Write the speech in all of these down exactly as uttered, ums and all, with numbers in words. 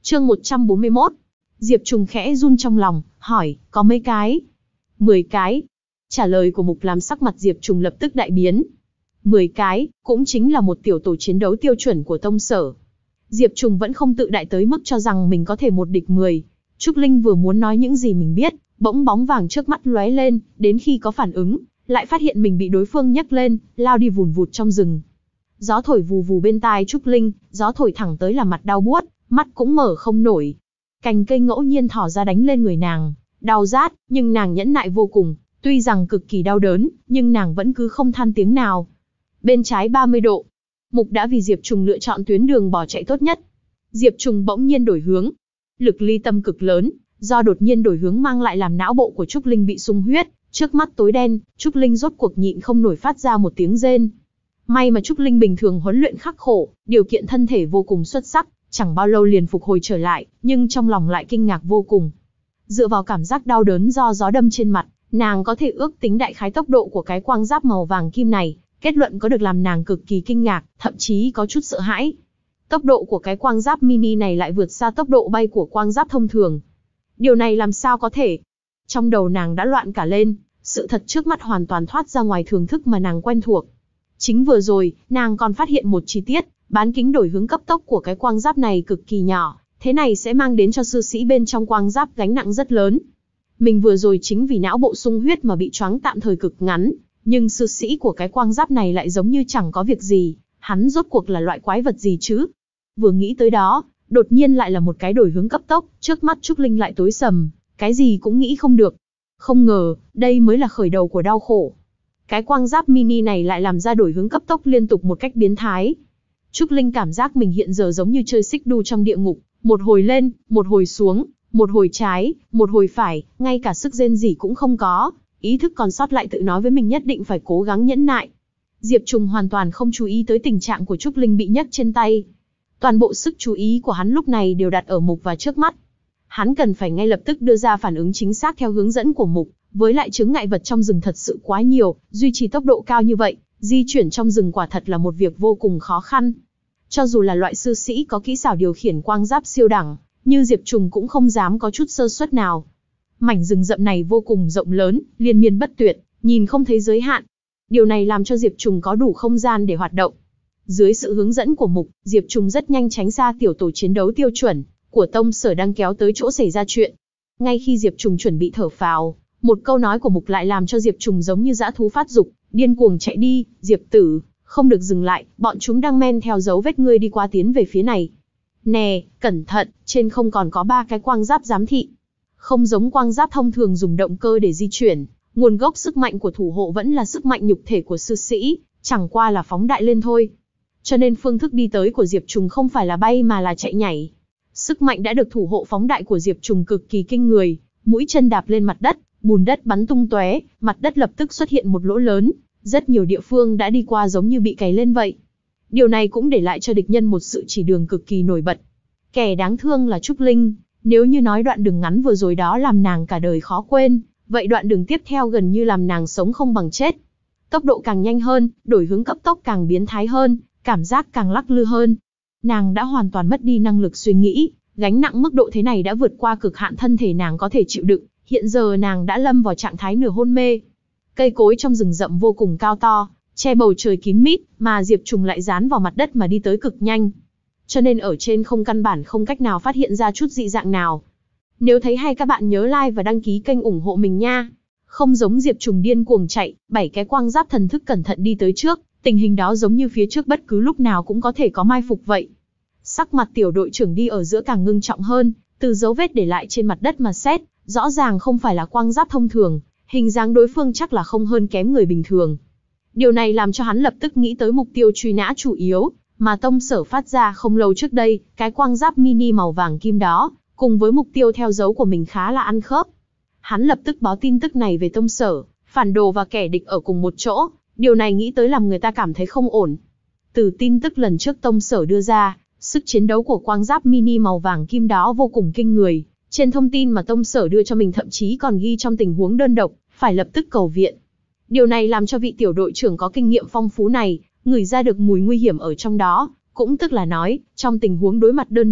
Chương một trăm bốn mươi mốt. Diệp Trùng khẽ run trong lòng, hỏi, có mấy cái? Mười cái. Trả lời của Mục làm sắc mặt Diệp Trùng lập tức đại biến. Mười cái, cũng chính là một tiểu tổ chiến đấu tiêu chuẩn của tông sở. Diệp Trùng vẫn không tự đại tới mức cho rằng mình có thể một địch mười. Trúc Linh vừa muốn nói những gì mình biết, bỗng bóng vàng trước mắt lóe lên, đến khi có phản ứng, lại phát hiện mình bị đối phương nhấc lên, lao đi vùn vụt trong rừng. Gió thổi vù vù bên tai Trúc Linh, gió thổi thẳng tới làm mặt đau buốt, mắt cũng mở không nổi. Cành cây ngẫu nhiên thỏ ra đánh lên người nàng, đau rát, nhưng nàng nhẫn nại vô cùng, tuy rằng cực kỳ đau đớn, nhưng nàng vẫn cứ không than tiếng nào. Bên trái ba mươi độ, Mục đã vì Diệp Trùng lựa chọn tuyến đường bỏ chạy tốt nhất. Diệp Trùng bỗng nhiên đổi hướng, lực ly tâm cực lớn, do đột nhiên đổi hướng mang lại làm não bộ của Trúc Linh bị sung huyết, trước mắt tối đen, Trúc Linh rốt cuộc nhịn không nổi phát ra một tiếng rên. May mà Trúc Linh bình thường huấn luyện khắc khổ, điều kiện thân thể vô cùng xuất sắc, chẳng bao lâu liền phục hồi trở lại, nhưng trong lòng lại kinh ngạc vô cùng. Dựa vào cảm giác đau đớn do gió đâm trên mặt, nàng có thể ước tính đại khái tốc độ của cái quang giáp màu vàng kim này, kết luận có được làm nàng cực kỳ kinh ngạc, thậm chí có chút sợ hãi. Tốc độ của cái quang giáp mini này lại vượt xa tốc độ bay của quang giáp thông thường. Điều này làm sao có thể? Trong đầu nàng đã loạn cả lên, sự thật trước mắt hoàn toàn thoát ra ngoài thưởng thức mà nàng quen thuộc. Chính vừa rồi, nàng còn phát hiện một chi tiết, bán kính đổi hướng cấp tốc của cái quang giáp này cực kỳ nhỏ, thế này sẽ mang đến cho sư sĩ bên trong quang giáp gánh nặng rất lớn. Mình vừa rồi chính vì não bộ sung huyết mà bị choáng tạm thời cực ngắn, nhưng sư sĩ của cái quang giáp này lại giống như chẳng có việc gì, hắn rốt cuộc là loại quái vật gì chứ? Vừa nghĩ tới đó, đột nhiên lại là một cái đổi hướng cấp tốc, trước mắt Trúc Linh lại tối sầm, cái gì cũng nghĩ không được. Không ngờ, đây mới là khởi đầu của đau khổ. Cái quang giáp mini này lại làm ra đổi hướng cấp tốc liên tục một cách biến thái. Trúc Linh cảm giác mình hiện giờ giống như chơi xích đu trong địa ngục, một hồi lên, một hồi xuống, một hồi trái, một hồi phải, ngay cả sức rên rỉ cũng không có, ý thức còn sót lại tự nói với mình nhất định phải cố gắng nhẫn nại. Diệp Trùng hoàn toàn không chú ý tới tình trạng của Trúc Linh bị nhấc trên tay. Toàn bộ sức chú ý của hắn lúc này đều đặt ở Mục và trước mắt. Hắn cần phải ngay lập tức đưa ra phản ứng chính xác theo hướng dẫn của Mục, với lại chướng ngại vật trong rừng thật sự quá nhiều, duy trì tốc độ cao như vậy, di chuyển trong rừng quả thật là một việc vô cùng khó khăn. Cho dù là loại sư sĩ có kỹ xảo điều khiển quang giáp siêu đẳng, như Diệp Trùng cũng không dám có chút sơ suất nào. Mảnh rừng rậm này vô cùng rộng lớn, liên miên bất tuyệt, nhìn không thấy giới hạn. Điều này làm cho Diệp Trùng có đủ không gian để hoạt động. Dưới sự hướng dẫn của Mục, Diệp Trùng rất nhanh tránh xa tiểu tổ chiến đấu tiêu chuẩn của tông sở đang kéo tới chỗ xảy ra chuyện. Ngay khi Diệp Trùng chuẩn bị thở phào, một câu nói của Mục lại làm cho Diệp Trùng giống như dã thú phát dục, điên cuồng chạy đi. Diệp tử, không được dừng lại, bọn chúng đang men theo dấu vết ngươi đi qua tiến về phía này. Nè, cẩn thận, trên không còn có ba cái quang giáp giám thị. Không giống quang giáp thông thường dùng động cơ để di chuyển, nguồn gốc sức mạnh của thủ hộ vẫn là sức mạnh nhục thể của sư sĩ, chẳng qua là phóng đại lên thôi. Cho nên phương thức đi tới của Diệp Trùng không phải là bay mà là chạy nhảy. Sức mạnh đã được thủ hộ phóng đại của Diệp Trùng cực kỳ kinh người, mũi chân đạp lên mặt đất, bùn đất bắn tung tóe, mặt đất lập tức xuất hiện một lỗ lớn, rất nhiều địa phương đã đi qua giống như bị cày lên vậy. Điều này cũng để lại cho địch nhân một sự chỉ đường cực kỳ nổi bật. Kẻ đáng thương là Trúc Linh, nếu như nói đoạn đường ngắn vừa rồi đó làm nàng cả đời khó quên, vậy đoạn đường tiếp theo gần như làm nàng sống không bằng chết. Tốc độ càng nhanh hơn, đổi hướng cấp tốc càng biến thái hơn, cảm giác càng lắc lư hơn. Nàng đã hoàn toàn mất đi năng lực suy nghĩ, gánh nặng mức độ thế này đã vượt qua cực hạn thân thể nàng có thể chịu đựng, hiện giờ nàng đã lâm vào trạng thái nửa hôn mê. Cây cối trong rừng rậm vô cùng cao to, che bầu trời kín mít, mà Diệp Trùng lại dán vào mặt đất mà đi tới cực nhanh. Cho nên ở trên không căn bản không cách nào phát hiện ra chút dị dạng nào. Nếu thấy hay các bạn nhớ like và đăng ký kênh ủng hộ mình nha. Không giống Diệp Trùng điên cuồng chạy, bảy cái quang giáp thần thức cẩn thận đi tới trước, tình hình đó giống như phía trước bất cứ lúc nào cũng có thể có mai phục vậy. Sắc mặt tiểu đội trưởng đi ở giữa càng ngưng trọng hơn, từ dấu vết để lại trên mặt đất mà xét, rõ ràng không phải là quang giáp thông thường, hình dáng đối phương chắc là không hơn kém người bình thường. Điều này làm cho hắn lập tức nghĩ tới mục tiêu truy nã chủ yếu, mà tông sở phát ra không lâu trước đây, cái quang giáp mini màu vàng kim đó, cùng với mục tiêu theo dấu của mình khá là ăn khớp. Hắn lập tức báo tin tức này về tông sở, phản đồ và kẻ địch ở cùng một chỗ, điều này nghĩ tới làm người ta cảm thấy không ổn. Từ tin tức lần trước tông sở đưa ra, sức chiến đấu của quang giáp mini màu vàng kim đó vô cùng kinh người. Trên thông tin mà tông sở đưa cho mình thậm chí còn ghi trong tình huống đơn độc, phải lập tức cầu viện. Điều này làm cho vị tiểu đội trưởng có kinh nghiệm phong phú này, ngửi ra được mùi nguy hiểm ở trong đó, cũng tức là nói, trong tình huống đối mặt đơn độc,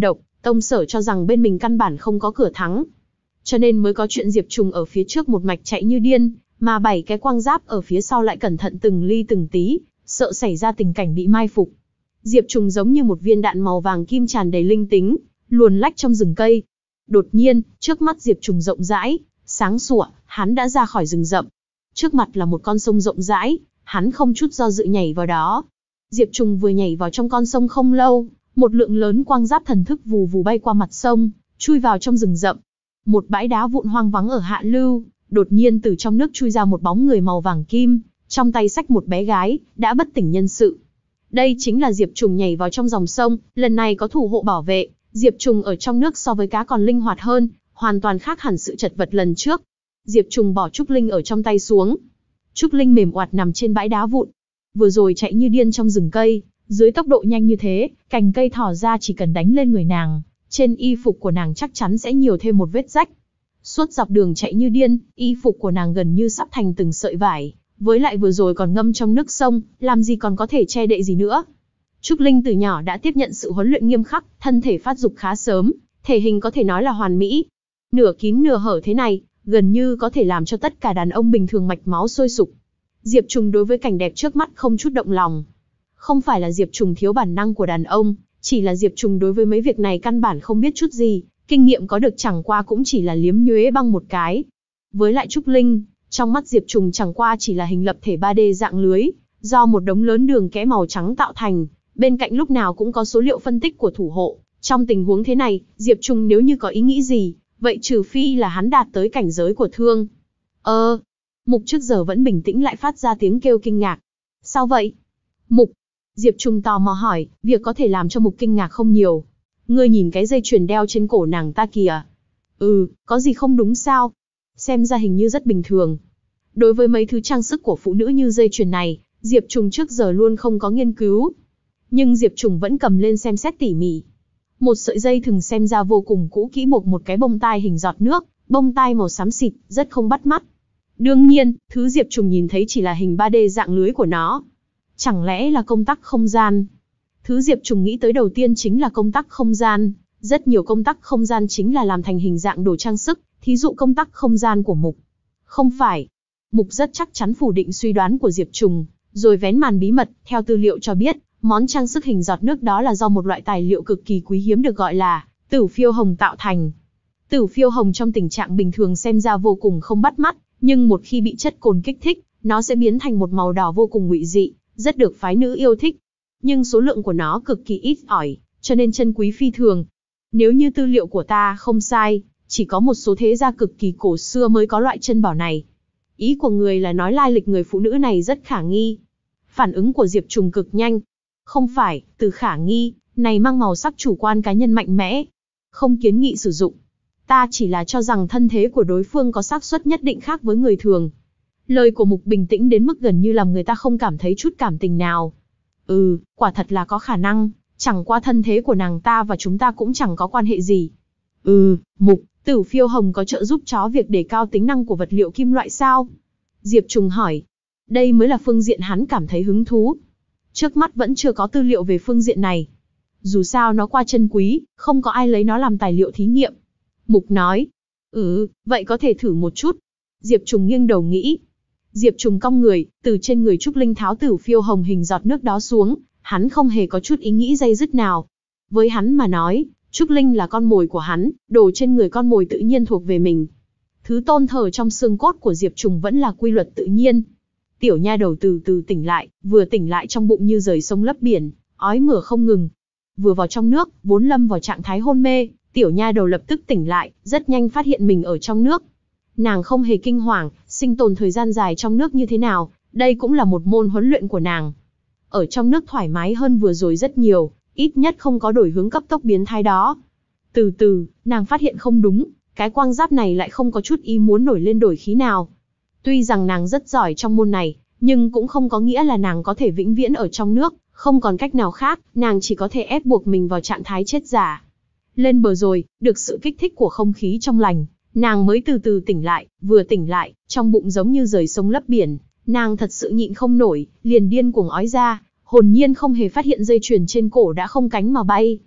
Tông Sở cho rằng bên mình căn bản không có cửa thắng. Cho nên mới có chuyện Diệp Trùng ở phía trước một mạch chạy như điên, mà bảy cái quang giáp ở phía sau lại cẩn thận từng ly từng tí, sợ xảy ra tình cảnh bị mai phục. Diệp Trùng giống như một viên đạn màu vàng kim tràn đầy linh tính, luồn lách trong rừng cây. Đột nhiên, trước mắt Diệp Trùng rộng rãi, sáng sủa, hắn đã ra khỏi rừng rậm. Trước mặt là một con sông rộng rãi, hắn không chút do dự nhảy vào đó. Diệp Trùng vừa nhảy vào trong con sông không lâu, một lượng lớn quang giáp thần thức vù vù bay qua mặt sông, chui vào trong rừng rậm. Một bãi đá vụn hoang vắng ở hạ lưu, đột nhiên từ trong nước chui ra một bóng người màu vàng kim, trong tay xách một bé gái, đã bất tỉnh nhân sự. Đây chính là Diệp Trùng nhảy vào trong dòng sông, lần này có thủ hộ bảo vệ, Diệp Trùng ở trong nước so với cá còn linh hoạt hơn, hoàn toàn khác hẳn sự chật vật lần trước. Diệp Trùng bỏ Trúc Linh ở trong tay xuống. Trúc Linh mềm oạt nằm trên bãi đá vụn. Vừa rồi chạy như điên trong rừng cây, dưới tốc độ nhanh như thế, cành cây thỏ ra chỉ cần đánh lên người nàng, trên y phục của nàng chắc chắn sẽ nhiều thêm một vết rách. Suốt dọc đường chạy như điên, y phục của nàng gần như sắp thành từng sợi vải, với lại vừa rồi còn ngâm trong nước sông, làm gì còn có thể che đậy gì nữa. Trúc Linh từ nhỏ đã tiếp nhận sự huấn luyện nghiêm khắc, thân thể phát dục khá sớm, thể hình có thể nói là hoàn mỹ. Nửa kín nửa hở thế này, gần như có thể làm cho tất cả đàn ông bình thường mạch máu sôi sục. Diệp Trùng đối với cảnh đẹp trước mắt không chút động lòng. Không phải là Diệp Trùng thiếu bản năng của đàn ông, chỉ là Diệp Trùng đối với mấy việc này căn bản không biết chút gì, kinh nghiệm có được chẳng qua cũng chỉ là liếm nhuế băng một cái. Với lại Trúc Linh, trong mắt Diệp Trùng chẳng qua chỉ là hình lập thể ba D dạng lưới, do một đống lớn đường kẽ màu trắng tạo thành, bên cạnh lúc nào cũng có số liệu phân tích của thủ hộ. Trong tình huống thế này, Diệp Trùng nếu như có ý nghĩ gì, vậy trừ phi là hắn đạt tới cảnh giới của thương. Ơ, Mục trước giờ vẫn bình tĩnh lại phát ra tiếng kêu kinh ngạc. Sao vậy? Mục, Diệp Trùng tò mò hỏi, việc có thể làm cho Mục kinh ngạc không nhiều. Ngươi nhìn cái dây chuyền đeo trên cổ nàng ta kìa. Ừ, có gì không đúng sao? Xem ra hình như rất bình thường. Đối với mấy thứ trang sức của phụ nữ như dây chuyền này, Diệp Trùng trước giờ luôn không có nghiên cứu. Nhưng Diệp Trùng vẫn cầm lên xem xét tỉ mỉ. Một sợi dây thừng xem ra vô cùng cũ kỹ buộc một cái bông tai hình giọt nước, bông tai màu xám xịt, rất không bắt mắt. Đương nhiên, thứ Diệp Trùng nhìn thấy chỉ là hình ba D dạng lưới của nó. Chẳng lẽ là công tắc không gian? Thứ Diệp Trùng nghĩ tới đầu tiên chính là công tắc không gian. Rất nhiều công tắc không gian chính là làm thành hình dạng đồ trang sức, thí dụ công tắc không gian của Mục. Không phải. Mục rất chắc chắn phủ định suy đoán của Diệp Trùng, rồi vén màn bí mật, theo tư liệu cho biết, món trang sức hình giọt nước đó là do một loại tài liệu cực kỳ quý hiếm được gọi là tử phiêu hồng tạo thành. Tử phiêu hồng trong tình trạng bình thường xem ra vô cùng không bắt mắt, nhưng một khi bị chất cồn kích thích, nó sẽ biến thành một màu đỏ vô cùng ngụy dị, rất được phái nữ yêu thích. Nhưng số lượng của nó cực kỳ ít ỏi, cho nên chân quý phi thường. Nếu như tư liệu của ta không sai, chỉ có một số thế gia cực kỳ cổ xưa mới có loại chân bảo này. Ý của người là nói lai lịch người phụ nữ này rất khả nghi. Phản ứng của Diệp Trùng cực nhanh. Không phải, từ khả nghi, này mang màu sắc chủ quan cá nhân mạnh mẽ. Không kiến nghị sử dụng. Ta chỉ là cho rằng thân thế của đối phương có xác suất nhất định khác với người thường. Lời của Mục bình tĩnh đến mức gần như làm người ta không cảm thấy chút cảm tình nào. Ừ, quả thật là có khả năng, chẳng qua thân thế của nàng ta và chúng ta cũng chẳng có quan hệ gì. Ừ, Mục, tử phiêu hồng có trợ giúp chó việc đề cao tính năng của vật liệu kim loại sao? Diệp Trùng hỏi. Đây mới là phương diện hắn cảm thấy hứng thú. Trước mắt vẫn chưa có tư liệu về phương diện này. Dù sao nó qua chân quý, không có ai lấy nó làm tài liệu thí nghiệm. Mục nói. Ừ, vậy có thể thử một chút. Diệp Trùng nghiêng đầu nghĩ. Diệp Trùng cong người, từ trên người Trúc Linh tháo tử phiêu hồng hình giọt nước đó xuống, hắn không hề có chút ý nghĩ day dứt nào. Với hắn mà nói, Trúc Linh là con mồi của hắn, đồ trên người con mồi tự nhiên thuộc về mình. Thứ tôn thờ trong xương cốt của Diệp Trùng vẫn là quy luật tự nhiên. Tiểu nha đầu từ từ tỉnh lại, vừa tỉnh lại trong bụng như rời sông lấp biển, ói mửa không ngừng. Vừa vào trong nước, vốn lâm vào trạng thái hôn mê, tiểu nha đầu lập tức tỉnh lại, rất nhanh phát hiện mình ở trong nước. Nàng không hề kinh hoàng, sinh tồn thời gian dài trong nước như thế nào, đây cũng là một môn huấn luyện của nàng. Ở trong nước thoải mái hơn vừa rồi rất nhiều, ít nhất không có đổi hướng cấp tốc biến thái đó. Từ từ, nàng phát hiện không đúng, cái quang giáp này lại không có chút ý muốn nổi lên đổi khí nào. Tuy rằng nàng rất giỏi trong môn này, nhưng cũng không có nghĩa là nàng có thể vĩnh viễn ở trong nước, không còn cách nào khác, nàng chỉ có thể ép buộc mình vào trạng thái chết giả. Lên bờ rồi, được sự kích thích của không khí trong lành, nàng mới từ từ tỉnh lại, vừa tỉnh lại, trong bụng giống như rời sông lấp biển, nàng thật sự nhịn không nổi, liền điên cuồng ói ra, hồn nhiên không hề phát hiện dây chuyền trên cổ đã không cánh mà bay.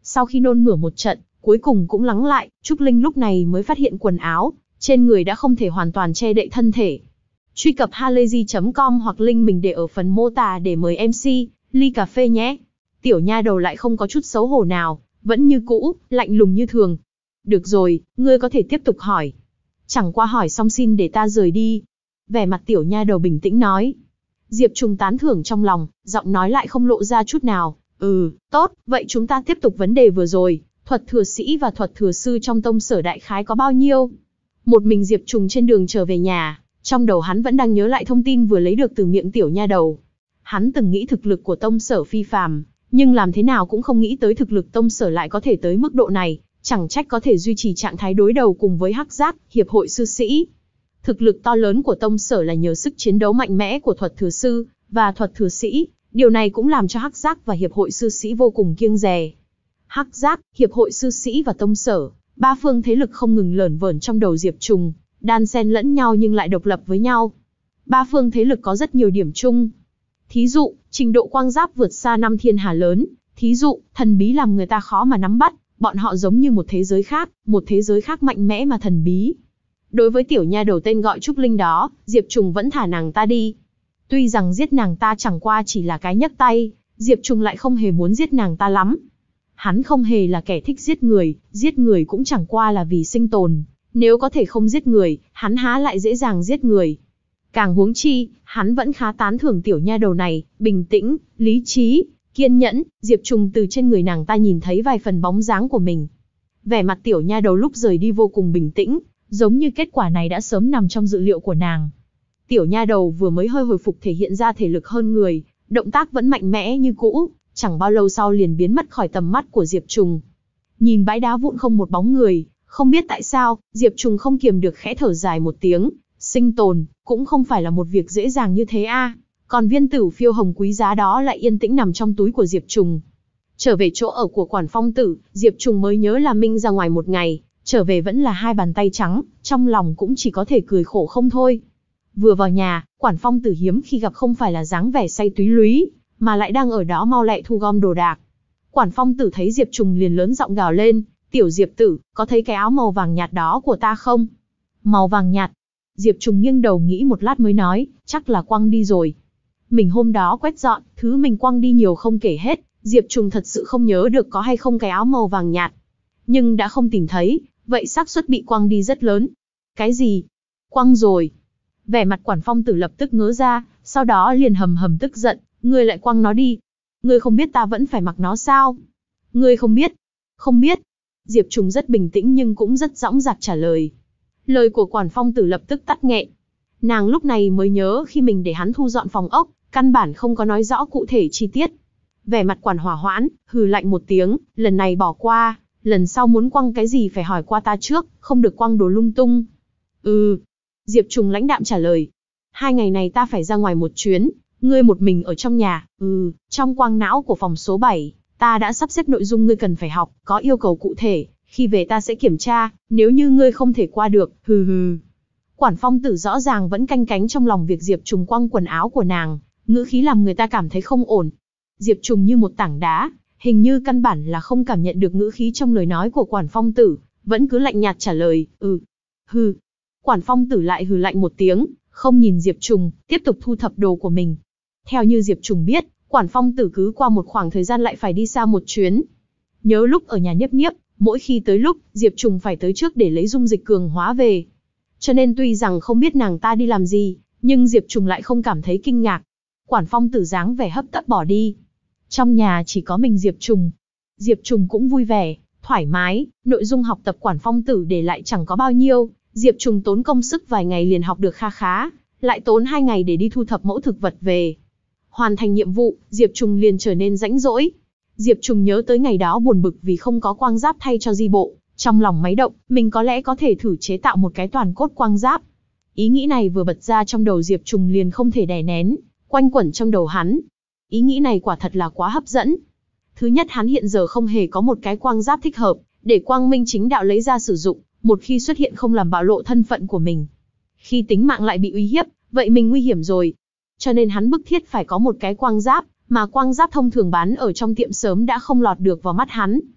Sau khi nôn mửa một trận, cuối cùng cũng lắng lại, Trúc Linh lúc này mới phát hiện quần áo trên người đã không thể hoàn toàn che đậy thân thể. Truy cập halayzi chấm com hoặc link mình để ở phần mô tả để mời em xê ly cà phê nhé. Tiểu nha đầu lại không có chút xấu hổ nào, vẫn như cũ, lạnh lùng như thường. Được rồi, ngươi có thể tiếp tục hỏi. Chẳng qua hỏi xong xin để ta rời đi. Vẻ mặt tiểu nha đầu bình tĩnh nói. Diệp Trùng tán thưởng trong lòng, giọng nói lại không lộ ra chút nào. Ừ, tốt, vậy chúng ta tiếp tục vấn đề vừa rồi. Thuật thừa sĩ và thuật thừa sư trong tông sở đại khái có bao nhiêu? Một mình Diệp Trùng trên đường trở về nhà, trong đầu hắn vẫn đang nhớ lại thông tin vừa lấy được từ miệng tiểu nha đầu. Hắn từng nghĩ thực lực của tông sở phi phàm, nhưng làm thế nào cũng không nghĩ tới thực lực tông sở lại có thể tới mức độ này, chẳng trách có thể duy trì trạng thái đối đầu cùng với Hắc Giác, hiệp hội sư sĩ. Thực lực to lớn của tông sở là nhờ sức chiến đấu mạnh mẽ của thuật thừa sư và thuật thừa sĩ, điều này cũng làm cho Hắc Giác và hiệp hội sư sĩ vô cùng kiêng dè. Hắc Giác, hiệp hội sư sĩ và tông sở, ba phương thế lực không ngừng lởn vởn trong đầu Diệp Trùng, đan xen lẫn nhau nhưng lại độc lập với nhau. Ba phương thế lực có rất nhiều điểm chung. Thí dụ, trình độ quang giáp vượt xa năm thiên hà lớn. Thí dụ, thần bí làm người ta khó mà nắm bắt. Bọn họ giống như một thế giới khác, một thế giới khác mạnh mẽ mà thần bí. Đối với tiểu nha đầu tên gọi Trúc Linh đó, Diệp Trùng vẫn thả nàng ta đi. Tuy rằng giết nàng ta chẳng qua chỉ là cái nhấc tay, Diệp Trùng lại không hề muốn giết nàng ta lắm. Hắn không hề là kẻ thích giết người, giết người cũng chẳng qua là vì sinh tồn. Nếu có thể không giết người, hắn há lại dễ dàng giết người. Càng huống chi, hắn vẫn khá tán thưởng tiểu nha đầu này, bình tĩnh, lý trí, kiên nhẫn. Diệp Trùng từ trên người nàng ta nhìn thấy vài phần bóng dáng của mình. Vẻ mặt tiểu nha đầu lúc rời đi vô cùng bình tĩnh, giống như kết quả này đã sớm nằm trong dự liệu của nàng. Tiểu nha đầu vừa mới hơi hồi phục thể hiện ra thể lực hơn người, động tác vẫn mạnh mẽ như cũ, chẳng bao lâu sau liền biến mất khỏi tầm mắt của Diệp Trùng. Nhìn bãi đá vụn không một bóng người, không biết tại sao, Diệp Trùng không kiềm được khẽ thở dài một tiếng. Sinh tồn, cũng không phải là một việc dễ dàng như thế a. À. Còn viên tử phiêu hồng quý giá đó lại yên tĩnh nằm trong túi của Diệp Trùng. Trở về chỗ ở của Quản Phong Tử, Diệp Trùng mới nhớ là Minh ra ngoài một ngày, trở về vẫn là hai bàn tay trắng, trong lòng cũng chỉ có thể cười khổ không thôi. Vừa vào nhà, Quản Phong Tử hiếm khi gặp không phải là dáng vẻ say túy lúy, mà lại đang ở đó mau lẹ thu gom đồ đạc. Quản Phong Tử thấy Diệp Trùng liền lớn giọng gào lên, "Tiểu Diệp Tử, có thấy cái áo màu vàng nhạt đó của ta không?" Màu vàng nhạt? Diệp Trùng nghiêng đầu nghĩ một lát mới nói, chắc là quăng đi rồi. Mình hôm đó quét dọn, thứ mình quăng đi nhiều không kể hết, Diệp Trùng thật sự không nhớ được có hay không cái áo màu vàng nhạt. Nhưng đã không tìm thấy, vậy xác suất bị quăng đi rất lớn. Cái gì? Quăng rồi? Vẻ mặt Quản Phong Tử lập tức ngớ ra, sau đó liền hầm hầm tức giận, ngươi lại quăng nó đi. Ngươi không biết ta vẫn phải mặc nó sao? Ngươi không biết? Không biết. Diệp Trùng rất bình tĩnh nhưng cũng rất dõng dạc trả lời. Lời của Quản Phong Tử lập tức tắt nghẹn. Nàng lúc này mới nhớ khi mình để hắn thu dọn phòng ốc, căn bản không có nói rõ cụ thể chi tiết. Vẻ mặt Quản Hỏa hoãn, hừ lạnh một tiếng, lần này bỏ qua, lần sau muốn quăng cái gì phải hỏi qua ta trước, không được quăng đồ lung tung. Ừ. Diệp Trùng lãnh đạm trả lời. Hai ngày này ta phải ra ngoài một chuyến, ngươi một mình ở trong nhà. Ừ, trong quang não của phòng số bảy, ta đã sắp xếp nội dung ngươi cần phải học, có yêu cầu cụ thể. Khi về ta sẽ kiểm tra, nếu như ngươi không thể qua được, hừ hừ. Quản Phong Tử rõ ràng vẫn canh cánh trong lòng việc Diệp Trùng quăng quần áo của nàng, ngữ khí làm người ta cảm thấy không ổn. Diệp Trùng như một tảng đá, hình như căn bản là không cảm nhận được ngữ khí trong lời nói của Quản Phong Tử, vẫn cứ lạnh nhạt trả lời, ừ, hừ. Quản Phong Tử lại hừ lạnh một tiếng, không nhìn Diệp Trùng, tiếp tục thu thập đồ của mình. Theo như Diệp Trùng biết, Quản Phong Tử cứ qua một khoảng thời gian lại phải đi xa một chuyến. Nhớ lúc ở nhà Niếp Niếp, mỗi khi tới lúc, Diệp Trùng phải tới trước để lấy dung dịch cường hóa về. Cho nên tuy rằng không biết nàng ta đi làm gì, nhưng Diệp Trùng lại không cảm thấy kinh ngạc. Quản Phong Tử dáng vẻ hấp tấp bỏ đi. Trong nhà chỉ có mình Diệp Trùng. Diệp Trùng cũng vui vẻ, thoải mái, nội dung học tập Quản Phong Tử để lại chẳng có bao nhiêu. Diệp Trùng tốn công sức vài ngày liền học được kha khá, lại tốn hai ngày để đi thu thập mẫu thực vật về. Hoàn thành nhiệm vụ, Diệp Trùng liền trở nên rãnh rỗi. Diệp Trùng nhớ tới ngày đó buồn bực vì không có quang giáp thay cho Di Bộ, trong lòng máy động, mình có lẽ có thể thử chế tạo một cái toàn cốt quang giáp. Ý nghĩ này vừa bật ra trong đầu Diệp Trùng liền không thể đè nén, quanh quẩn trong đầu hắn. Ý nghĩ này quả thật là quá hấp dẫn. Thứ nhất, hắn hiện giờ không hề có một cái quang giáp thích hợp để quang minh chính đạo lấy ra sử dụng, một khi xuất hiện không làm bạo lộ thân phận của mình. Khi tính mạng lại bị uy hiếp, vậy mình nguy hiểm rồi. Cho nên hắn bức thiết phải có một cái quang giáp, mà quang giáp thông thường bán ở trong tiệm sớm đã không lọt được vào mắt hắn.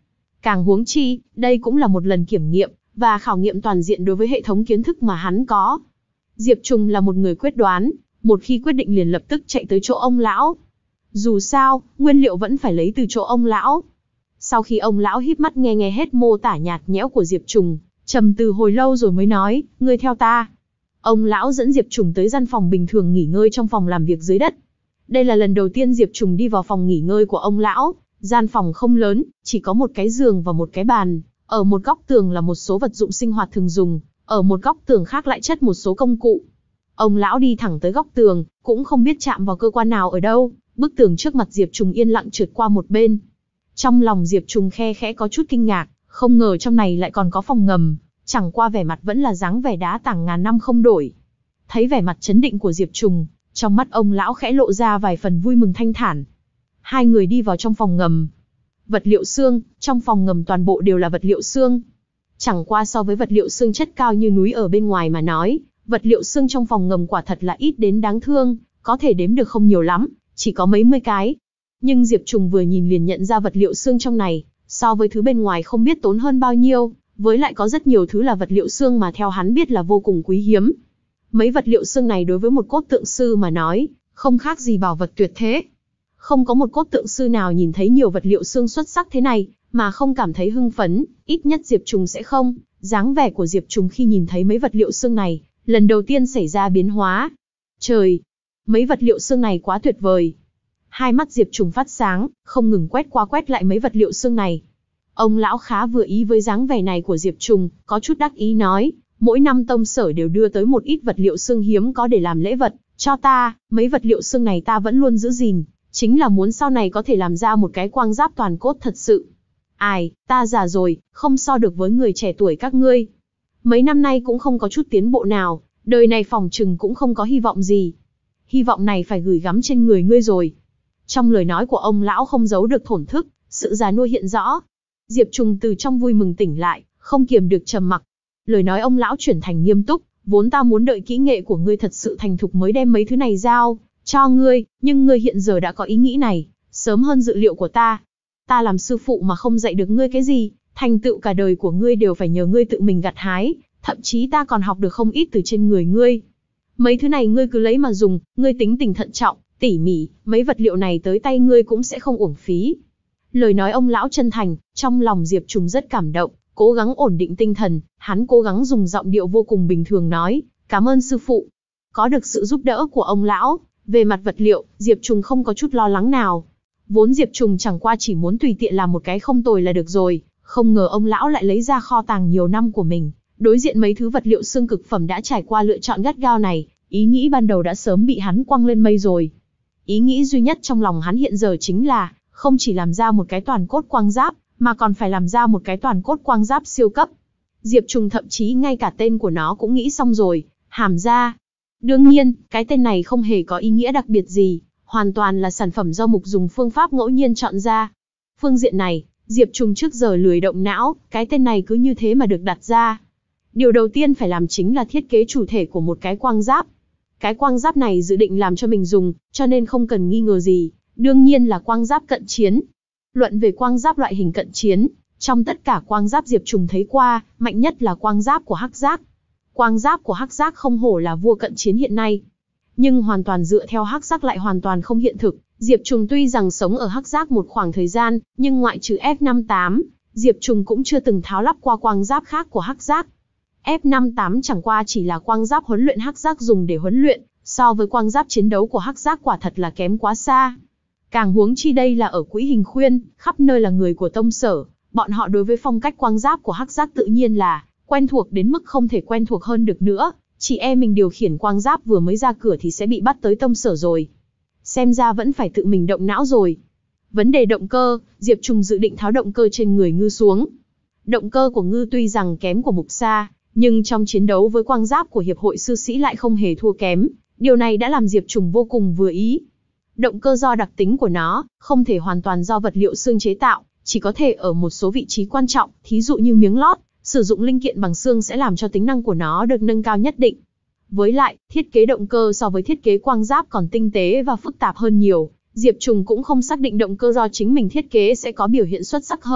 Càng huống chi, đây cũng là một lần kiểm nghiệm, và khảo nghiệm toàn diện đối với hệ thống kiến thức mà hắn có. Diệp Trùng là một người quyết đoán, một khi quyết định liền lập tức chạy tới chỗ ông lão. Dù sao, nguyên liệu vẫn phải lấy từ chỗ ông lão. Sau khi ông lão híp mắt nghe nghe hết mô tả nhạt nhẽo của Diệp Trùng, trầm tư hồi lâu rồi mới nói, ngươi theo ta. Ông lão dẫn Diệp Trùng tới gian phòng bình thường nghỉ ngơi trong phòng làm việc dưới đất. Đây là lần đầu tiên Diệp Trùng đi vào phòng nghỉ ngơi của ông lão. Gian phòng không lớn, chỉ có một cái giường và một cái bàn. Ở một góc tường là một số vật dụng sinh hoạt thường dùng, ở một góc tường khác lại chất một số công cụ. Ông lão đi thẳng tới góc tường, cũng không biết chạm vào cơ quan nào ở đâu. Bức tường trước mặt Diệp Trùng yên lặng trượt qua một bên. Trong lòng Diệp Trùng khe khẽ có chút kinh ngạc, không ngờ trong này lại còn có phòng ngầm, chẳng qua vẻ mặt vẫn là dáng vẻ đá tảng ngàn năm không đổi. Thấy vẻ mặt chấn định của Diệp Trùng, trong mắt ông lão khẽ lộ ra vài phần vui mừng thanh thản. Hai người đi vào trong phòng ngầm. Vật liệu xương, trong phòng ngầm toàn bộ đều là vật liệu xương. Chẳng qua so với vật liệu xương chất cao như núi ở bên ngoài mà nói, vật liệu xương trong phòng ngầm quả thật là ít đến đáng thương, có thể đếm được không nhiều lắm, chỉ có mấy mươi cái. Nhưng Diệp Trùng vừa nhìn liền nhận ra vật liệu xương trong này, so với thứ bên ngoài không biết tốn hơn bao nhiêu, với lại có rất nhiều thứ là vật liệu xương mà theo hắn biết là vô cùng quý hiếm. Mấy vật liệu xương này đối với một cốt tượng sư mà nói, không khác gì bảo vật tuyệt thế. Không có một cốt tượng sư nào nhìn thấy nhiều vật liệu xương xuất sắc thế này, mà không cảm thấy hưng phấn, ít nhất Diệp Trùng sẽ không. Dáng vẻ của Diệp Trùng khi nhìn thấy mấy vật liệu xương này, lần đầu tiên xảy ra biến hóa. Trời! Mấy vật liệu xương này quá tuyệt vời. Hai mắt Diệp Trùng phát sáng, không ngừng quét qua quét lại mấy vật liệu xương này. Ông lão khá vừa ý với dáng vẻ này của Diệp Trùng, có chút đắc ý nói, mỗi năm tông sở đều đưa tới một ít vật liệu xương hiếm có để làm lễ vật, cho ta, mấy vật liệu xương này ta vẫn luôn giữ gìn, chính là muốn sau này có thể làm ra một cái quang giáp toàn cốt thật sự. Ai, ta già rồi, không so được với người trẻ tuổi các ngươi. Mấy năm nay cũng không có chút tiến bộ nào, đời này phỏng chừng cũng không có hy vọng gì. Hy vọng này phải gửi gắm trên người ngươi rồi. Trong lời nói của ông lão không giấu được thổn thức, sự già nua hiện rõ. Diệp Trùng từ trong vui mừng tỉnh lại, không kiềm được trầm mặc. Lời nói ông lão chuyển thành nghiêm túc, vốn ta muốn đợi kỹ nghệ của ngươi thật sự thành thục mới đem mấy thứ này giao cho ngươi, nhưng ngươi hiện giờ đã có ý nghĩ này, sớm hơn dự liệu của ta. Ta làm sư phụ mà không dạy được ngươi cái gì, thành tựu cả đời của ngươi đều phải nhờ ngươi tự mình gặt hái, thậm chí ta còn học được không ít từ trên người ngươi. Mấy thứ này ngươi cứ lấy mà dùng, ngươi tính tình thận trọng, tỉ mỉ, mấy vật liệu này tới tay ngươi cũng sẽ không uổng phí. Lời nói ông lão chân thành, trong lòng Diệp Trùng rất cảm động, cố gắng ổn định tinh thần, hắn cố gắng dùng giọng điệu vô cùng bình thường nói, cảm ơn sư phụ. Có được sự giúp đỡ của ông lão, về mặt vật liệu, Diệp Trùng không có chút lo lắng nào. Vốn Diệp Trùng chẳng qua chỉ muốn tùy tiện làm một cái không tồi là được rồi, không ngờ ông lão lại lấy ra kho tàng nhiều năm của mình. Đối diện mấy thứ vật liệu xương cực phẩm đã trải qua lựa chọn gắt gao này, ý nghĩ ban đầu đã sớm bị hắn quăng lên mây rồi. Ý nghĩ duy nhất trong lòng hắn hiện giờ chính là, không chỉ làm ra một cái toàn cốt quang giáp, mà còn phải làm ra một cái toàn cốt quang giáp siêu cấp. Diệp Trùng thậm chí ngay cả tên của nó cũng nghĩ xong rồi, Hàm Gia. Đương nhiên, cái tên này không hề có ý nghĩa đặc biệt gì, hoàn toàn là sản phẩm do Mục dùng phương pháp ngẫu nhiên chọn ra. Phương diện này, Diệp Trùng trước giờ lười động não, cái tên này cứ như thế mà được đặt ra. Điều đầu tiên phải làm chính là thiết kế chủ thể của một cái quang giáp. Cái quang giáp này dự định làm cho mình dùng, cho nên không cần nghi ngờ gì, đương nhiên là quang giáp cận chiến. Luận về quang giáp loại hình cận chiến, trong tất cả quang giáp Diệp Trùng thấy qua, mạnh nhất là quang giáp của Hắc Giác. Quang giáp của Hắc Giác không hổ là vua cận chiến hiện nay. Nhưng hoàn toàn dựa theo Hắc Giác lại hoàn toàn không hiện thực. Diệp Trùng tuy rằng sống ở Hắc Giác một khoảng thời gian, nhưng ngoại trừ F năm mươi tám, Diệp Trùng cũng chưa từng tháo lắp qua quang giáp khác của Hắc Giác. F năm mươi tám chẳng qua chỉ là quang giáp huấn luyện Hắc Giác dùng để huấn luyện, so với quang giáp chiến đấu của Hắc Giác quả thật là kém quá xa. Càng huống chi đây là ở Quỹ Hình Khuyên, khắp nơi là người của tông sở, bọn họ đối với phong cách quang giáp của Hắc Giác tự nhiên là quen thuộc đến mức không thể quen thuộc hơn được nữa, chỉ e mình điều khiển quang giáp vừa mới ra cửa thì sẽ bị bắt tới tông sở rồi. Xem ra vẫn phải tự mình động não rồi. Vấn đề động cơ, Diệp Trùng dự định tháo động cơ trên người Ngư xuống. Động cơ của Ngư tuy rằng kém của Mục xa, nhưng trong chiến đấu với quang giáp của Hiệp hội Sư Sĩ lại không hề thua kém, điều này đã làm Diệp Trùng vô cùng vừa ý. Động cơ do đặc tính của nó, không thể hoàn toàn do vật liệu xương chế tạo, chỉ có thể ở một số vị trí quan trọng, thí dụ như miếng lót, sử dụng linh kiện bằng xương sẽ làm cho tính năng của nó được nâng cao nhất định. Với lại, thiết kế động cơ so với thiết kế quang giáp còn tinh tế và phức tạp hơn nhiều, Diệp Trùng cũng không xác định động cơ do chính mình thiết kế sẽ có biểu hiện xuất sắc hơn,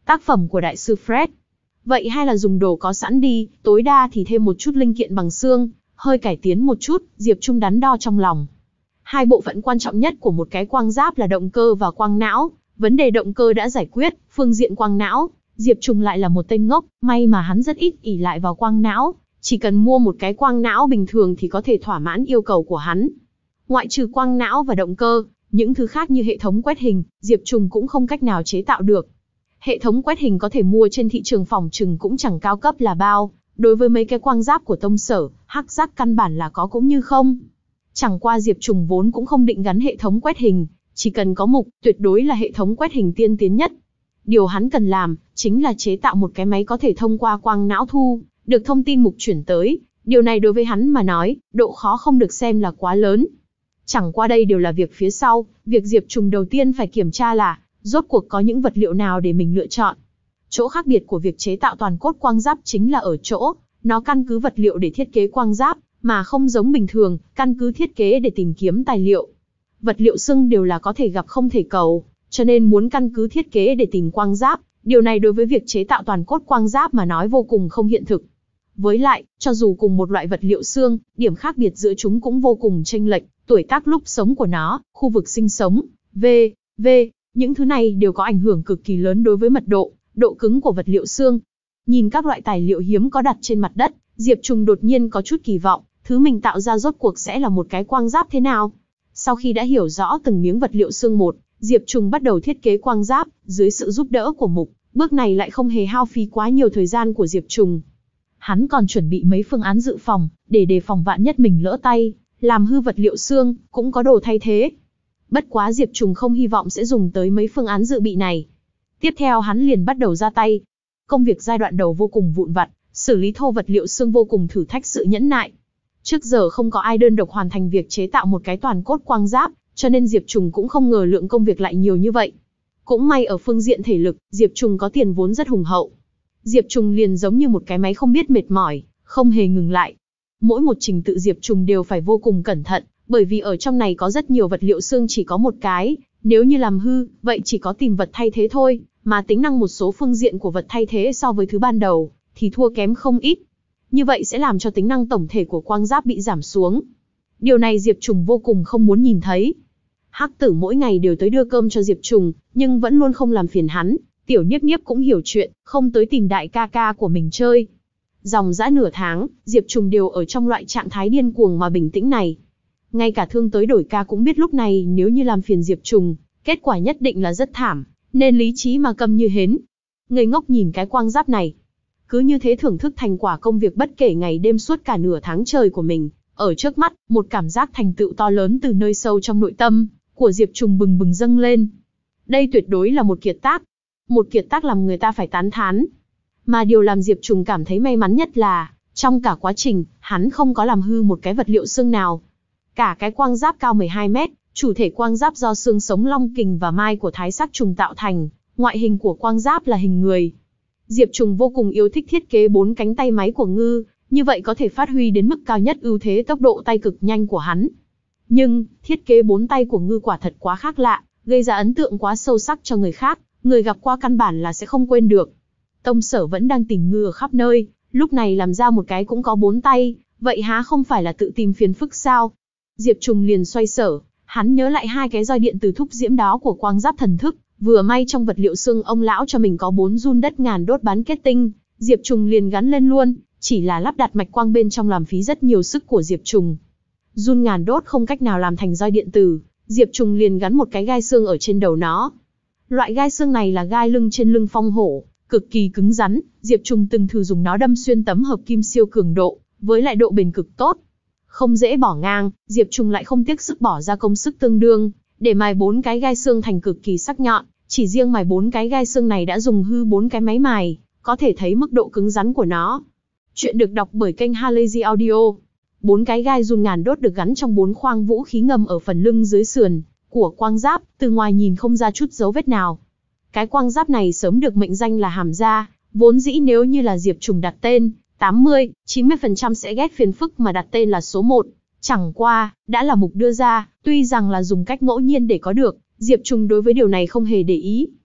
Tác phẩm của đại sư Fred. Vậy hay là dùng đồ có sẵn đi, tối đa thì thêm một chút linh kiện bằng xương, hơi cải tiến một chút, Diệp Trung đắn đo trong lòng. Hai bộ phận quan trọng nhất của một cái quang giáp là động cơ và quang não, vấn đề động cơ đã giải quyết, phương diện quang não, Diệp Trung lại là một tên ngốc, may mà hắn rất ít ỷ lại vào quang não, chỉ cần mua một cái quang não bình thường thì có thể thỏa mãn yêu cầu của hắn. Ngoại trừ quang não và động cơ, những thứ khác như hệ thống quét hình, Diệp Trung cũng không cách nào chế tạo được. Hệ thống quét hình có thể mua trên thị trường phòng trừng cũng chẳng cao cấp là bao, đối với mấy cái quang giáp của Tông Sở, Hắc Giác căn bản là có cũng như không. Chẳng qua Diệp Trung vốn cũng không định gắn hệ thống quét hình, chỉ cần có mục, tuyệt đối là hệ thống quét hình tiên tiến nhất. Điều hắn cần làm, chính là chế tạo một cái máy có thể thông qua quang não thu, được thông tin mục chuyển tới. Điều này đối với hắn mà nói, độ khó không được xem là quá lớn. Chẳng qua đây đều là việc phía sau, việc Diệp Trung đầu tiên phải kiểm tra là, rốt cuộc có những vật liệu nào để mình lựa chọn. Chỗ khác biệt của việc chế tạo toàn cốt quang giáp chính là ở chỗ, nó căn cứ vật liệu để thiết kế quang giáp, mà không giống bình thường, căn cứ thiết kế để tìm kiếm tài liệu. Vật liệu xưng đều là có thể gặp không thể cầu, cho nên muốn căn cứ thiết kế để tìm quang giáp, điều này đối với việc chế tạo toàn cốt quang giáp mà nói vô cùng không hiện thực. Với lại, cho dù cùng một loại vật liệu xương, điểm khác biệt giữa chúng cũng vô cùng chênh lệch, tuổi tác lúc sống của nó, khu vực sinh sống, v v những thứ này đều có ảnh hưởng cực kỳ lớn đối với mật độ, độ cứng của vật liệu xương. Nhìn các loại tài liệu hiếm có đặt trên mặt đất, Diệp Trung đột nhiên có chút kỳ vọng, thứ mình tạo ra rốt cuộc sẽ là một cái quang giáp thế nào. Sau khi đã hiểu rõ từng miếng vật liệu xương một, Diệp Trung bắt đầu thiết kế quang giáp, dưới sự giúp đỡ của mục, bước này lại không hề hao phí quá nhiều thời gian của Diệp Trung. Hắn còn chuẩn bị mấy phương án dự phòng, để đề phòng vạn nhất mình lỡ tay, làm hư vật liệu xương, cũng có đồ thay thế. Bất quá Diệp Trung không hy vọng sẽ dùng tới mấy phương án dự bị này. Tiếp theo hắn liền bắt đầu ra tay. Công việc giai đoạn đầu vô cùng vụn vặt, xử lý thô vật liệu xương vô cùng thử thách sự nhẫn nại. Trước giờ không có ai đơn độc hoàn thành việc chế tạo một cái toàn cốt quang giáp, cho nên Diệp Trung cũng không ngờ lượng công việc lại nhiều như vậy. Cũng may ở phương diện thể lực, Diệp Trung có tiền vốn rất hùng hậu. Diệp Trung liền giống như một cái máy không biết mệt mỏi, không hề ngừng lại. Mỗi một trình tự Diệp Trung đều phải vô cùng cẩn thận, bởi vì ở trong này có rất nhiều vật liệu xương chỉ có một cái, nếu như làm hư, vậy chỉ có tìm vật thay thế thôi, mà tính năng một số phương diện của vật thay thế so với thứ ban đầu, thì thua kém không ít. Như vậy sẽ làm cho tính năng tổng thể của quang giáp bị giảm xuống. Điều này Diệp Trung vô cùng không muốn nhìn thấy. Hắc Tử mỗi ngày đều tới đưa cơm cho Diệp Trung, nhưng vẫn luôn không làm phiền hắn. Tiểu Niếp Niếp cũng hiểu chuyện, không tới tìm đại ca ca của mình chơi. Dòng dã nửa tháng, Diệp Trung đều ở trong loại trạng thái điên cuồng mà bình tĩnh này. Ngay cả Thương tới đổi ca cũng biết lúc này nếu như làm phiền Diệp Trung, kết quả nhất định là rất thảm, nên lý trí mà câm như hến. Ngây ngốc nhìn cái quang giáp này. Cứ như thế thưởng thức thành quả công việc bất kể ngày đêm suốt cả nửa tháng trời của mình. Ở trước mắt, một cảm giác thành tựu to lớn từ nơi sâu trong nội tâm của Diệp Trung bừng bừng dâng lên. Đây tuyệt đối là một kiệt tác. Một kiệt tác làm người ta phải tán thán. Mà điều làm Diệp Trung cảm thấy may mắn nhất là, trong cả quá trình, hắn không có làm hư một cái vật liệu xương nào. Cả cái quang giáp cao mười hai mét, chủ thể quang giáp do xương sống long kình và mai của thái sắc trùng tạo thành, ngoại hình của quang giáp là hình người. Diệp Trung vô cùng yêu thích thiết kế bốn cánh tay máy của ngư, như vậy có thể phát huy đến mức cao nhất ưu thế tốc độ tay cực nhanh của hắn. Nhưng, thiết kế bốn tay của ngư quả thật quá khác lạ, gây ra ấn tượng quá sâu sắc cho người khác, người gặp qua căn bản là sẽ không quên được. Tông Sở vẫn đang tìm ngư ở khắp nơi, lúc này làm ra một cái cũng có bốn tay, vậy há không phải là tự tìm phiền phức sao? Diệp Trung liền xoay sở, hắn nhớ lại hai cái roi điện từ thúc diễm đó của quang giáp thần thức, vừa may trong vật liệu xương ông lão cho mình có bốn giun đất ngàn đốt bán kết tinh, Diệp Trung liền gắn lên luôn, chỉ là lắp đặt mạch quang bên trong làm phí rất nhiều sức của Diệp Trung. Giun ngàn đốt không cách nào làm thành roi điện tử, Diệp Trung liền gắn một cái gai xương ở trên đầu nó. Loại gai xương này là gai lưng trên lưng phong hổ, cực kỳ cứng rắn, Diệp Trung từng thử dùng nó đâm xuyên tấm hợp kim siêu cường độ, với lại độ bền cực tốt. Không dễ bỏ ngang, Diệp Trung lại không tiếc sức bỏ ra công sức tương đương, để mài bốn cái gai xương thành cực kỳ sắc nhọn, chỉ riêng mài bốn cái gai xương này đã dùng hư bốn cái máy mài, có thể thấy mức độ cứng rắn của nó. Chuyện được đọc bởi kênh Halazy Audio. Bốn cái gai giun ngàn đốt được gắn trong bốn khoang vũ khí ngầm ở phần lưng dưới sườn của quang giáp, từ ngoài nhìn không ra chút dấu vết nào. Cái quang giáp này sớm được mệnh danh là hàm da, vốn dĩ nếu như là Diệp Trung đặt tên, tám mươi, chín mươi phần trăm sẽ ghét phiền phức mà đặt tên là số một. Chẳng qua, đã là mục đưa ra, tuy rằng là dùng cách ngẫu nhiên để có được, Diệp Trung đối với điều này không hề để ý.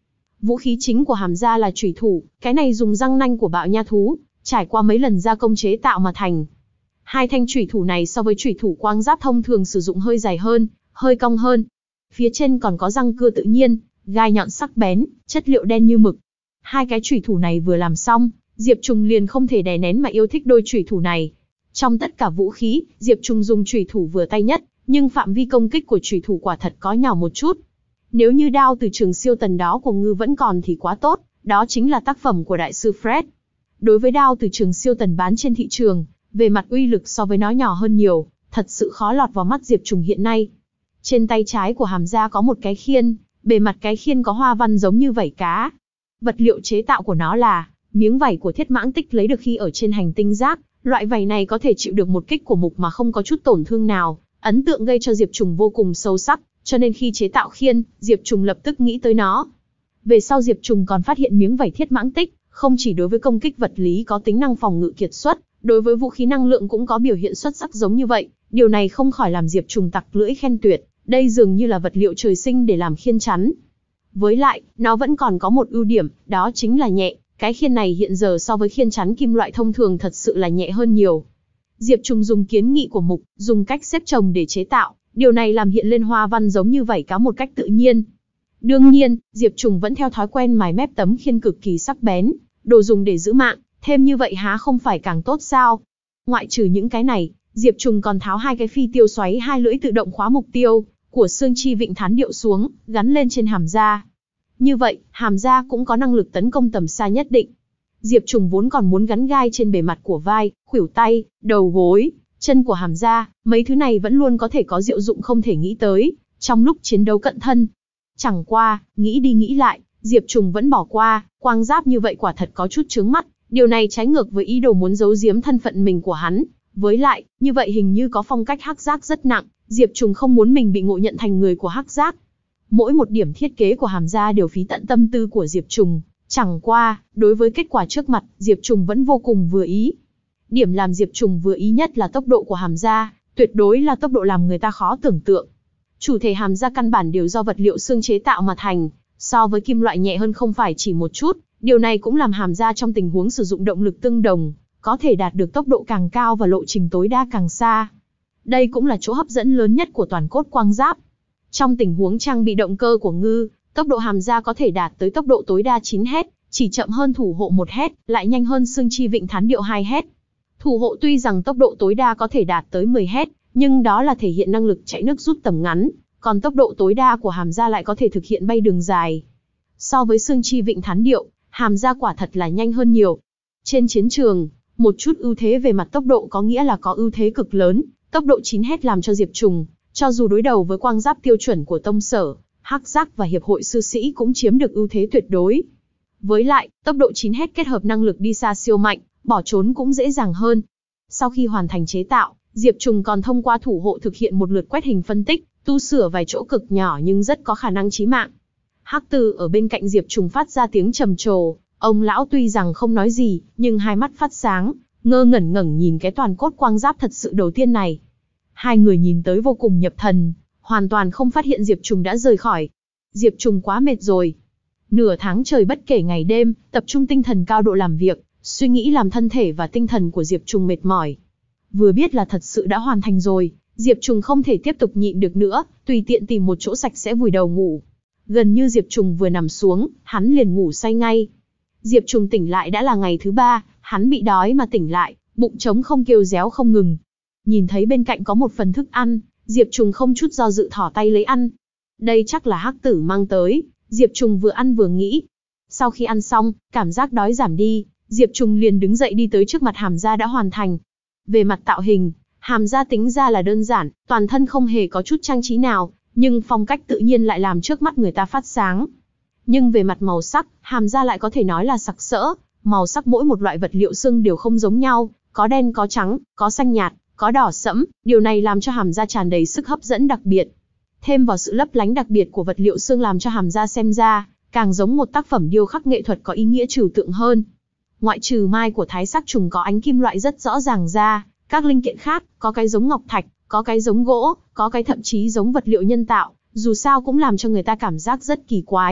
Vũ khí chính của Hàm gia là chủy thủ, cái này dùng răng nanh của bạo nha thú, trải qua mấy lần gia công chế tạo mà thành. Hai thanh chủy thủ này so với chủy thủ quang giáp thông thường sử dụng hơi dài hơn, hơi cong hơn. Phía trên còn có răng cưa tự nhiên, gai nhọn sắc bén, chất liệu đen như mực. Hai cái chủy thủ này vừa làm xong, Diệp Trùng liền không thể đè nén mà yêu thích đôi chủy thủ này. Trong tất cả vũ khí, Diệp Trùng dùng chủy thủ vừa tay nhất, nhưng phạm vi công kích của chủy thủ quả thật có nhỏ một chút. Nếu như đao từ trường siêu tần đó của Ngư vẫn còn thì quá tốt, đó chính là tác phẩm của đại sư Fred. Đối với đao từ trường siêu tần bán trên thị trường, về mặt uy lực so với nó nhỏ hơn nhiều, thật sự khó lọt vào mắt Diệp Trùng hiện nay. Trên tay trái của Hàm gia có một cái khiên, bề mặt cái khiên có hoa văn giống như vảy cá. Vật liệu chế tạo của nó là miếng vảy của thiết mãng tích lấy được khi ở trên hành tinh rác. Loại vảy này có thể chịu được một kích của mục mà không có chút tổn thương nào, ấn tượng gây cho Diệp Trùng vô cùng sâu sắc, cho nên khi chế tạo khiên, Diệp Trùng lập tức nghĩ tới nó. Về sau Diệp Trùng còn phát hiện miếng vảy thiết mãng tích, không chỉ đối với công kích vật lý có tính năng phòng ngự kiệt xuất, đối với vũ khí năng lượng cũng có biểu hiện xuất sắc giống như vậy, điều này không khỏi làm Diệp Trùng tặc lưỡi khen tuyệt, đây dường như là vật liệu trời sinh để làm khiên chắn. Với lại, nó vẫn còn có một ưu điểm, đó chính là nhẹ. Cái khiên này hiện giờ so với khiên chắn kim loại thông thường thật sự là nhẹ hơn nhiều. Diệp Trùng dùng kiến nghị của mục, dùng cách xếp chồng để chế tạo, điều này làm hiện lên hoa văn giống như vảy cá một cách tự nhiên. Đương nhiên, Diệp Trùng vẫn theo thói quen mài mép tấm khiên cực kỳ sắc bén, đồ dùng để giữ mạng, thêm như vậy há không phải càng tốt sao? Ngoại trừ những cái này, Diệp Trùng còn tháo hai cái phi tiêu xoáy hai lưỡi tự động khóa mục tiêu của Xương Chi Vịnh Thán Điệu xuống, gắn lên trên Hàm gia. Như vậy, Hàm gia cũng có năng lực tấn công tầm xa nhất định. Diệp Trùng vốn còn muốn gắn gai trên bề mặt của vai, khuỷu tay, đầu gối, chân của Hàm gia, mấy thứ này vẫn luôn có thể có diệu dụng không thể nghĩ tới, trong lúc chiến đấu cận thân. Chẳng qua, nghĩ đi nghĩ lại, Diệp Trùng vẫn bỏ qua, quang giáp như vậy quả thật có chút chướng mắt, điều này trái ngược với ý đồ muốn giấu giếm thân phận mình của hắn. Với lại, như vậy hình như có phong cách hắc giác rất nặng, Diệp Trùng không muốn mình bị ngộ nhận thành người của hắc giác. Mỗi một điểm thiết kế của Hàm gia đều phí tận tâm tư của Diệp Trùng, chẳng qua, đối với kết quả trước mặt, Diệp Trùng vẫn vô cùng vừa ý. Điểm làm Diệp Trùng vừa ý nhất là tốc độ của Hàm gia, tuyệt đối là tốc độ làm người ta khó tưởng tượng. Chủ thể Hàm gia căn bản đều do vật liệu xương chế tạo mà thành, so với kim loại nhẹ hơn không phải chỉ một chút, điều này cũng làm Hàm gia trong tình huống sử dụng động lực tương đồng, có thể đạt được tốc độ càng cao và lộ trình tối đa càng xa. Đây cũng là chỗ hấp dẫn lớn nhất của toàn cốt quang giáp. Trong tình huống trang bị động cơ của Ngư, tốc độ Hàm gia có thể đạt tới tốc độ tối đa chín héc, chỉ chậm hơn thủ hộ một héc, lại nhanh hơn Xương Chi Vịnh Thán Điệu hai héc. Thủ hộ tuy rằng tốc độ tối đa có thể đạt tới mười héc, nhưng đó là thể hiện năng lực chạy nước rút tầm ngắn, còn tốc độ tối đa của Hàm gia lại có thể thực hiện bay đường dài. So với Xương Chi Vịnh Thán Điệu, Hàm gia quả thật là nhanh hơn nhiều. Trên chiến trường, một chút ưu thế về mặt tốc độ có nghĩa là có ưu thế cực lớn, tốc độ chín héc làm cho Diệp Trùng, cho dù đối đầu với quang giáp tiêu chuẩn của Tông Sở, Hắc Giác và Hiệp hội Sư Sĩ cũng chiếm được ưu thế tuyệt đối. Với lại, tốc độ chín héc kết hợp năng lực đi xa siêu mạnh, bỏ trốn cũng dễ dàng hơn. Sau khi hoàn thành chế tạo, Diệp Trùng còn thông qua thủ hộ thực hiện một lượt quét hình phân tích, tu sửa vài chỗ cực nhỏ nhưng rất có khả năng chí mạng. Hắc Từ ở bên cạnh Diệp Trùng phát ra tiếng trầm trồ, ông lão tuy rằng không nói gì, nhưng hai mắt phát sáng, ngơ ngẩn ngẩn nhìn cái toàn cốt quang giáp thật sự đầu tiên này. Hai người nhìn tới vô cùng nhập thần, hoàn toàn không phát hiện Diệp Trùng đã rời khỏi. Diệp Trùng quá mệt rồi. Nửa tháng trời bất kể ngày đêm, tập trung tinh thần cao độ làm việc, suy nghĩ làm thân thể và tinh thần của Diệp Trùng mệt mỏi. Vừa biết là thật sự đã hoàn thành rồi, Diệp Trùng không thể tiếp tục nhịn được nữa, tùy tiện tìm một chỗ sạch sẽ vùi đầu ngủ. Gần như Diệp Trùng vừa nằm xuống, hắn liền ngủ say ngay. Diệp Trùng tỉnh lại đã là ngày thứ ba, hắn bị đói mà tỉnh lại, bụng trống không kêu réo không ngừng. Nhìn thấy bên cạnh có một phần thức ăn, Diệp Trùng không chút do dự thỏ tay lấy ăn. Đây chắc là Hắc Tử mang tới, Diệp Trùng vừa ăn vừa nghĩ. Sau khi ăn xong, cảm giác đói giảm đi, Diệp Trùng liền đứng dậy đi tới trước mặt Hàm gia đã hoàn thành. Về mặt tạo hình, Hàm gia tính ra là đơn giản, toàn thân không hề có chút trang trí nào, nhưng phong cách tự nhiên lại làm trước mắt người ta phát sáng. Nhưng về mặt màu sắc, Hàm gia lại có thể nói là sặc sỡ, màu sắc mỗi một loại vật liệu xương đều không giống nhau, có đen có trắng, có xanh nhạt, có đỏ sẫm, điều này làm cho Hàm gia tràn đầy sức hấp dẫn đặc biệt. Thêm vào sự lấp lánh đặc biệt của vật liệu xương làm cho Hàm gia xem ra, càng giống một tác phẩm điêu khắc nghệ thuật có ý nghĩa trừu tượng hơn. Ngoại trừ mai của Thái Sắc Trùng có ánh kim loại rất rõ ràng ra, các linh kiện khác, có cái giống ngọc thạch, có cái giống gỗ, có cái thậm chí giống vật liệu nhân tạo, dù sao cũng làm cho người ta cảm giác rất kỳ quái,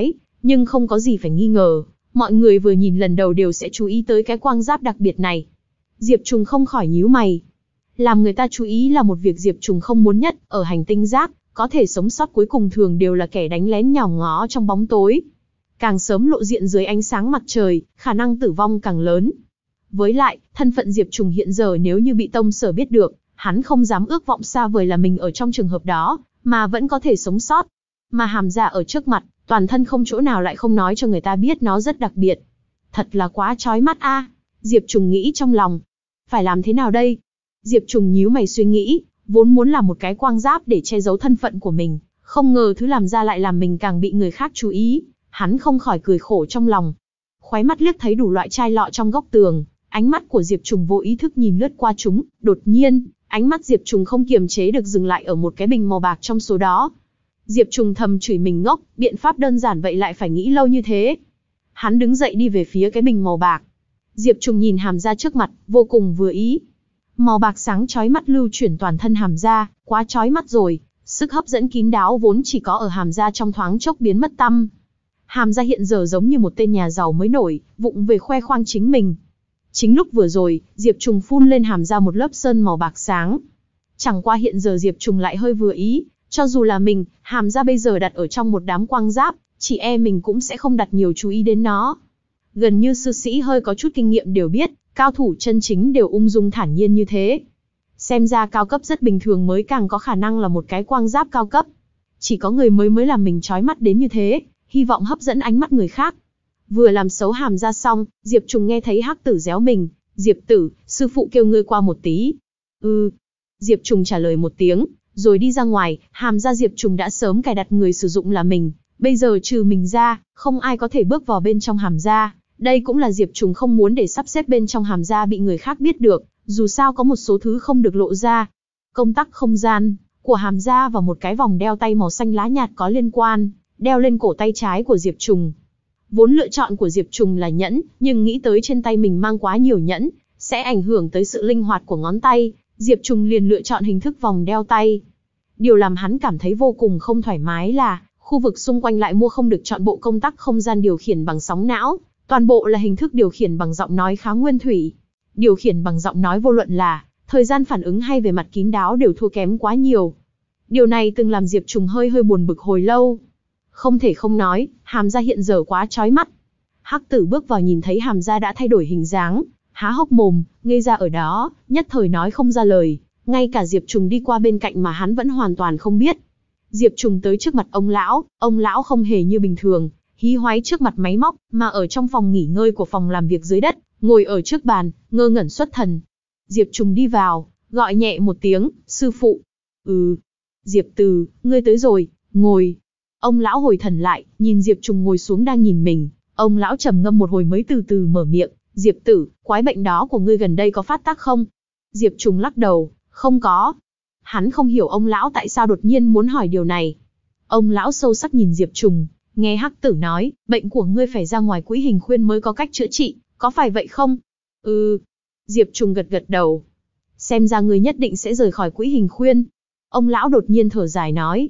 Nhưng không có gì phải nghi ngờ, mọi người vừa nhìn lần đầu đều sẽ chú ý tới cái quang giáp đặc biệt này. Diệp Trùng không khỏi nhíu mày. Làm người ta chú ý là một việc Diệp Trùng không muốn nhất, ở hành tinh giáp, có thể sống sót cuối cùng thường đều là kẻ đánh lén nhòm ngó trong bóng tối. Càng sớm lộ diện dưới ánh sáng mặt trời, khả năng tử vong càng lớn. Với lại, thân phận Diệp Trùng hiện giờ nếu như bị tông sở biết được, hắn không dám ước vọng xa vời là mình ở trong trường hợp đó, mà vẫn có thể sống sót. Mà Hàm Gia ở trước mặt, toàn thân không chỗ nào lại không nói cho người ta biết nó rất đặc biệt. Thật là quá chói mắt a, Diệp Trùng nghĩ trong lòng. Phải làm thế nào đây? Diệp Trùng nhíu mày suy nghĩ, vốn muốn làm một cái quang giáp để che giấu thân phận của mình, không ngờ thứ làm ra lại làm mình càng bị người khác chú ý, hắn không khỏi cười khổ trong lòng. Khóe mắt liếc thấy đủ loại chai lọ trong góc tường, ánh mắt của Diệp Trùng vô ý thức nhìn lướt qua chúng, đột nhiên, ánh mắt Diệp Trùng không kiềm chế được dừng lại ở một cái bình màu bạc trong số đó. Diệp Trùng thầm chửi mình ngốc, biện pháp đơn giản vậy lại phải nghĩ lâu như thế. Hắn đứng dậy đi về phía cái bình màu bạc. Diệp Trùng nhìn Hàm Gia trước mặt, vô cùng vừa ý. Màu bạc sáng chói mắt lưu chuyển toàn thân Hàm Gia, quá chói mắt rồi, sức hấp dẫn kín đáo vốn chỉ có ở Hàm Gia trong thoáng chốc biến mất tăm. Hàm Gia hiện giờ giống như một tên nhà giàu mới nổi, vụng về khoe khoang chính mình. Chính lúc vừa rồi, Diệp Trùng phun lên Hàm Gia một lớp sơn màu bạc sáng. Chẳng qua hiện giờ Diệp Trùng lại hơi vừa ý, cho dù là mình, Hàm Gia bây giờ đặt ở trong một đám quang giáp, chỉ e mình cũng sẽ không đặt nhiều chú ý đến nó. Gần như sư sĩ hơi có chút kinh nghiệm đều biết, cao thủ chân chính đều ung dung thản nhiên như thế. Xem ra cao cấp rất bình thường mới càng có khả năng là một cái quang giáp cao cấp. Chỉ có người mới mới làm mình chói mắt đến như thế, hy vọng hấp dẫn ánh mắt người khác. Vừa làm xấu Hàm Gia xong, Diệp Trùng nghe thấy Hắc Tử réo mình, Diệp Tử, sư phụ kêu ngươi qua một tí. Ừ. Diệp Trùng trả lời một tiếng, rồi đi ra ngoài. Hàm Gia Diệp Trùng đã sớm cài đặt người sử dụng là mình, bây giờ trừ mình ra, không ai có thể bước vào bên trong Hàm Gia. Đây cũng là Diệp Trùng không muốn để sắp xếp bên trong Hàm Gia bị người khác biết được, dù sao có một số thứ không được lộ ra. Công tắc không gian của Hàm Gia và một cái vòng đeo tay màu xanh lá nhạt có liên quan, đeo lên cổ tay trái của Diệp Trùng. Vốn lựa chọn của Diệp Trùng là nhẫn, nhưng nghĩ tới trên tay mình mang quá nhiều nhẫn, sẽ ảnh hưởng tới sự linh hoạt của ngón tay, Diệp Trùng liền lựa chọn hình thức vòng đeo tay. Điều làm hắn cảm thấy vô cùng không thoải mái là, khu vực xung quanh lại mua không được chọn bộ công tắc không gian điều khiển bằng sóng não, toàn bộ là hình thức điều khiển bằng giọng nói khá nguyên thủy. Điều khiển bằng giọng nói vô luận là, thời gian phản ứng hay về mặt kín đáo đều thua kém quá nhiều. Điều này từng làm Diệp Trùng hơi hơi buồn bực hồi lâu. Không thể không nói, Hàm Gia hiện giờ quá chói mắt. Hắc Tử bước vào nhìn thấy Hàm Gia đã thay đổi hình dáng, há hốc mồm, ngây ra ở đó, nhất thời nói không ra lời, ngay cả Diệp Trùng đi qua bên cạnh mà hắn vẫn hoàn toàn không biết. Diệp Trùng tới trước mặt ông lão, ông lão không hề như bình thường, hí hoáy trước mặt máy móc, mà ở trong phòng nghỉ ngơi của phòng làm việc dưới đất, ngồi ở trước bàn, ngơ ngẩn xuất thần. Diệp Trùng đi vào, gọi nhẹ một tiếng, sư phụ. Ừ. Diệp Từ, ngươi tới rồi, ngồi. Ông lão hồi thần lại, nhìn Diệp Trùng ngồi xuống đang nhìn mình, ông lão trầm ngâm một hồi mới từ từ mở miệng, Diệp Tử, quái bệnh đó của ngươi gần đây có phát tác không? Diệp Trùng lắc đầu, không có. Hắn không hiểu ông lão tại sao đột nhiên muốn hỏi điều này. Ông lão sâu sắc nhìn Diệp Trùng, nghe Hắc Tử nói, bệnh của ngươi phải ra ngoài quỹ hình khuyên mới có cách chữa trị, có phải vậy không? Ừ. Diệp Trùng gật gật đầu. Xem ra ngươi nhất định sẽ rời khỏi quỹ hình khuyên. Ông lão đột nhiên thở dài nói.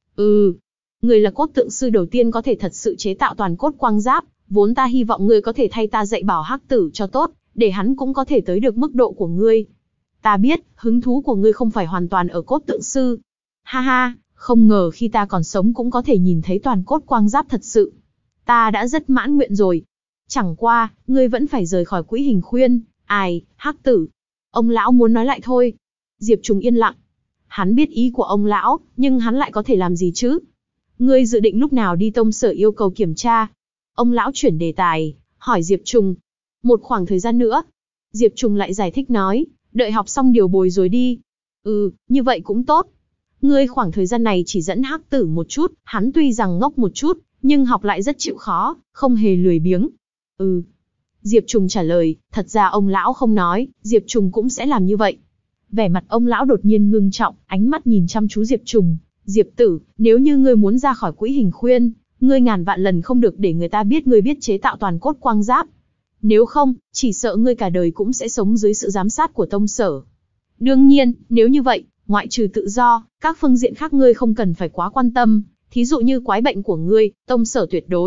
Ừ. Ngươi là cốt tượng sư đầu tiên có thể thật sự chế tạo toàn cốt quang giáp, vốn ta hy vọng ngươi có thể thay ta dạy bảo Hắc Tử cho tốt, để hắn cũng có thể tới được mức độ của ngươi. Ta biết, hứng thú của ngươi không phải hoàn toàn ở cốt tượng sư. Ha ha, không ngờ khi ta còn sống cũng có thể nhìn thấy toàn cốt quang giáp thật sự. Ta đã rất mãn nguyện rồi. Chẳng qua, ngươi vẫn phải rời khỏi quỹ hình khuyên. Ai, Hắc Tử. Ông lão muốn nói lại thôi. Diệp Trùng yên lặng. Hắn biết ý của ông lão, nhưng hắn lại có thể làm gì chứ? Ngươi dự định lúc nào đi tông sở yêu cầu kiểm tra? Ông lão chuyển đề tài, hỏi Diệp Trùng. Một khoảng thời gian nữa. Diệp Trùng lại giải thích nói, đợi học xong điều bồi rồi đi. Ừ, như vậy cũng tốt. Ngươi khoảng thời gian này chỉ dẫn Hắc Tử một chút, hắn tuy rằng ngốc một chút, nhưng học lại rất chịu khó, không hề lười biếng. Ừ. Diệp Trùng trả lời, thật ra ông lão không nói, Diệp Trùng cũng sẽ làm như vậy. Vẻ mặt ông lão đột nhiên ngưng trọng, ánh mắt nhìn chăm chú Diệp Trùng. Diệp Tử, nếu như ngươi muốn ra khỏi quỹ hình khuyên, ngươi ngàn vạn lần không được để người ta biết ngươi biết chế tạo toàn cốt quang giáp. Nếu không, chỉ sợ ngươi cả đời cũng sẽ sống dưới sự giám sát của tông sở. Đương nhiên, nếu như vậy, ngoại trừ tự do, các phương diện khác ngươi không cần phải quá quan tâm, thí dụ như quái bệnh của ngươi, tông sở tuyệt đối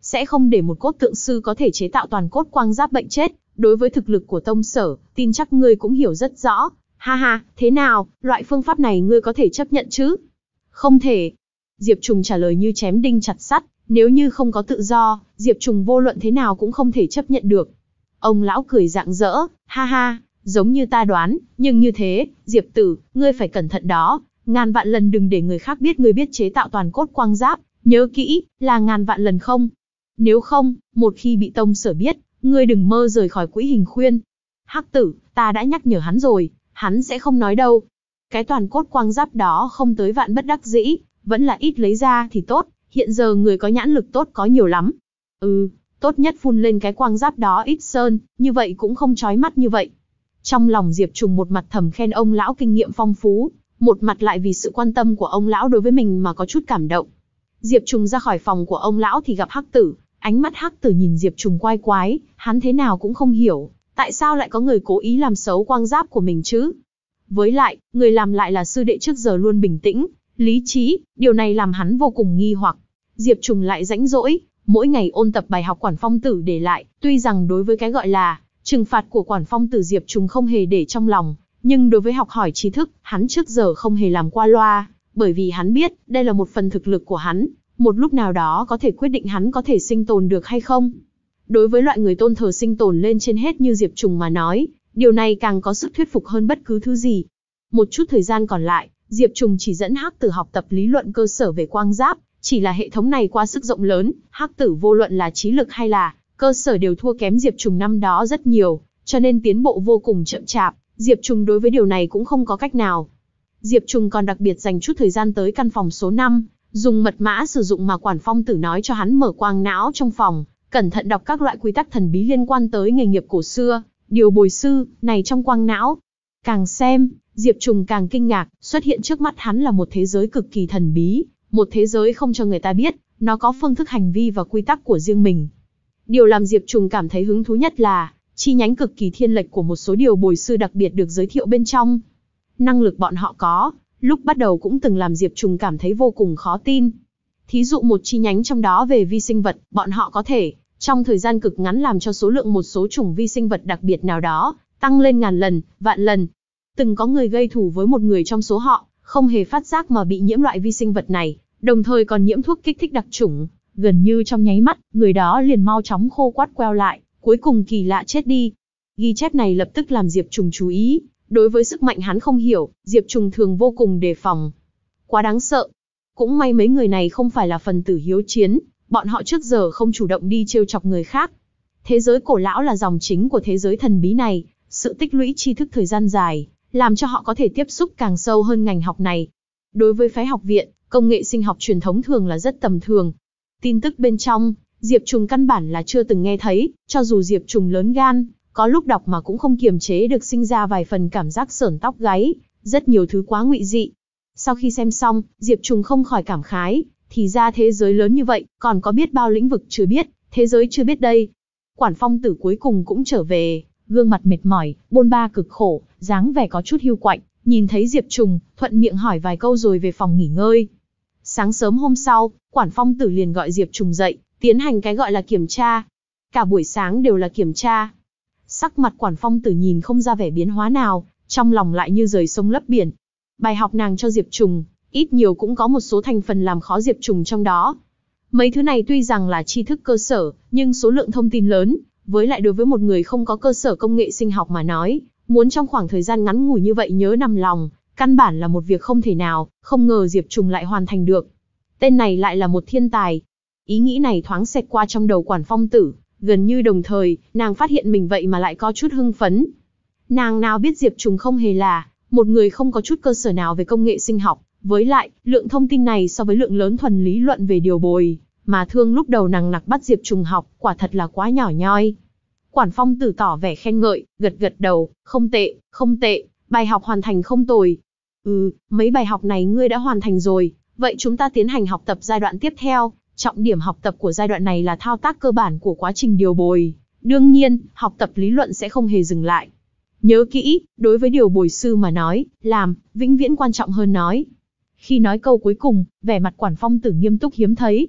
sẽ không để một cốt tượng sư có thể chế tạo toàn cốt quang giáp bệnh chết. Đối với thực lực của tông sở, tin chắc ngươi cũng hiểu rất rõ. Ha ha, thế nào, loại phương pháp này ngươi có thể chấp nhận chứ? Không thể. Diệp Trùng trả lời như chém đinh chặt sắt, nếu như không có tự do, Diệp Trùng vô luận thế nào cũng không thể chấp nhận được. Ông lão cười rạng rỡ, ha ha, giống như ta đoán, nhưng như thế, Diệp tử, ngươi phải cẩn thận đó, ngàn vạn lần đừng để người khác biết ngươi biết chế tạo toàn cốt quang giáp, nhớ kỹ, là ngàn vạn lần không. Nếu không, một khi bị tông sở biết, ngươi đừng mơ rời khỏi quỹ hình khuyên. Hắc tử, ta đã nhắc nhở hắn rồi, hắn sẽ không nói đâu. Cái toàn cốt quang giáp đó không tới vạn bất đắc dĩ, vẫn là ít lấy ra thì tốt, hiện giờ người có nhãn lực tốt có nhiều lắm. Ừ, tốt nhất phun lên cái quang giáp đó ít sơn, như vậy cũng không chói mắt như vậy. Trong lòng Diệp Trùng một mặt thầm khen ông lão kinh nghiệm phong phú, một mặt lại vì sự quan tâm của ông lão đối với mình mà có chút cảm động. Diệp Trùng ra khỏi phòng của ông lão thì gặp Hắc Tử, ánh mắt Hắc Tử nhìn Diệp Trùng quái quái, hắn thế nào cũng không hiểu, tại sao lại có người cố ý làm xấu quang giáp của mình chứ? Với lại, người làm lại là sư đệ trước giờ luôn bình tĩnh, lý trí, điều này làm hắn vô cùng nghi hoặc. Diệp Trùng lại rãnh rỗi, mỗi ngày ôn tập bài học Quản Phong Tử để lại, tuy rằng đối với cái gọi là trừng phạt của Quản Phong Tử Diệp Trùng không hề để trong lòng, nhưng đối với học hỏi tri thức, hắn trước giờ không hề làm qua loa, bởi vì hắn biết, đây là một phần thực lực của hắn, một lúc nào đó có thể quyết định hắn có thể sinh tồn được hay không. Đối với loại người tôn thờ sinh tồn lên trên hết như Diệp Trùng mà nói, điều này càng có sức thuyết phục hơn bất cứ thứ gì. Một chút thời gian còn lại, Diệp Trùng chỉ dẫn Hắc Tử học tập lý luận cơ sở về quang giáp, chỉ là hệ thống này qua sức rộng lớn, Hắc Tử vô luận là trí lực hay là cơ sở đều thua kém Diệp Trùng năm đó rất nhiều, cho nên tiến bộ vô cùng chậm chạp, Diệp Trùng đối với điều này cũng không có cách nào. Diệp Trùng còn đặc biệt dành chút thời gian tới căn phòng số năm, dùng mật mã sử dụng mà Quản Phong Tử nói cho hắn mở quang não trong phòng, cẩn thận đọc các loại quy tắc thần bí liên quan tới nghề nghiệp cổ xưa, điều bồi sư, này trong quang não. Càng xem, Diệp Trùng càng kinh ngạc, xuất hiện trước mắt hắn là một thế giới cực kỳ thần bí, một thế giới không cho người ta biết, nó có phương thức hành vi và quy tắc của riêng mình. Điều làm Diệp Trùng cảm thấy hứng thú nhất là, chi nhánh cực kỳ thiên lệch của một số điều bồi sư đặc biệt được giới thiệu bên trong. Năng lực bọn họ có, lúc bắt đầu cũng từng làm Diệp Trùng cảm thấy vô cùng khó tin. Thí dụ một chi nhánh trong đó về vi sinh vật, bọn họ có thể, trong thời gian cực ngắn làm cho số lượng một số chủng vi sinh vật đặc biệt nào đó, tăng lên ngàn lần, vạn lần. Từng có người gây thù với một người trong số họ, không hề phát giác mà bị nhiễm loại vi sinh vật này, đồng thời còn nhiễm thuốc kích thích đặc chủng. Gần như trong nháy mắt, người đó liền mau chóng khô quắt queo lại, cuối cùng kỳ lạ chết đi. Ghi chép này lập tức làm Diệp Trùng chú ý, đối với sức mạnh hắn không hiểu, Diệp Trùng thường vô cùng đề phòng. Quá đáng sợ. Cũng may mấy người này không phải là phần tử hiếu chiến, bọn họ trước giờ không chủ động đi trêu chọc người khác. Thế giới cổ lão là dòng chính của thế giới thần bí này, sự tích lũy tri thức thời gian dài, làm cho họ có thể tiếp xúc càng sâu hơn ngành học này. Đối với phái học viện, công nghệ sinh học truyền thống thường là rất tầm thường. Tin tức bên trong, Diệp Trùng căn bản là chưa từng nghe thấy, cho dù Diệp Trùng lớn gan, có lúc đọc mà cũng không kiềm chế được sinh ra vài phần cảm giác sởn tóc gáy, rất nhiều thứ quá ngụy dị. Sau khi xem xong, Diệp Trùng không khỏi cảm khái, thì ra thế giới lớn như vậy, còn có biết bao lĩnh vực chưa biết, thế giới chưa biết đây. Quản Phong Tử cuối cùng cũng trở về, gương mặt mệt mỏi, bôn ba cực khổ, dáng vẻ có chút hiu quạnh, nhìn thấy Diệp Trùng, thuận miệng hỏi vài câu rồi về phòng nghỉ ngơi. Sáng sớm hôm sau, Quản Phong Tử liền gọi Diệp Trùng dậy, tiến hành cái gọi là kiểm tra. Cả buổi sáng đều là kiểm tra. Sắc mặt Quản Phong Tử nhìn không ra vẻ biến hóa nào, trong lòng lại như rời sông lấp biển. Bài học nàng cho Diệp Trùng, ít nhiều cũng có một số thành phần làm khó Diệp Trùng trong đó. Mấy thứ này tuy rằng là tri thức cơ sở, nhưng số lượng thông tin lớn, với lại đối với một người không có cơ sở công nghệ sinh học mà nói, muốn trong khoảng thời gian ngắn ngủi như vậy nhớ nằm lòng, căn bản là một việc không thể nào, không ngờ Diệp Trùng lại hoàn thành được. Tên này lại là một thiên tài. Ý nghĩ này thoáng xẹt qua trong đầu Quản Phong Tử, gần như đồng thời, nàng phát hiện mình vậy mà lại có chút hưng phấn. Nàng nào biết Diệp Trùng không hề là một người không có chút cơ sở nào về công nghệ sinh học, với lại, lượng thông tin này so với lượng lớn thuần lý luận về điều bồi, mà thương lúc đầu nàng nặc bắt Diệp Trùng học, quả thật là quá nhỏ nhoi. Quản Phong Tử tỏ vẻ khen ngợi, gật gật đầu, không tệ, không tệ, bài học hoàn thành không tồi. Ừ, mấy bài học này ngươi đã hoàn thành rồi, vậy chúng ta tiến hành học tập giai đoạn tiếp theo. Trọng điểm học tập của giai đoạn này là thao tác cơ bản của quá trình điều bồi. Đương nhiên, học tập lý luận sẽ không hề dừng lại. Nhớ kỹ, đối với điều bồi sư mà nói, làm, vĩnh viễn quan trọng hơn nói. Khi nói câu cuối cùng, vẻ mặt Quản Phong Tử nghiêm túc hiếm thấy.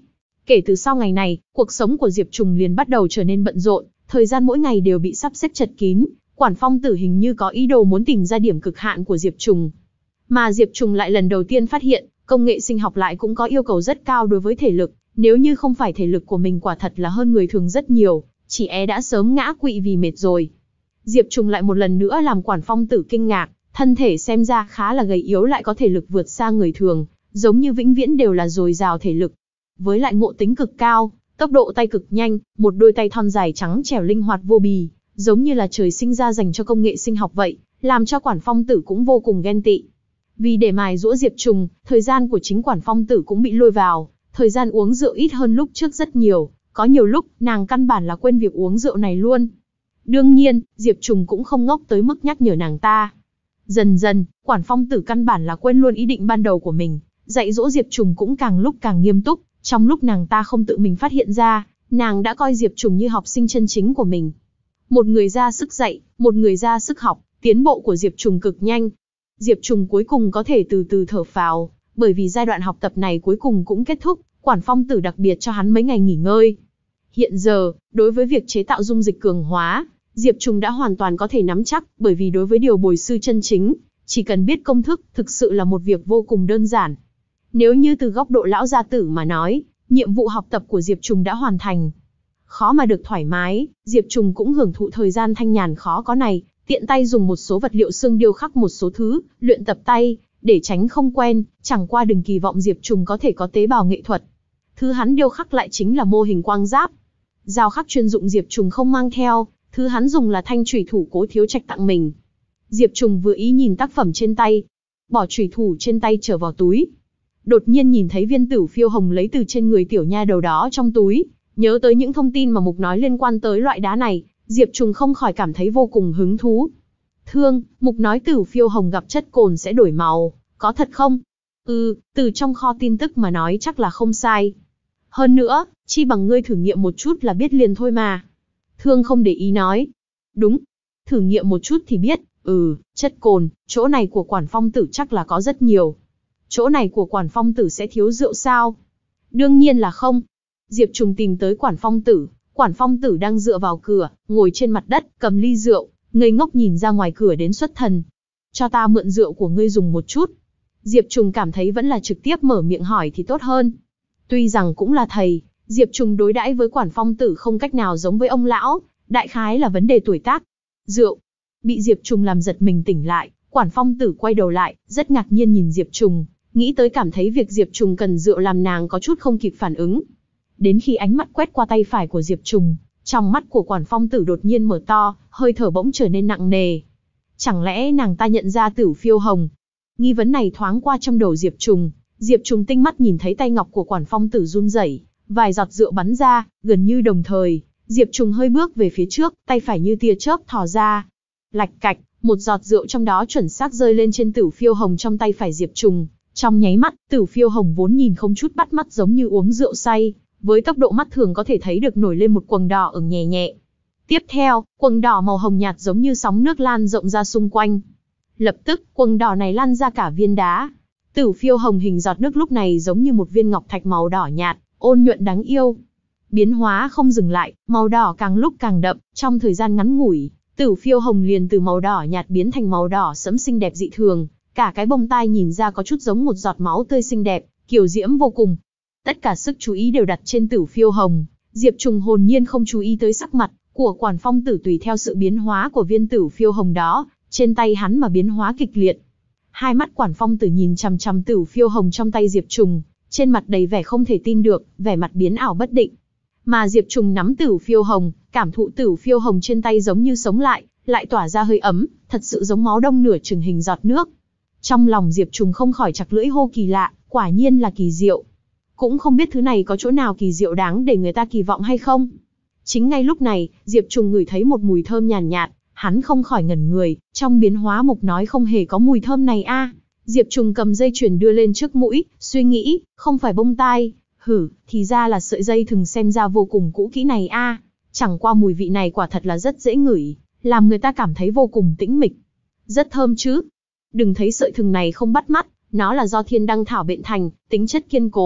Kể từ sau ngày này, cuộc sống của Diệp Trùng liền bắt đầu trở nên bận rộn, thời gian mỗi ngày đều bị sắp xếp chật kín. Quản Phong Tử hình như có ý đồ muốn tìm ra điểm cực hạn của Diệp Trùng. Mà Diệp Trùng lại lần đầu tiên phát hiện, công nghệ sinh học lại cũng có yêu cầu rất cao đối với thể lực, nếu như không phải thể lực của mình quả thật là hơn người thường rất nhiều, chỉ é đã sớm ngã quỵ vì mệt rồi. Diệp Trùng lại một lần nữa làm Quản Phong Tử kinh ngạc, thân thể xem ra khá là gầy yếu lại có thể lực vượt xa người thường, giống như vĩnh viễn đều là dồi dào thể lực. Với lại ngộ tính cực cao, tốc độ tay cực nhanh, một đôi tay thon dài trắng trẻo linh hoạt vô bì, giống như là trời sinh ra dành cho công nghệ sinh học vậy, làm cho Quản Phong Tử cũng vô cùng ghen tị. Vì để mài giũa Diệp Trùng, thời gian của chính Quản Phong Tử cũng bị lôi vào, thời gian uống rượu ít hơn lúc trước rất nhiều, có nhiều lúc nàng căn bản là quên việc uống rượu này luôn. Đương nhiên, Diệp Trùng cũng không ngốc tới mức nhắc nhở nàng ta. Dần dần, Quản Phong Tử căn bản là quên luôn ý định ban đầu của mình, dạy dỗ Diệp Trùng cũng càng lúc càng nghiêm túc, trong lúc nàng ta không tự mình phát hiện ra, nàng đã coi Diệp Trùng như học sinh chân chính của mình. Một người ra sức dạy, một người ra sức học, tiến bộ của Diệp Trùng cực nhanh. Diệp Trùng cuối cùng có thể từ từ thở phào, bởi vì giai đoạn học tập này cuối cùng cũng kết thúc, Quản Phong Tử đặc biệt cho hắn mấy ngày nghỉ ngơi. Hiện giờ, đối với việc chế tạo dung dịch cường hóa, Diệp Trùng đã hoàn toàn có thể nắm chắc, bởi vì đối với điều bồi sư chân chính, chỉ cần biết công thức, thực sự là một việc vô cùng đơn giản. Nếu như từ góc độ lão gia tử mà nói, nhiệm vụ học tập của Diệp Trùng đã hoàn thành. Khó mà được thoải mái, Diệp Trùng cũng hưởng thụ thời gian thanh nhàn khó có này, tiện tay dùng một số vật liệu xương điêu khắc một số thứ, luyện tập tay, để tránh không quen, chẳng qua đừng kỳ vọng Diệp Trùng có thể có tế bào nghệ thuật. Thứ hắn điêu khắc lại chính là mô hình quang giáp. Dao khắc chuyên dụng Diệp Trùng không mang theo, thứ hắn dùng là thanh chủy thủ Cố Thiếu Trạch tặng mình. Diệp Trùng vừa ý nhìn tác phẩm trên tay, bỏ chủy thủ trên tay trở vào túi. Đột nhiên nhìn thấy viên tử phiêu hồng lấy từ trên người tiểu nha đầu đó trong túi, nhớ tới những thông tin mà Mục nói liên quan tới loại đá này, Diệp Trùng không khỏi cảm thấy vô cùng hứng thú. Thương, Mục nói tử phiêu hồng gặp chất cồn sẽ đổi màu, có thật không? Ừ, từ trong kho tin tức mà nói chắc là không sai. Hơn nữa, chi bằng ngươi thử nghiệm một chút là biết liền thôi mà. Thương không để ý nói. Đúng, thử nghiệm một chút thì biết, ừ, chất cồn, chỗ này của Quản Phong Tử chắc là có rất nhiều. Chỗ này của Quản Phong Tử sẽ thiếu rượu sao? Đương nhiên là không. Diệp Trùng tìm tới Quản Phong Tử, Quản Phong Tử đang dựa vào cửa, ngồi trên mặt đất, cầm ly rượu, ngây ngốc nhìn ra ngoài cửa đến xuất thần. Cho ta mượn rượu của ngươi dùng một chút. Diệp Trùng cảm thấy vẫn là trực tiếp mở miệng hỏi thì tốt hơn. Tuy rằng cũng là thầy, Diệp Trùng đối đãi với Quản Phong Tử không cách nào giống với ông lão, đại khái là vấn đề tuổi tác. Rượu. Bị Diệp Trùng làm giật mình tỉnh lại, Quản Phong Tử quay đầu lại, rất ngạc nhiên nhìn Diệp Trùng, nghĩ tới cảm thấy việc Diệp Trùng cần rượu làm nàng có chút không kịp phản ứng. Đến khi ánh mắt quét qua tay phải của Diệp Trùng, trong mắt của Quản Phong Tử đột nhiên mở to, hơi thở bỗng trở nên nặng nề. Chẳng lẽ nàng ta nhận ra Tử Phiêu Hồng? Nghi vấn này thoáng qua trong đầu Diệp Trùng, Diệp Trùng tinh mắt nhìn thấy tay ngọc của Quản Phong Tử run rẩy, vài giọt rượu bắn ra, gần như đồng thời, Diệp Trùng hơi bước về phía trước, tay phải như tia chớp thò ra. Lạch cạch, một giọt rượu trong đó chuẩn xác rơi lên trên Tử Phiêu Hồng trong tay phải Diệp Trùng. Trong nháy mắt, Tử Phiêu Hồng vốn nhìn không chút bắt mắt giống như uống rượu say, với tốc độ mắt thường có thể thấy được nổi lên một quầng đỏ ửng nhẹ nhẹ. Tiếp theo, quầng đỏ màu hồng nhạt giống như sóng nước lan rộng ra xung quanh. Lập tức, quầng đỏ này lan ra cả viên đá. Tử Phiêu Hồng hình giọt nước lúc này giống như một viên ngọc thạch màu đỏ nhạt, ôn nhuận đáng yêu. Biến hóa không dừng lại, màu đỏ càng lúc càng đậm, trong thời gian ngắn ngủi, Tử Phiêu Hồng liền từ màu đỏ nhạt biến thành màu đỏ sẫm xinh đẹp dị thường, cả cái bông tai nhìn ra có chút giống một giọt máu tươi xinh đẹp, kiều diễm vô cùng. Tất cả sức chú ý đều đặt trên Tử Phiêu Hồng, Diệp Trùng hồn nhiên không chú ý tới sắc mặt của Quản Phong Tử tùy theo sự biến hóa của viên Tử Phiêu Hồng đó, trên tay hắn mà biến hóa kịch liệt. Hai mắt Quản Phong Tử nhìn chằm chằm Tử Phiêu Hồng trong tay Diệp Trùng, trên mặt đầy vẻ không thể tin được, vẻ mặt biến ảo bất định. Mà Diệp Trùng nắm Tử Phiêu Hồng, cảm thụ Tử Phiêu Hồng trên tay giống như sống lại, lại tỏa ra hơi ấm, thật sự giống máu đông nửa chừng hình giọt nước. Trong lòng Diệp Trùng không khỏi chặt lưỡi hô kỳ lạ, quả nhiên là kỳ diệu. Cũng không biết thứ này có chỗ nào kỳ diệu đáng để người ta kỳ vọng hay không. Chính ngay lúc này, Diệp Trùng ngửi thấy một mùi thơm nhàn nhạt, nhạt, hắn không khỏi ngẩn người, trong biến hóa Mục nói không hề có mùi thơm này a. À. Diệp Trùng cầm dây chuyền đưa lên trước mũi, suy nghĩ, không phải bông tai, hử, thì ra là sợi dây thừng xem ra vô cùng cũ kỹ này a. À. Chẳng qua mùi vị này quả thật là rất dễ ngửi, làm người ta cảm thấy vô cùng tĩnh mịch. Rất thơm chứ. Đừng thấy sợi thừng này không bắt mắt, nó là do thiên đăng thảo biện thành, tính chất kiên cố,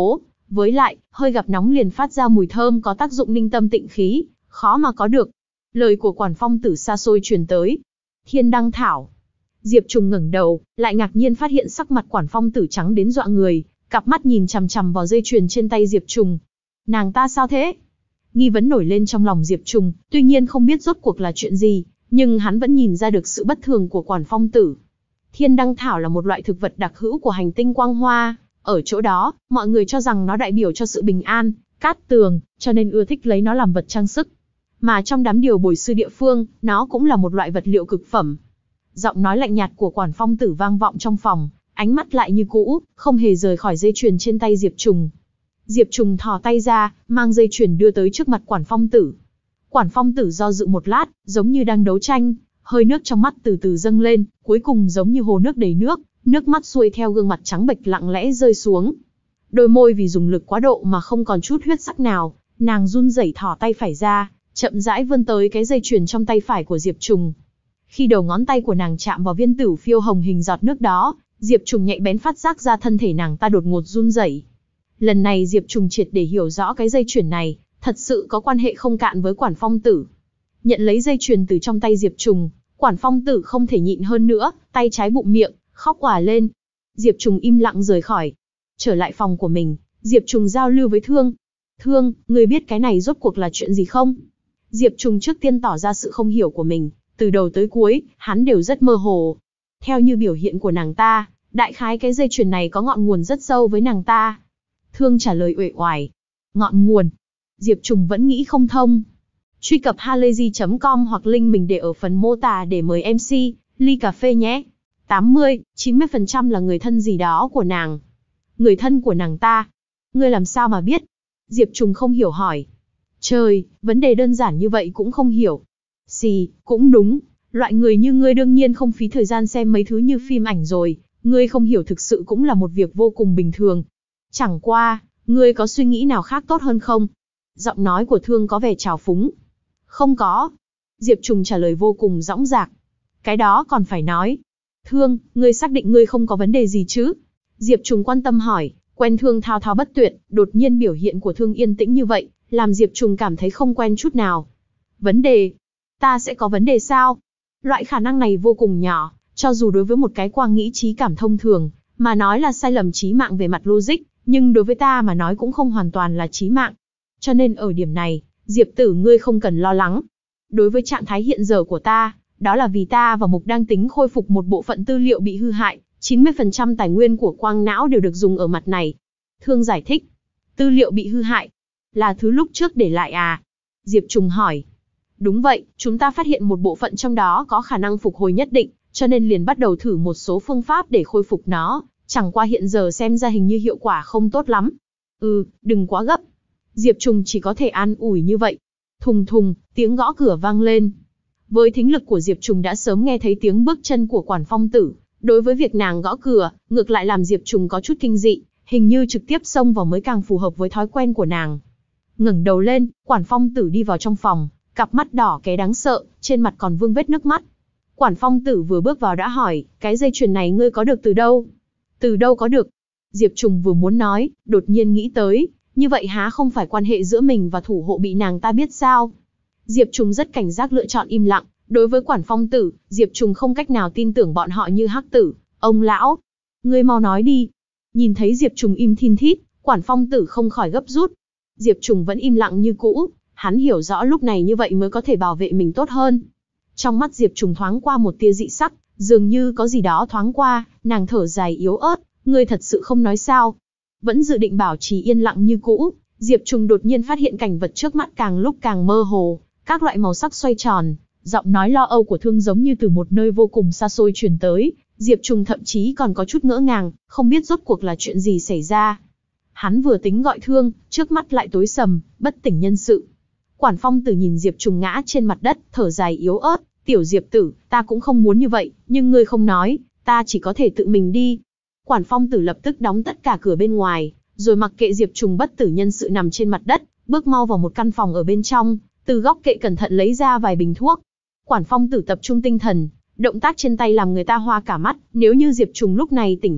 Với lại, hơi gặp nóng liền phát ra mùi thơm có tác dụng ninh tâm tịnh khí, khó mà có được. Lời của Quản Phong Tử xa xôi truyền tới. Thiên đăng thảo. Diệp Trùng ngẩng đầu, lại ngạc nhiên phát hiện sắc mặt Quản Phong Tử trắng đến dọa người, cặp mắt nhìn chằm chằm vào dây chuyền trên tay Diệp Trùng. Nàng ta sao thế? Nghi vấn nổi lên trong lòng Diệp Trùng, tuy nhiên không biết rốt cuộc là chuyện gì, nhưng hắn vẫn nhìn ra được sự bất thường của Quản Phong Tử. Thiên đăng thảo là một loại thực vật đặc hữu của hành tinh Quang Hoa, ở chỗ đó, mọi người cho rằng nó đại biểu cho sự bình an, cát tường, cho nên ưa thích lấy nó làm vật trang sức. Mà trong đám điều bồi sư địa phương, nó cũng là một loại vật liệu cực phẩm. Giọng nói lạnh nhạt của Quản Phong Tử vang vọng trong phòng, ánh mắt lại như cũ, không hề rời khỏi dây chuyền trên tay Diệp Trùng. Diệp Trùng thò tay ra, mang dây chuyền đưa tới trước mặt Quản Phong Tử. Quản Phong Tử do dự một lát, giống như đang đấu tranh, hơi nước trong mắt từ từ dâng lên, cuối cùng giống như hồ nước đầy nước, nước mắt xuôi theo gương mặt trắng bệch lặng lẽ rơi xuống. Đôi môi vì dùng lực quá độ mà không còn chút huyết sắc nào, nàng run rẩy thò tay phải ra, chậm rãi vươn tới cái dây chuyền trong tay phải của Diệp Trùng. Khi đầu ngón tay của nàng chạm vào viên tử phiêu hồng hình giọt nước đó, Diệp Trùng nhạy bén phát giác ra thân thể nàng ta đột ngột run rẩy. Lần này Diệp Trùng triệt để hiểu rõ cái dây chuyền này, thật sự có quan hệ không cạn với Quản Phong Tử. Nhận lấy dây chuyền từ trong tay Diệp Trùng, Quản Phong Tử không thể nhịn hơn nữa, tay trái bụng miệng, khóc òa lên. Diệp Trùng im lặng rời khỏi. Trở lại phòng của mình, Diệp Trùng giao lưu với Thương. Thương, ngươi biết cái này rốt cuộc là chuyện gì không? Diệp Trùng trước tiên tỏ ra sự không hiểu của mình, từ đầu tới cuối, hắn đều rất mơ hồ. Theo như biểu hiện của nàng ta, đại khái cái dây chuyền này có ngọn nguồn rất sâu với nàng ta. Thương trả lời uể oải. Ngọn nguồn? Diệp Trùng vẫn nghĩ không thông. Truy cập halayzi chấm com hoặc link mình để ở phần mô tả để mời em xê, ly cà phê nhé. tám mươi, chín mươi phần trăm là người thân gì đó của nàng. Người thân của nàng ta? Ngươi làm sao mà biết? Diệp Trùng không hiểu hỏi. Trời, vấn đề đơn giản như vậy cũng không hiểu. Xì, cũng đúng. Loại người như ngươi đương nhiên không phí thời gian xem mấy thứ như phim ảnh rồi. Ngươi không hiểu thực sự cũng là một việc vô cùng bình thường. Chẳng qua, ngươi có suy nghĩ nào khác tốt hơn không? Giọng nói của Thương có vẻ trào phúng. Không có. Diệp Trùng trả lời vô cùng dõng dạc. Cái đó còn phải nói. Thương, ngươi xác định ngươi không có vấn đề gì chứ? Diệp Trùng quan tâm hỏi, quen Thương thao thao bất tuyệt, đột nhiên biểu hiện của Thương yên tĩnh như vậy, làm Diệp Trùng cảm thấy không quen chút nào. Vấn đề? Ta sẽ có vấn đề sao? Loại khả năng này vô cùng nhỏ, cho dù đối với một cái quang nghĩ trí cảm thông thường, mà nói là sai lầm chí mạng về mặt logic, nhưng đối với ta mà nói cũng không hoàn toàn là chí mạng. Cho nên ở điểm này, Diệp Tử ngươi không cần lo lắng. Đối với trạng thái hiện giờ của ta, đó là vì ta và Mục đang tính khôi phục một bộ phận tư liệu bị hư hại, chín mươi phần trăm tài nguyên của quang não đều được dùng ở mặt này. Thương giải thích. Tư liệu bị hư hại? Là thứ lúc trước để lại à? Diệp Trùng hỏi. Đúng vậy, chúng ta phát hiện một bộ phận trong đó có khả năng phục hồi nhất định, cho nên liền bắt đầu thử một số phương pháp để khôi phục nó, chẳng qua hiện giờ xem ra hình như hiệu quả không tốt lắm. Ừ, đừng quá gấp. Diệp Trùng chỉ có thể an ủi như vậy. Thùng thùng, tiếng gõ cửa vang lên. Với thính lực của Diệp Trùng đã sớm nghe thấy tiếng bước chân của Quản Phong Tử, đối với việc nàng gõ cửa, ngược lại làm Diệp Trùng có chút kinh dị, hình như trực tiếp xông vào mới càng phù hợp với thói quen của nàng. Ngẩng đầu lên, Quản Phong Tử đi vào trong phòng, cặp mắt đỏ ké đáng sợ, trên mặt còn vương vết nước mắt. Quản Phong Tử vừa bước vào đã hỏi, cái dây chuyền này ngươi có được từ đâu? Từ đâu có được? Diệp Trùng vừa muốn nói, đột nhiên nghĩ tới, như vậy há không phải quan hệ giữa mình và thủ hộ bị nàng ta biết sao? Diệp Trùng rất cảnh giác lựa chọn im lặng, đối với Quản Phong Tử, Diệp Trùng không cách nào tin tưởng bọn họ như Hắc Tử, ông lão. Ngươi mau nói đi. Nhìn thấy Diệp Trùng im thin thít, Quản Phong Tử không khỏi gấp rút. Diệp Trùng vẫn im lặng như cũ, hắn hiểu rõ lúc này như vậy mới có thể bảo vệ mình tốt hơn. Trong mắt Diệp Trùng thoáng qua một tia dị sắc, dường như có gì đó thoáng qua, nàng thở dài yếu ớt, ngươi thật sự không nói sao? Vẫn dự định bảo trì yên lặng như cũ, Diệp Trùng đột nhiên phát hiện cảnh vật trước mắt càng lúc càng mơ hồ, các loại màu sắc xoay tròn, giọng nói lo âu của Thương giống như từ một nơi vô cùng xa xôi truyền tới, Diệp Trùng thậm chí còn có chút ngỡ ngàng, không biết rốt cuộc là chuyện gì xảy ra. Hắn vừa tính gọi Thương, trước mắt lại tối sầm, bất tỉnh nhân sự. Quản Phong Tử nhìn Diệp Trùng ngã trên mặt đất, thở dài yếu ớt, tiểu Diệp Tử, ta cũng không muốn như vậy, nhưng ngươi không nói, ta chỉ có thể tự mình đi. Quản Phong Tử lập tức đóng tất cả cửa bên ngoài, rồi mặc kệ Diệp Trùng bất tử nhân sự nằm trên mặt đất, bước mau vào một căn phòng ở bên trong, từ góc kệ cẩn thận lấy ra vài bình thuốc. Quản Phong Tử tập trung tinh thần, động tác trên tay làm người ta hoa cả mắt, nếu như Diệp Trùng lúc này tỉnh lại,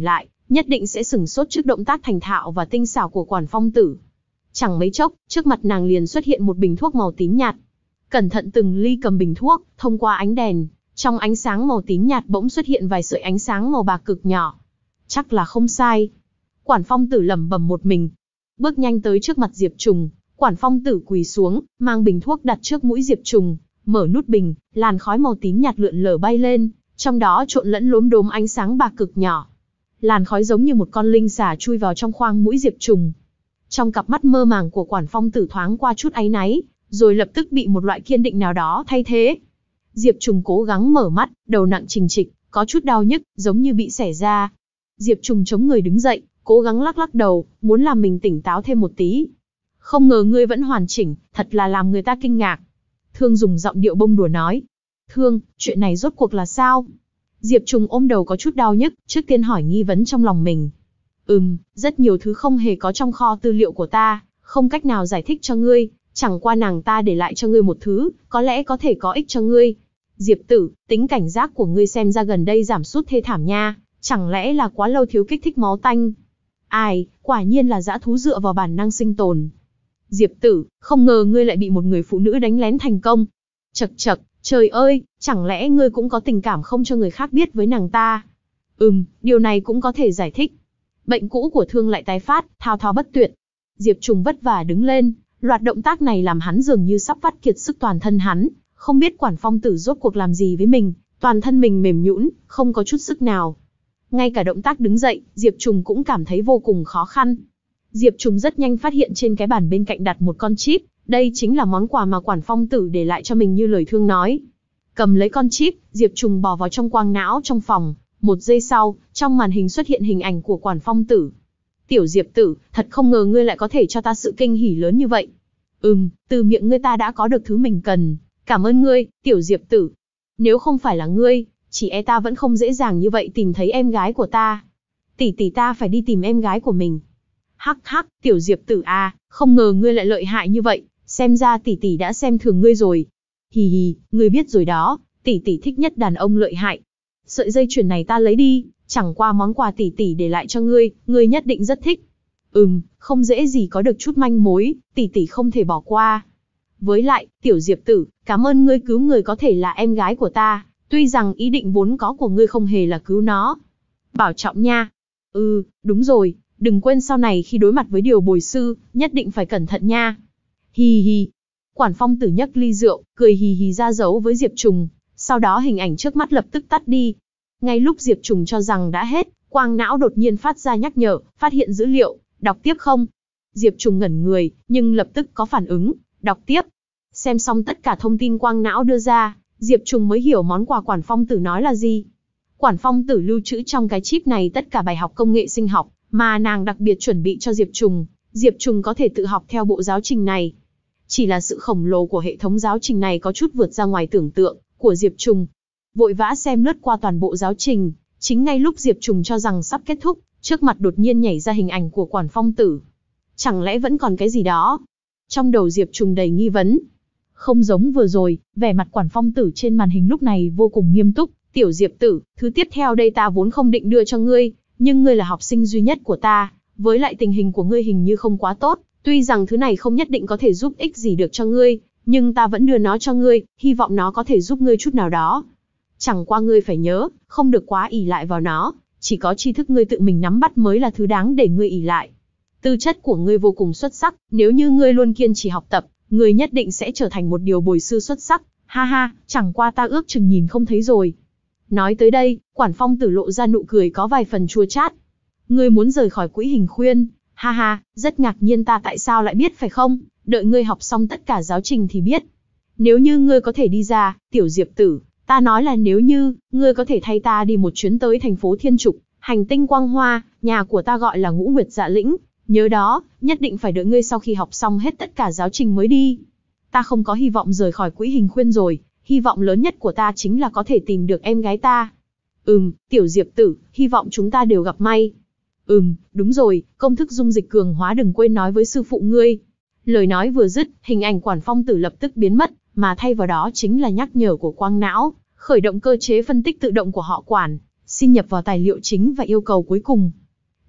nhất định sẽ sửng sốt trước động tác thành thạo và tinh xảo của Quản Phong Tử. Chẳng mấy chốc, trước mặt nàng liền xuất hiện một bình thuốc màu tím nhạt. Cẩn thận từng ly cầm bình thuốc, thông qua ánh đèn, trong ánh sáng màu tím nhạt bỗng xuất hiện vài sợi ánh sáng màu bạc cực nhỏ. Chắc là không sai. Quản Phong Tử lẩm bẩm một mình. Bước nhanh tới trước mặt Diệp Trùng, Quản Phong Tử quỳ xuống, mang bình thuốc đặt trước mũi Diệp Trùng, mở nút bình, làn khói màu tím nhạt lượn lờ bay lên, trong đó trộn lẫn lốm đốm ánh sáng bạc cực nhỏ. Làn khói giống như một con linh xà chui vào trong khoang mũi Diệp Trùng. Trong cặp mắt mơ màng của Quản Phong Tử thoáng qua chút áy náy, rồi lập tức bị một loại kiên định nào đó thay thế. Diệp Trùng cố gắng mở mắt, đầu nặng trình trịch, có chút đau nhức, giống như bị xẻ ra. Diệp Trùng chống người đứng dậy, cố gắng lắc lắc đầu, muốn làm mình tỉnh táo thêm một tí. Không ngờ ngươi vẫn hoàn chỉnh, thật là làm người ta kinh ngạc. Thương dùng giọng điệu bông đùa nói. Thương, chuyện này rốt cuộc là sao? Diệp Trùng ôm đầu có chút đau nhức, trước tiên hỏi nghi vấn trong lòng mình. Ừm, rất nhiều thứ không hề có trong kho tư liệu của ta, không cách nào giải thích cho ngươi, chẳng qua nàng ta để lại cho ngươi một thứ, có lẽ có thể có ích cho ngươi. Diệp Tử, tính cảnh giác của ngươi xem ra gần đây giảm sút thê thảm nha, chẳng lẽ là quá lâu thiếu kích thích máu tanh? Ai, quả nhiên là dã thú dựa vào bản năng sinh tồn. Diệp Tử, không ngờ ngươi lại bị một người phụ nữ đánh lén thành công. Chậc chậc, trời ơi, chẳng lẽ ngươi cũng có tình cảm không cho người khác biết với nàng ta? Ừm, điều này cũng có thể giải thích. Bệnh cũ của Thương lại tái phát, thao thao bất tuyệt. Diệp Trùng vất vả đứng lên, loạt động tác này làm hắn dường như sắp vắt kiệt sức toàn thân hắn, không biết Quản Phong Tử rốt cuộc làm gì với mình, toàn thân mình mềm nhũn, không có chút sức nào. Ngay cả động tác đứng dậy, Diệp Trùng cũng cảm thấy vô cùng khó khăn. Diệp Trùng rất nhanh phát hiện trên cái bàn bên cạnh đặt một con chip, đây chính là món quà mà Quản Phong Tử để lại cho mình như lời Thương nói. Cầm lấy con chip, Diệp Trùng bỏ vào trong quang não trong phòng, một giây sau, trong màn hình xuất hiện hình ảnh của Quản Phong Tử. Tiểu Diệp Tử, thật không ngờ ngươi lại có thể cho ta sự kinh hỉ lớn như vậy. Ừm, từ miệng ngươi ta đã có được thứ mình cần, cảm ơn ngươi, Tiểu Diệp Tử. Nếu không phải là ngươi, chỉ e ta vẫn không dễ dàng như vậy tìm thấy em gái của ta. Tỷ tỷ ta phải đi tìm em gái của mình. Hắc hắc, Tiểu Diệp Tử à, không ngờ ngươi lại lợi hại như vậy, xem ra tỷ tỷ đã xem thường ngươi rồi. Hì hì, ngươi biết rồi đó, tỷ tỷ thích nhất đàn ông lợi hại. Sợi dây chuyền này ta lấy đi, chẳng qua món quà tỷ tỷ để lại cho ngươi, ngươi nhất định rất thích. Ừm, không dễ gì có được chút manh mối, tỷ tỷ không thể bỏ qua. Với lại, Tiểu Diệp Tử, cảm ơn ngươi cứu người có thể là em gái của ta, tuy rằng ý định vốn có của ngươi không hề là cứu nó. Bảo trọng nha. Ừ, đúng rồi, đừng quên sau này khi đối mặt với điều bồi sư, nhất định phải cẩn thận nha. Hì hì. Quản Phong Tử nhấc ly rượu, cười hì hì ra dấu với Diệp Trùng, sau đó hình ảnh trước mắt lập tức tắt đi. Ngay lúc Diệp Trùng cho rằng đã hết, quang não đột nhiên phát ra nhắc nhở, phát hiện dữ liệu, đọc tiếp không? Diệp Trùng ngẩn người, nhưng lập tức có phản ứng, đọc tiếp. Xem xong tất cả thông tin quang não đưa ra, Diệp Trùng mới hiểu món quà Quản Phong Tử nói là gì. Quản Phong Tử lưu trữ trong cái chip này tất cả bài học công nghệ sinh học, mà nàng đặc biệt chuẩn bị cho Diệp Trùng, Diệp Trùng có thể tự học theo bộ giáo trình này. Chỉ là sự khổng lồ của hệ thống giáo trình này có chút vượt ra ngoài tưởng tượng của Diệp Trùng. Vội vã xem lướt qua toàn bộ giáo trình, chính ngay lúc Diệp Trùng cho rằng sắp kết thúc, trước mặt đột nhiên nhảy ra hình ảnh của Quản Phong Tử. Chẳng lẽ vẫn còn cái gì đó? Trong đầu Diệp Trùng đầy nghi vấn. Không giống vừa rồi, vẻ mặt Quản Phong Tử trên màn hình lúc này vô cùng nghiêm túc. Tiểu Diệp Tử, thứ tiếp theo đây ta vốn không định đưa cho ngươi, nhưng ngươi là học sinh duy nhất của ta, với lại tình hình của ngươi hình như không quá tốt, tuy rằng thứ này không nhất định có thể giúp ích gì được cho ngươi, nhưng ta vẫn đưa nó cho ngươi, hy vọng nó có thể giúp ngươi chút nào đó. Chẳng qua ngươi phải nhớ, không được quá ỷ lại vào nó, chỉ có tri thức ngươi tự mình nắm bắt mới là thứ đáng để ngươi ỷ lại. Tư chất của ngươi vô cùng xuất sắc, nếu như ngươi luôn kiên trì học tập, ngươi nhất định sẽ trở thành một điều bồi sư xuất sắc, ha ha, chẳng qua ta ước chừng nhìn không thấy rồi. Nói tới đây, Quản Phong Tử lộ ra nụ cười có vài phần chua chát. Ngươi muốn rời khỏi quỹ hình khuyên, ha ha, rất ngạc nhiên ta tại sao lại biết phải không, đợi ngươi học xong tất cả giáo trình thì biết. Nếu như ngươi có thể đi ra, Tiểu Diệp Tử, ta nói là nếu như, ngươi có thể thay ta đi một chuyến tới thành phố Thiên Trục, hành tinh Quang Hoa, nhà của ta gọi là Ngũ Nguyệt Dạ Lĩnh, nhớ đó, nhất định phải đợi ngươi sau khi học xong hết tất cả giáo trình mới đi. Ta không có hy vọng rời khỏi quỹ hình khuyên rồi, hy vọng lớn nhất của ta chính là có thể tìm được em gái ta. Ừm, Tiểu Diệp Tử, hy vọng chúng ta đều gặp may. Ừm, đúng rồi, công thức dung dịch cường hóa đừng quên nói với sư phụ ngươi. Lời nói vừa dứt, hình ảnh Quản Phong Tử lập tức biến mất, mà thay vào đó chính là nhắc nhở của quang não, khởi động cơ chế phân tích tự động của họ Quản, xin nhập vào tài liệu chính và yêu cầu cuối cùng.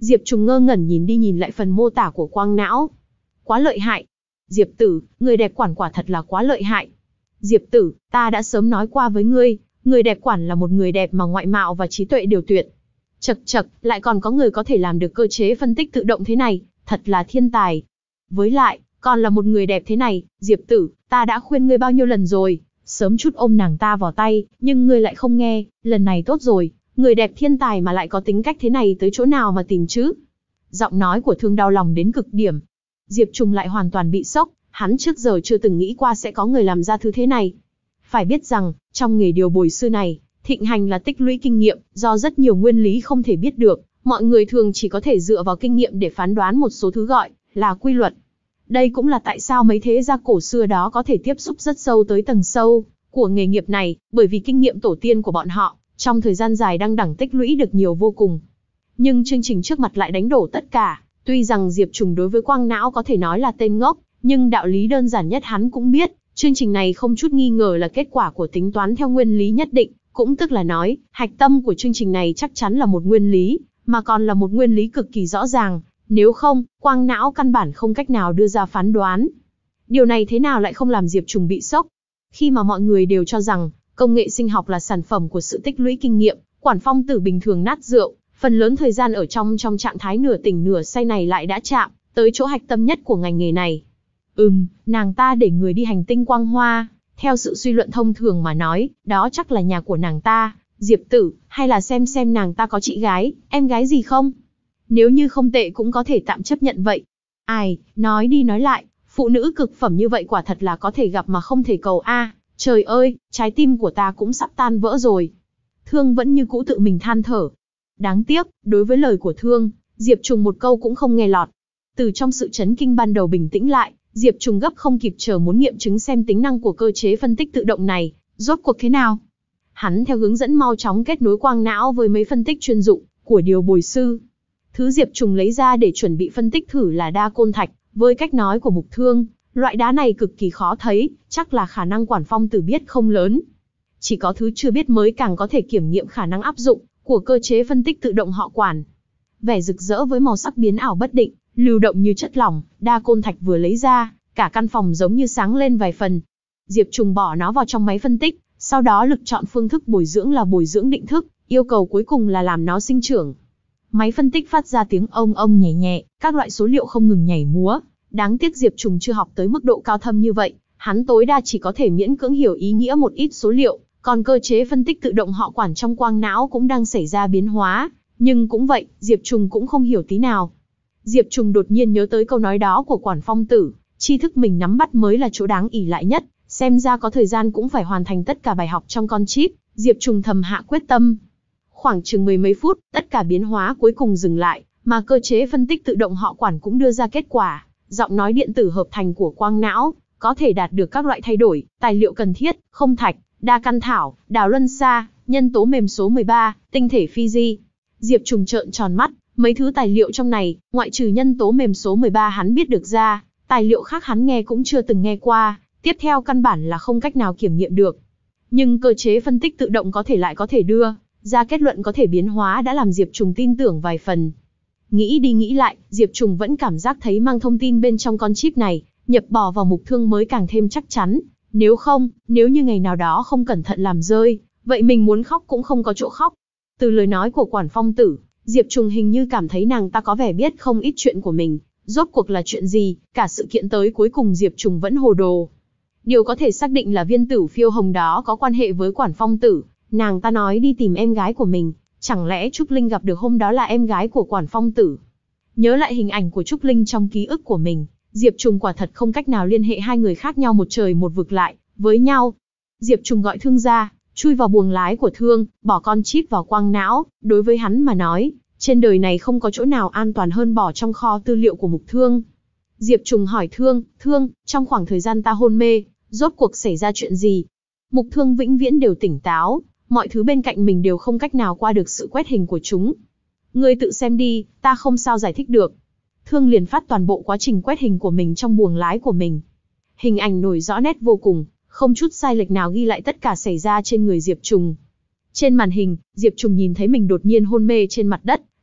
Diệp Trùng ngơ ngẩn nhìn đi nhìn lại phần mô tả của quang não. Quá lợi hại. Diệp tử, người đẹp quản quả thật là quá lợi hại. Diệp tử, ta đã sớm nói qua với ngươi, người đẹp quản là một người đẹp mà ngoại mạo và trí tuệ đều tuyệt. Chậc chậc, lại còn có người có thể làm được cơ chế phân tích tự động thế này, thật là thiên tài. Với lại, còn là một người đẹp thế này, Diệp tử, ta đã khuyên ngươi bao nhiêu lần rồi, sớm chút ôm nàng ta vào tay, nhưng ngươi lại không nghe, lần này tốt rồi, người đẹp thiên tài mà lại có tính cách thế này tới chỗ nào mà tìm chứ? Giọng nói của Thương đau lòng đến cực điểm. Diệp Trùng lại hoàn toàn bị sốc, hắn trước giờ chưa từng nghĩ qua sẽ có người làm ra thứ thế này. Phải biết rằng, trong nghề điều bồi sư này, thịnh hành là tích lũy kinh nghiệm, do rất nhiều nguyên lý không thể biết được, mọi người thường chỉ có thể dựa vào kinh nghiệm để phán đoán một số thứ gọi là quy luật. Đây cũng là tại sao mấy thế gia cổ xưa đó có thể tiếp xúc rất sâu tới tầng sâu của nghề nghiệp này, bởi vì kinh nghiệm tổ tiên của bọn họ, trong thời gian dài đăng đẳng tích lũy được nhiều vô cùng. Nhưng chương trình trước mặt lại đánh đổ tất cả, tuy rằng Diệp Trùng đối với quang não có thể nói là tên ngốc, nhưng đạo lý đơn giản nhất hắn cũng biết, chương trình này không chút nghi ngờ là kết quả của tính toán theo nguyên lý nhất định, cũng tức là nói, hạch tâm của chương trình này chắc chắn là một nguyên lý, mà còn là một nguyên lý cực kỳ rõ ràng, nếu không, quang não căn bản không cách nào đưa ra phán đoán. Điều này thế nào lại không làm Diệp Trùng bị sốc? Khi mà mọi người đều cho rằng, công nghệ sinh học là sản phẩm của sự tích lũy kinh nghiệm, Quản Phong Tử bình thường nát rượu, phần lớn thời gian ở trong trong trạng thái nửa tỉnh nửa say này lại đã chạm tới chỗ hạch tâm nhất của ngành nghề này. Ừm, nàng ta để người đi hành tinh quang hoa, theo sự suy luận thông thường mà nói, đó chắc là nhà của nàng ta, Diệp tử, hay là xem xem nàng ta có chị gái, em gái gì không? Nếu như không tệ cũng có thể tạm chấp nhận vậy. Ai, nói đi nói lại, phụ nữ cực phẩm như vậy quả thật là có thể gặp mà không thể cầu a. À, trời ơi, trái tim của ta cũng sắp tan vỡ rồi. Thương vẫn như cũ tự mình than thở. Đáng tiếc, đối với lời của Thương, Diệp Trùng một câu cũng không nghe lọt. Từ trong sự chấn kinh ban đầu bình tĩnh lại, Diệp Trùng gấp không kịp chờ muốn nghiệm chứng xem tính năng của cơ chế phân tích tự động này, rốt cuộc thế nào. Hắn theo hướng dẫn mau chóng kết nối quang não với mấy phân tích chuyên dụng của điều bồi sư. Thứ Diệp Trùng lấy ra để chuẩn bị phân tích thử là đa côn thạch, với cách nói của Mục Thương, loại đá này cực kỳ khó thấy, chắc là khả năng Quản Phong Tử biết không lớn. Chỉ có thứ chưa biết mới càng có thể kiểm nghiệm khả năng áp dụng của cơ chế phân tích tự động họ Quản. Vẻ rực rỡ với màu sắc biến ảo bất định, lưu động như chất lỏng, đa côn thạch vừa lấy ra, cả căn phòng giống như sáng lên vài phần. Diệp Trùng bỏ nó vào trong máy phân tích, sau đó lực chọn phương thức bồi dưỡng là bồi dưỡng định thức, yêu cầu cuối cùng là làm nó sinh trưởng. Máy phân tích phát ra tiếng ông ông nhẹ nhẹ, các loại số liệu không ngừng nhảy múa. Đáng tiếc Diệp Trùng chưa học tới mức độ cao thâm như vậy, hắn tối đa chỉ có thể miễn cưỡng hiểu ý nghĩa một ít số liệu, còn cơ chế phân tích tự động họ Quản trong quang não cũng đang xảy ra biến hóa, nhưng cũng vậy, Diệp Trùng cũng không hiểu tí nào. Diệp Trùng đột nhiên nhớ tới câu nói đó của Quản Phong Tử, tri thức mình nắm bắt mới là chỗ đáng ỷ lại nhất, xem ra có thời gian cũng phải hoàn thành tất cả bài học trong con chip, Diệp Trùng thầm hạ quyết tâm. Khoảng chừng mười mấy phút, tất cả biến hóa cuối cùng dừng lại, mà cơ chế phân tích tự động họ Quản cũng đưa ra kết quả, giọng nói điện tử hợp thành của quang não, có thể đạt được các loại thay đổi, tài liệu cần thiết, không thạch, đa căn thảo, đào luân xa, nhân tố mềm số mười ba, tinh thể phi di. Diệp Trùng trợn tròn mắt, mấy thứ tài liệu trong này, ngoại trừ nhân tố mềm số mười ba hắn biết được ra, tài liệu khác hắn nghe cũng chưa từng nghe qua, tiếp theo căn bản là không cách nào kiểm nghiệm được. Nhưng cơ chế phân tích tự động có thể lại có thể đưa ra kết luận có thể biến hóa đã làm Diệp Trùng tin tưởng vài phần. Nghĩ đi nghĩ lại, Diệp Trùng vẫn cảm giác thấy mang thông tin bên trong con chip này, nhập bò vào Mục Thương mới càng thêm chắc chắn. Nếu không, nếu như ngày nào đó không cẩn thận làm rơi, vậy mình muốn khóc cũng không có chỗ khóc. Từ lời nói của Quản Phong Tử, Diệp Trùng hình như cảm thấy nàng ta có vẻ biết không ít chuyện của mình. Rốt cuộc là chuyện gì, cả sự kiện tới cuối cùng Diệp Trùng vẫn hồ đồ. Điều có thể xác định là viên tử phiêu hồng đó có quan hệ với Quản Phong Tử. Nàng ta nói đi tìm em gái của mình, chẳng lẽ Trúc Linh gặp được hôm đó là em gái của Quản Phong Tử? Nhớ lại hình ảnh của Trúc Linh trong ký ức của mình, Diệp Trùng quả thật không cách nào liên hệ hai người khác nhau một trời một vực lại với nhau. Diệp Trùng gọi Thương ra, chui vào buồng lái của Thương, bỏ con chip vào quang não. Đối với hắn mà nói, trên đời này không có chỗ nào an toàn hơn bỏ trong kho tư liệu của Mục Thương. Diệp Trùng hỏi Thương, Thương, trong khoảng thời gian ta hôn mê, rốt cuộc xảy ra chuyện gì? Mục Thương vĩnh viễn đều tỉnh táo, mọi thứ bên cạnh mình đều không cách nào qua được sự quét hình của chúng. Ngươi tự xem đi, ta không sao giải thích được. Thương liền phát toàn bộ quá trình quét hình của mình trong buồng lái của mình. Hình ảnh nổi rõ nét vô cùng, không chút sai lệch nào ghi lại tất cả xảy ra trên người Diệp Trùng. Trên màn hình, Diệp Trùng nhìn thấy mình đột nhiên hôn mê trên mặt đất,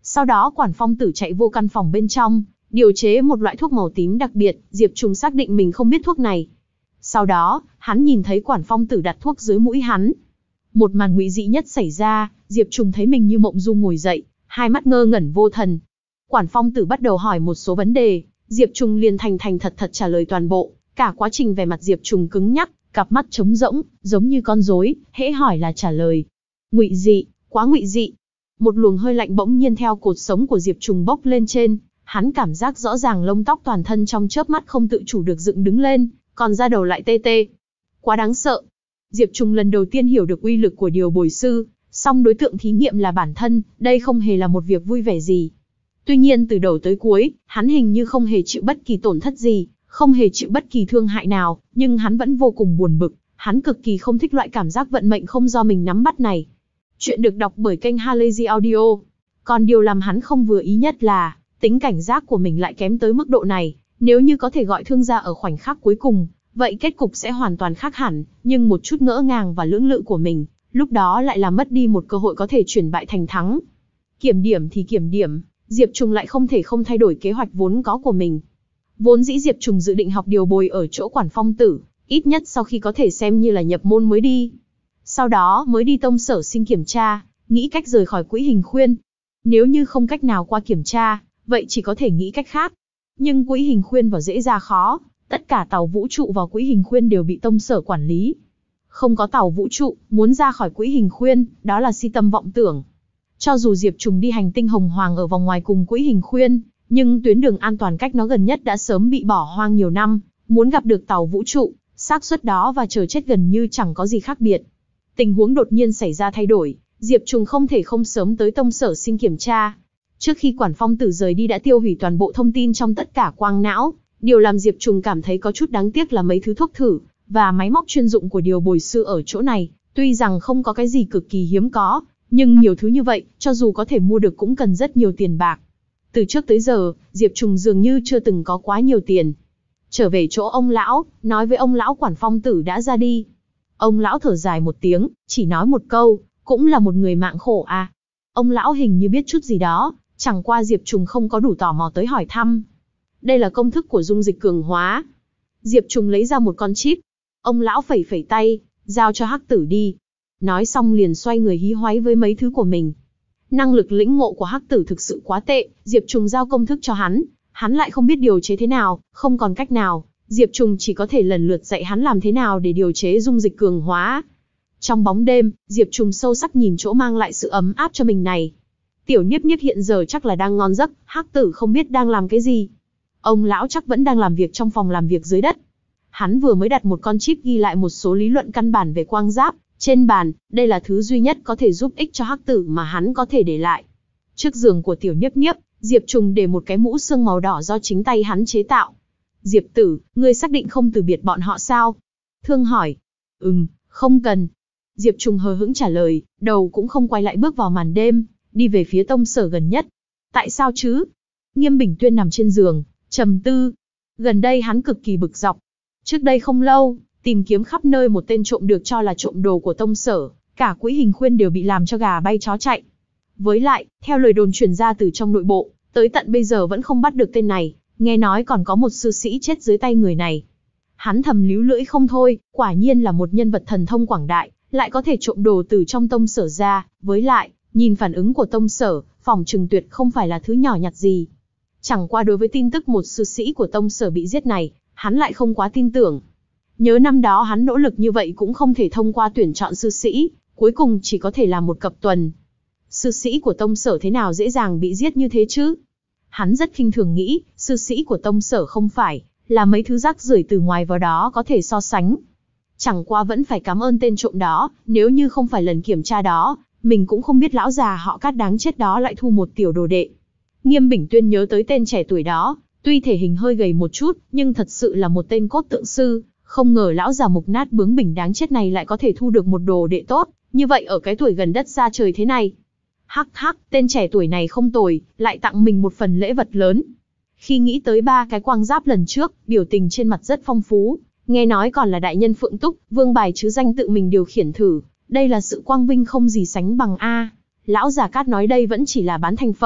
Sau đó Quản Phong Tử chạy vô căn phòng bên trong, điều chế một loại thuốc màu tím đặc biệt, Diệp Trùng xác định mình không biết thuốc này. Sau đó, hắn nhìn thấy Quản Phong Tử đặt thuốc dưới mũi hắn. Một màn ngụy dị nhất xảy ra, Diệp Trùng thấy mình như mộng du ngồi dậy, hai mắt ngơ ngẩn vô thần. Quản Phong Tử bắt đầu hỏi một số vấn đề, Diệp Trùng liền thành thành thật thật trả lời toàn bộ, cả quá trình vẻ mặt Diệp Trùng cứng nhắc, cặp mắt trống rỗng, giống như con rối, hễ hỏi là trả lời. Ngụy dị, quá ngụy dị. Một luồng hơi lạnh bỗng nhiên theo cột sống của Diệp Trùng bốc lên trên, hắn cảm giác rõ ràng lông tóc toàn thân trong chớp mắt không tự chủ được dựng đứng lên, còn da đầu lại tê tê. Quá đáng sợ. Diệp Trùng lần đầu tiên hiểu được uy lực của điều bồi sư, song đối tượng thí nghiệm là bản thân, đây không hề là một việc vui vẻ gì. Tuy nhiên từ đầu tới cuối, hắn hình như không hề chịu bất kỳ tổn thất gì, không hề chịu bất kỳ thương hại nào, nhưng hắn vẫn vô cùng buồn bực, hắn cực kỳ không thích loại cảm giác vận mệnh không do mình nắm bắt này. Chuyện được đọc bởi kênh Halazy Audio. Còn điều làm hắn không vừa ý nhất là, tính cảnh giác của mình lại kém tới mức độ này, nếu như có thể gọi thương ra ở khoảnh khắc cuối cùng, vậy kết cục sẽ hoàn toàn khác hẳn, nhưng một chút ngỡ ngàng và lưỡng lự của mình, lúc đó lại làm mất đi một cơ hội có thể chuyển bại thành thắng. Kiểm điểm thì kiểm điểm, Diệp Trùng lại không thể không thay đổi kế hoạch vốn có của mình. Vốn dĩ Diệp Trùng dự định học điều bồi ở chỗ Quản Phong Tử, ít nhất sau khi có thể xem như là nhập môn mới đi. Sau đó mới đi tông sở xin kiểm tra, nghĩ cách rời khỏi quỹ hình khuyên. Nếu như không cách nào qua kiểm tra, vậy chỉ có thể nghĩ cách khác. Nhưng quỹ hình khuyên vào dễ ra khó, tất cả tàu vũ trụ vào quỹ hình khuyên đều bị tông sở quản lý. Không có tàu vũ trụ, muốn ra khỏi quỹ hình khuyên, đó là si tâm vọng tưởng. Cho dù Diệp Trùng đi hành tinh Hồng Hoàng ở vòng ngoài cùng quỹ hình khuyên, nhưng tuyến đường an toàn cách nó gần nhất đã sớm bị bỏ hoang nhiều năm, muốn gặp được tàu vũ trụ, xác suất đó và chờ chết gần như chẳng có gì khác biệt. Tình huống đột nhiên xảy ra thay đổi, Diệp Trùng không thể không sớm tới tông sở xin kiểm tra. Trước khi Quản Phong Tử rời đi đã tiêu hủy toàn bộ thông tin trong tất cả quang não, điều làm Diệp Trùng cảm thấy có chút đáng tiếc là mấy thứ thuốc thử và máy móc chuyên dụng của điều bồi sư ở chỗ này, tuy rằng không có cái gì cực kỳ hiếm có, nhưng nhiều thứ như vậy, cho dù có thể mua được cũng cần rất nhiều tiền bạc. Từ trước tới giờ, Diệp Trùng dường như chưa từng có quá nhiều tiền. Trở về chỗ ông lão, nói với ông lão Quản Phong Tử đã ra đi. Ông lão thở dài một tiếng, chỉ nói một câu, cũng là một người mạng khổ à. Ông lão hình như biết chút gì đó, chẳng qua Diệp Trùng không có đủ tò mò tới hỏi thăm. Đây là công thức của dung dịch cường hóa. Diệp Trùng lấy ra một con chip. Ông lão phẩy phẩy tay, giao cho Hắc Tử đi. Nói xong liền xoay người hí hoáy với mấy thứ của mình. Năng lực lĩnh ngộ của Hắc Tử thực sự quá tệ, Diệp Trùng giao công thức cho hắn, hắn lại không biết điều chế thế nào, không còn cách nào, Diệp Trùng chỉ có thể lần lượt dạy hắn làm thế nào để điều chế dung dịch cường hóa. Trong bóng đêm, Diệp Trùng sâu sắc nhìn chỗ mang lại sự ấm áp cho mình này. Tiểu Niếp Niếp hiện giờ chắc là đang ngon giấc, Hắc Tử không biết đang làm cái gì. Ông lão chắc vẫn đang làm việc trong phòng làm việc dưới đất. Hắn vừa mới đặt một con chip ghi lại một số lý luận căn bản về quang giáp trên bàn, đây là thứ duy nhất có thể giúp ích cho Hắc Tử mà hắn có thể để lại. Trước giường của Tiểu Niếp Niếp, Diệp Trùng để một cái mũ sương màu đỏ do chính tay hắn chế tạo. Diệp Tử, ngươi xác định không từ biệt bọn họ sao? Thương hỏi. Ừm, không cần. Diệp Trùng hờ hững trả lời, đầu cũng không quay lại bước vào màn đêm, đi về phía tông sở gần nhất. Tại sao chứ? Nghiêm Bình Tuyên nằm trên giường, trầm tư. Gần đây hắn cực kỳ bực dọc. Trước đây không lâu, tìm kiếm khắp nơi một tên trộm được cho là trộm đồ của tông sở, cả quỹ hình khuyên đều bị làm cho gà bay chó chạy. Với lại, theo lời đồn truyền ra từ trong nội bộ, tới tận bây giờ vẫn không bắt được tên này, nghe nói còn có một sư sĩ chết dưới tay người này. Hắn thầm líu lưỡi không thôi, quả nhiên là một nhân vật thần thông quảng đại, lại có thể trộm đồ từ trong tông sở ra, với lại, nhìn phản ứng của tông sở, phỏng chừng tuyệt không phải là thứ nhỏ nhặt gì. Chẳng qua đối với tin tức một sư sĩ của tông sở bị giết này, hắn lại không quá tin tưởng. Nhớ năm đó hắn nỗ lực như vậy cũng không thể thông qua tuyển chọn sư sĩ, cuối cùng chỉ có thể làm một cặp tuần. Sư sĩ của tông sở thế nào dễ dàng bị giết như thế chứ? Hắn rất khinh thường nghĩ, sư sĩ của tông sở không phải là mấy thứ rác rưởi từ ngoài vào đó có thể so sánh. Chẳng qua vẫn phải cảm ơn tên trộm đó, nếu như không phải lần kiểm tra đó, mình cũng không biết lão già họ Cát đáng chết đó lại thu một tiểu đồ đệ. Nghiêm Bình Tuyên nhớ tới tên trẻ tuổi đó, tuy thể hình hơi gầy một chút, nhưng thật sự là một tên cốt tượng sư, không ngờ lão già mục nát bướng bỉnh đáng chết này lại có thể thu được một đồ đệ tốt, như vậy ở cái tuổi gần đất xa trời thế này. Hắc hắc, tên trẻ tuổi này không tồi, lại tặng mình một phần lễ vật lớn. Khi nghĩ tới ba cái quang giáp lần trước, biểu tình trên mặt rất phong phú, nghe nói còn là đại nhân Phượng Túc, vương bài chứ danh tự mình điều khiển thử, đây là sự quang vinh không gì sánh bằng a. Lão già Cát nói đây vẫn chỉ là bán thành phẩm,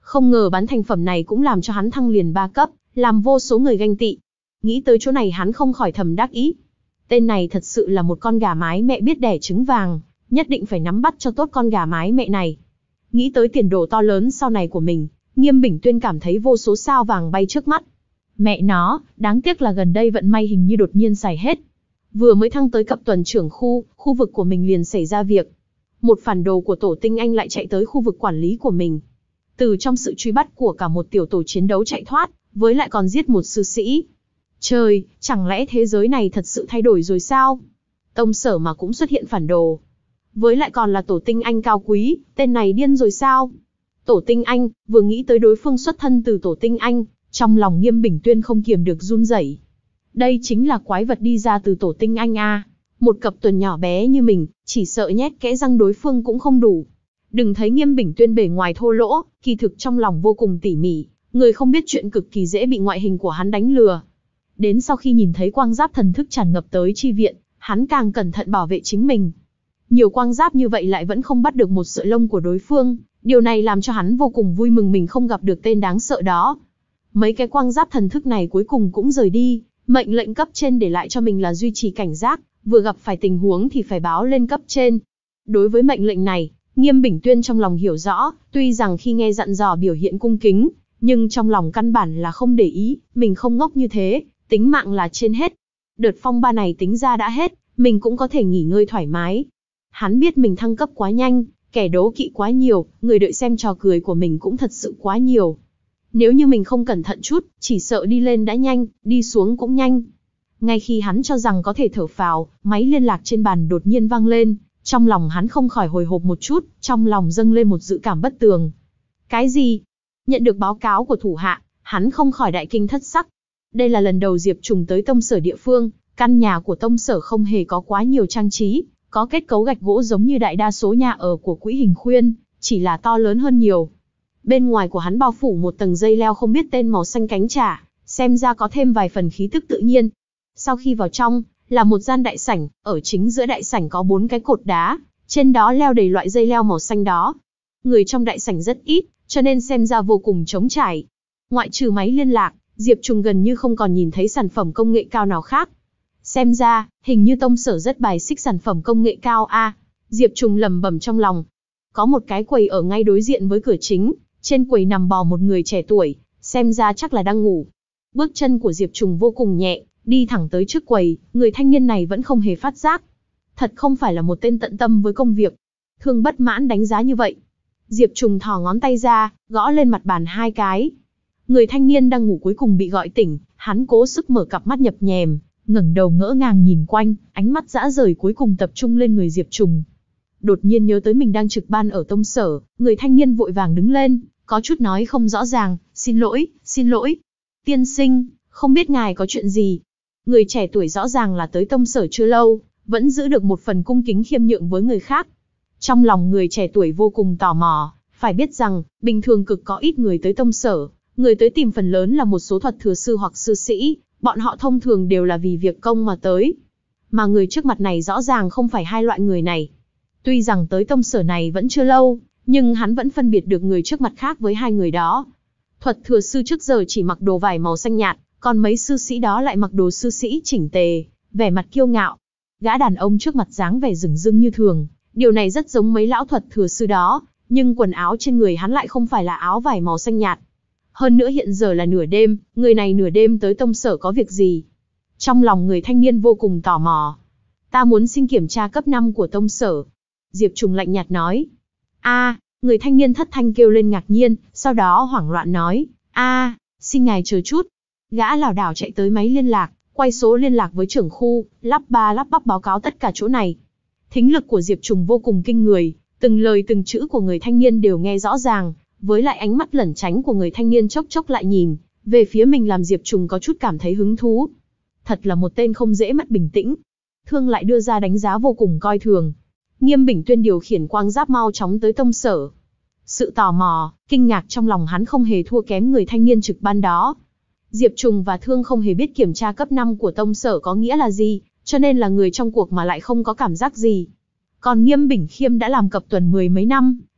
Không ngờ bán thành phẩm này cũng làm cho hắn thăng liền ba cấp, làm vô số người ganh tị. Nghĩ tới chỗ này hắn không khỏi thầm đắc ý. Tên này thật sự là một con gà mái mẹ biết đẻ trứng vàng, nhất định phải nắm bắt cho tốt con gà mái mẹ này. Nghĩ tới tiền đồ to lớn sau này của mình, Nghiêm Bỉnh Tuyên cảm thấy vô số sao vàng bay trước mắt. Mẹ nó, đáng tiếc là gần đây vận may hình như đột nhiên xài hết. Vừa mới thăng tới cấp tuần trưởng khu, khu vực của mình liền xảy ra việc. Một phản đồ của tổ tinh anh lại chạy tới khu vực quản lý của mình. Từ trong sự truy bắt của cả một tiểu tổ chiến đấu chạy thoát, với lại còn giết một sư sĩ. Trời, chẳng lẽ thế giới này thật sự thay đổi rồi sao? Tông Sở mà cũng xuất hiện phản đồ. Với lại còn là tổ tinh anh cao quý, tên này điên rồi sao? Tổ tinh anh, vừa nghĩ tới đối phương xuất thân từ tổ tinh anh, trong lòng Nghiêm Bỉnh Tuyên không kiềm được run rẩy. Đây chính là quái vật đi ra từ tổ tinh anh a. Một cặp tuần nhỏ bé như mình, chỉ sợ nhét kẽ răng đối phương cũng không đủ. Đừng thấy Nghiêm Bỉnh Tuyên bề ngoài thô lỗ, kỳ thực trong lòng vô cùng tỉ mỉ, người không biết chuyện cực kỳ dễ bị ngoại hình của hắn đánh lừa. Đến sau khi nhìn thấy quang giáp thần thức tràn ngập tới chi viện, hắn càng cẩn thận bảo vệ chính mình. Nhiều quang giáp như vậy lại vẫn không bắt được một sợi lông của đối phương, điều này làm cho hắn vô cùng vui mừng mình không gặp được tên đáng sợ đó. Mấy cái quang giáp thần thức này cuối cùng cũng rời đi, mệnh lệnh cấp trên để lại cho mình là duy trì cảnh giác, vừa gặp phải tình huống thì phải báo lên cấp trên. Đối với mệnh lệnh này, Nghiêm Bỉnh Tuyên trong lòng hiểu rõ, tuy rằng khi nghe dặn dò biểu hiện cung kính, nhưng trong lòng căn bản là không để ý, mình không ngốc như thế, tính mạng là trên hết. Đợt phong ba này tính ra đã hết, mình cũng có thể nghỉ ngơi thoải mái. Hắn biết mình thăng cấp quá nhanh, kẻ đố kỵ quá nhiều, người đợi xem trò cười của mình cũng thật sự quá nhiều. Nếu như mình không cẩn thận chút, chỉ sợ đi lên đã nhanh, đi xuống cũng nhanh. Ngay khi hắn cho rằng có thể thở phào, máy liên lạc trên bàn đột nhiên vang lên, trong lòng hắn không khỏi hồi hộp một chút, trong lòng dâng lên một dự cảm bất tường. Cái gì? Nhận được báo cáo của thủ hạ, hắn không khỏi đại kinh thất sắc. Đây là lần đầu Diệp Trùng tới Tông Sở địa phương, căn nhà của Tông Sở không hề có quá nhiều trang trí, có kết cấu gạch gỗ giống như đại đa số nhà ở của Quỹ Hình Khuyên, chỉ là to lớn hơn nhiều. Bên ngoài của hắn bao phủ một tầng dây leo không biết tên màu xanh cánh chả, xem ra có thêm vài phần khí tức tự nhiên. Sau khi vào trong, là một gian đại sảnh, ở chính giữa đại sảnh có bốn cái cột đá, trên đó leo đầy loại dây leo màu xanh đó. Người trong đại sảnh rất ít, cho nên xem ra vô cùng trống trải. Ngoại trừ máy liên lạc, Diệp Trùng gần như không còn nhìn thấy sản phẩm công nghệ cao nào khác. Xem ra, hình như Tông Sở rất bài xích sản phẩm công nghệ cao a. À, Diệp Trùng lẩm bẩm trong lòng. Có một cái quầy ở ngay đối diện với cửa chính, trên quầy nằm bò một người trẻ tuổi, xem ra chắc là đang ngủ. Bước chân của Diệp Trùng vô cùng nhẹ, đi thẳng tới trước quầy, người thanh niên này vẫn không hề phát giác. Thật không phải là một tên tận tâm với công việc. Thương bất mãn đánh giá như vậy. Diệp Trùng thò ngón tay ra, gõ lên mặt bàn hai cái. Người thanh niên đang ngủ cuối cùng bị gọi tỉnh, hắn cố sức mở cặp mắt nhập nhèm, ngẩng đầu ngỡ ngàng nhìn quanh, ánh mắt dã rời cuối cùng tập trung lên người Diệp Trùng. Đột nhiên nhớ tới mình đang trực ban ở Tông Sở, người thanh niên vội vàng đứng lên, có chút nói không rõ ràng, xin lỗi, xin lỗi. Tiên sinh, không biết ngài có chuyện gì? Người trẻ tuổi rõ ràng là tới Tông Sở chưa lâu, vẫn giữ được một phần cung kính khiêm nhượng với người khác. Trong lòng người trẻ tuổi vô cùng tò mò, phải biết rằng, bình thường cực có ít người tới Tông Sở, người tới tìm phần lớn là một số thuật thừa sư hoặc sư sĩ, bọn họ thông thường đều là vì việc công mà tới. Mà người trước mặt này rõ ràng không phải hai loại người này. Tuy rằng tới Tông Sở này vẫn chưa lâu, nhưng hắn vẫn phân biệt được người trước mặt khác với hai người đó. Thuật thừa sư trước giờ chỉ mặc đồ vải màu xanh nhạt, còn mấy sư sĩ đó lại mặc đồ sư sĩ chỉnh tề, vẻ mặt kiêu ngạo. Gã đàn ông trước mặt dáng vẻ rừng rưng như thường, điều này rất giống mấy lão thuật thừa sư đó, nhưng quần áo trên người hắn lại không phải là áo vải màu xanh nhạt. Hơn nữa hiện giờ là nửa đêm, người này nửa đêm tới Tông Sở có việc gì? Trong lòng người thanh niên vô cùng tò mò. Ta muốn xin kiểm tra cấp năm của Tông Sở. Diệp Trùng lạnh nhạt nói. A, người thanh niên thất thanh kêu lên ngạc nhiên, sau đó hoảng loạn nói. A, xin ngài chờ chút. Gã lảo đảo chạy tới máy liên lạc, quay số liên lạc với trưởng khu, lắp ba lắp bắp báo cáo tất cả chỗ này. Thính lực của Diệp Trùng vô cùng kinh người, từng lời từng chữ của người thanh niên đều nghe rõ ràng, với lại ánh mắt lẩn tránh của người thanh niên chốc chốc lại nhìn về phía mình làm Diệp Trùng có chút cảm thấy hứng thú. Thật là một tên không dễ mất bình tĩnh. Thương lại đưa ra đánh giá vô cùng coi thường. Nghiêm Bỉnh Tuyên điều khiển quang giáp mau chóng tới Tông Sở. Sự tò mò, kinh ngạc trong lòng hắn không hề thua kém người thanh niên trực ban đó. Diệp Trùng và Thương không hề biết kiểm tra cấp năm của Tông Sở có nghĩa là gì, cho nên là người trong cuộc mà lại không có cảm giác gì. Còn Nghiêm Bỉnh Khiêm đã làm cập tuần mười mấy năm,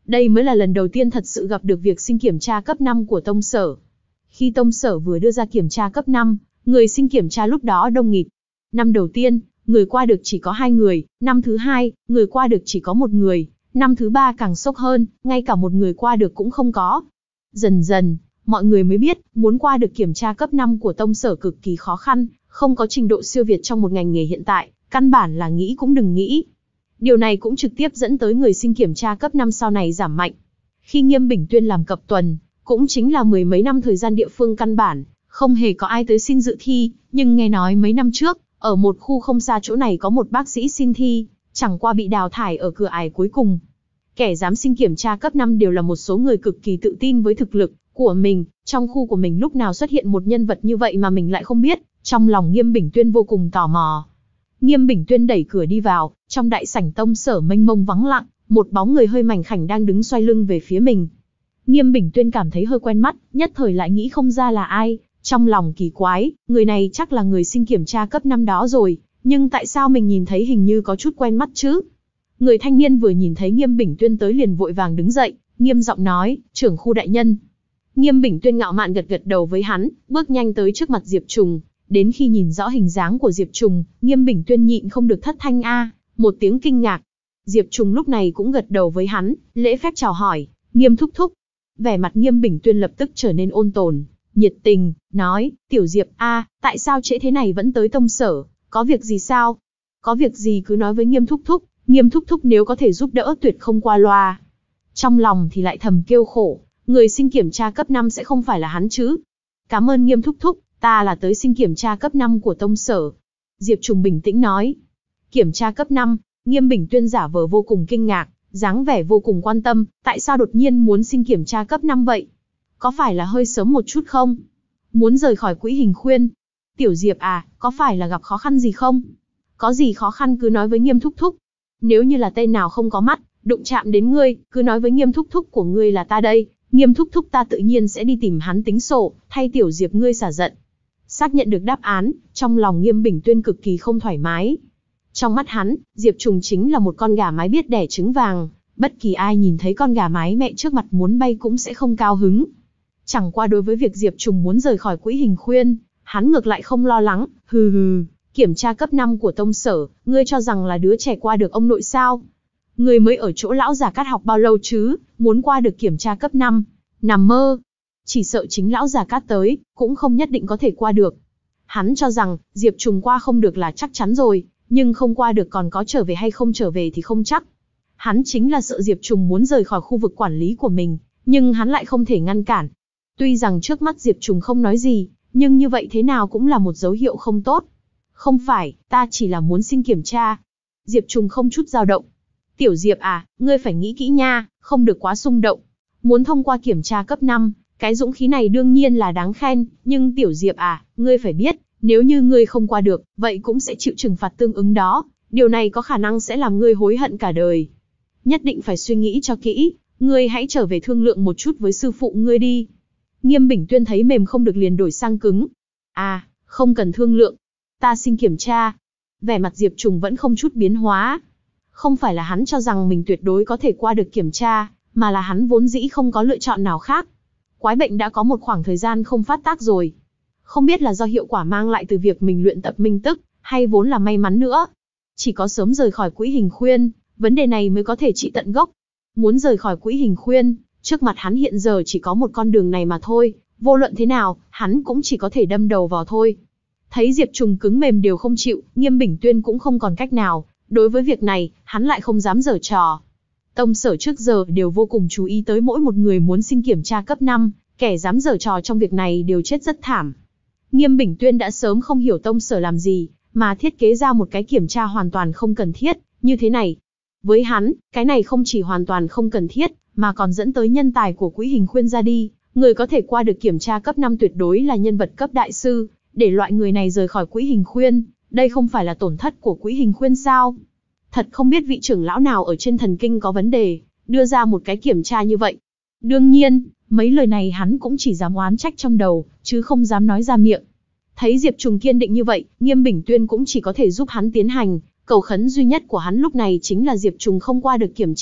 Đây mới là lần đầu tiên thật sự gặp được việc sinh kiểm tra cấp năm của tông sở. Khi tông sở vừa đưa ra kiểm tra cấp năm, người xin kiểm tra lúc đó đông nghịt. Năm đầu tiên, người qua được chỉ có hai người, năm thứ hai, người qua được chỉ có một người, năm thứ ba càng sốc hơn, ngay cả một người qua được cũng không có. Dần dần, mọi người mới biết, muốn qua được kiểm tra cấp năm của tông sở cực kỳ khó khăn, không có trình độ siêu việt trong một ngành nghề hiện tại, căn bản là nghĩ cũng đừng nghĩ. Điều này cũng trực tiếp dẫn tới người xin kiểm tra cấp năm sau này giảm mạnh. Khi Nghiêm Bình Tuyên làm cập tuần, cũng chính là mười mấy năm thời gian địa phương căn bản, không hề có ai tới xin dự thi, nhưng nghe nói mấy năm trước, ở một khu không xa chỗ này có một bác sĩ xin thi, chẳng qua bị đào thải ở cửa ải cuối cùng. Kẻ dám xin kiểm tra cấp năm đều là một số người cực kỳ tự tin với thực lực của mình, trong khu của mình lúc nào xuất hiện một nhân vật như vậy mà mình lại không biết, trong lòng Nghiêm Bình Tuyên vô cùng tò mò. Nghiêm Bình Tuyên đẩy cửa đi vào, trong đại sảnh tông sở mênh mông vắng lặng, một bóng người hơi mảnh khảnh đang đứng xoay lưng về phía mình. Nghiêm Bình Tuyên cảm thấy hơi quen mắt, nhất thời lại nghĩ không ra là ai, trong lòng kỳ quái, người này chắc là người xin kiểm tra cấp năm đó rồi, nhưng tại sao mình nhìn thấy hình như có chút quen mắt chứ? Người thanh niên vừa nhìn thấy Nghiêm Bình Tuyên tới liền vội vàng đứng dậy, nghiêm giọng nói, trưởng khu đại nhân. Nghiêm Bình Tuyên ngạo mạn gật gật đầu với hắn, bước nhanh tới trước mặt Diệp Trùng. Đến khi nhìn rõ hình dáng của Diệp Trùng, Nghiêm Bình Tuyên nhịn không được thất thanh a, một tiếng kinh ngạc. Diệp Trùng lúc này cũng gật đầu với hắn, lễ phép chào hỏi, Nghiêm thúc thúc. Vẻ mặt Nghiêm Bình Tuyên lập tức trở nên ôn tồn, nhiệt tình, nói, tiểu Diệp a, tại sao trễ thế này vẫn tới tông sở, có việc gì sao? Có việc gì cứ nói với Nghiêm thúc thúc, Nghiêm thúc thúc nếu có thể giúp đỡ tuyệt không qua loa. Trong lòng thì lại thầm kêu khổ, người xin kiểm tra cấp năm sẽ không phải là hắn chứ? Cảm ơn Nghiêm thúc thúc, ta là tới xin kiểm tra cấp năm của tông sở. Diệp Trùng bình tĩnh nói. Kiểm tra cấp năm, Nghiêm Bình Tuyên giả vờ vô cùng kinh ngạc, dáng vẻ vô cùng quan tâm, tại sao đột nhiên muốn xin kiểm tra cấp năm vậy? Có phải là hơi sớm một chút không? Muốn rời khỏi quỹ hình khuyên? Tiểu Diệp à, có phải là gặp khó khăn gì không? Có gì khó khăn cứ nói với Nghiêm thúc thúc. Nếu như là tên nào không có mắt, đụng chạm đến ngươi, cứ nói với Nghiêm thúc thúc của ngươi là ta đây, Nghiêm thúc thúc ta tự nhiên sẽ đi tìm hắn tính sổ, thay tiểu Diệp ngươi xả giận. Xác nhận được đáp án, trong lòng Nghiêm Bình Tuyên cực kỳ không thoải mái. Trong mắt hắn, Diệp Trùng chính là một con gà mái biết đẻ trứng vàng, bất kỳ ai nhìn thấy con gà mái mẹ trước mặt muốn bay cũng sẽ không cao hứng. Chẳng qua đối với việc Diệp Trùng muốn rời khỏi quỹ hình khuyên, hắn ngược lại không lo lắng, hừ hừ, kiểm tra cấp năm của tông sở, ngươi cho rằng là đứa trẻ qua được ông nội sao? Ngươi mới ở chỗ lão già Cát học bao lâu chứ, muốn qua được kiểm tra cấp năm, nằm mơ. Chỉ sợ chính lão già Cát tới, cũng không nhất định có thể qua được. Hắn cho rằng, Diệp Trùng qua không được là chắc chắn rồi, nhưng không qua được còn có trở về hay không trở về thì không chắc. Hắn chính là sợ Diệp Trùng muốn rời khỏi khu vực quản lý của mình, nhưng hắn lại không thể ngăn cản. Tuy rằng trước mắt Diệp Trùng không nói gì, nhưng như vậy thế nào cũng là một dấu hiệu không tốt. Không phải, ta chỉ là muốn xin kiểm tra. Diệp Trùng không chút dao động. Tiểu Diệp à, ngươi phải nghĩ kỹ nha, không được quá xung động. Muốn thông qua kiểm tra cấp năm, cái dũng khí này đương nhiên là đáng khen, nhưng Tiểu Diệp à, ngươi phải biết, nếu như ngươi không qua được, vậy cũng sẽ chịu trừng phạt tương ứng đó. Điều này có khả năng sẽ làm ngươi hối hận cả đời. Nhất định phải suy nghĩ cho kỹ, ngươi hãy trở về thương lượng một chút với sư phụ ngươi đi. Nghiêm Bình Tuyên thấy mềm không được liền đổi sang cứng. À, không cần thương lượng. Ta xin kiểm tra. Vẻ mặt Diệp Trùng vẫn không chút biến hóa. Không phải là hắn cho rằng mình tuyệt đối có thể qua được kiểm tra, mà là hắn vốn dĩ không có lựa chọn nào khác. Quái bệnh đã có một khoảng thời gian không phát tác rồi. Không biết là do hiệu quả mang lại từ việc mình luyện tập minh tức, hay vốn là may mắn nữa. Chỉ có sớm rời khỏi quỹ hình khuyên, vấn đề này mới có thể trị tận gốc. Muốn rời khỏi quỹ hình khuyên, trước mặt hắn hiện giờ chỉ có một con đường này mà thôi, vô luận thế nào, hắn cũng chỉ có thể đâm đầu vào thôi. Thấy Diệp Trùng cứng mềm đều không chịu, Nghiêm Bình Tuyên cũng không còn cách nào, đối với việc này, hắn lại không dám giở trò. Tông sở trước giờ đều vô cùng chú ý tới mỗi một người muốn xin kiểm tra cấp năm, kẻ dám giở trò trong việc này đều chết rất thảm. Nghiêm Bình Tuyên đã sớm không hiểu tông sở làm gì, mà thiết kế ra một cái kiểm tra hoàn toàn không cần thiết, như thế này. Với hắn, cái này không chỉ hoàn toàn không cần thiết, mà còn dẫn tới nhân tài của quỹ hình khuyên ra đi, người có thể qua được kiểm tra cấp năm tuyệt đối là nhân vật cấp đại sư, để loại người này rời khỏi quỹ hình khuyên, đây không phải là tổn thất của quỹ hình khuyên sao? Thật không biết vị trưởng lão nào ở trên thần kinh có vấn đề, đưa ra một cái kiểm tra như vậy. Đương nhiên, mấy lời này hắn cũng chỉ dám oán trách trong đầu, chứ không dám nói ra miệng. Thấy Diệp Trùng kiên định như vậy, Nghiêm Bình Tuyên cũng chỉ có thể giúp hắn tiến hành. Cầu khấn duy nhất của hắn lúc này chính là Diệp Trùng không qua được kiểm tra,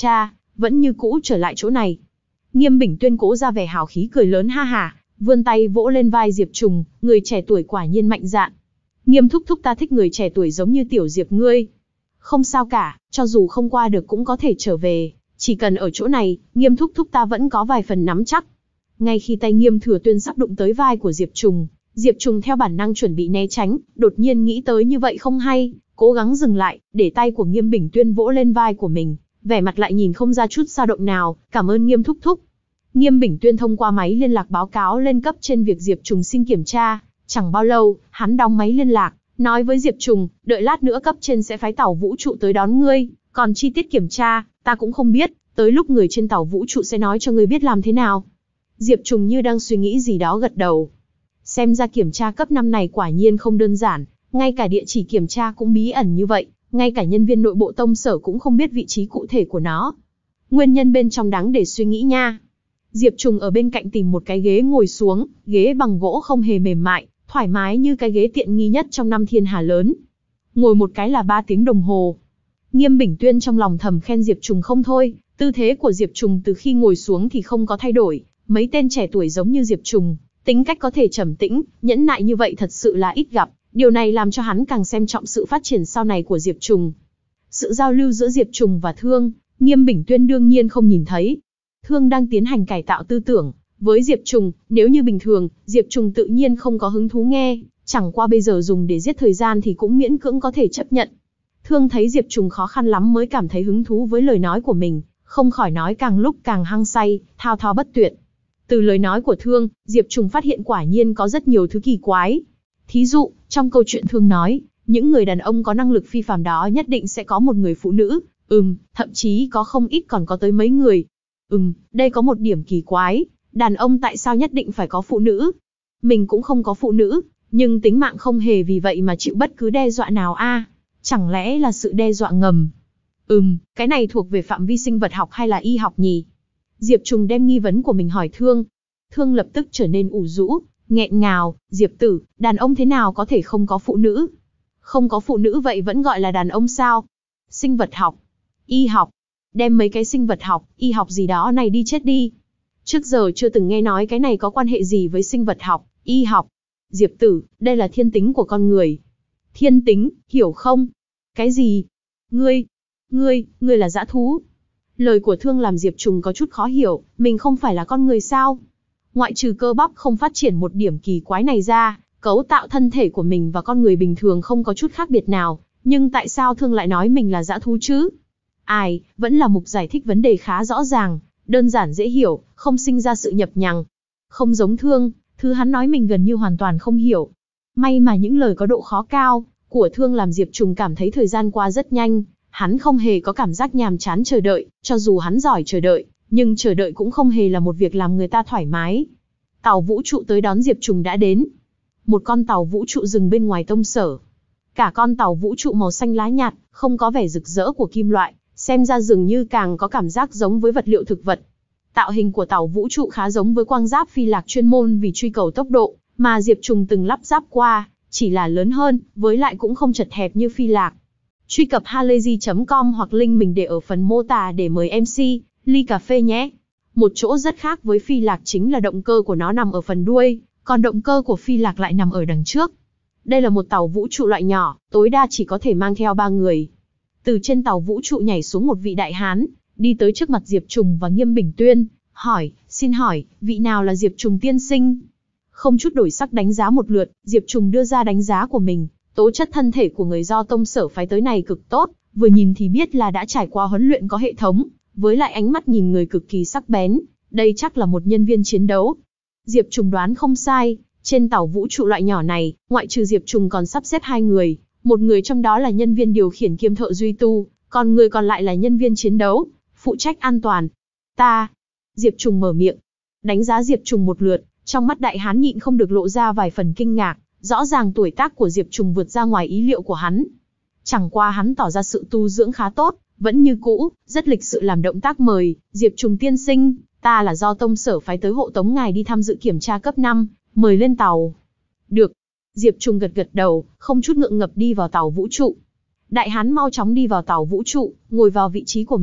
vẫn như cũ trở lại chỗ này. Nghiêm Bình Tuyên cố ra vẻ hào khí cười lớn ha hả, vươn tay vỗ lên vai Diệp Trùng, người trẻ tuổi quả nhiên mạnh dạn. Nghiêm thúc thúc, ta thích người trẻ tuổi giống như tiểu Diệp ngươi. Không sao cả, cho dù không qua được cũng có thể trở về, chỉ cần ở chỗ này, Nghiêm thúc thúc ta vẫn có vài phần nắm chắc. Ngay khi tay Nghiêm Thừa Tuyên sắp đụng tới vai của Diệp Trùng, Diệp Trùng theo bản năng chuẩn bị né tránh, đột nhiên nghĩ tới như vậy không hay, cố gắng dừng lại, để tay của Nghiêm Bình Tuyên vỗ lên vai của mình, vẻ mặt lại nhìn không ra chút dao động nào, cảm ơn Nghiêm thúc thúc. Nghiêm Bình Tuyên thông qua máy liên lạc báo cáo lên cấp trên việc Diệp Trùng xin kiểm tra, chẳng bao lâu, hắn đóng máy liên lạc, nói với Diệp Trùng, đợi lát nữa cấp trên sẽ phái tàu vũ trụ tới đón ngươi, còn chi tiết kiểm tra, ta cũng không biết, tới lúc người trên tàu vũ trụ sẽ nói cho ngươi biết làm thế nào. Diệp Trùng như đang suy nghĩ gì đó gật đầu. Xem ra kiểm tra cấp năm này quả nhiên không đơn giản, ngay cả địa chỉ kiểm tra cũng bí ẩn như vậy, ngay cả nhân viên nội bộ tông sở cũng không biết vị trí cụ thể của nó. Nguyên nhân bên trong đáng để suy nghĩ nha. Diệp Trùng ở bên cạnh tìm một cái ghế ngồi xuống, ghế bằng gỗ không hề mềm mại, thoải mái như cái ghế tiện nghi nhất trong năm thiên hà lớn. Ngồi một cái là ba tiếng đồng hồ. Nghiêm Bình Tuyên trong lòng thầm khen Diệp Trùng không thôi, tư thế của Diệp Trùng từ khi ngồi xuống thì không có thay đổi, mấy tên trẻ tuổi giống như Diệp Trùng, tính cách có thể trầm tĩnh, nhẫn nại như vậy thật sự là ít gặp, điều này làm cho hắn càng xem trọng sự phát triển sau này của Diệp Trùng. Sự giao lưu giữa Diệp Trùng và Thương, Nghiêm Bình Tuyên đương nhiên không nhìn thấy. Thương đang tiến hành cải tạo tư tưởng với Diệp Trùng, nếu như bình thường, Diệp Trùng tự nhiên không có hứng thú nghe, chẳng qua bây giờ dùng để giết thời gian thì cũng miễn cưỡng có thể chấp nhận. Thương thấy Diệp Trùng khó khăn lắm mới cảm thấy hứng thú với lời nói của mình, không khỏi nói càng lúc càng hăng say, thao thao bất tuyệt. Từ lời nói của Thương, Diệp Trùng phát hiện quả nhiên có rất nhiều thứ kỳ quái. Thí dụ, trong câu chuyện Thương nói, những người đàn ông có năng lực phi phàm đó nhất định sẽ có một người phụ nữ, ừm, thậm chí có không ít còn có tới mấy người. Ừm, đây có một điểm kỳ quái, đàn ông tại sao nhất định phải có phụ nữ? Mình cũng không có phụ nữ, nhưng tính mạng không hề vì vậy mà chịu bất cứ đe dọa nào a? Chẳng lẽ là sự đe dọa ngầm? Ừm, cái này thuộc về phạm vi sinh vật học hay là y học nhỉ? Diệp Trùng đem nghi vấn của mình hỏi Thương. Thương lập tức trở nên ủ rũ, nghẹn ngào, Diệp tử, đàn ông thế nào có thể không có phụ nữ? Không có phụ nữ vậy vẫn gọi là đàn ông sao? Sinh vật học, y học, đem mấy cái sinh vật học, y học gì đó này đi chết đi. Trước giờ chưa từng nghe nói cái này có quan hệ gì với sinh vật học, y học. Diệp tử, đây là thiên tính của con người. Thiên tính, hiểu không? Cái gì? Ngươi, ngươi, ngươi là dã thú. Lời của Thương làm Diệp Trùng có chút khó hiểu, mình không phải là con người sao? Ngoại trừ cơ bắp không phát triển một điểm kỳ quái này ra, cấu tạo thân thể của mình và con người bình thường không có chút khác biệt nào, nhưng tại sao Thương lại nói mình là dã thú chứ? Ai, vẫn là mục giải thích vấn đề khá rõ ràng, đơn giản dễ hiểu, không sinh ra sự nhập nhằng. Không giống Thương, thứ hắn nói mình gần như hoàn toàn không hiểu. May mà những lời có độ khó cao của Thương làm Diệp Trùng cảm thấy thời gian qua rất nhanh, hắn không hề có cảm giác nhàm chán chờ đợi, cho dù hắn giỏi chờ đợi, nhưng chờ đợi cũng không hề là một việc làm người ta thoải mái. Tàu vũ trụ tới đón Diệp Trùng đã đến. Một con tàu vũ trụ dừng bên ngoài tông sở. Cả con tàu vũ trụ màu xanh lá nhạt, không có vẻ rực rỡ của kim loại, xem ra dường như càng có cảm giác giống với vật liệu thực vật. Tạo hình của tàu vũ trụ khá giống với quang giáp phi lạc chuyên môn vì truy cầu tốc độ, mà Diệp Trùng từng lắp ráp qua, chỉ là lớn hơn, với lại cũng không chật hẹp như phi lạc. Truy cập halayzi chấm com hoặc link mình để ở phần mô tả để mời em xê, ly cà phê nhé. Một chỗ rất khác với phi lạc chính là động cơ của nó nằm ở phần đuôi, còn động cơ của phi lạc lại nằm ở đằng trước. Đây là một tàu vũ trụ loại nhỏ, tối đa chỉ có thể mang theo ba người. Từ trên tàu vũ trụ nhảy xuống một vị đại hán, đi tới trước mặt Diệp Trùng và Nghiêm Bình Tuyên, hỏi, xin hỏi, vị nào là Diệp Trùng tiên sinh? Không chút đổi sắc đánh giá một lượt, Diệp Trùng đưa ra đánh giá của mình, tố chất thân thể của người do tông sở phái tới này cực tốt, vừa nhìn thì biết là đã trải qua huấn luyện có hệ thống, với lại ánh mắt nhìn người cực kỳ sắc bén, đây chắc là một nhân viên chiến đấu. Diệp Trùng đoán không sai, trên tàu vũ trụ loại nhỏ này, ngoại trừ Diệp Trùng còn sắp xếp hai người, một người trong đó là nhân viên điều khiển kiêm thợ duy tu, còn người còn lại là nhân viên chiến đấu, phụ trách an toàn. Ta, Diệp Trùng mở miệng, đánh giá Diệp Trùng một lượt, trong mắt đại hán nhịn không được lộ ra vài phần kinh ngạc, rõ ràng tuổi tác của Diệp Trùng vượt ra ngoài ý liệu của hắn. Chẳng qua hắn tỏ ra sự tu dưỡng khá tốt, vẫn như cũ, rất lịch sự làm động tác mời, Diệp Trùng tiên sinh, ta là do tông sở phái tới hộ tống ngài đi tham dự kiểm tra cấp năm, mời lên tàu. Được. Diệp Trùng gật gật đầu, không chút ngượng ngập đi vào tàu vũ trụ. Đại hán mau chóng đi vào tàu vũ trụ, ngồi vào vị trí của mình,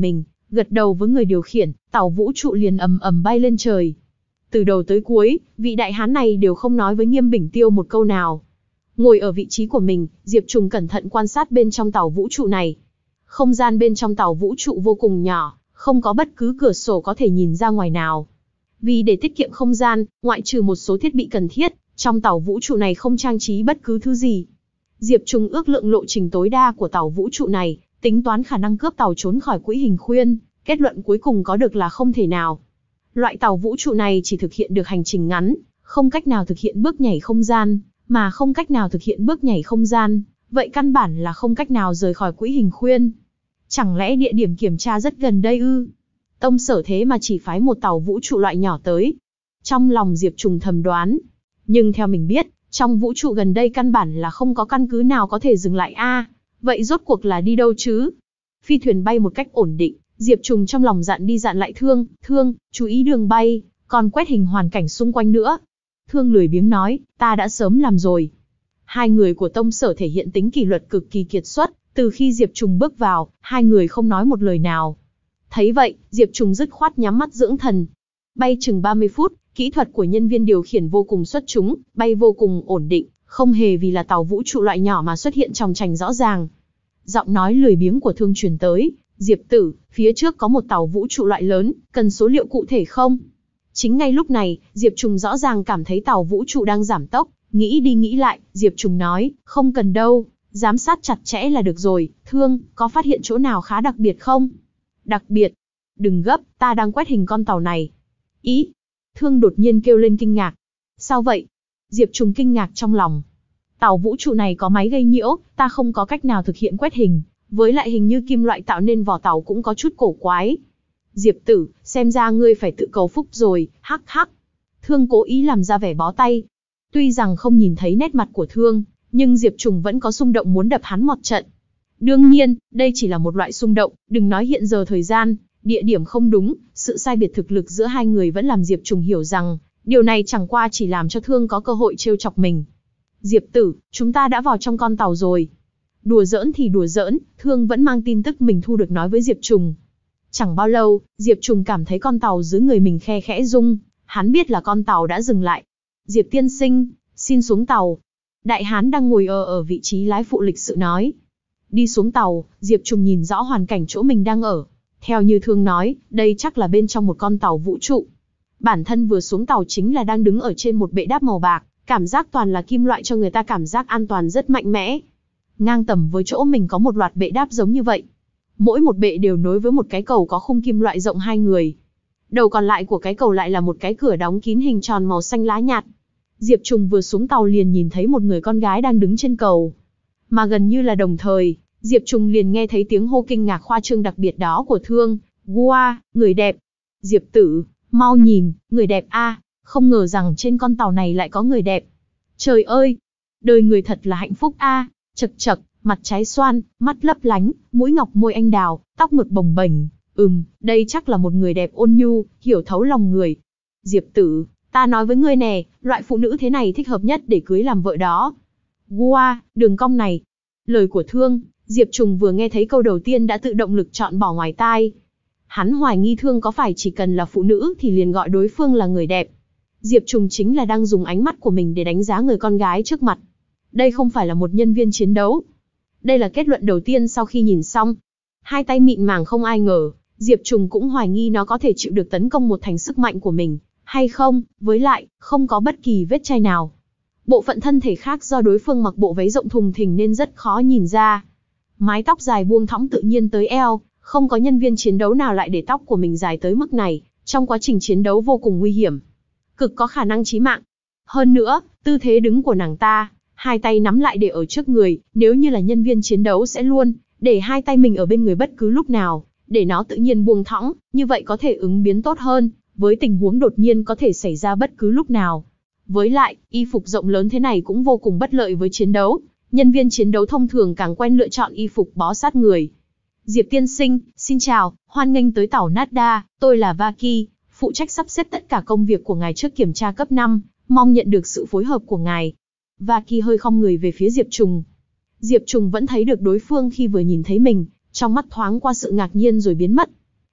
Gật đầu với người điều khiển, tàu vũ trụ liền ầm ầm bay lên trời. Từ đầu tới cuối, vị đại hán này đều không nói với Nghiêm Bình Tiêu một câu nào. Ngồi ở vị trí của mình, Diệp Trùng cẩn thận quan sát bên trong tàu vũ trụ này. Không gian bên trong tàu vũ trụ vô cùng nhỏ, không có bất cứ cửa sổ có thể nhìn ra ngoài nào. Vì để tiết kiệm không gian, ngoại trừ một số thiết bị cần thiết, trong tàu vũ trụ này không trang trí bất cứ thứ gì. Diệp Trùng ước lượng lộ trình tối đa của tàu vũ trụ này, tính toán khả năng cướp tàu trốn khỏi quỹ hình khuyên, kết luận cuối cùng có được là không thể nào. Loại tàu vũ trụ này chỉ thực hiện được hành trình ngắn, không cách nào thực hiện bước nhảy không gian, mà không cách nào thực hiện bước nhảy không gian, vậy căn bản là không cách nào rời khỏi quỹ hình khuyên. Chẳng lẽ địa điểm kiểm tra rất gần đây ư? Tông Sở thế mà chỉ phái một tàu vũ trụ loại nhỏ tới. Trong lòng Diệp Trùng thầm đoán. Nhưng theo mình biết, trong vũ trụ gần đây căn bản là không có căn cứ nào có thể dừng lại a. À, vậy rốt cuộc là đi đâu chứ? Phi thuyền bay một cách ổn định, Diệp Trùng trong lòng dặn đi dặn lại Thương, Thương, chú ý đường bay, còn quét hình hoàn cảnh xung quanh nữa. Thương lười biếng nói, ta đã sớm làm rồi. Hai người của Tông Sở thể hiện tính kỷ luật cực kỳ kiệt xuất, từ khi Diệp Trùng bước vào, hai người không nói một lời nào. Thấy vậy, Diệp Trùng dứt khoát nhắm mắt dưỡng thần. Bay chừng ba mươi phút, kỹ thuật của nhân viên điều khiển vô cùng xuất chúng, bay vô cùng ổn định, không hề vì là tàu vũ trụ loại nhỏ mà xuất hiện tròng trành rõ ràng. Giọng nói lười biếng của Thương truyền tới, Diệp tử, phía trước có một tàu vũ trụ loại lớn, cần số liệu cụ thể không? Chính ngay lúc này, Diệp Trùng rõ ràng cảm thấy tàu vũ trụ đang giảm tốc, nghĩ đi nghĩ lại, Diệp Trùng nói, không cần đâu, giám sát chặt chẽ là được rồi. Thương, có phát hiện chỗ nào khá đặc biệt không? Đặc biệt? Đừng gấp, ta đang quét hình con tàu này. Ý? Thương đột nhiên kêu lên kinh ngạc. Sao vậy? Diệp Trùng kinh ngạc trong lòng. Tàu vũ trụ này có máy gây nhiễu, ta không có cách nào thực hiện quét hình, với lại hình như kim loại tạo nên vỏ tàu cũng có chút cổ quái. Diệp tử, xem ra ngươi phải tự cầu phúc rồi, hắc hắc. Thương cố ý làm ra vẻ bó tay. Tuy rằng không nhìn thấy nét mặt của Thương, nhưng Diệp Trùng vẫn có xung động muốn đập hắn một trận. Đương nhiên, đây chỉ là một loại xung động, đừng nói hiện giờ thời gian, địa điểm không đúng, sự sai biệt thực lực giữa hai người vẫn làm Diệp Trùng hiểu rằng, điều này chẳng qua chỉ làm cho Thương có cơ hội trêu chọc mình. Diệp tử, chúng ta đã vào trong con tàu rồi. Đùa giỡn thì đùa giỡn, Thương vẫn mang tin tức mình thu được nói với Diệp Trùng. Chẳng bao lâu, Diệp Trùng cảm thấy con tàu dưới người mình khe khẽ rung, hắn biết là con tàu đã dừng lại. Diệp tiên sinh, xin xuống tàu. Đại hán đang ngồi ở ở vị trí lái phụ lịch sự nói. Đi xuống tàu, Diệp Trùng nhìn rõ hoàn cảnh chỗ mình đang ở. Theo như Thương nói, đây chắc là bên trong một con tàu vũ trụ. Bản thân vừa xuống tàu chính là đang đứng ở trên một bệ đáp màu bạc, cảm giác toàn là kim loại cho người ta cảm giác an toàn rất mạnh mẽ. Ngang tầm với chỗ mình có một loạt bệ đáp giống như vậy. Mỗi một bệ đều nối với một cái cầu có khung kim loại rộng hai người. Đầu còn lại của cái cầu lại là một cái cửa đóng kín hình tròn màu xanh lá nhạt. Diệp Trùng vừa xuống tàu liền nhìn thấy một người con gái đang đứng trên cầu. Mà gần như là đồng thời, Diệp Trùng liền nghe thấy tiếng hô kinh ngạc khoa trương đặc biệt đó của Thương. Wow, người đẹp. Diệp tử, mau nhìn, người đẹp a, không ngờ rằng trên con tàu này lại có người đẹp. Trời ơi, đời người thật là hạnh phúc a, chật chật, mặt trái xoan, mắt lấp lánh, mũi ngọc môi anh đào, tóc mượt bồng bềnh. Ừm, đây chắc là một người đẹp ôn nhu, hiểu thấu lòng người. Diệp tử, ta nói với ngươi nè, loại phụ nữ thế này thích hợp nhất để cưới làm vợ đó. Wow, đường cong này. Lời của Thương, Diệp Trùng vừa nghe thấy câu đầu tiên đã tự động lực chọn bỏ ngoài tai. Hắn hoài nghi Thương có phải chỉ cần là phụ nữ thì liền gọi đối phương là người đẹp. Diệp Trùng chính là đang dùng ánh mắt của mình để đánh giá người con gái trước mặt. Đây không phải là một nhân viên chiến đấu. Đây là kết luận đầu tiên sau khi nhìn xong. Hai tay mịn màng không ai ngờ, Diệp Trùng cũng hoài nghi nó có thể chịu được tấn công một thành sức mạnh của mình, hay không, với lại, không có bất kỳ vết chai nào. Bộ phận thân thể khác do đối phương mặc bộ váy rộng thùng thình nên rất khó nhìn ra. Mái tóc dài buông thõng tự nhiên tới eo, không có nhân viên chiến đấu nào lại để tóc của mình dài tới mức này, trong quá trình chiến đấu vô cùng nguy hiểm. Cực có khả năng chí mạng. Hơn nữa, tư thế đứng của nàng ta, hai tay nắm lại để ở trước người, nếu như là nhân viên chiến đấu sẽ luôn để hai tay mình ở bên người bất cứ lúc nào, để nó tự nhiên buông thõng, như vậy có thể ứng biến tốt hơn, với tình huống đột nhiên có thể xảy ra bất cứ lúc nào. Với lại, y phục rộng lớn thế này cũng vô cùng bất lợi với chiến đấu, nhân viên chiến đấu thông thường càng quen lựa chọn y phục bó sát người. Diệp tiên sinh, xin chào, hoan nghênh tới tàu Nadda, tôi là Vaki, phụ trách sắp xếp tất cả công việc của ngài trước kiểm tra cấp năm, mong nhận được sự phối hợp của ngài. Vaki hơi khom người về phía Diệp Trùng. Diệp Trùng vẫn thấy được đối phương khi vừa nhìn thấy mình, trong mắt thoáng qua sự ngạc nhiên rồi biến mất.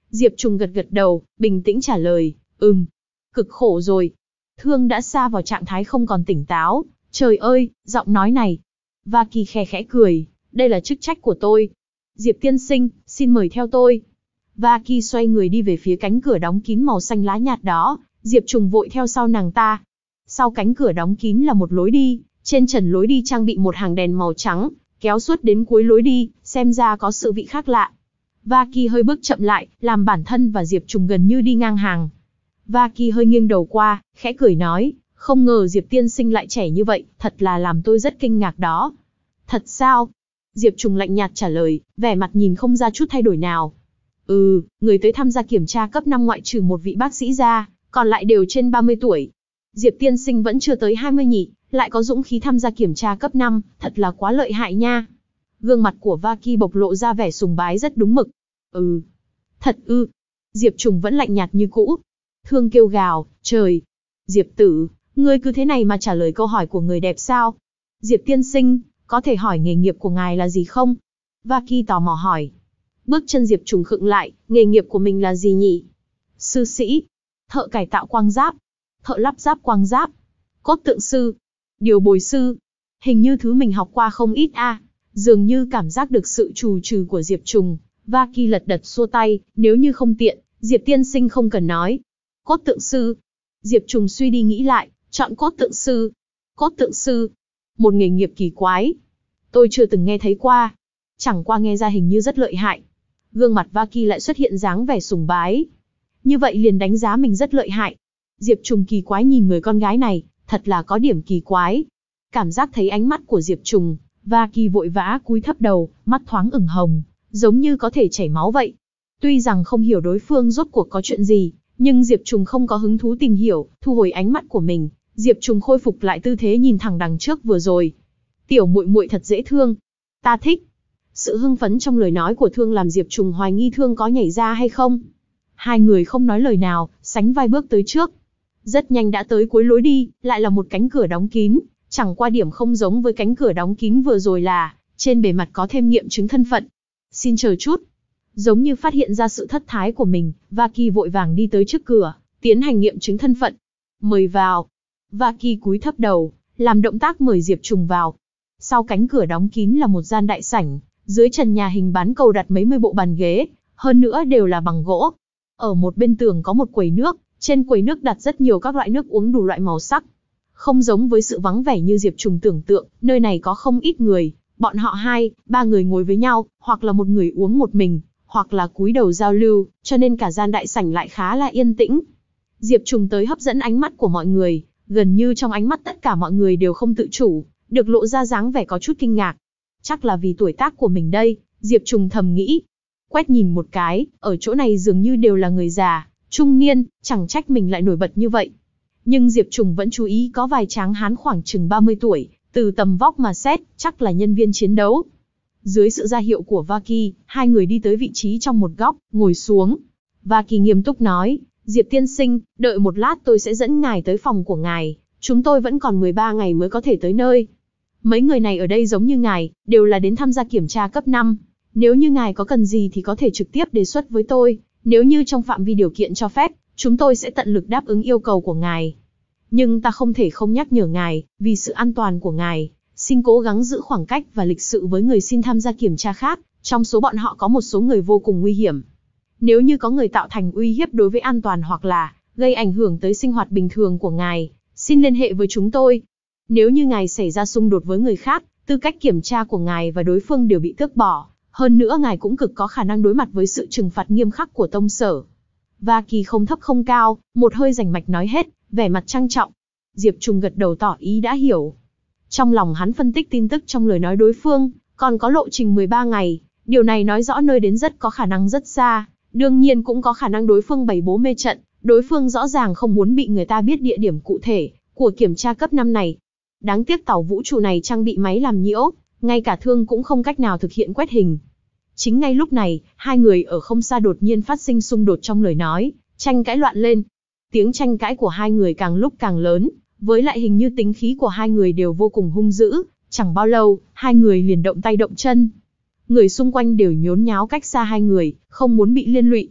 Diệp Trùng gật gật đầu, bình tĩnh trả lời, ừm, cực khổ rồi. Thương đã sa vào trạng thái không còn tỉnh táo. Trời ơi, giọng nói này. Vaki khe khẽ cười, đây là chức trách của tôi. Diệp tiên sinh, xin mời theo tôi. Vaki xoay người đi về phía cánh cửa đóng kín màu xanh lá nhạt đó, Diệp Trùng vội theo sau nàng ta. Sau cánh cửa đóng kín là một lối đi, trên trần lối đi trang bị một hàng đèn màu trắng, kéo suốt đến cuối lối đi, xem ra có sự vị khác lạ. Vaki hơi bước chậm lại, làm bản thân và Diệp Trùng gần như đi ngang hàng. Vaki hơi nghiêng đầu qua, khẽ cười nói, không ngờ Diệp tiên sinh lại trẻ như vậy, thật là làm tôi rất kinh ngạc đó. Thật sao? Diệp Trùng lạnh nhạt trả lời, vẻ mặt nhìn không ra chút thay đổi nào. Ừ, người tới tham gia kiểm tra cấp năm ngoại trừ một vị bác sĩ ra, còn lại đều trên ba mươi tuổi. Diệp tiên sinh vẫn chưa tới hai mươi nhỉ, lại có dũng khí tham gia kiểm tra cấp năm, thật là quá lợi hại nha. Gương mặt của Vaki bộc lộ ra vẻ sùng bái rất đúng mực. Ừ, thật ư. Diệp Trùng vẫn lạnh nhạt như cũ. Thương kêu gào, trời. Diệp tử, ngươi cứ thế này mà trả lời câu hỏi của người đẹp sao? Diệp tiên sinh, có thể hỏi nghề nghiệp của ngài là gì không? Vaki tò mò hỏi. Bước chân Diệp Trùng khựng lại, nghề nghiệp của mình là gì nhỉ? Sư sĩ, thợ cải tạo quang giáp, thợ lắp ráp quang giáp, cốt tượng sư, điều bồi sư. Hình như thứ mình học qua không ít a. À. Dường như cảm giác được sự trù trừ của Diệp Trùng, Vaki lật đật xua tay, nếu như không tiện, Diệp tiên sinh không cần nói. Cốt tượng sư. Diệp Trùng suy đi nghĩ lại, chọn cốt tượng sư. Cốt tượng sư, một nghề nghiệp kỳ quái. Tôi chưa từng nghe thấy qua. Chẳng qua nghe ra hình như rất lợi hại. Gương mặt Vaki lại xuất hiện dáng vẻ sùng bái. Như vậy liền đánh giá mình rất lợi hại. Diệp Trùng kỳ quái nhìn người con gái này, thật là có điểm kỳ quái. Cảm giác thấy ánh mắt của Diệp Trùng, Vaki vội vã cúi thấp đầu, mắt thoáng ửng hồng, giống như có thể chảy máu vậy. Tuy rằng không hiểu đối phương rốt cuộc có chuyện gì, nhưng Diệp Trùng không có hứng thú tìm hiểu, thu hồi ánh mắt của mình, Diệp Trùng khôi phục lại tư thế nhìn thẳng đằng trước vừa rồi. Tiểu muội muội thật dễ thương, ta thích. Sự hưng phấn trong lời nói của Thương làm Diệp Trùng hoài nghi Thương có nhảy ra hay không. Hai người không nói lời nào, sánh vai bước tới trước. Rất nhanh đã tới cuối lối đi, lại là một cánh cửa đóng kín, chẳng qua điểm không giống với cánh cửa đóng kín vừa rồi là, trên bề mặt có thêm nghiệm chứng thân phận. Xin chờ chút. Giống như phát hiện ra sự thất thái của mình, Vaki vội vàng đi tới trước cửa, tiến hành nghiệm chứng thân phận. Mời vào. Vaki cúi thấp đầu, làm động tác mời Diệp Trùng vào. Sau cánh cửa đóng kín là một gian đại sảnh, dưới trần nhà hình bán cầu đặt mấy mươi bộ bàn ghế, hơn nữa đều là bằng gỗ. Ở một bên tường có một quầy nước, trên quầy nước đặt rất nhiều các loại nước uống đủ loại màu sắc. Không giống với sự vắng vẻ như Diệp Trùng tưởng tượng, nơi này có không ít người, bọn họ hai, ba người ngồi với nhau, hoặc là một người uống một mình, hoặc là cúi đầu giao lưu, cho nên cả gian đại sảnh lại khá là yên tĩnh. Diệp Trùng tới hấp dẫn ánh mắt của mọi người, gần như trong ánh mắt tất cả mọi người đều không tự chủ, được lộ ra dáng vẻ có chút kinh ngạc. Chắc là vì tuổi tác của mình đây, Diệp Trùng thầm nghĩ. Quét nhìn một cái, ở chỗ này dường như đều là người già, trung niên, chẳng trách mình lại nổi bật như vậy. Nhưng Diệp Trùng vẫn chú ý có vài tráng hán khoảng chừng ba mươi tuổi, từ tầm vóc mà xét, chắc là nhân viên chiến đấu. Dưới sự ra hiệu của Vaki, hai người đi tới vị trí trong một góc, ngồi xuống. Vaki nghiêm túc nói, Diệp tiên sinh, đợi một lát tôi sẽ dẫn ngài tới phòng của ngài, chúng tôi vẫn còn mười ba ngày mới có thể tới nơi. Mấy người này ở đây giống như ngài, đều là đến tham gia kiểm tra cấp năm. Nếu như ngài có cần gì thì có thể trực tiếp đề xuất với tôi, nếu như trong phạm vi điều kiện cho phép, chúng tôi sẽ tận lực đáp ứng yêu cầu của ngài. Nhưng ta không thể không nhắc nhở ngài, vì sự an toàn của ngài, xin cố gắng giữ khoảng cách và lịch sự với người xin tham gia kiểm tra khác, trong số bọn họ có một số người vô cùng nguy hiểm. Nếu như có người tạo thành uy hiếp đối với an toàn hoặc là gây ảnh hưởng tới sinh hoạt bình thường của ngài, xin liên hệ với chúng tôi. Nếu như ngài xảy ra xung đột với người khác, tư cách kiểm tra của ngài và đối phương đều bị tước bỏ, hơn nữa ngài cũng cực có khả năng đối mặt với sự trừng phạt nghiêm khắc của tông sở. Vaki không thấp không cao, một hơi rành mạch nói hết, vẻ mặt trang trọng. Diệp Trùng gật đầu tỏ ý đã hiểu. Trong lòng hắn phân tích tin tức trong lời nói đối phương, còn có lộ trình mười ba ngày, điều này nói rõ nơi đến rất có khả năng rất xa, đương nhiên cũng có khả năng đối phương bày bố mê trận, đối phương rõ ràng không muốn bị người ta biết địa điểm cụ thể của kiểm tra cấp năm này. Đáng tiếc tàu vũ trụ này trang bị máy làm nhiễu, ngay cả Thương cũng không cách nào thực hiện quét hình. Chính ngay lúc này, hai người ở không xa đột nhiên phát sinh xung đột trong lời nói, tranh cãi loạn lên. Tiếng tranh cãi của hai người càng lúc càng lớn, với lại hình như tính khí của hai người đều vô cùng hung dữ, chẳng bao lâu, hai người liền động tay động chân. Người xung quanh đều nhốn nháo cách xa hai người, không muốn bị liên lụy.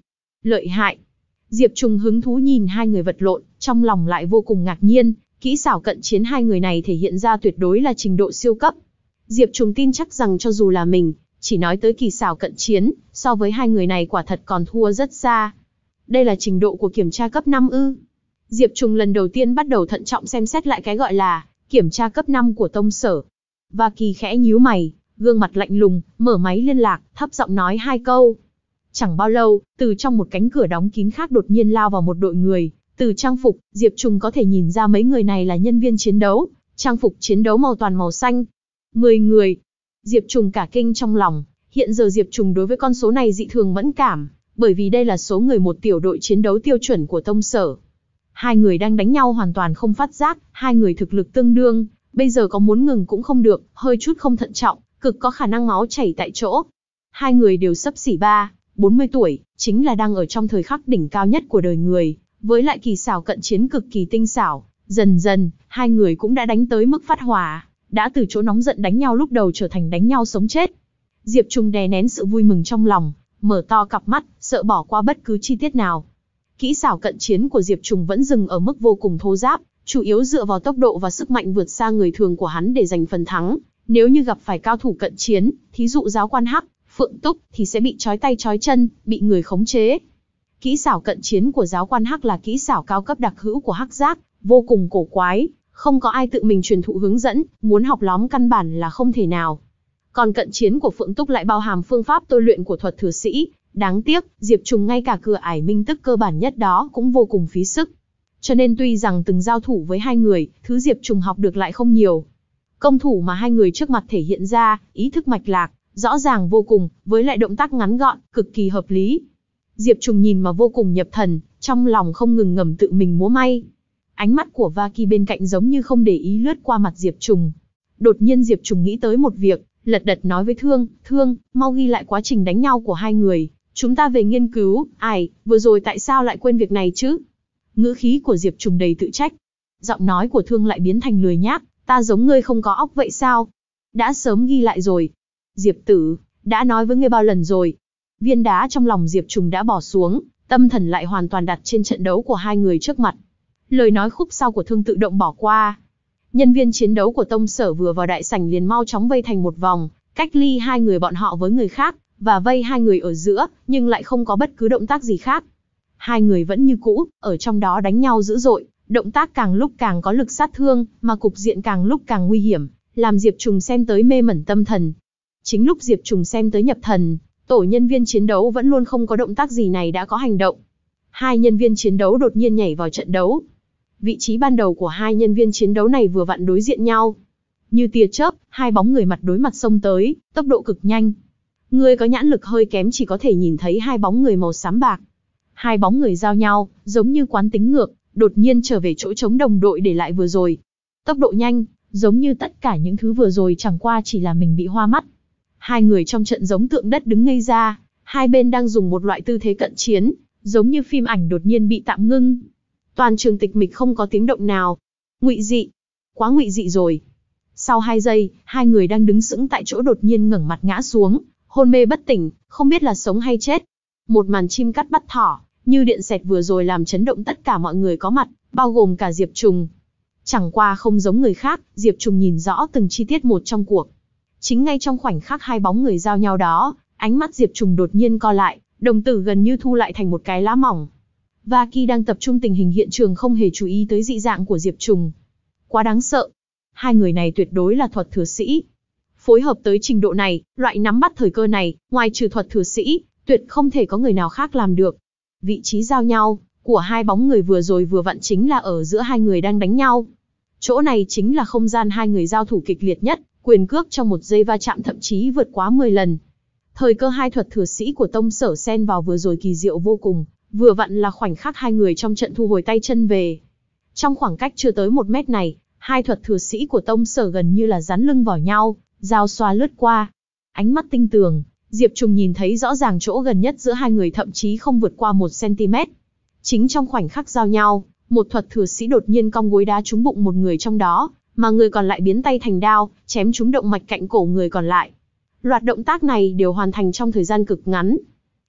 Lợi hại. Diệp Trùng hứng thú nhìn hai người vật lộn, trong lòng lại vô cùng ngạc nhiên, kỹ xảo cận chiến hai người này thể hiện ra tuyệt đối là trình độ siêu cấp. Diệp Trùng tin chắc rằng cho dù là mình, chỉ nói tới kỳ xảo cận chiến, so với hai người này quả thật còn thua rất xa. Đây là trình độ của kiểm tra cấp năm ư? Diệp Trùng lần đầu tiên bắt đầu thận trọng xem xét lại cái gọi là kiểm tra cấp năm của tông sở. Và Kỳ khẽ nhíu mày, gương mặt lạnh lùng, mở máy liên lạc, thấp giọng nói hai câu. Chẳng bao lâu, từ trong một cánh cửa đóng kín khác đột nhiên lao vào một đội người. Từ trang phục, Diệp Trùng có thể nhìn ra mấy người này là nhân viên chiến đấu, trang phục chiến đấu màu toàn màu xanh. Mười người. Diệp Trùng cả kinh trong lòng, hiện giờ Diệp Trùng đối với con số này dị thường mẫn cảm, bởi vì đây là số người một tiểu đội chiến đấu tiêu chuẩn của tông sở. Hai người đang đánh nhau hoàn toàn không phát giác, hai người thực lực tương đương, bây giờ có muốn ngừng cũng không được, hơi chút không thận trọng, cực có khả năng máu chảy tại chỗ. Hai người đều xấp xỉ ba, bốn mươi tuổi, chính là đang ở trong thời khắc đỉnh cao nhất của đời người, với lại kỳ xảo cận chiến cực kỳ tinh xảo. Dần dần, hai người cũng đã đánh tới mức phát hỏa, đã từ chỗ nóng giận đánh nhau lúc đầu trở thành đánh nhau sống chết. Diệp Trùng đè nén sự vui mừng trong lòng, mở to cặp mắt, sợ bỏ qua bất cứ chi tiết nào. Kỹ xảo cận chiến của Diệp Trùng vẫn dừng ở mức vô cùng thô ráp, chủ yếu dựa vào tốc độ và sức mạnh vượt xa người thường của hắn để giành phần thắng. Nếu như gặp phải cao thủ cận chiến, thí dụ giáo quan Hắc, Phượng Túc, thì sẽ bị trói tay trói chân, bị người khống chế. Kỹ xảo cận chiến của giáo quan Hắc là kỹ xảo cao cấp đặc hữu của Hắc giác, vô cùng cổ quái, không có ai tự mình truyền thụ hướng dẫn, muốn học lóm căn bản là không thể nào. Còn cận chiến của Phượng Túc lại bao hàm phương pháp tôi luyện của thuật thừa sĩ, đáng tiếc, Diệp Trùng ngay cả cửa ải minh tức cơ bản nhất đó cũng vô cùng phí sức. Cho nên tuy rằng từng giao thủ với hai người, thứ Diệp Trùng học được lại không nhiều. Công thủ mà hai người trước mặt thể hiện ra, ý thức mạch lạc, rõ ràng vô cùng, với lại động tác ngắn gọn, cực kỳ hợp lý. Diệp Trùng nhìn mà vô cùng nhập thần, trong lòng không ngừng ngầm tự mình múa may. Ánh mắt của Vaki bên cạnh giống như không để ý lướt qua mặt Diệp Trùng. Đột nhiên Diệp Trùng nghĩ tới một việc, lật đật nói với Thương, Thương, mau ghi lại quá trình đánh nhau của hai người, chúng ta về nghiên cứu. Ai, vừa rồi tại sao lại quên việc này chứ? Ngữ khí của Diệp Trùng đầy tự trách. Giọng nói của Thương lại biến thành lười nhác, ta giống ngươi không có óc vậy sao? Đã sớm ghi lại rồi. Diệp tử, đã nói với ngươi bao lần rồi. Viên đá trong lòng Diệp Trùng đã bỏ xuống, tâm thần lại hoàn toàn đặt trên trận đấu của hai người trước mặt. Lời nói khúc sau của Thương tự động bỏ qua. Nhân viên chiến đấu của tông sở vừa vào đại sảnh liền mau chóng vây thành một vòng, cách ly hai người bọn họ với người khác, và vây hai người ở giữa, nhưng lại không có bất cứ động tác gì khác. Hai người vẫn như cũ, ở trong đó đánh nhau dữ dội, động tác càng lúc càng có lực sát thương, mà cục diện càng lúc càng nguy hiểm, làm Diệp Trùng xem tới mê mẩn tâm thần. Chính lúc Diệp Trùng xem tới nhập thần, tổ nhân viên chiến đấu vẫn luôn không có động tác gì này đã có hành động. Hai nhân viên chiến đấu đột nhiên nhảy vào trận đấu. Vị trí ban đầu của hai nhân viên chiến đấu này vừa vặn đối diện nhau. Như tia chớp, hai bóng người mặt đối mặt xông tới, tốc độ cực nhanh. Người có nhãn lực hơi kém chỉ có thể nhìn thấy hai bóng người màu xám bạc. Hai bóng người giao nhau, giống như quán tính ngược, đột nhiên trở về chỗ trống đồng đội để lại vừa rồi. Tốc độ nhanh, giống như tất cả những thứ vừa rồi chẳng qua chỉ là mình bị hoa mắt. Hai người trong trận giống tượng đất đứng ngây ra, hai bên đang dùng một loại tư thế cận chiến, giống như phim ảnh đột nhiên bị tạm ngưng. Toàn trường tịch mịch không có tiếng động nào. Ngụy dị. Quá ngụy dị rồi. Sau hai giây, hai người đang đứng sững tại chỗ đột nhiên ngẩng mặt ngã xuống, hôn mê bất tỉnh, không biết là sống hay chết. Một màn chim cắt bắt thỏ, như điện xẹt vừa rồi làm chấn động tất cả mọi người có mặt, bao gồm cả Diệp Trùng. Chẳng qua không giống người khác, Diệp Trùng nhìn rõ từng chi tiết một trong cuộc. Chính ngay trong khoảnh khắc hai bóng người giao nhau đó, ánh mắt Diệp Trùng đột nhiên co lại, đồng tử gần như thu lại thành một cái lá mỏng. Vaki đang tập trung tình hình hiện trường không hề chú ý tới dị dạng của Diệp Trùng. Quá đáng sợ. Hai người này tuyệt đối là thuật thừa sĩ. Phối hợp tới trình độ này, loại nắm bắt thời cơ này, ngoài trừ thuật thừa sĩ, tuyệt không thể có người nào khác làm được. Vị trí giao nhau của hai bóng người vừa rồi vừa vặn chính là ở giữa hai người đang đánh nhau. Chỗ này chính là không gian hai người giao thủ kịch liệt nhất, quyền cước trong một giây va chạm thậm chí vượt quá mười lần. Thời cơ hai thuật thừa sĩ của tông sở xen vào vừa rồi kỳ diệu vô cùng, vừa vặn là khoảnh khắc hai người trong trận thu hồi tay chân về. Trong khoảng cách chưa tới một mét này, hai thuật thừa sĩ của tông sở gần như là dán lưng vào nhau, giao xoa lướt qua. Ánh mắt tinh tường, Diệp Trùng nhìn thấy rõ ràng chỗ gần nhất giữa hai người thậm chí không vượt qua một xăng-ti-mét. Chính trong khoảnh khắc giao nhau, một thuật thừa sĩ đột nhiên cong gối đá trúng bụng một người trong đó, mà người còn lại biến tay thành đao, chém trúng động mạch cạnh cổ người còn lại. Loạt động tác này đều hoàn thành trong thời gian cực ngắn.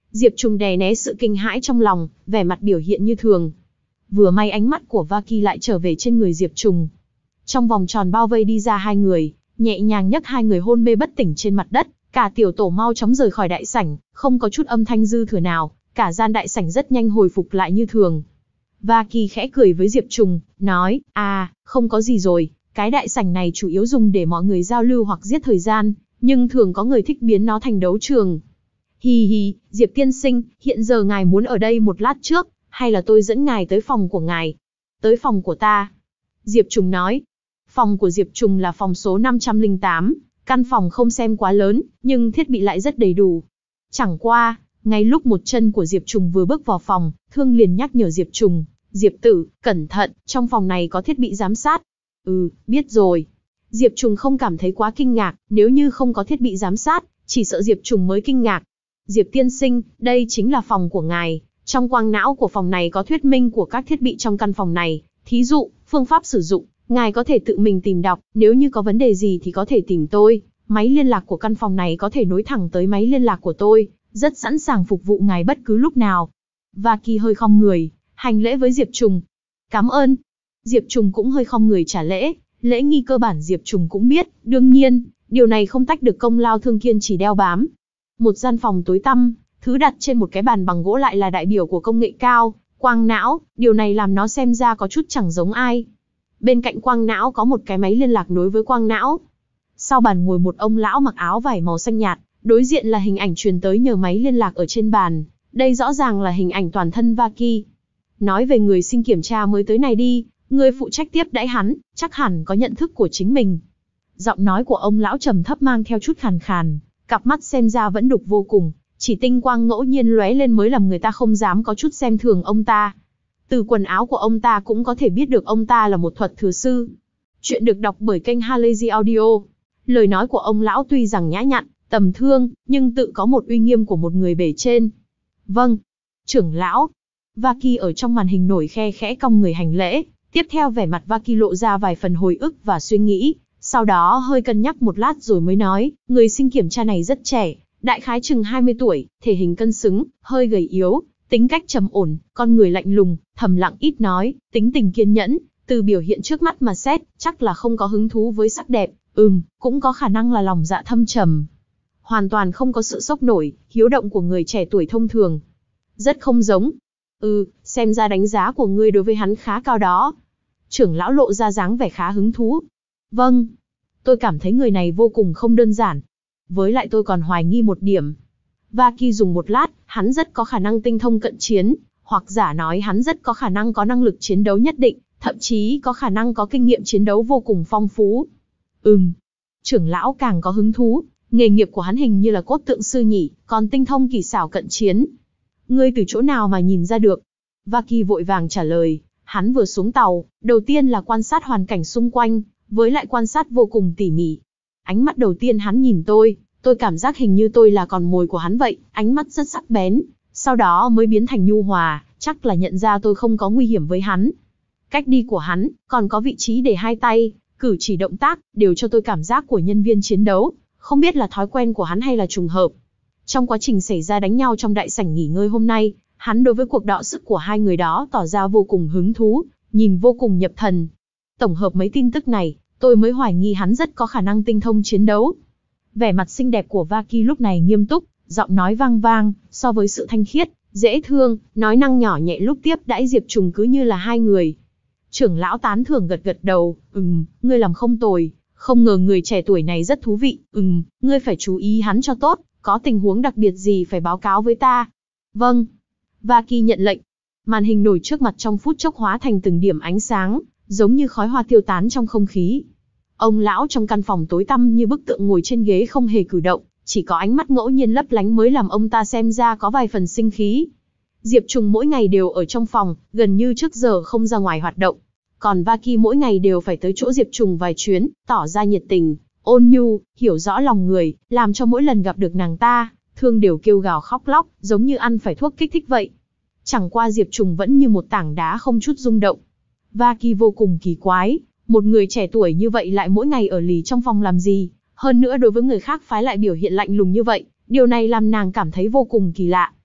Diệp Trùng đè né sự kinh hãi trong lòng, vẻ mặt biểu hiện như thường. Vừa may ánh mắt của Vaki lại trở về trên người Diệp Trùng. Trong vòng tròn bao vây đi ra hai người, nhẹ nhàng nhấc hai người hôn mê bất tỉnh trên mặt đất, cả tiểu tổ mau chóng rời khỏi đại sảnh, không có chút âm thanh dư thừa nào, cả gian đại sảnh rất nhanh hồi phục lại như thường. Vaki khẽ cười với Diệp Trùng, nói, à, không có gì rồi, cái đại sảnh này chủ yếu dùng để mọi người giao lưu hoặc giết thời gian, nhưng thường có người thích biến nó thành đấu trường. Hi hi, Diệp tiên sinh, hiện giờ ngài muốn ở đây một lát trước, hay là tôi dẫn ngài tới phòng của ngài? Tới phòng của ta. Diệp Trùng nói. Phòng của Diệp Trùng là phòng số năm trăm lẻ tám, căn phòng không xem quá lớn, nhưng thiết bị lại rất đầy đủ. Chẳng qua, ngay lúc một chân của Diệp Trùng vừa bước vào phòng, Thương liền nhắc nhở Diệp Trùng, Diệp tử, cẩn thận, trong phòng này có thiết bị giám sát. Ừ, biết rồi. Diệp Trùng không cảm thấy quá kinh ngạc, nếu như không có thiết bị giám sát, chỉ sợ Diệp Trùng mới kinh ngạc. Diệp tiên sinh, đây chính là phòng của ngài. Trong quang não của phòng này có thuyết minh của các thiết bị trong căn phòng này, thí dụ, phương pháp sử dụng, ngài có thể tự mình tìm đọc, nếu như có vấn đề gì thì có thể tìm tôi. Máy liên lạc của căn phòng này có thể nối thẳng tới máy liên lạc của tôi, rất sẵn sàng phục vụ ngài bất cứ lúc nào. Vaki hơi khom người, hành lễ với Diệp Trùng. Cảm ơn. Diệp Trùng cũng hơi khom người trả lễ, lễ nghi cơ bản Diệp Trùng cũng biết, đương nhiên, điều này không tách được công lao Thương kiên trì đeo bám. Một gian phòng tối tăm, thứ đặt trên một cái bàn bằng gỗ lại là đại biểu của công nghệ cao, quang não, điều này làm nó xem ra có chút chẳng giống ai. Bên cạnh quang não có một cái máy liên lạc nối với quang não. Sau bàn ngồi một ông lão mặc áo vải màu xanh nhạt, đối diện là hình ảnh truyền tới nhờ máy liên lạc ở trên bàn, đây rõ ràng là hình ảnh toàn thân Vaki. Nói về người sinh kiểm tra mới tới này đi, người phụ trách tiếp đãi hắn, chắc hẳn có nhận thức của chính mình. Giọng nói của ông lão trầm thấp mang theo chút khàn khàn, cặp mắt xem ra vẫn đục vô cùng, chỉ tinh quang ngẫu nhiên lóe lên mới làm người ta không dám có chút xem thường ông ta. Từ quần áo của ông ta cũng có thể biết được ông ta là một thuật thừa sư. Chuyện được đọc bởi kênh Halazy Audio. Lời nói của ông lão tuy rằng nhã nhặn, tầm thương, nhưng tự có một uy nghiêm của một người bề trên. Vâng, trưởng lão. Vaki ở trong màn hình nổi khe khẽ cong người hành lễ, tiếp theo vẻ mặt Vaki lộ ra vài phần hồi ức và suy nghĩ, sau đó hơi cân nhắc một lát rồi mới nói, người sinh kiểm tra này rất trẻ, đại khái chừng hai mươi tuổi, thể hình cân xứng, hơi gầy yếu, tính cách trầm ổn, con người lạnh lùng, thầm lặng ít nói, tính tình kiên nhẫn, từ biểu hiện trước mắt mà xét, chắc là không có hứng thú với sắc đẹp, ừm, cũng có khả năng là lòng dạ thâm trầm. Hoàn toàn không có sự sốc nổi, hiếu động của người trẻ tuổi thông thường. Rất không giống. Ừ, xem ra đánh giá của ngươi đối với hắn khá cao đó. Trưởng lão lộ ra dáng vẻ khá hứng thú. Vâng, tôi cảm thấy người này vô cùng không đơn giản. Với lại tôi còn hoài nghi một điểm. Vaki dùng một lát, hắn rất có khả năng tinh thông cận chiến, hoặc giả nói hắn rất có khả năng có năng lực chiến đấu nhất định, thậm chí có khả năng có kinh nghiệm chiến đấu vô cùng phong phú. Ừm, trưởng lão càng có hứng thú, nghề nghiệp của hắn hình như là cốt tượng sư nhỉ, còn tinh thông kỳ xảo cận chiến. Ngươi từ chỗ nào mà nhìn ra được? Vaki vội vàng trả lời, hắn vừa xuống tàu, đầu tiên là quan sát hoàn cảnh xung quanh, với lại quan sát vô cùng tỉ mỉ. Ánh mắt đầu tiên hắn nhìn tôi, tôi cảm giác hình như tôi là con mồi của hắn vậy, ánh mắt rất sắc bén, sau đó mới biến thành nhu hòa, chắc là nhận ra tôi không có nguy hiểm với hắn. Cách đi của hắn, còn có vị trí để hai tay, cử chỉ động tác, đều cho tôi cảm giác của nhân viên chiến đấu, không biết là thói quen của hắn hay là trùng hợp. Trong quá trình xảy ra đánh nhau trong đại sảnh nghỉ ngơi hôm nay, hắn đối với cuộc đọ sức của hai người đó tỏ ra vô cùng hứng thú, nhìn vô cùng nhập thần. Tổng hợp mấy tin tức này, tôi mới hoài nghi hắn rất có khả năng tinh thông chiến đấu. Vẻ mặt xinh đẹp của Vaki lúc này nghiêm túc, giọng nói vang vang, so với sự thanh khiết, dễ thương, nói năng nhỏ nhẹ lúc tiếp đãi Diệp Trùng cứ như là hai người. Trưởng lão tán thưởng gật gật đầu, ừm, ngươi làm không tồi, không ngờ người trẻ tuổi này rất thú vị, ừm, ngươi phải chú ý hắn cho tốt, có tình huống đặc biệt gì phải báo cáo với ta. Vâng. Vaki nhận lệnh. Màn hình nổi trước mặt trong phút chốc hóa thành từng điểm ánh sáng, giống như khói hoa tiêu tán trong không khí. Ông lão trong căn phòng tối tăm như bức tượng ngồi trên ghế không hề cử động, chỉ có ánh mắt ngẫu nhiên lấp lánh mới làm ông ta xem ra có vài phần sinh khí. Diệp Trùng mỗi ngày đều ở trong phòng, gần như trước giờ không ra ngoài hoạt động. Còn Vaki mỗi ngày đều phải tới chỗ Diệp Trùng vài chuyến, tỏ ra nhiệt tình, ôn nhu, hiểu rõ lòng người, làm cho mỗi lần gặp được nàng ta, Thương đều kêu gào khóc lóc, giống như ăn phải thuốc kích thích vậy. Chẳng qua Diệp Trùng vẫn như một tảng đá không chút rung động. Vaki vô cùng kỳ quái, một người trẻ tuổi như vậy lại mỗi ngày ở lì trong phòng làm gì, hơn nữa đối với người khác phái lại biểu hiện lạnh lùng như vậy, điều này làm nàng cảm thấy vô cùng kỳ lạ.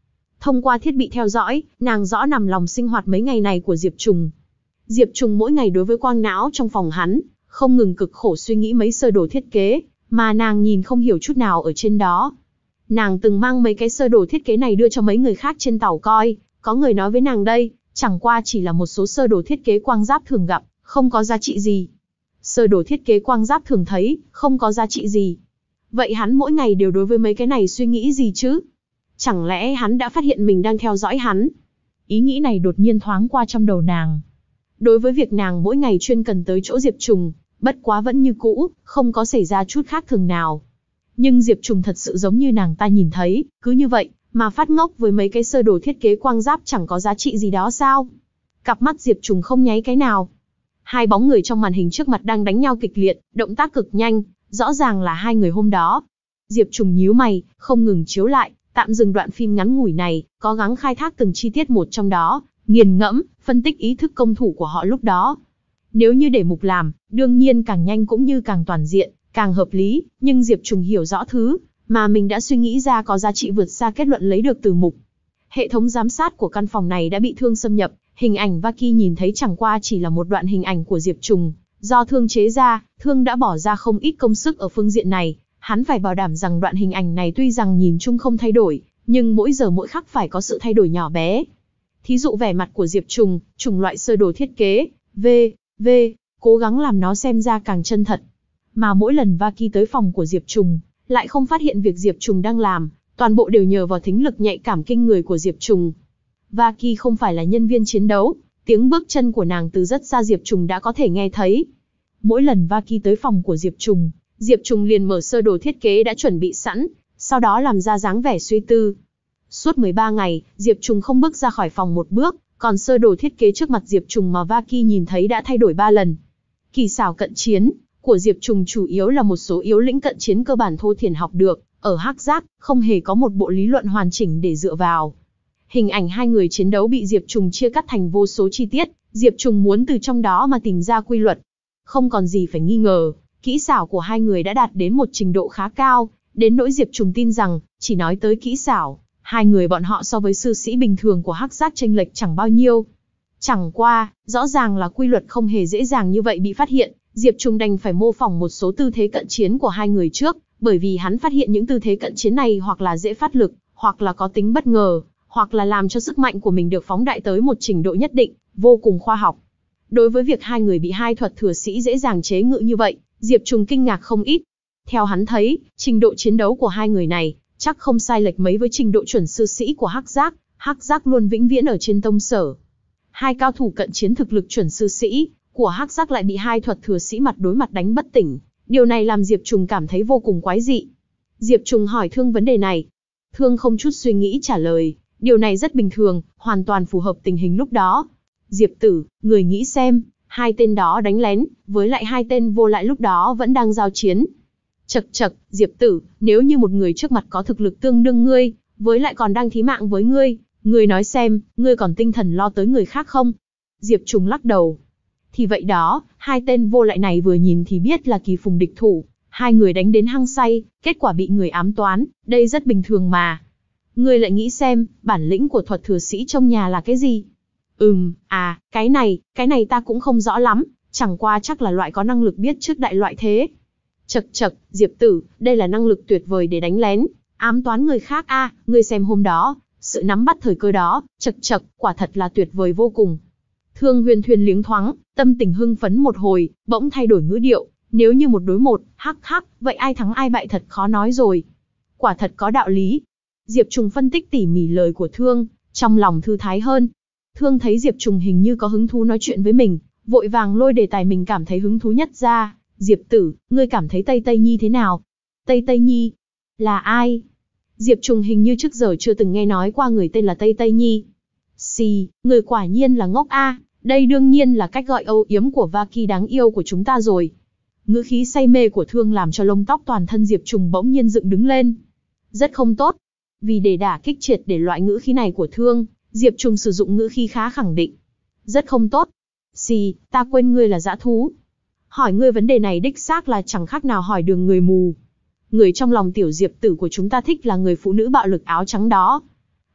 Thông qua thiết bị theo dõi, nàng rõ nằm lòng sinh hoạt mấy ngày này của Diệp Trùng. Diệp Trùng mỗi ngày đối với quang não trong phòng hắn, không ngừng cực khổ suy nghĩ mấy sơ đồ thiết kế, mà nàng nhìn không hiểu chút nào ở trên đó. Nàng từng mang mấy cái sơ đồ thiết kế này đưa cho mấy người khác trên tàu coi, có người nói với nàng đây, chẳng qua chỉ là một số sơ đồ thiết kế quang giáp thường gặp, không có giá trị gì. Sơ đồ thiết kế quang giáp thường thấy, không có giá trị gì. Vậy hắn mỗi ngày đều đối với mấy cái này suy nghĩ gì chứ? Chẳng lẽ hắn đã phát hiện mình đang theo dõi hắn? Ý nghĩ này đột nhiên thoáng qua trong đầu nàng. Đối với việc nàng mỗi ngày chuyên cần tới chỗ Diệp Trùng, bất quá vẫn như cũ, không có xảy ra chút khác thường nào. Nhưng Diệp Trùng thật sự giống như nàng ta nhìn thấy, cứ như vậy, mà phát ngốc với mấy cái sơ đồ thiết kế quang giáp chẳng có giá trị gì đó sao? Cặp mắt Diệp Trùng không nháy cái nào. Hai bóng người trong màn hình trước mặt đang đánh nhau kịch liệt, động tác cực nhanh, rõ ràng là hai người hôm đó. Diệp Trùng nhíu mày, không ngừng chiếu lại, tạm dừng đoạn phim ngắn ngủi này, cố gắng khai thác từng chi tiết một trong đó, nghiền ngẫm, phân tích ý thức công thủ của họ lúc đó. Nếu như để Mục làm, đương nhiên càng nhanh cũng như càng toàn diện, càng hợp lý, nhưng Diệp Trùng hiểu rõ thứ mà mình đã suy nghĩ ra có giá trị vượt xa kết luận lấy được từ Mục. Hệ thống giám sát của căn phòng này đã bị Thương xâm nhập, hình ảnh Vaki nhìn thấy chẳng qua chỉ là một đoạn hình ảnh của Diệp Trùng, do Thương chế ra, Thương đã bỏ ra không ít công sức ở phương diện này, hắn phải bảo đảm rằng đoạn hình ảnh này tuy rằng nhìn chung không thay đổi, nhưng mỗi giờ mỗi khắc phải có sự thay đổi nhỏ bé. Thí dụ vẻ mặt của Diệp Trùng, chủng loại sơ đồ thiết kế, v, v, cố gắng làm nó xem ra càng chân thật. Mà mỗi lần Vaki tới phòng của Diệp Trùng, lại không phát hiện việc Diệp Trùng đang làm, toàn bộ đều nhờ vào thính lực nhạy cảm kinh người của Diệp Trùng. Vaki không phải là nhân viên chiến đấu, tiếng bước chân của nàng từ rất xa Diệp Trùng đã có thể nghe thấy. Mỗi lần Vaki tới phòng của Diệp Trùng, Diệp Trùng liền mở sơ đồ thiết kế đã chuẩn bị sẵn, sau đó làm ra dáng vẻ suy tư. Suốt mười ba ngày, Diệp Trùng không bước ra khỏi phòng một bước, còn sơ đồ thiết kế trước mặt Diệp Trùng mà Vaki nhìn thấy đã thay đổi ba lần. Kỳ xảo cận chiến của Diệp Trùng chủ yếu là một số yếu lĩnh cận chiến cơ bản thô thiển học được, ở Hắc Giác, không hề có một bộ lý luận hoàn chỉnh để dựa vào. Hình ảnh hai người chiến đấu bị Diệp Trùng chia cắt thành vô số chi tiết, Diệp Trùng muốn từ trong đó mà tìm ra quy luật. Không còn gì phải nghi ngờ, kỹ xảo của hai người đã đạt đến một trình độ khá cao, đến nỗi Diệp Trùng tin rằng, chỉ nói tới kỹ xảo, hai người bọn họ so với sư sĩ bình thường của Hắc Giác chênh lệch chẳng bao nhiêu. Chẳng qua, rõ ràng là quy luật không hề dễ dàng như vậy bị phát hiện, Diệp Trùng đành phải mô phỏng một số tư thế cận chiến của hai người trước, bởi vì hắn phát hiện những tư thế cận chiến này hoặc là dễ phát lực, hoặc là có tính bất ngờ, hoặc là làm cho sức mạnh của mình được phóng đại tới một trình độ nhất định, vô cùng khoa học. Đối với việc hai người bị hai thuật thừa sĩ dễ dàng chế ngự như vậy, Diệp Trùng kinh ngạc không ít. Theo hắn thấy, trình độ chiến đấu của hai người này, chắc không sai lệch mấy với trình độ chuẩn sư sĩ của Hắc Giác, Hắc Giác luôn vĩnh viễn ở trên tông sở. Hai cao thủ cận chiến thực lực chuẩn sư sĩ của Hắc Giác lại bị hai thuật thừa sĩ mặt đối mặt đánh bất tỉnh, điều này làm Diệp Trùng cảm thấy vô cùng quái dị. Diệp Trùng hỏi Thương vấn đề này. Thương không chút suy nghĩ trả lời, điều này rất bình thường, hoàn toàn phù hợp tình hình lúc đó. Diệp tử, người nghĩ xem, hai tên đó đánh lén, với lại hai tên vô lại lúc đó vẫn đang giao chiến. Chậc chậc, Diệp tử, nếu như một người trước mặt có thực lực tương đương ngươi, với lại còn đang thí mạng với ngươi, ngươi nói xem, ngươi còn tinh thần lo tới người khác không? Diệp Trùng lắc đầu. Thì vậy đó, hai tên vô lại này vừa nhìn thì biết là kỳ phùng địch thủ, hai người đánh đến hăng say, kết quả bị người ám toán, đây rất bình thường mà. Ngươi lại nghĩ xem, bản lĩnh của thuật thừa sĩ trong nhà là cái gì? Ừm, à, cái này, cái này ta cũng không rõ lắm, chẳng qua chắc là loại có năng lực biết trước đại loại thế. Chậc chậc, Diệp tử, đây là năng lực tuyệt vời để đánh lén, ám toán người khác a, à, ngươi xem hôm đó, sự nắm bắt thời cơ đó, chậc chậc, quả thật là tuyệt vời vô cùng. Thương Huyền Thuyền liếng thoáng, tâm tình hưng phấn một hồi, bỗng thay đổi ngữ điệu, nếu như một đối một, hắc hắc, vậy ai thắng ai bại thật khó nói rồi. Quả thật có đạo lý. Diệp Trùng phân tích tỉ mỉ lời của Thương, trong lòng thư thái hơn. Thương thấy Diệp Trùng hình như có hứng thú nói chuyện với mình, vội vàng lôi đề tài mình cảm thấy hứng thú nhất ra. Diệp tử, ngươi cảm thấy Tây Tây Nhi thế nào? Tây Tây Nhi? Là ai? Diệp Trùng hình như trước giờ chưa từng nghe nói qua người tên là Tây Tây Nhi. Xì, người quả nhiên là ngốc a, đây đương nhiên là cách gọi âu yếm của Vaki đáng yêu của chúng ta rồi. Ngữ khí say mê của Thương làm cho lông tóc toàn thân Diệp Trùng bỗng nhiên dựng đứng lên. Rất không tốt. Vì để đả kích triệt để loại ngữ khí này của Thương, Diệp Trùng sử dụng ngữ khí khá khẳng định. Rất không tốt. Xì, ta quên ngươi là dã thú. Hỏi ngươi vấn đề này đích xác là chẳng khác nào hỏi đường người mù. Người trong lòng tiểu Diệp tử của chúng ta thích là người phụ nữ bạo lực áo trắng đó.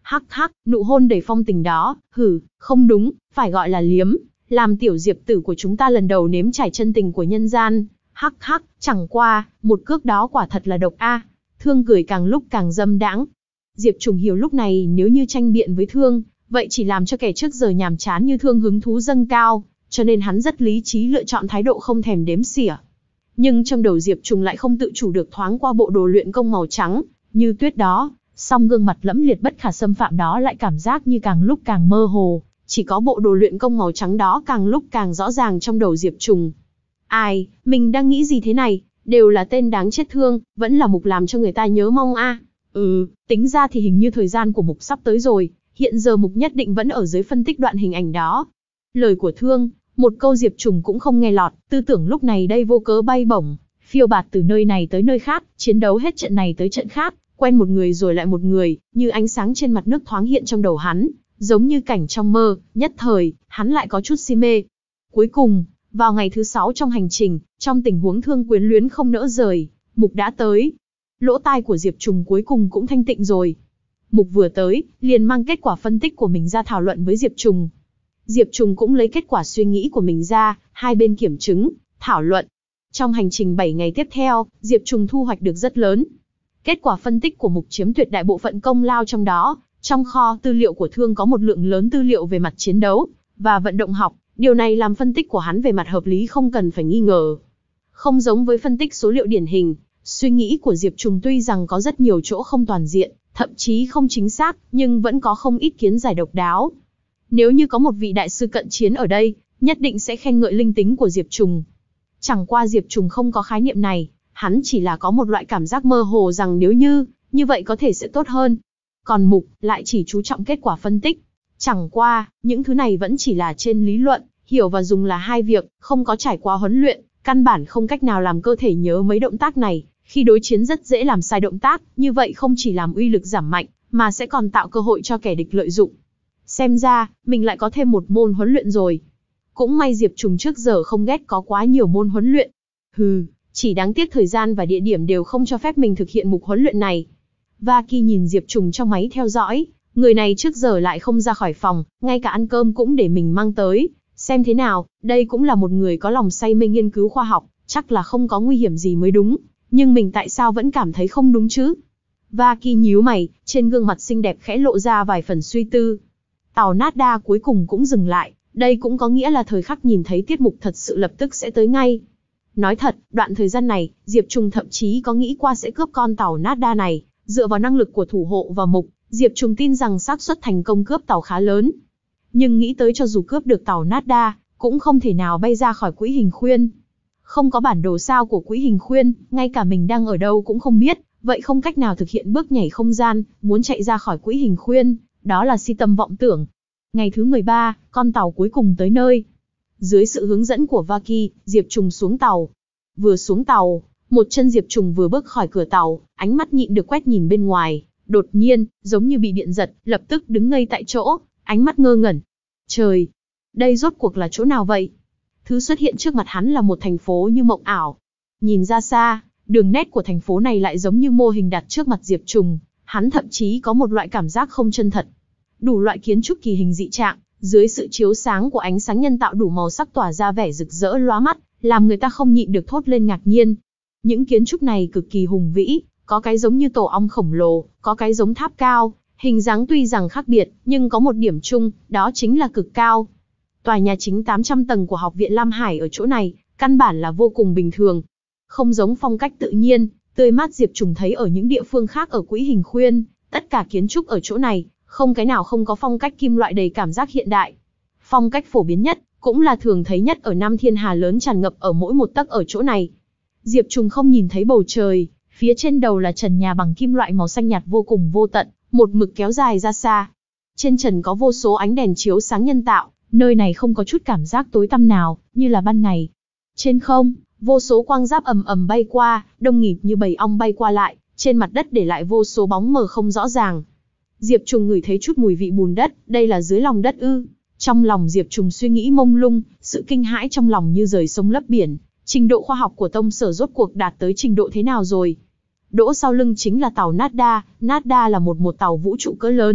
Hắc hắc, nụ hôn đầy phong tình đó, hử, không đúng, phải gọi là liếm, làm tiểu diệp tử của chúng ta lần đầu nếm trải chân tình của nhân gian. Hắc hắc, chẳng qua, một cước đó quả thật là độc a. Thương cười càng lúc càng dâm đãng. Diệp Trùng hiểu lúc này nếu như tranh biện với Thương, vậy chỉ làm cho kẻ trước giờ nhàm chán như Thương hứng thú dâng cao, cho nên hắn rất lý trí lựa chọn thái độ không thèm đếm xỉa. Nhưng trong đầu Diệp Trùng lại không tự chủ được thoáng qua bộ đồ luyện công màu trắng, như tuyết đó, song gương mặt lẫm liệt bất khả xâm phạm đó lại cảm giác như càng lúc càng mơ hồ, chỉ có bộ đồ luyện công màu trắng đó càng lúc càng rõ ràng trong đầu Diệp Trùng. Ai, mình đang nghĩ gì thế này, đều là tên đáng chết Thương, vẫn là Mục làm cho người ta nhớ mong a. À. Ừ, tính ra thì hình như thời gian của Mục sắp tới rồi, hiện giờ Mục nhất định vẫn ở dưới phân tích đoạn hình ảnh đó. Lời của Thương, một câu Diệp Trùng cũng không nghe lọt, tư tưởng lúc này đây vô cớ bay bổng, phiêu bạt từ nơi này tới nơi khác, chiến đấu hết trận này tới trận khác, quen một người rồi lại một người, như ánh sáng trên mặt nước thoáng hiện trong đầu hắn, giống như cảnh trong mơ, nhất thời, hắn lại có chút si mê. Cuối cùng, vào ngày thứ sáu trong hành trình, trong tình huống Thương quyến luyến không nỡ rời, Mục đã tới. Lỗ tai của Diệp Trùng cuối cùng cũng thanh tịnh rồi. Mục vừa tới, liền mang kết quả phân tích của mình ra thảo luận với Diệp Trùng. Diệp Trùng cũng lấy kết quả suy nghĩ của mình ra, hai bên kiểm chứng, thảo luận. Trong hành trình bảy ngày tiếp theo, Diệp Trùng thu hoạch được rất lớn. Kết quả phân tích của Mục chiếm tuyệt đại bộ phận công lao trong đó, trong kho tư liệu của Thương có một lượng lớn tư liệu về mặt chiến đấu và vận động học, điều này làm phân tích của hắn về mặt hợp lý không cần phải nghi ngờ. Không giống với phân tích số liệu điển hình, suy nghĩ của Diệp Trùng tuy rằng có rất nhiều chỗ không toàn diện, thậm chí không chính xác, nhưng vẫn có không ít kiến giải độc đáo. Nếu như có một vị đại sư cận chiến ở đây, nhất định sẽ khen ngợi linh tính của Diệp Trùng. Chẳng qua Diệp Trùng không có khái niệm này, hắn chỉ là có một loại cảm giác mơ hồ rằng nếu như, như vậy có thể sẽ tốt hơn. Còn Mục lại chỉ chú trọng kết quả phân tích. Chẳng qua, những thứ này vẫn chỉ là trên lý luận, hiểu và dùng là hai việc, không có trải qua huấn luyện, căn bản không cách nào làm cơ thể nhớ mấy động tác này. Khi đối chiến rất dễ làm sai động tác, như vậy không chỉ làm uy lực giảm mạnh, mà sẽ còn tạo cơ hội cho kẻ địch lợi dụng. Xem ra, mình lại có thêm một môn huấn luyện rồi. Cũng may Diệp Trùng trước giờ không ghét có quá nhiều môn huấn luyện. Hừ, chỉ đáng tiếc thời gian và địa điểm đều không cho phép mình thực hiện mục huấn luyện này. Vaki nhìn Diệp Trùng trong máy theo dõi, người này trước giờ lại không ra khỏi phòng, ngay cả ăn cơm cũng để mình mang tới. Xem thế nào, đây cũng là một người có lòng say mê nghiên cứu khoa học, chắc là không có nguy hiểm gì mới đúng. Nhưng mình tại sao vẫn cảm thấy không đúng chứ? Vaki nhíu mày, trên gương mặt xinh đẹp khẽ lộ ra vài phần suy tư. Tàu Nada cuối cùng cũng dừng lại, đây cũng có nghĩa là thời khắc nhìn thấy tiết mục thật sự lập tức sẽ tới ngay. Nói thật, đoạn thời gian này, Diệp Trùng thậm chí có nghĩ qua sẽ cướp con tàu Nada này, dựa vào năng lực của thủ hộ và Mục, Diệp Trùng tin rằng xác suất thành công cướp tàu khá lớn. Nhưng nghĩ tới cho dù cướp được tàu Nada, cũng không thể nào bay ra khỏi quỹ hình khuyên. Không có bản đồ sao của quỹ hình khuyên, ngay cả mình đang ở đâu cũng không biết, vậy không cách nào thực hiện bước nhảy không gian, muốn chạy ra khỏi quỹ hình khuyên, đó là si tâm vọng tưởng. Ngày thứ mười ba, con tàu cuối cùng tới nơi. Dưới sự hướng dẫn của Vaki, Diệp Trùng xuống tàu. Vừa xuống tàu, một chân Diệp Trùng vừa bước khỏi cửa tàu, ánh mắt nhịn được quét nhìn bên ngoài, đột nhiên, giống như bị điện giật, lập tức đứng ngây tại chỗ, ánh mắt ngơ ngẩn. Trời, đây rốt cuộc là chỗ nào vậy? Thứ xuất hiện trước mặt hắn là một thành phố như mộng ảo. Nhìn ra xa, đường nét của thành phố này lại giống như mô hình đặt trước mặt Diệp Trùng, hắn thậm chí có một loại cảm giác không chân thật. Đủ loại kiến trúc kỳ hình dị trạng, dưới sự chiếu sáng của ánh sáng nhân tạo đủ màu sắc tỏa ra vẻ rực rỡ lóa mắt, làm người ta không nhịn được thốt lên ngạc nhiên. Những kiến trúc này cực kỳ hùng vĩ, có cái giống như tổ ong khổng lồ, có cái giống tháp cao, hình dáng tuy rằng khác biệt, nhưng có một điểm chung, đó chính là cực cao. Tòa nhà chính tám trăm tầng của Học viện Lam Hải ở chỗ này, căn bản là vô cùng bình thường. Không giống phong cách tự nhiên, tươi mát Diệp Trùng thấy ở những địa phương khác ở quỹ hình khuyên, tất cả kiến trúc ở chỗ này, không cái nào không có phong cách kim loại đầy cảm giác hiện đại. Phong cách phổ biến nhất, cũng là thường thấy nhất ở Nam Thiên Hà lớn tràn ngập ở mỗi một tấc ở chỗ này. Diệp Trùng không nhìn thấy bầu trời, phía trên đầu là trần nhà bằng kim loại màu xanh nhạt vô cùng vô tận, một mực kéo dài ra xa. Trên trần có vô số ánh đèn chiếu sáng nhân tạo, nơi này không có chút cảm giác tối tăm nào, như là ban ngày. Trên không, vô số quang giáp ầm ầm bay qua, đông nghịt như bầy ong bay qua lại, trên mặt đất để lại vô số bóng mờ không rõ ràng. Diệp Trùng ngửi thấy chút mùi vị bùn đất, đây là dưới lòng đất ư? Trong lòng Diệp Trùng suy nghĩ mông lung, sự kinh hãi trong lòng như rời sông lấp biển. Trình độ khoa học của tông sở rốt cuộc đạt tới trình độ thế nào rồi? Đỗ sau lưng chính là tàu Nada, Nada là một một tàu vũ trụ cỡ lớn,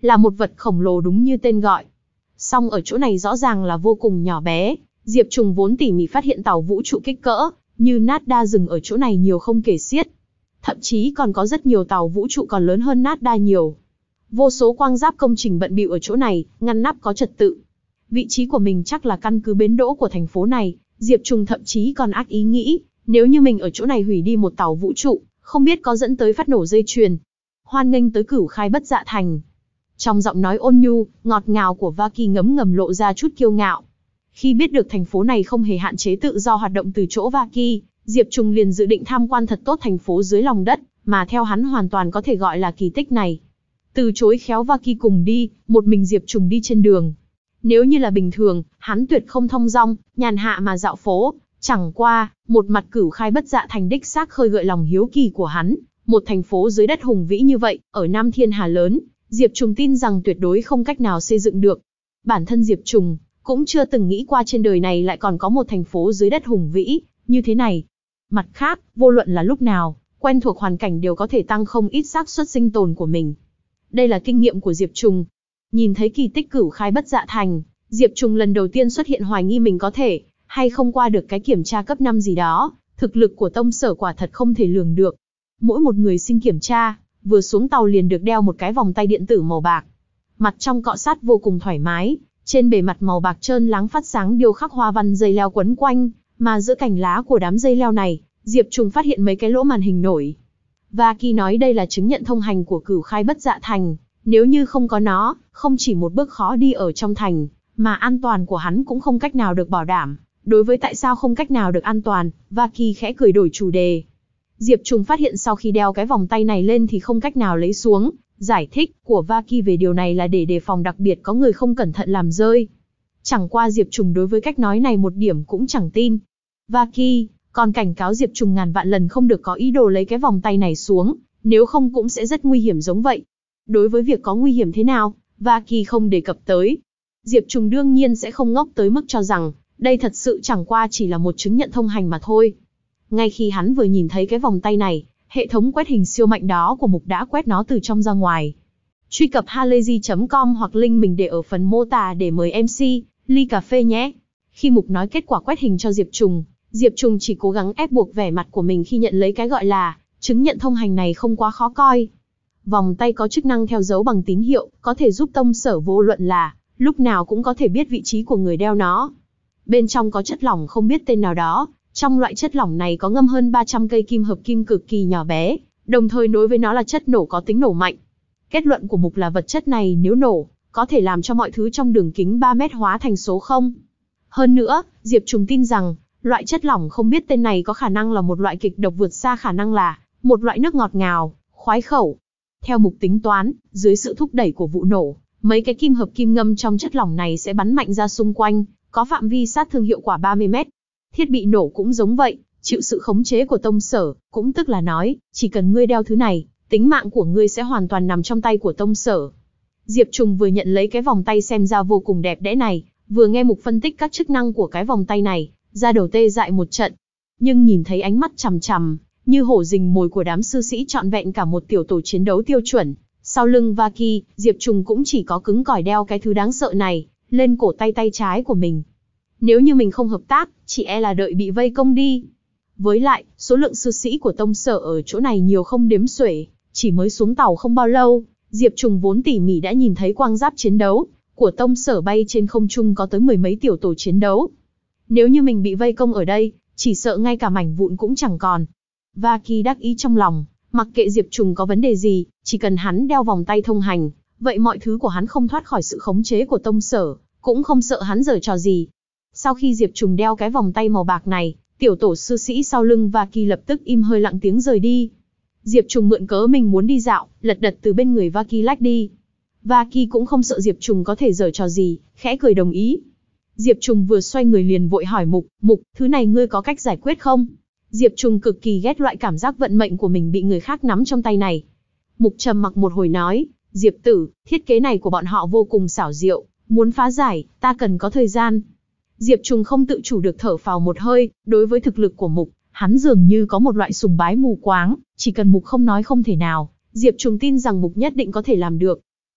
là một vật khổng lồ đúng như tên gọi. Song ở chỗ này rõ ràng là vô cùng nhỏ bé, Diệp Trùng vốn tỉ mỉ phát hiện tàu vũ trụ kích cỡ như Nadda dừng ở chỗ này nhiều không kể xiết. Thậm chí còn có rất nhiều tàu vũ trụ còn lớn hơn Nadda nhiều. Vô số quang giáp công trình bận bịu ở chỗ này, ngăn nắp có trật tự. Vị trí của mình chắc là căn cứ bến đỗ của thành phố này, Diệp Trùng thậm chí còn ác ý nghĩ, nếu như mình ở chỗ này hủy đi một tàu vũ trụ, không biết có dẫn tới phát nổ dây chuyền. Hoan nghênh tới Cửu Khai Bất Dạ Thành. Trong giọng nói ôn nhu, ngọt ngào của Vaki ngấm ngầm lộ ra chút kiêu ngạo. Khi biết được thành phố này không hề hạn chế tự do hoạt động từ chỗ Vaki, Diệp Trùng liền dự định tham quan thật tốt thành phố dưới lòng đất, mà theo hắn hoàn toàn có thể gọi là kỳ tích này. Từ chối khéo Vaki cùng đi, một mình Diệp Trùng đi trên đường. Nếu như là bình thường, hắn tuyệt không thong dong, nhàn hạ mà dạo phố. Chẳng qua, một mặt Cửu Khai Bất Dạ Thành đích xác khơi gợi lòng hiếu kỳ của hắn. Một thành phố dưới đất hùng vĩ như vậy, ở Nam Thiên Hà lớn, Diệp Trùng tin rằng tuyệt đối không cách nào xây dựng được. Bản thân Diệp Trùng cũng chưa từng nghĩ qua trên đời này lại còn có một thành phố dưới đất hùng vĩ như thế này. Mặt khác, vô luận là lúc nào, quen thuộc hoàn cảnh đều có thể tăng không ít xác suất sinh tồn của mình. Đây là kinh nghiệm của Diệp Trùng. Nhìn thấy kỳ tích Cửu Khai Bất Dạ Thành, Diệp Trùng lần đầu tiên xuất hiện hoài nghi mình có thể hay không qua được cái kiểm tra cấp năm gì đó. Thực lực của tông sở quả thật không thể lường được. Mỗi một người xin kiểm tra, vừa xuống tàu liền được đeo một cái vòng tay điện tử màu bạc. Mặt trong cọ sát vô cùng thoải mái, trên bề mặt màu bạc trơn láng phát sáng điêu khắc hoa văn dây leo quấn quanh, mà giữa cành lá của đám dây leo này, Diệp Trùng phát hiện mấy cái lỗ màn hình nổi. Vaki nói đây là chứng nhận thông hành của Cửu Khai Bất Dạ Thành, nếu như không có nó, không chỉ một bước khó đi ở trong thành, mà an toàn của hắn cũng không cách nào được bảo đảm. Đối với tại sao không cách nào được an toàn, Vaki khẽ cười đổi chủ đề. Diệp Trùng phát hiện sau khi đeo cái vòng tay này lên thì không cách nào lấy xuống, giải thích của Vaki về điều này là để đề phòng đặc biệt có người không cẩn thận làm rơi. Chẳng qua Diệp Trùng đối với cách nói này một điểm cũng chẳng tin. Vaki còn cảnh cáo Diệp Trùng ngàn vạn lần không được có ý đồ lấy cái vòng tay này xuống, nếu không cũng sẽ rất nguy hiểm giống vậy. Đối với việc có nguy hiểm thế nào, Vaki không đề cập tới. Diệp Trùng đương nhiên sẽ không ngốc tới mức cho rằng đây thật sự chẳng qua chỉ là một chứng nhận thông hành mà thôi. Ngay khi hắn vừa nhìn thấy cái vòng tay này, hệ thống quét hình siêu mạnh đó của Mục đã quét nó từ trong ra ngoài. Truy cập halayzi chấm com hoặc link mình để ở phần mô tả để mời em xê, ly cà phê nhé. Khi Mục nói kết quả quét hình cho Diệp Trùng, Diệp Trùng chỉ cố gắng ép buộc vẻ mặt của mình khi nhận lấy cái gọi là chứng nhận thông hành này không quá khó coi. Vòng tay có chức năng theo dấu bằng tín hiệu, có thể giúp tông sở vô luận là lúc nào cũng có thể biết vị trí của người đeo nó. Bên trong có chất lỏng không biết tên nào đó, trong loại chất lỏng này có ngâm hơn ba trăm cây kim hợp kim cực kỳ nhỏ bé, đồng thời đối với nó là chất nổ có tính nổ mạnh. Kết luận của Mục là vật chất này nếu nổ, có thể làm cho mọi thứ trong đường kính ba mét hóa thành số không. Hơn nữa, Diệp Trùng tin rằng, loại chất lỏng không biết tên này có khả năng là một loại kịch độc vượt xa khả năng là một loại nước ngọt ngào, khoái khẩu. Theo Mục tính toán, dưới sự thúc đẩy của vụ nổ, mấy cái kim hợp kim ngâm trong chất lỏng này sẽ bắn mạnh ra xung quanh, có phạm vi sát thương hiệu quả ba mươi mét. Thiết bị nổ cũng giống vậy, chịu sự khống chế của tông sở, cũng tức là nói, chỉ cần ngươi đeo thứ này, tính mạng của ngươi sẽ hoàn toàn nằm trong tay của tông sở. Diệp Trùng vừa nhận lấy cái vòng tay xem ra vô cùng đẹp đẽ này, vừa nghe Mục phân tích các chức năng của cái vòng tay này, ra đầu tê dại một trận. Nhưng nhìn thấy ánh mắt chằm chằm, như hổ rình mồi của đám sư sĩ trọn vẹn cả một tiểu tổ chiến đấu tiêu chuẩn, sau lưng Vaki, Diệp Trùng cũng chỉ có cứng cỏi đeo cái thứ đáng sợ này lên cổ tay tay trái của mình. Nếu như mình không hợp tác, chỉ e là đợi bị vây công đi. Với lại, số lượng sư sĩ của tông sở ở chỗ này nhiều không đếm xuể, chỉ mới xuống tàu không bao lâu, Diệp Trùng vốn tỉ mỉ đã nhìn thấy quang giáp chiến đấu của tông sở bay trên không trung có tới mười mấy tiểu tổ chiến đấu. Nếu như mình bị vây công ở đây, chỉ sợ ngay cả mảnh vụn cũng chẳng còn. Vaki đắc ý trong lòng, mặc kệ Diệp Trùng có vấn đề gì, chỉ cần hắn đeo vòng tay thông hành, vậy mọi thứ của hắn không thoát khỏi sự khống chế của tông sở, cũng không sợ hắn giở trò gì. Sau khi Diệp Trùng đeo cái vòng tay màu bạc này, tiểu tổ sư sĩ sau lưng Vaki lập tức im hơi lặng tiếng rời đi. Diệp Trùng mượn cớ mình muốn đi dạo, lật đật từ bên người Vaki lách đi. Vaki cũng không sợ Diệp Trùng có thể giở trò gì, khẽ cười đồng ý. Diệp Trùng vừa xoay người liền vội hỏi Mục, Mục, thứ này ngươi có cách giải quyết không? Diệp Trùng cực kỳ ghét loại cảm giác vận mệnh của mình bị người khác nắm trong tay này. Mục trầm mặc một hồi nói, Diệp tử, thiết kế này của bọn họ vô cùng xảo diệu, muốn phá giải, ta cần có thời gian. Diệp Trùng không tự chủ được thở phào một hơi, đối với thực lực của Mục, hắn dường như có một loại sùng bái mù quáng, chỉ cần Mục không nói không thể nào, Diệp Trùng tin rằng Mục nhất định có thể làm được.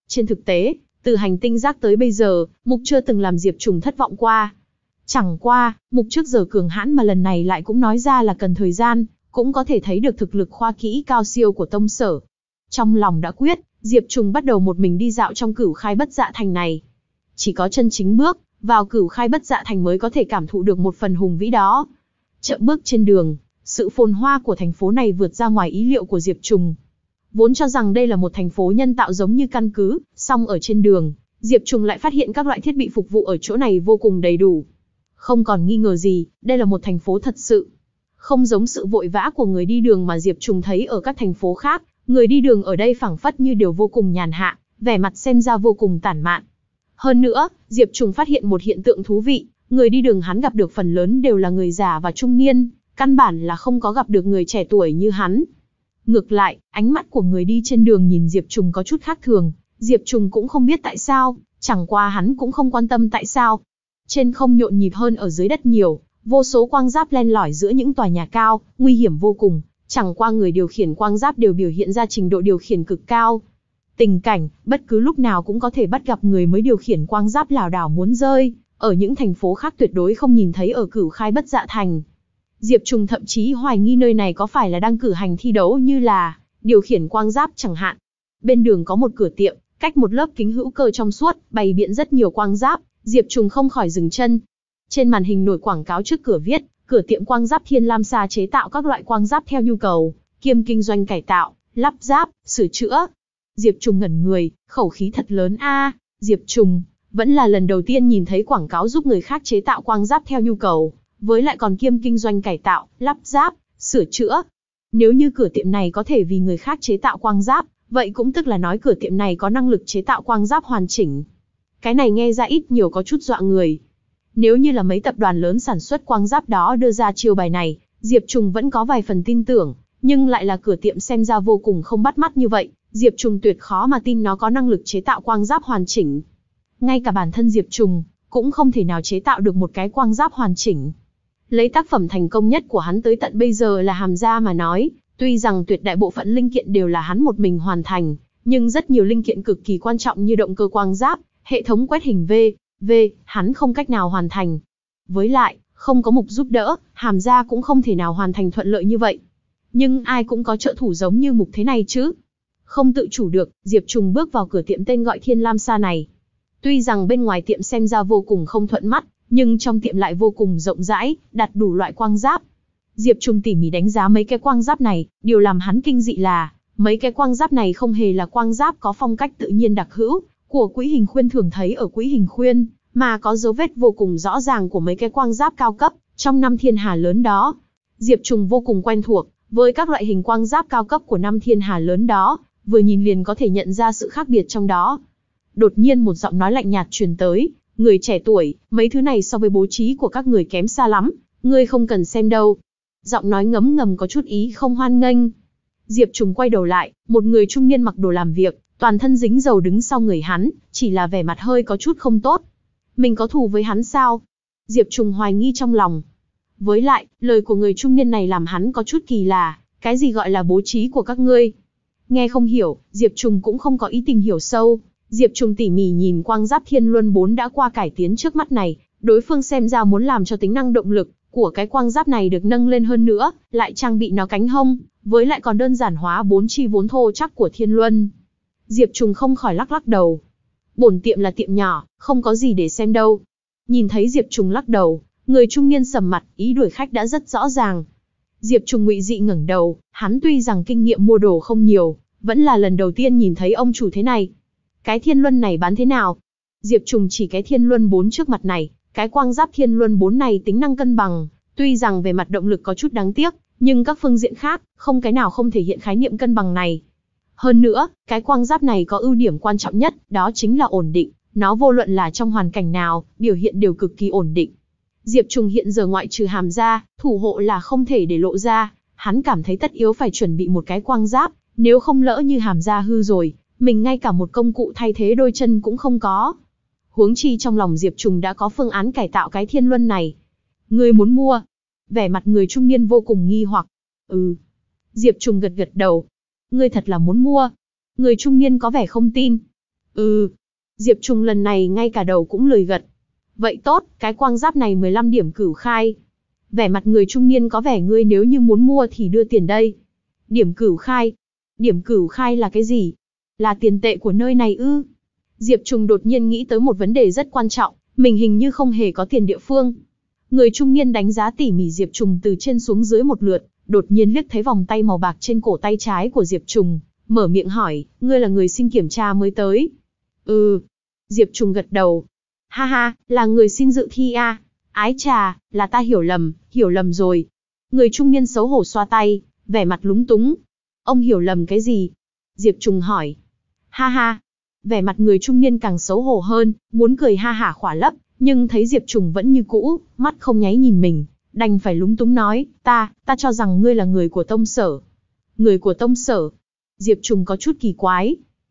Trên thực tế, từ hành tinh rác tới bây giờ, Mục chưa từng làm Diệp Trùng thất vọng qua. Chẳng qua, Mục trước giờ cường hãn mà lần này lại cũng nói ra là cần thời gian, cũng có thể thấy được thực lực khoa kỹ cao siêu của tông sở. Trong lòng đã quyết, Diệp Trùng bắt đầu một mình đi dạo trong Cửu Khai Bất Dạ Thành này. Chỉ có chân chính bước vào Cửu Khai Bất Dạ Thành mới có thể cảm thụ được một phần hùng vĩ đó. Chậm bước trên đường, sự phồn hoa của thành phố này vượt ra ngoài ý liệu của Diệp Trùng. Vốn cho rằng đây là một thành phố nhân tạo giống như căn cứ, song ở trên đường, Diệp Trùng lại phát hiện các loại thiết bị phục vụ ở chỗ này vô cùng đầy đủ. Không còn nghi ngờ gì, đây là một thành phố thật sự. Không giống sự vội vã của người đi đường mà Diệp Trùng thấy ở các thành phố khác, người đi đường ở đây phảng phất như đều vô cùng nhàn hạ, vẻ mặt xem ra vô cùng tản mạn. Hơn nữa, Diệp Trùng phát hiện một hiện tượng thú vị, người đi đường hắn gặp được phần lớn đều là người già và trung niên, căn bản là không có gặp được người trẻ tuổi như hắn. Ngược lại, ánh mắt của người đi trên đường nhìn Diệp Trùng có chút khác thường, Diệp Trùng cũng không biết tại sao, chẳng qua hắn cũng không quan tâm tại sao. Trên không nhộn nhịp hơn ở dưới đất nhiều, vô số quang giáp len lỏi giữa những tòa nhà cao, nguy hiểm vô cùng, chẳng qua người điều khiển quang giáp đều biểu hiện ra trình độ điều khiển cực cao. Tình cảnh, bất cứ lúc nào cũng có thể bắt gặp người mới điều khiển quang giáp lảo đảo muốn rơi, ở những thành phố khác tuyệt đối không nhìn thấy ở Cửu Khai Bất Dạ Thành. Diệp Trùng thậm chí hoài nghi nơi này có phải là đang cử hành thi đấu như là điều khiển quang giáp chẳng hạn. Bên đường có một cửa tiệm, cách một lớp kính hữu cơ trong suốt, bày biện rất nhiều quang giáp, Diệp Trùng không khỏi dừng chân. Trên màn hình nổi quảng cáo trước cửa viết, cửa tiệm quang giáp Thiên Lam Sa chế tạo các loại quang giáp theo nhu cầu, kiêm kinh doanh cải tạo, lắp ráp, sửa chữa. Diệp Trùng ngẩn người, khẩu khí thật lớn a, Diệp Trùng vẫn là lần đầu tiên nhìn thấy quảng cáo giúp người khác chế tạo quang giáp theo nhu cầu, với lại còn kiêm kinh doanh cải tạo, lắp ráp, sửa chữa. Nếu như cửa tiệm này có thể vì người khác chế tạo quang giáp, vậy cũng tức là nói cửa tiệm này có năng lực chế tạo quang giáp hoàn chỉnh. Cái này nghe ra ít nhiều có chút dọa người. Nếu như là mấy tập đoàn lớn sản xuất quang giáp đó đưa ra chiêu bài này, Diệp Trùng vẫn có vài phần tin tưởng, nhưng lại là cửa tiệm xem ra vô cùng không bắt mắt như vậy, Diệp Trùng tuyệt khó mà tin nó có năng lực chế tạo quang giáp hoàn chỉnh. Ngay cả bản thân Diệp Trùng cũng không thể nào chế tạo được một cái quang giáp hoàn chỉnh. Lấy tác phẩm thành công nhất của hắn tới tận bây giờ là Hàm Gia mà nói, tuy rằng tuyệt đại bộ phận linh kiện đều là hắn một mình hoàn thành, nhưng rất nhiều linh kiện cực kỳ quan trọng như động cơ quang giáp, hệ thống quét hình V, V, hắn không cách nào hoàn thành. Với lại, không có Mục giúp đỡ, Hàm Gia cũng không thể nào hoàn thành thuận lợi như vậy. Nhưng ai cũng có trợ thủ giống như Mục thế này chứ. Không tự chủ được, Diệp Trùng bước vào cửa tiệm tên gọi Thiên Lam Sa này. Tuy rằng bên ngoài tiệm xem ra vô cùng không thuận mắt, nhưng trong tiệm lại vô cùng rộng rãi, đặt đủ loại quang giáp. Diệp Trùng tỉ mỉ đánh giá mấy cái quang giáp này, điều làm hắn kinh dị là, mấy cái quang giáp này không hề là quang giáp có phong cách tự nhiên đặc hữu, của quỹ hình khuyên thường thấy ở quỹ hình khuyên, mà có dấu vết vô cùng rõ ràng của mấy cái quang giáp cao cấp, trong năm thiên hà lớn đó. Diệp Trùng vô cùng quen thuộc với các loại hình quang giáp cao cấp của năm thiên hà lớn đó, vừa nhìn liền có thể nhận ra sự khác biệt trong đó. Đột nhiên một giọng nói lạnh nhạt truyền tới, người trẻ tuổi, mấy thứ này so với bố trí của các người kém xa lắm, ngươi không cần xem đâu. Giọng nói ngấm ngầm có chút ý không hoan nghênh. Diệp Trùng quay đầu lại, một người trung niên mặc đồ làm việc, toàn thân dính dầu đứng sau người hắn, chỉ là vẻ mặt hơi có chút không tốt. Mình có thù với hắn sao? Diệp Trùng hoài nghi trong lòng. Với lại, lời của người trung niên này làm hắn có chút kỳ lạ, cái gì gọi là bố trí của các ngươi? Nghe không hiểu, Diệp Trùng cũng không có ý tìm hiểu sâu. Diệp Trùng tỉ mỉ nhìn quang giáp Thiên Luân bốn đã qua cải tiến trước mắt này, đối phương xem ra muốn làm cho tính năng động lực của cái quang giáp này được nâng lên hơn nữa, lại trang bị nó cánh hông, với lại còn đơn giản hóa bốn chi vốn thô chắc của Thiên Luân. Diệp Trùng không khỏi lắc lắc đầu. Bổn tiệm là tiệm nhỏ, không có gì để xem đâu. Nhìn thấy Diệp Trùng lắc đầu, người trung niên sầm mặt, ý đuổi khách đã rất rõ ràng. Diệp Trùng ngụy dị ngẩng đầu, hắn tuy rằng kinh nghiệm mua đồ không nhiều, vẫn là lần đầu tiên nhìn thấy ông chủ thế này. Cái Thiên Luân này bán thế nào? Diệp Trùng chỉ cái Thiên Luân bốn trước mặt này, cái quang giáp Thiên Luân bốn này tính năng cân bằng, tuy rằng về mặt động lực có chút đáng tiếc, nhưng các phương diện khác, không cái nào không thể hiện khái niệm cân bằng này. Hơn nữa, cái quang giáp này có ưu điểm quan trọng nhất, đó chính là ổn định, nó vô luận là trong hoàn cảnh nào, biểu hiện đều cực kỳ ổn định. Diệp Trùng hiện giờ ngoại trừ Hàm Gia, thủ hộ là không thể để lộ ra, hắn cảm thấy tất yếu phải chuẩn bị một cái quang giáp, nếu không lỡ như Hàm Gia hư rồi, mình ngay cả một công cụ thay thế đôi chân cũng không có. Huống chi trong lòng Diệp Trùng đã có phương án cải tạo cái Thiên Luân này. Ngươi muốn mua? Vẻ mặt người trung niên vô cùng nghi hoặc. Ừ. Diệp Trùng gật gật đầu. Ngươi thật là muốn mua? Người trung niên có vẻ không tin. Ừ. Diệp Trùng lần này ngay cả đầu cũng lười gật. Vậy tốt, cái quang giáp này mười lăm điểm cửu khai. Vẻ mặt người trung niên có vẻ ngươi nếu như muốn mua thì đưa tiền đây. Điểm cửu khai. Điểm cửu khai là cái gì? Là tiền tệ của nơi này ư? Diệp Trùng đột nhiên nghĩ tới một vấn đề rất quan trọng, mình hình như không hề có tiền địa phương. Người trung niên đánh giá tỉ mỉ Diệp Trùng từ trên xuống dưới một lượt, đột nhiên liếc thấy vòng tay màu bạc trên cổ tay trái của Diệp Trùng, mở miệng hỏi, ngươi là người xin kiểm tra mới tới? Ừ. Diệp Trùng gật đầu. Ha ha, là người xin dự thi à? Ái chà, là ta hiểu lầm, hiểu lầm rồi. Người trung niên xấu hổ xoa tay, vẻ mặt lúng túng. Ông hiểu lầm cái gì? Diệp Trùng hỏi. Ha ha. Vẻ mặt người trung niên càng xấu hổ hơn, muốn cười ha hả khỏa lấp, nhưng thấy Diệp Trùng vẫn như cũ, mắt không nháy nhìn mình, đành phải lúng túng nói, ta, ta cho rằng ngươi là người của tông sở. Người của tông sở? Diệp Trùng có chút kỳ quái.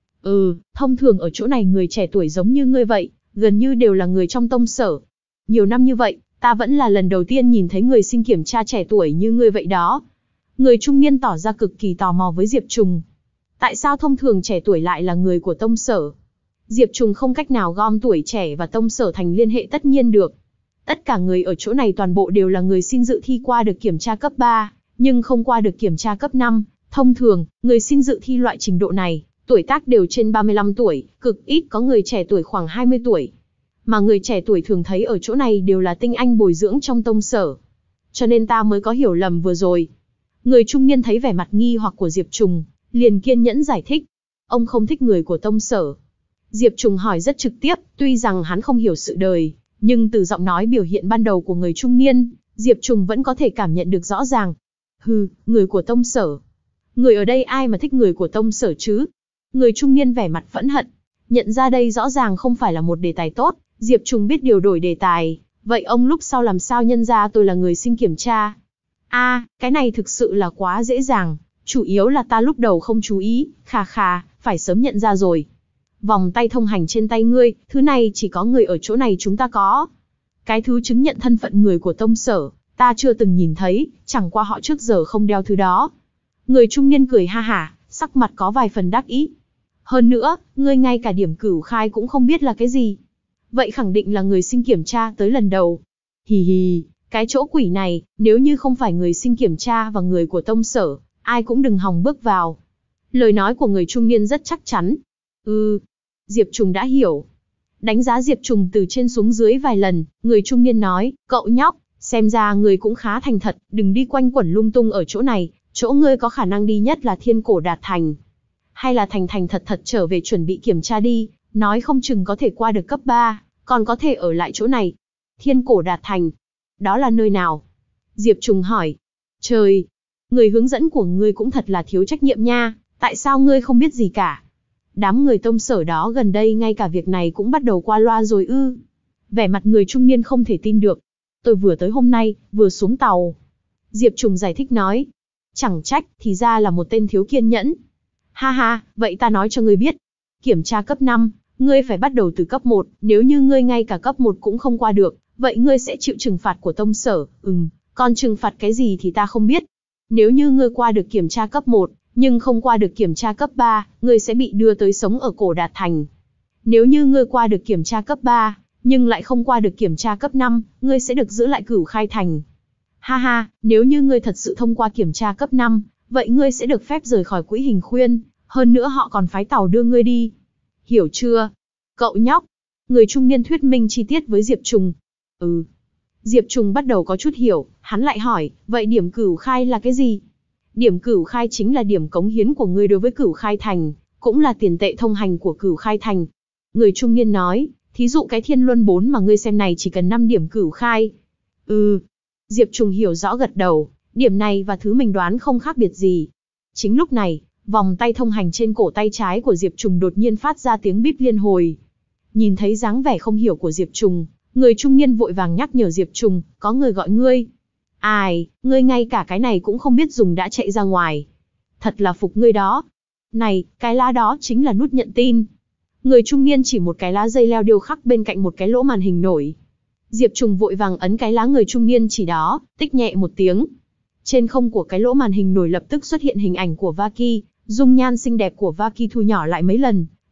Ừ, thông thường ở chỗ này người trẻ tuổi giống như ngươi vậy, gần như đều là người trong tông sở. Nhiều năm như vậy, ta vẫn là lần đầu tiên nhìn thấy người xin kiểm tra trẻ tuổi như ngươi vậy đó. Người trung niên tỏ ra cực kỳ tò mò với Diệp Trùng. Tại sao thông thường trẻ tuổi lại là người của tông sở? Diệp Trùng không cách nào gom tuổi trẻ và tông sở thành liên hệ tất nhiên được. Tất cả người ở chỗ này toàn bộ đều là người xin dự thi qua được kiểm tra cấp ba, nhưng không qua được kiểm tra cấp năm. Thông thường, người xin dự thi loại trình độ này, tuổi tác đều trên ba mươi lăm tuổi, cực ít có người trẻ tuổi khoảng hai mươi tuổi. Mà người trẻ tuổi thường thấy ở chỗ này đều là tinh anh bồi dưỡng trong tông sở. Cho nên ta mới có hiểu lầm vừa rồi. Người trung niên thấy vẻ mặt nghi hoặc của Diệp Trùng, liền kiên nhẫn giải thích. Ông không thích người của tông sở. Diệp Trùng hỏi rất trực tiếp, tuy rằng hắn không hiểu sự đời, nhưng từ giọng nói biểu hiện ban đầu của người trung niên, Diệp Trùng vẫn có thể cảm nhận được rõ ràng. Hừ, người của tông sở. Người ở đây ai mà thích người của tông sở chứ? Người trung niên vẻ mặt phẫn hận. Nhận ra đây rõ ràng không phải là một đề tài tốt, Diệp Trùng biết điều đổi đề tài. Vậy ông lúc sau làm sao nhân ra tôi là người xin kiểm tra? A, cái này thực sự là quá dễ dàng. Chủ yếu là ta lúc đầu không chú ý, khà khà, phải sớm nhận ra rồi. Vòng tay thông hành trên tay ngươi, thứ này chỉ có người ở chỗ này chúng ta có. Cái thứ chứng nhận thân phận người của tông sở, ta chưa từng nhìn thấy, chẳng qua họ trước giờ không đeo thứ đó. Người trung niên cười ha hả, sắc mặt có vài phần đắc ý. Hơn nữa, ngươi ngay cả điểm cửu khai cũng không biết là cái gì. Vậy khẳng định là người xin kiểm tra tới lần đầu. Hì hì, cái chỗ quỷ này, nếu như không phải người xin kiểm tra và người của tông sở, ai cũng đừng hòng bước vào. Lời nói của người trung niên rất chắc chắn. Ừ, Diệp Trùng đã hiểu. Đánh giá Diệp Trùng từ trên xuống dưới vài lần, người trung niên nói, cậu nhóc, xem ra người cũng khá thành thật, đừng đi quanh quẩn lung tung ở chỗ này, chỗ ngươi có khả năng đi nhất là Thiên Cổ Đạt Thành. Hay là thành thành thật thật trở về chuẩn bị kiểm tra đi, nói không chừng có thể qua được cấp ba, còn có thể ở lại chỗ này. Thiên Cổ Đạt Thành, đó là nơi nào? Diệp Trùng hỏi. Trời, người hướng dẫn của ngươi cũng thật là thiếu trách nhiệm nha, tại sao ngươi không biết gì cả? Đám người tông sở đó gần đây ngay cả việc này cũng bắt đầu qua loa rồi ư? Vẻ mặt người trung niên không thể tin được. Tôi vừa tới hôm nay, vừa xuống tàu. Diệp Trùng giải thích nói. Chẳng trách, thì ra là một tên thiếu kiên nhẫn. Ha ha, vậy ta nói cho ngươi biết. Kiểm tra cấp năm, ngươi phải bắt đầu từ cấp một, nếu như ngươi ngay cả cấp một cũng không qua được, vậy ngươi sẽ chịu trừng phạt của tông sở, ừm, còn trừng phạt cái gì thì ta không biết. Nếu như ngươi qua được kiểm tra cấp một, nhưng không qua được kiểm tra cấp ba, ngươi sẽ bị đưa tới sống ở Cổ Đạt Thành. Nếu như ngươi qua được kiểm tra cấp ba, nhưng lại không qua được kiểm tra cấp năm, ngươi sẽ được giữ lại Cửu Khai Thành. Ha ha, nếu như ngươi thật sự thông qua kiểm tra cấp năm, vậy ngươi sẽ được phép rời khỏi quỹ hình khuyên, hơn nữa họ còn phái tàu đưa ngươi đi. Hiểu chưa? Cậu nhóc. Người trung niên thuyết minh chi tiết với Diệp Trùng. Ừ. Diệp Trùng bắt đầu có chút hiểu, hắn lại hỏi, vậy điểm Cửu Khai là cái gì? Điểm Cửu Khai chính là điểm cống hiến của ngươi đối với Cửu Khai Thành, cũng là tiền tệ thông hành của Cửu Khai Thành. Người trung niên nói, thí dụ cái Thiên Luân bốn mà ngươi xem này chỉ cần năm điểm Cửu Khai. Ừ. Diệp Trùng hiểu rõ gật đầu, điểm này và thứ mình đoán không khác biệt gì. Chính lúc này, vòng tay thông hành trên cổ tay trái của Diệp Trùng đột nhiên phát ra tiếng bíp liên hồi. Nhìn thấy dáng vẻ không hiểu của Diệp Trùng, người trung niên vội vàng nhắc nhở Diệp Trùng, có người gọi ngươi. Ai, ngươi ngay cả cái này cũng không biết dùng đã chạy ra ngoài. Thật là phục ngươi đó. Này, cái lá đó chính là nút nhận tin. Người trung niên chỉ một cái lá dây leo điêu khắc bên cạnh một cái lỗ màn hình nổi. Diệp Trùng vội vàng ấn cái lá người trung niên chỉ đó, tích nhẹ một tiếng. Trên không của cái lỗ màn hình nổi lập tức xuất hiện hình ảnh của Vaki, dung nhan xinh đẹp của Vaki thu nhỏ lại mấy lần,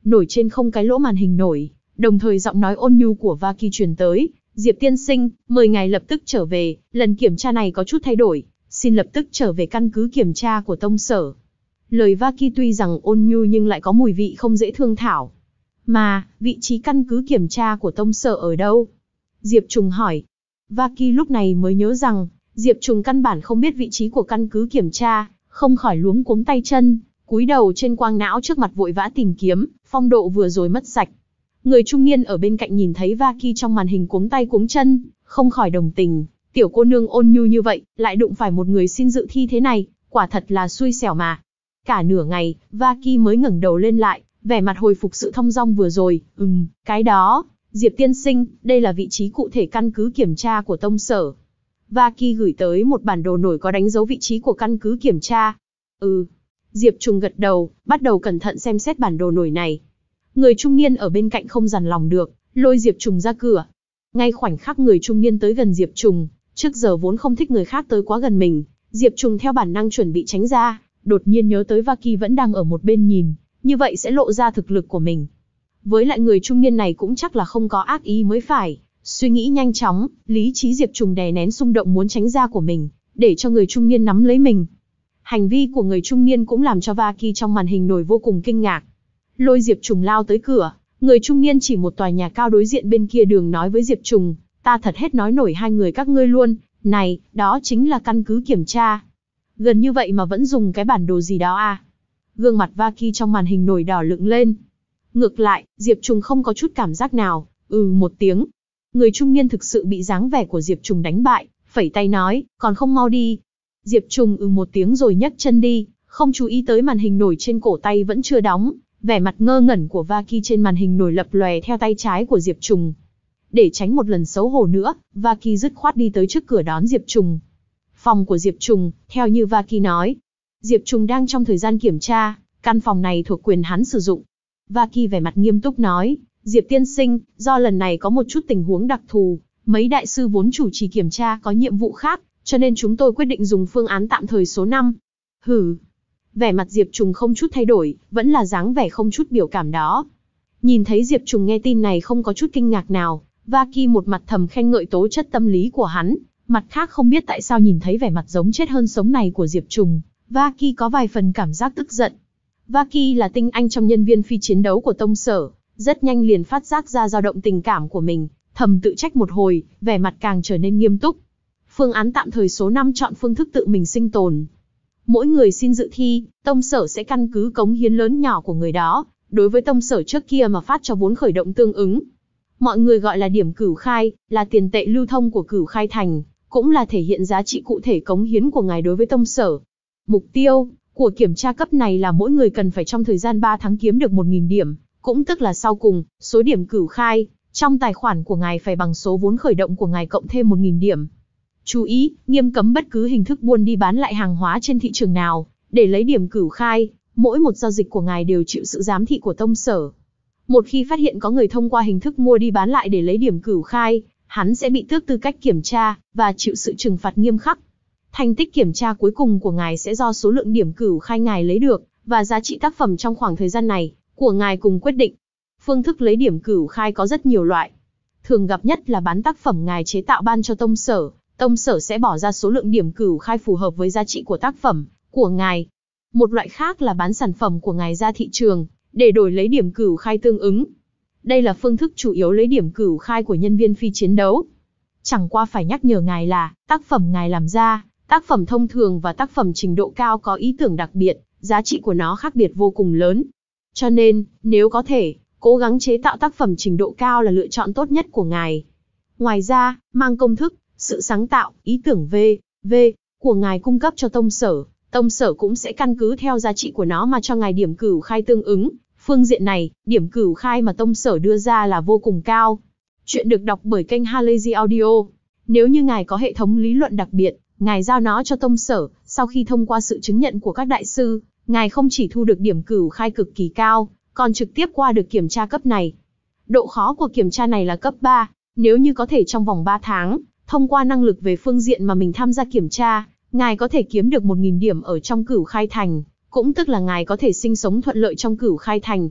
nổi trên không cái lỗ màn hình nổi, đồng thời giọng nói ôn nhu của Vaki truyền tới, Diệp tiên sinh, mời ngài lập tức trở về, lần kiểm tra này có chút thay đổi, xin lập tức trở về căn cứ kiểm tra của tông sở. Lời Vaki tuy rằng ôn nhu nhưng lại có mùi vị không dễ thương thảo. Mà, vị trí căn cứ kiểm tra của tông sở ở đâu? Diệp Trùng hỏi. Vaki lúc này mới nhớ rằng, Diệp Trùng căn bản không biết vị trí của căn cứ kiểm tra, không khỏi luống cuống tay chân, cúi đầu trên quang não trước mặt vội vã tìm kiếm, phong độ vừa rồi mất sạch. Người trung niên ở bên cạnh nhìn thấy Vaki trong màn hình cuống tay cuống chân, không khỏi đồng tình, tiểu cô nương ôn nhu như vậy, lại đụng phải một người xin dự thi thế này, quả thật là xui xẻo mà. Cả nửa ngày, Vaki mới ngẩng đầu lên lại, vẻ mặt hồi phục sự thong dong vừa rồi, ừm, cái đó, Diệp tiên sinh, đây là vị trí cụ thể căn cứ kiểm tra của tông sở. Vaki gửi tới một bản đồ nổi có đánh dấu vị trí của căn cứ kiểm tra. Ừ. Diệp Trùng gật đầu, bắt đầu cẩn thận xem xét bản đồ nổi này. Người trung niên ở bên cạnh không dằn lòng được, lôi Diệp Trùng ra cửa. Ngay khoảnh khắc người trung niên tới gần Diệp Trùng, trước giờ vốn không thích người khác tới quá gần mình, Diệp Trùng theo bản năng chuẩn bị tránh ra, đột nhiên nhớ tới Vaki vẫn đang ở một bên nhìn, như vậy sẽ lộ ra thực lực của mình. Với lại người trung niên này cũng chắc là không có ác ý mới phải. Suy nghĩ nhanh chóng, lý trí Diệp Trùng đè nén xung động muốn tránh ra của mình, để cho người trung niên nắm lấy mình. Hành vi của người trung niên cũng làm cho Vaki trong màn hình nổi vô cùng kinh ngạc. Lôi Diệp Trùng lao tới cửa, người trung niên chỉ một tòa nhà cao đối diện bên kia đường nói với Diệp Trùng, ta thật hết nói nổi hai người các ngươi luôn, này, đó chính là căn cứ kiểm tra. Gần như vậy mà vẫn dùng cái bản đồ gì đó à? Gương mặt Vaki trong màn hình nổi đỏ lựng lên. Ngược lại, Diệp Trùng không có chút cảm giác nào, ừ một tiếng. Người trung niên thực sự bị dáng vẻ của Diệp Trùng đánh bại, phẩy tay nói, còn không mau đi. Diệp Trùng ừ một tiếng rồi nhấc chân đi, không chú ý tới màn hình nổi trên cổ tay vẫn chưa đóng, vẻ mặt ngơ ngẩn của Vaki trên màn hình nổi lập lòe theo tay trái của Diệp Trùng. Để tránh một lần xấu hổ nữa, Vaki dứt khoát đi tới trước cửa đón Diệp Trùng. Phòng của Diệp Trùng, theo như Vaki nói, Diệp Trùng đang trong thời gian kiểm tra, căn phòng này thuộc quyền hắn sử dụng. Vaki vẻ mặt nghiêm túc nói, Diệp tiên sinh, do lần này có một chút tình huống đặc thù, mấy đại sư vốn chủ trì kiểm tra có nhiệm vụ khác, cho nên chúng tôi quyết định dùng phương án tạm thời số năm. Hừ. Vẻ mặt Diệp Trùng không chút thay đổi, vẫn là dáng vẻ không chút biểu cảm đó. Nhìn thấy Diệp Trùng nghe tin này không có chút kinh ngạc nào, Vaki một mặt thầm khen ngợi tố chất tâm lý của hắn, mặt khác không biết tại sao nhìn thấy vẻ mặt giống chết hơn sống này của Diệp Trùng, Vaki có vài phần cảm giác tức giận. Vaki là tinh anh trong nhân viên phi chiến đấu của tông sở, rất nhanh liền phát giác ra dao động tình cảm của mình, thầm tự trách một hồi, vẻ mặt càng trở nên nghiêm túc. Phương án tạm thời số năm chọn phương thức tự mình sinh tồn. Mỗi người xin dự thi, tông sở sẽ căn cứ cống hiến lớn nhỏ của người đó, đối với tông sở trước kia mà phát cho vốn khởi động tương ứng. Mọi người gọi là điểm cửu khai, là tiền tệ lưu thông của cửu khai thành, cũng là thể hiện giá trị cụ thể cống hiến của ngài đối với tông sở. Mục tiêu của kiểm tra cấp này là mỗi người cần phải trong thời gian ba tháng kiếm được một nghìn điểm, cũng tức là sau cùng, số điểm cửu khai trong tài khoản của ngài phải bằng số vốn khởi động của ngài cộng thêm một nghìn điểm. Chú ý, nghiêm cấm bất cứ hình thức buôn đi bán lại hàng hóa trên thị trường nào, để lấy điểm cửu khai, mỗi một giao dịch của ngài đều chịu sự giám thị của tông sở. Một khi phát hiện có người thông qua hình thức mua đi bán lại để lấy điểm cửu khai, hắn sẽ bị tước tư cách kiểm tra, và chịu sự trừng phạt nghiêm khắc. Thành tích kiểm tra cuối cùng của ngài sẽ do số lượng điểm cửu khai ngài lấy được, và giá trị tác phẩm trong khoảng thời gian này, của ngài cùng quyết định. Phương thức lấy điểm cửu khai có rất nhiều loại. Thường gặp nhất là bán tác phẩm ngài chế tạo ban cho tông sở, tông sở sẽ bỏ ra số lượng điểm cửu khai phù hợp với giá trị của tác phẩm của ngài. Một loại khác là bán sản phẩm của ngài ra thị trường, để đổi lấy điểm cửu khai tương ứng. Đây là phương thức chủ yếu lấy điểm cửu khai của nhân viên phi chiến đấu. Chẳng qua phải nhắc nhở ngài là, tác phẩm ngài làm ra, tác phẩm thông thường và tác phẩm trình độ cao có ý tưởng đặc biệt, giá trị của nó khác biệt vô cùng lớn. Cho nên, nếu có thể, cố gắng chế tạo tác phẩm trình độ cao là lựa chọn tốt nhất của ngài. Ngoài ra, mang công thức, sự sáng tạo, ý tưởng V, V của ngài cung cấp cho tông sở, tông sở cũng sẽ căn cứ theo giá trị của nó mà cho ngài điểm cửu khai tương ứng. Phương diện này, điểm cửu khai mà tông sở đưa ra là vô cùng cao. Chuyện được đọc bởi kênh Halazy Audio. Nếu như ngài có hệ thống lý luận đặc biệt, ngài giao nó cho tông sở, sau khi thông qua sự chứng nhận của các đại sư, ngài không chỉ thu được điểm cửu khai cực kỳ cao, còn trực tiếp qua được kiểm tra cấp này. Độ khó của kiểm tra này là cấp ba, nếu như có thể trong vòng ba tháng, thông qua năng lực về phương diện mà mình tham gia kiểm tra, ngài có thể kiếm được một nghìn điểm ở trong cửu khai thành, cũng tức là ngài có thể sinh sống thuận lợi trong cửu khai thành.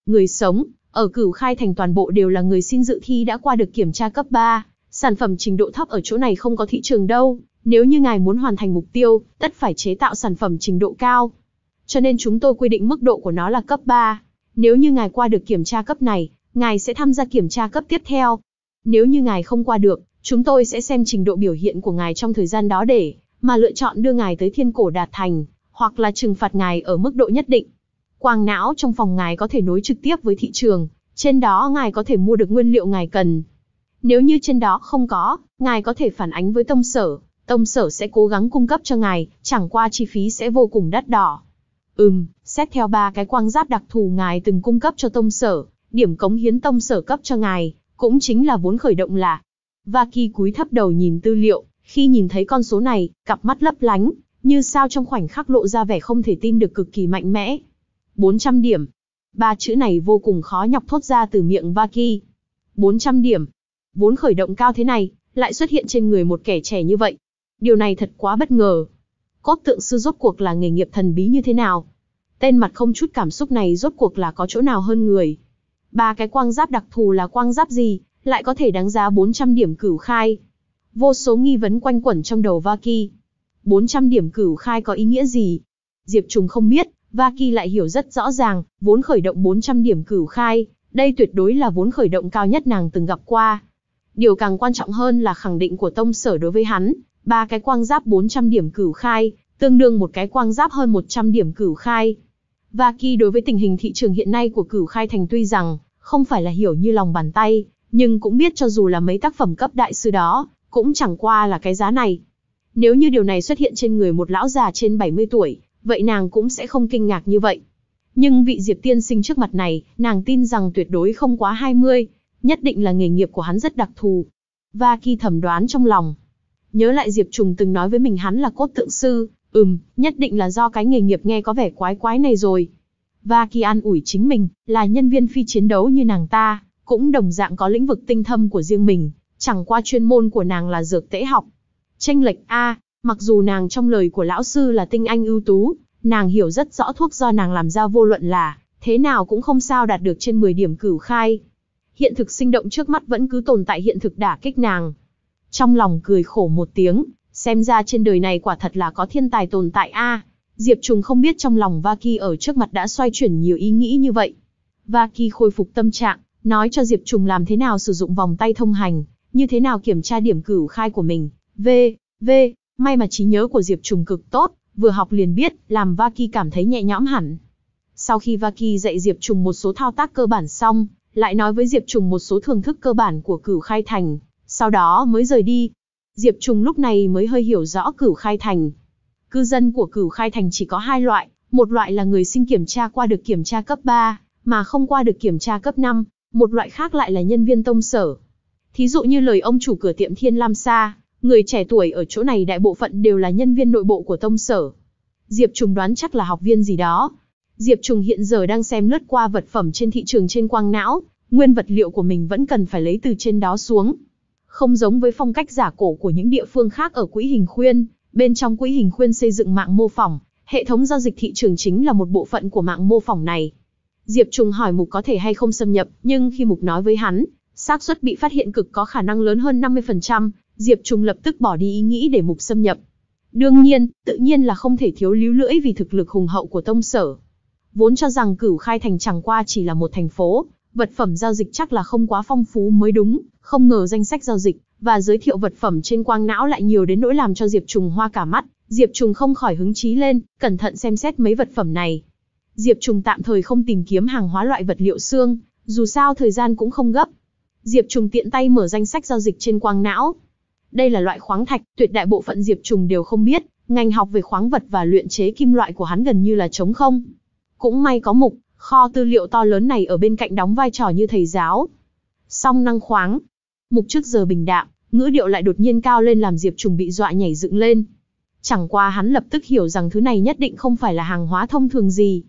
Người sống, ở Cửu Khai Thành toàn bộ đều là người xin dự thi đã qua được kiểm tra cấp ba, sản phẩm trình độ thấp ở chỗ này không có thị trường đâu, nếu như ngài muốn hoàn thành mục tiêu, tất phải chế tạo sản phẩm trình độ cao. Cho nên chúng tôi quy định mức độ của nó là cấp ba. Nếu như ngài qua được kiểm tra cấp này, ngài sẽ tham gia kiểm tra cấp tiếp theo. Nếu như ngài không qua được, chúng tôi sẽ xem trình độ biểu hiện của ngài trong thời gian đó để mà lựa chọn đưa ngài tới Thiên Cổ Đạt Thành, hoặc là trừng phạt ngài ở mức độ nhất định. Quang não trong phòng ngài có thể nối trực tiếp với thị trường, trên đó ngài có thể mua được nguyên liệu ngài cần. Nếu như trên đó không có, ngài có thể phản ánh với tông sở, tông sở sẽ cố gắng cung cấp cho ngài, chẳng qua chi phí sẽ vô cùng đắt đỏ. Ừm, xét theo ba cái quang giáp đặc thù ngài từng cung cấp cho tông sở, điểm cống hiến tông sở cấp cho ngài, cũng chính là vốn khởi động là. Vaki cúi thấp đầu nhìn tư liệu, khi nhìn thấy con số này, cặp mắt lấp lánh, như sao trong khoảnh khắc lộ ra vẻ không thể tin được cực kỳ mạnh mẽ. bốn trăm điểm. Ba chữ này vô cùng khó nhọc thốt ra từ miệng Vaki. bốn trăm điểm. Vốn khởi động cao thế này, lại xuất hiện trên người một kẻ trẻ như vậy. Điều này thật quá bất ngờ. Cốt tượng sư rốt cuộc là nghề nghiệp thần bí như thế nào? Tên mặt không chút cảm xúc này rốt cuộc là có chỗ nào hơn người? Ba cái quang giáp đặc thù là quang giáp gì, lại có thể đáng giá bốn trăm điểm Cửu Khai? Vô số nghi vấn quanh quẩn trong đầu Vaki. bốn trăm điểm Cửu Khai có ý nghĩa gì? Diệp Trùng không biết, Vaki lại hiểu rất rõ ràng, vốn khởi động bốn trăm điểm Cửu Khai, đây tuyệt đối là vốn khởi động cao nhất nàng từng gặp qua. Điều càng quan trọng hơn là khẳng định của tông sở đối với hắn, ba cái quang giáp bốn trăm điểm Cửu Khai, tương đương một cái quang giáp hơn một trăm điểm Cửu Khai. Vaki đối với tình hình thị trường hiện nay của Cửu Khai Thành tuy rằng không phải là hiểu như lòng bàn tay, nhưng cũng biết cho dù là mấy tác phẩm cấp đại sư đó, cũng chẳng qua là cái giá này. Nếu như điều này xuất hiện trên người một lão già trên bảy mươi tuổi, vậy nàng cũng sẽ không kinh ngạc như vậy. Nhưng vị Diệp tiên sinh trước mặt này, nàng tin rằng tuyệt đối không quá hai mươi, nhất định là nghề nghiệp của hắn rất đặc thù. Vaki thầm đoán trong lòng. Nhớ lại Diệp Trùng từng nói với mình hắn là cốt tượng sư, ừm, nhất định là do cái nghề nghiệp nghe có vẻ quái quái này rồi. Vaki an ủi chính mình, là nhân viên phi chiến đấu như nàng ta, cũng đồng dạng có lĩnh vực tinh thâm của riêng mình, chẳng qua chuyên môn của nàng là dược tễ học. Chênh lệch a, mặc dù nàng trong lời của lão sư là tinh anh ưu tú, nàng hiểu rất rõ thuốc do nàng làm ra vô luận là thế nào cũng không sao đạt được trên mười điểm Cửu Khai. Hiện thực sinh động trước mắt vẫn cứ tồn tại hiện thực đả kích nàng. Trong lòng cười khổ một tiếng, xem ra trên đời này quả thật là có thiên tài tồn tại a. Diệp Trùng không biết trong lòng Vaki ở trước mặt đã xoay chuyển nhiều ý nghĩ như vậy. Vaki khôi phục tâm trạng, nói cho Diệp Trùng làm thế nào sử dụng vòng tay thông hành, như thế nào kiểm tra điểm Cửu Khai của mình. V, V, may mà trí nhớ của Diệp Trùng cực tốt, vừa học liền biết, làm Vaki cảm thấy nhẹ nhõm hẳn. Sau khi Vaki dạy Diệp Trùng một số thao tác cơ bản xong, lại nói với Diệp Trùng một số thưởng thức cơ bản của Cửu Khai Thành, sau đó mới rời đi. Diệp Trùng lúc này mới hơi hiểu rõ Cửu Khai Thành. Cư dân của Cửu Khai Thành chỉ có hai loại, một loại là người xin kiểm tra qua được kiểm tra cấp ba, mà không qua được kiểm tra cấp năm, một loại khác lại là nhân viên tông sở. Thí dụ như lời ông chủ cửa tiệm Thiên Lam Sa, người trẻ tuổi ở chỗ này đại bộ phận đều là nhân viên nội bộ của tông sở. Diệp Trùng đoán chắc là học viên gì đó. Diệp Trùng hiện giờ đang xem lướt qua vật phẩm trên thị trường trên quang não, nguyên vật liệu của mình vẫn cần phải lấy từ trên đó xuống. Không giống với phong cách giả cổ của những địa phương khác ở Quỹ Hình Khuyên, bên trong Quỹ Hình Khuyên xây dựng mạng mô phỏng, hệ thống giao dịch thị trường chính là một bộ phận của mạng mô phỏng này. Diệp Trùng hỏi Mục có thể hay không xâm nhập, nhưng khi Mục nói với hắn, xác suất bị phát hiện cực có khả năng lớn hơn năm mươi phần trăm, Diệp Trùng lập tức bỏ đi ý nghĩ để Mục xâm nhập. Đương nhiên, tự nhiên là không thể thiếu líu lưỡi vì thực lực hùng hậu của tông sở. Vốn cho rằng Cửu Khai Thành chẳng qua chỉ là một thành phố, vật phẩm giao dịch chắc là không quá phong phú mới đúng, không ngờ danh sách giao dịch và giới thiệu vật phẩm trên quang não lại nhiều đến nỗi làm cho Diệp Trùng hoa cả mắt. Diệp Trùng không khỏi hứng chí lên, cẩn thận xem xét mấy vật phẩm này. Diệp Trùng tạm thời không tìm kiếm hàng hóa loại vật liệu xương, dù sao thời gian cũng không gấp. Diệp Trùng tiện tay mở danh sách giao dịch trên quang não. Đây là loại khoáng thạch, tuyệt đại bộ phận Diệp Trùng đều không biết, ngành học về khoáng vật và luyện chế kim loại của hắn gần như là trống không. Cũng may có Mục, kho tư liệu to lớn này ở bên cạnh đóng vai trò như thầy giáo. Song năng khoáng. Mục trước giờ bình đạm, ngữ điệu lại đột nhiên cao lên làm Diệp Trùng bị dọa nhảy dựng lên. Chẳng qua hắn lập tức hiểu rằng thứ này nhất định không phải là hàng hóa thông thường gì.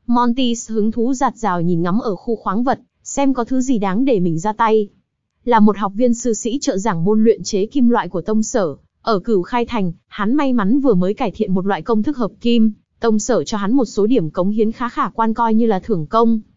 Monty hứng thú dạt dào nhìn ngắm ở khu khoáng vật, xem có thứ gì đáng để mình ra tay. Là một học viên sư sĩ trợ giảng môn luyện chế kim loại của tông sở, ở Cửu Khai Thành, hắn may mắn vừa mới cải thiện một loại công thức hợp kim, tông sở cho hắn một số điểm cống hiến khá khả quan coi như là thưởng công.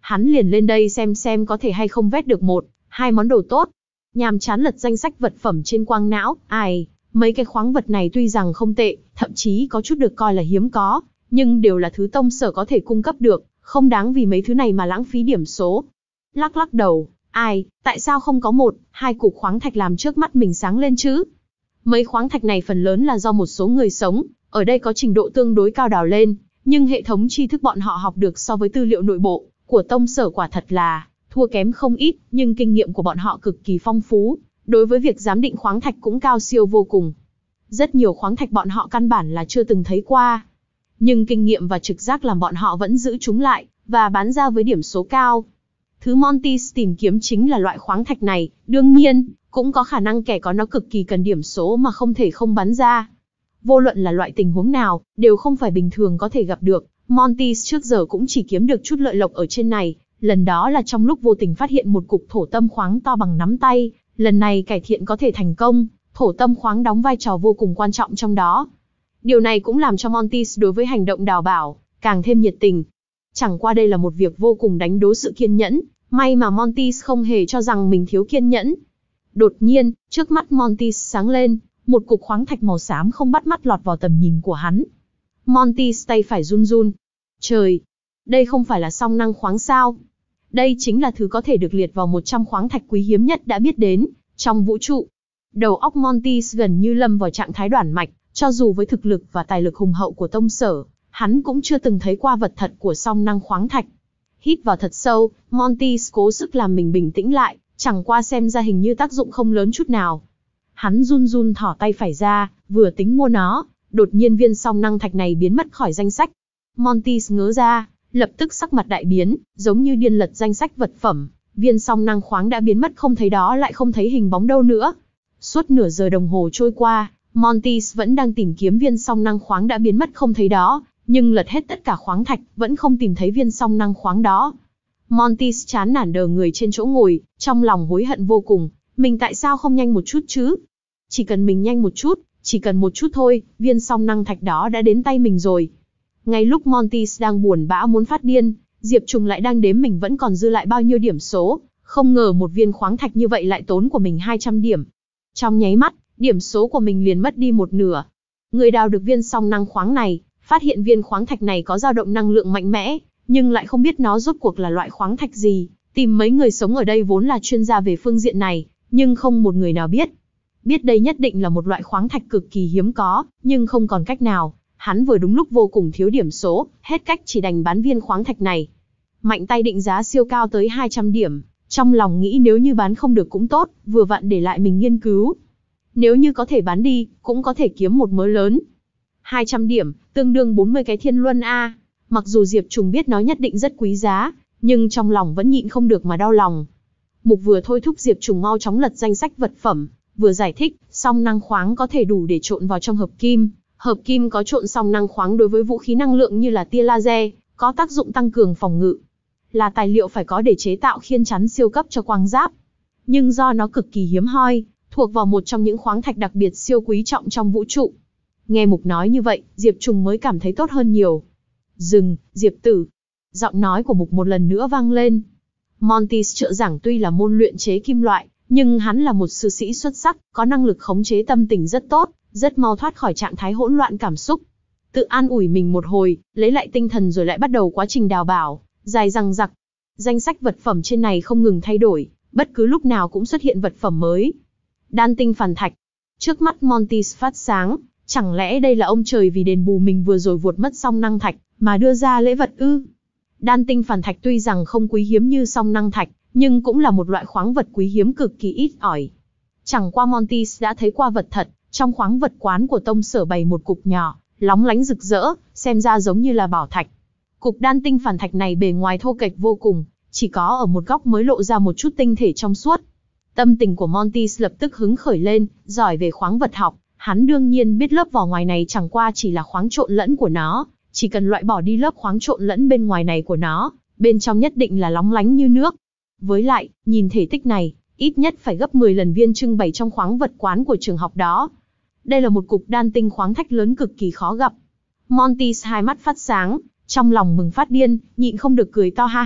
hắn liền lên đây xem xem có thể hay không vét được một, hai món đồ tốt. Nhàm chán lật danh sách vật phẩm trên quang não, ai, mấy cái khoáng vật này tuy rằng không tệ, thậm chí có chút được coi là hiếm có, nhưng đều là thứ tông sở có thể cung cấp được, không đáng vì mấy thứ này mà lãng phí điểm số. Lắc lắc đầu, ai, tại sao không có một, hai cục khoáng thạch làm trước mắt mình sáng lên chứ? Mấy khoáng thạch này phần lớn là do một số người sống, ở đây có trình độ tương đối cao đào lên, nhưng hệ thống tri thức bọn họ học được so với tư liệu nội bộ của tông sở quả thật là thua kém không ít, nhưng kinh nghiệm của bọn họ cực kỳ phong phú, đối với việc giám định khoáng thạch cũng cao siêu vô cùng. Rất nhiều khoáng thạch bọn họ căn bản là chưa từng thấy qua, nhưng kinh nghiệm và trực giác làm bọn họ vẫn giữ chúng lại, và bán ra với điểm số cao. Thứ Monty's tìm kiếm chính là loại khoáng thạch này, đương nhiên, cũng có khả năng kẻ có nó cực kỳ cần điểm số mà không thể không bán ra. Vô luận là loại tình huống nào, đều không phải bình thường có thể gặp được, Monty's trước giờ cũng chỉ kiếm được chút lợi lộc ở trên này, lần đó là trong lúc vô tình phát hiện một cục thổ tâm khoáng to bằng nắm tay, lần này cải thiện có thể thành công, thổ tâm khoáng đóng vai trò vô cùng quan trọng trong đó. Điều này cũng làm cho Monty's đối với hành động đào bảo càng thêm nhiệt tình. Chẳng qua đây là một việc vô cùng đánh đố sự kiên nhẫn, may mà Monty's không hề cho rằng mình thiếu kiên nhẫn. Đột nhiên, trước mắt Monty's sáng lên, một cục khoáng thạch màu xám không bắt mắt lọt vào tầm nhìn của hắn. Monty's tay phải run run. Trời, đây không phải là song năng khoáng sao? Đây chính là thứ có thể được liệt vào một trăm khoáng thạch quý hiếm nhất đã biết đến trong vũ trụ. Đầu óc Monty's gần như lâm vào trạng thái đoản mạch, cho dù với thực lực và tài lực hùng hậu của tông sở, hắn cũng chưa từng thấy qua vật thật của song năng khoáng thạch. Hít vào thật sâu, Monty's cố sức làm mình bình tĩnh lại, chẳng qua xem ra hình như tác dụng không lớn chút nào. Hắn run run thỏ tay phải ra, vừa tính mua nó, đột nhiên viên song năng thạch này biến mất khỏi danh sách. Monty's ngớ ra, lập tức sắc mặt đại biến, giống như điên lật danh sách vật phẩm, viên song năng khoáng đã biến mất không thấy đó lại không thấy hình bóng đâu nữa. Suốt nửa giờ đồng hồ trôi qua, Monty's vẫn đang tìm kiếm viên song năng khoáng đã biến mất không thấy đó, nhưng lật hết tất cả khoáng thạch, vẫn không tìm thấy viên song năng khoáng đó. Monty's chán nản đờ người trên chỗ ngồi, trong lòng hối hận vô cùng, mình tại sao không nhanh một chút chứ? Chỉ cần mình nhanh một chút, chỉ cần một chút thôi, viên song năng thạch đó đã đến tay mình rồi. Ngay lúc Monty's đang buồn bã muốn phát điên, Diệp Trùng lại đang đếm mình vẫn còn dư lại bao nhiêu điểm số, không ngờ một viên khoáng thạch như vậy lại tốn của mình hai trăm điểm. Trong nháy mắt, điểm số của mình liền mất đi một nửa. Người đào được viên song năng khoáng này, phát hiện viên khoáng thạch này có dao động năng lượng mạnh mẽ, nhưng lại không biết nó rốt cuộc là loại khoáng thạch gì. Tìm mấy người sống ở đây vốn là chuyên gia về phương diện này, nhưng không một người nào biết. Biết đây nhất định là một loại khoáng thạch cực kỳ hiếm có, nhưng không còn cách nào. Hắn vừa đúng lúc vô cùng thiếu điểm số, hết cách chỉ đành bán viên khoáng thạch này. Mạnh tay định giá siêu cao tới hai trăm điểm, trong lòng nghĩ nếu như bán không được cũng tốt, vừa vặn để lại mình nghiên cứu. Nếu như có thể bán đi, cũng có thể kiếm một mớ lớn. hai trăm điểm, tương đương bốn mươi cái thiên luân A. Mặc dù Diệp Trùng biết nó nhất định rất quý giá, nhưng trong lòng vẫn nhịn không được mà đau lòng. Mục vừa thôi thúc Diệp Trùng mau chóng lật danh sách vật phẩm, vừa giải thích, song năng khoáng có thể đủ để trộn vào trong hợp kim. Hợp kim có trộn song năng khoáng đối với vũ khí năng lượng như là tia laser, có tác dụng tăng cường phòng ngự. Là tài liệu phải có để chế tạo khiên chắn siêu cấp cho quang giáp. Nhưng do nó cực kỳ hiếm hoi, thuộc vào một trong những khoáng thạch đặc biệt siêu quý trọng trong vũ trụ. Nghe Mục nói như vậy, Diệp Trùng mới cảm thấy tốt hơn nhiều. Dừng, Diệp tử. Giọng nói của Mục một lần nữa vang lên. Monty's trợ giảng tuy là môn luyện chế kim loại, nhưng hắn là một sư sĩ xuất sắc, có năng lực khống chế tâm tình rất tốt, rất mau thoát khỏi trạng thái hỗn loạn cảm xúc. Tự an ủi mình một hồi, lấy lại tinh thần rồi lại bắt đầu quá trình đào bảo, dài dằng dặc. Danh sách vật phẩm trên này không ngừng thay đổi, bất cứ lúc nào cũng xuất hiện vật phẩm mới. Đan tinh phản thạch. Trước mắt Monty's phát sáng, chẳng lẽ đây là ông trời vì đền bù mình vừa rồi vuột mất song năng thạch, mà đưa ra lễ vật ư? Đan tinh phản thạch tuy rằng không quý hiếm như song năng thạch, nhưng cũng là một loại khoáng vật quý hiếm cực kỳ ít ỏi. Chẳng qua Monty's đã thấy qua vật thật, trong khoáng vật quán của tông sở bày một cục nhỏ, lóng lánh rực rỡ, xem ra giống như là bảo thạch. Cục đan tinh phản thạch này bề ngoài thô kệch vô cùng, chỉ có ở một góc mới lộ ra một chút tinh thể trong suốt. Tâm tình của Monty's lập tức hứng khởi lên, giỏi về khoáng vật học, hắn đương nhiên biết lớp vỏ ngoài này chẳng qua chỉ là khoáng trộn lẫn của nó, chỉ cần loại bỏ đi lớp khoáng trộn lẫn bên ngoài này của nó, bên trong nhất định là lóng lánh như nước. Với lại, nhìn thể tích này, ít nhất phải gấp mười lần viên trưng bày trong khoáng vật quán của trường học đó. Đây là một cục đan tinh khoáng thạch lớn cực kỳ khó gặp. Monty's hai mắt phát sáng, trong lòng mừng phát điên, nhịn không được cười to ha hả,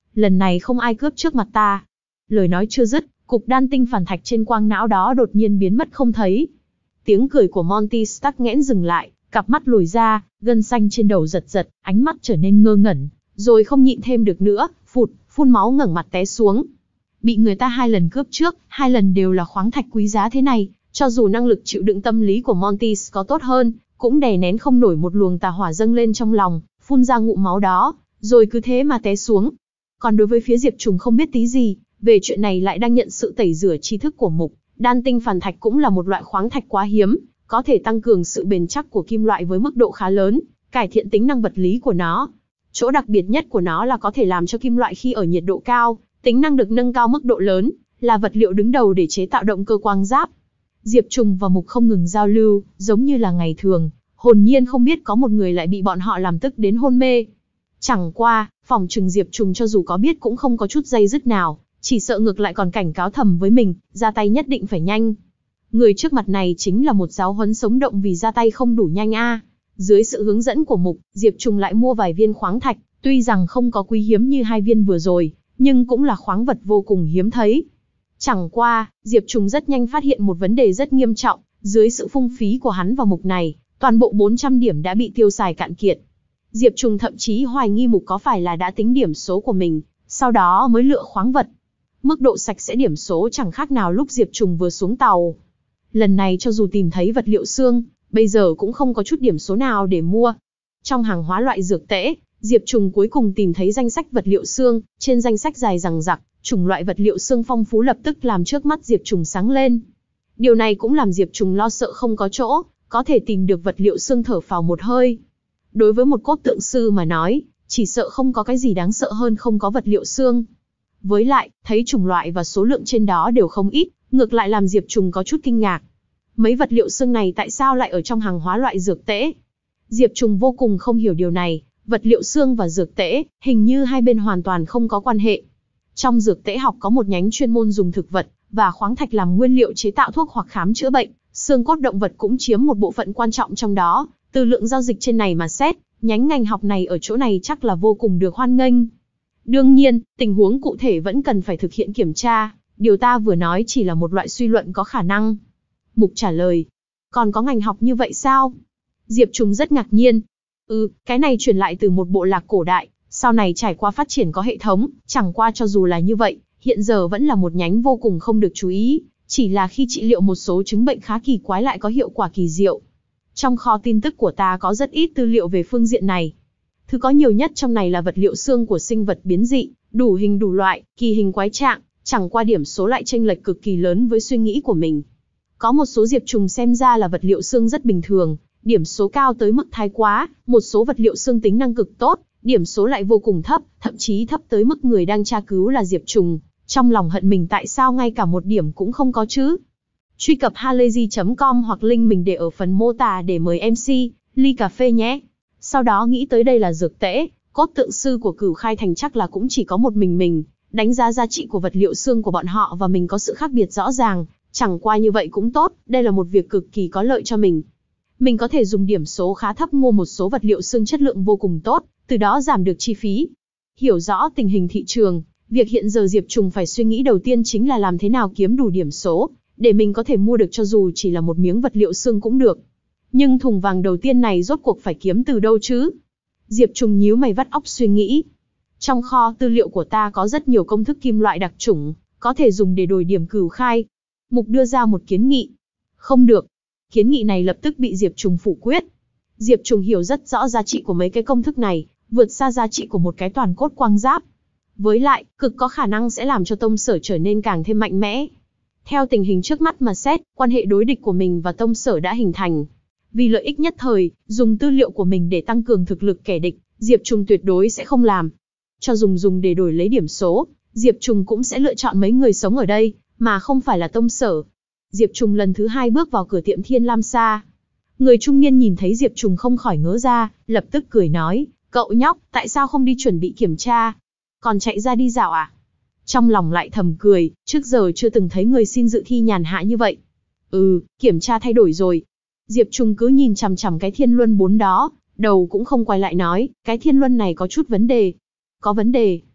lần này không ai cướp trước mặt ta. Lời nói chưa dứt, cục đan tinh phản thạch trên quang não đó đột nhiên biến mất không thấy. Tiếng cười của Monty Stark nghẽn dừng lại, cặp mắt lồi ra, gân xanh trên đầu giật giật, ánh mắt trở nên ngơ ngẩn, rồi không nhịn thêm được nữa, phụt, phun máu ngẩng mặt té xuống. Bị người ta hai lần cướp trước, hai lần đều là khoáng thạch quý giá thế này, cho dù năng lực chịu đựng tâm lý của Monty có tốt hơn, cũng đè nén không nổi một luồng tà hỏa dâng lên trong lòng, phun ra ngụm máu đó, rồi cứ thế mà té xuống. Còn đối với phía Diệp Trùng không biết tí gì, về chuyện này lại đang nhận sự tẩy rửa tri thức của mục, đan tinh phản thạch cũng là một loại khoáng thạch quá hiếm, có thể tăng cường sự bền chắc của kim loại với mức độ khá lớn, cải thiện tính năng vật lý của nó. Chỗ đặc biệt nhất của nó là có thể làm cho kim loại khi ở nhiệt độ cao, tính năng được nâng cao mức độ lớn, là vật liệu đứng đầu để chế tạo động cơ quang giáp. Diệp Trùng và Mục không ngừng giao lưu, giống như là ngày thường, hồn nhiên không biết có một người lại bị bọn họ làm tức đến hôn mê. Chẳng qua, phỏng chừng Diệp Trùng cho dù có biết cũng không có chút dây dứt nào, chỉ sợ ngược lại còn cảnh cáo thầm với mình, ra tay nhất định phải nhanh. Người trước mặt này chính là một giáo huấn sống động vì ra tay không đủ nhanh a. À. Dưới sự hướng dẫn của Mục, Diệp Trùng lại mua vài viên khoáng thạch, tuy rằng không có quý hiếm như hai viên vừa rồi, nhưng cũng là khoáng vật vô cùng hiếm thấy. Chẳng qua, Diệp Trùng rất nhanh phát hiện một vấn đề rất nghiêm trọng, dưới sự phung phí của hắn vào Mục này, toàn bộ bốn trăm điểm đã bị tiêu xài cạn kiệt. Diệp Trùng thậm chí hoài nghi Mục có phải là đã tính điểm số của mình, sau đó mới lựa khoáng vật. Mức độ sạch sẽ điểm số chẳng khác nào lúc Diệp Trùng vừa xuống tàu. Lần này cho dù tìm thấy vật liệu xương, bây giờ cũng không có chút điểm số nào để mua. Trong hàng hóa loại dược tễ, Diệp Trùng cuối cùng tìm thấy danh sách vật liệu xương, trên danh sách dài dằng dặc, chủng loại vật liệu xương phong phú lập tức làm trước mắt Diệp Trùng sáng lên. Điều này cũng làm Diệp Trùng lo sợ không có chỗ, có thể tìm được vật liệu xương thở phào một hơi. Đối với một cốt tượng sư mà nói, chỉ sợ không có cái gì đáng sợ hơn không có vật liệu xương. Với lại, thấy chủng loại và số lượng trên đó đều không ít, ngược lại làm Diệp Trùng có chút kinh ngạc. Mấy vật liệu xương này tại sao lại ở trong hàng hóa loại dược tễ? Diệp Trùng vô cùng không hiểu điều này, vật liệu xương và dược tễ, hình như hai bên hoàn toàn không có quan hệ. Trong dược tễ học có một nhánh chuyên môn dùng thực vật và khoáng thạch làm nguyên liệu chế tạo thuốc hoặc khám chữa bệnh, xương cốt động vật cũng chiếm một bộ phận quan trọng trong đó, từ lượng giao dịch trên này mà xét, nhánh ngành học này ở chỗ này chắc là vô cùng được hoan nghênh. Đương nhiên, tình huống cụ thể vẫn cần phải thực hiện kiểm tra, điều ta vừa nói chỉ là một loại suy luận có khả năng. Mục trả lời, còn có ngành học như vậy sao? Diệp Trùng rất ngạc nhiên. Ừ, cái này truyền lại từ một bộ lạc cổ đại, sau này trải qua phát triển có hệ thống, chẳng qua cho dù là như vậy, hiện giờ vẫn là một nhánh vô cùng không được chú ý, chỉ là khi trị liệu một số chứng bệnh khá kỳ quái lại có hiệu quả kỳ diệu. Trong kho tin tức của ta có rất ít tư liệu về phương diện này. Thứ có nhiều nhất trong này là vật liệu xương của sinh vật biến dị, đủ hình đủ loại, kỳ hình quái trạng, chẳng qua điểm số lại chênh lệch cực kỳ lớn với suy nghĩ của mình. Có một số Diệp Trùng xem ra là vật liệu xương rất bình thường, điểm số cao tới mức thái quá, một số vật liệu xương tính năng cực tốt, điểm số lại vô cùng thấp, thậm chí thấp tới mức người đang tra cứu là Diệp Trùng, trong lòng hận mình tại sao ngay cả một điểm cũng không có chứ. Truy cập halayzi chấm com hoặc link mình để ở phần mô tả để mời em xê, ly cà phê nhé. Sau đó nghĩ tới đây là dược tễ, cốt tượng sư của Cửu Khai Thành chắc là cũng chỉ có một mình mình, đánh giá giá trị của vật liệu xương của bọn họ và mình có sự khác biệt rõ ràng, chẳng qua như vậy cũng tốt, đây là một việc cực kỳ có lợi cho mình. Mình có thể dùng điểm số khá thấp mua một số vật liệu xương chất lượng vô cùng tốt, từ đó giảm được chi phí. Hiểu rõ tình hình thị trường, việc hiện giờ Diệp Trùng phải suy nghĩ đầu tiên chính là làm thế nào kiếm đủ điểm số, để mình có thể mua được cho dù chỉ là một miếng vật liệu xương cũng được. Nhưng thùng vàng đầu tiên này rốt cuộc phải kiếm từ đâu chứ? Diệp Trùng nhíu mày vắt óc suy nghĩ. Trong kho tư liệu của ta có rất nhiều công thức kim loại đặc chủng, có thể dùng để đổi điểm Cửu Khai. Mục đưa ra một kiến nghị. Không được. Kiến nghị này lập tức bị Diệp Trùng phủ quyết. Diệp Trùng hiểu rất rõ giá trị của mấy cái công thức này, vượt xa giá trị của một cái toàn cốt quang giáp. Với lại, cực có khả năng sẽ làm cho Tông Sở trở nên càng thêm mạnh mẽ. Theo tình hình trước mắt mà xét, quan hệ đối địch của mình và Tông Sở đã hình thành. Vì lợi ích nhất thời, dùng tư liệu của mình để tăng cường thực lực kẻ địch, Diệp Trùng tuyệt đối sẽ không làm. Cho dùng dùng để đổi lấy điểm số, Diệp Trùng cũng sẽ lựa chọn mấy người sống ở đây, mà không phải là Tông Sở. Diệp Trùng lần thứ hai bước vào cửa tiệm Thiên Lam Sa. Người trung niên nhìn thấy Diệp Trùng không khỏi ngớ ra, lập tức cười nói, cậu nhóc, tại sao không đi chuẩn bị kiểm tra? Còn chạy ra đi dạo à? Trong lòng lại thầm cười, trước giờ chưa từng thấy người xin dự thi nhàn hạ như vậy. Ừ, kiểm tra thay đổi rồi. Diệp Trùng cứ nhìn chằm chằm cái thiên luân bốn đó, đầu cũng không quay lại nói, cái thiên luân này có chút vấn đề. Có vấn đề.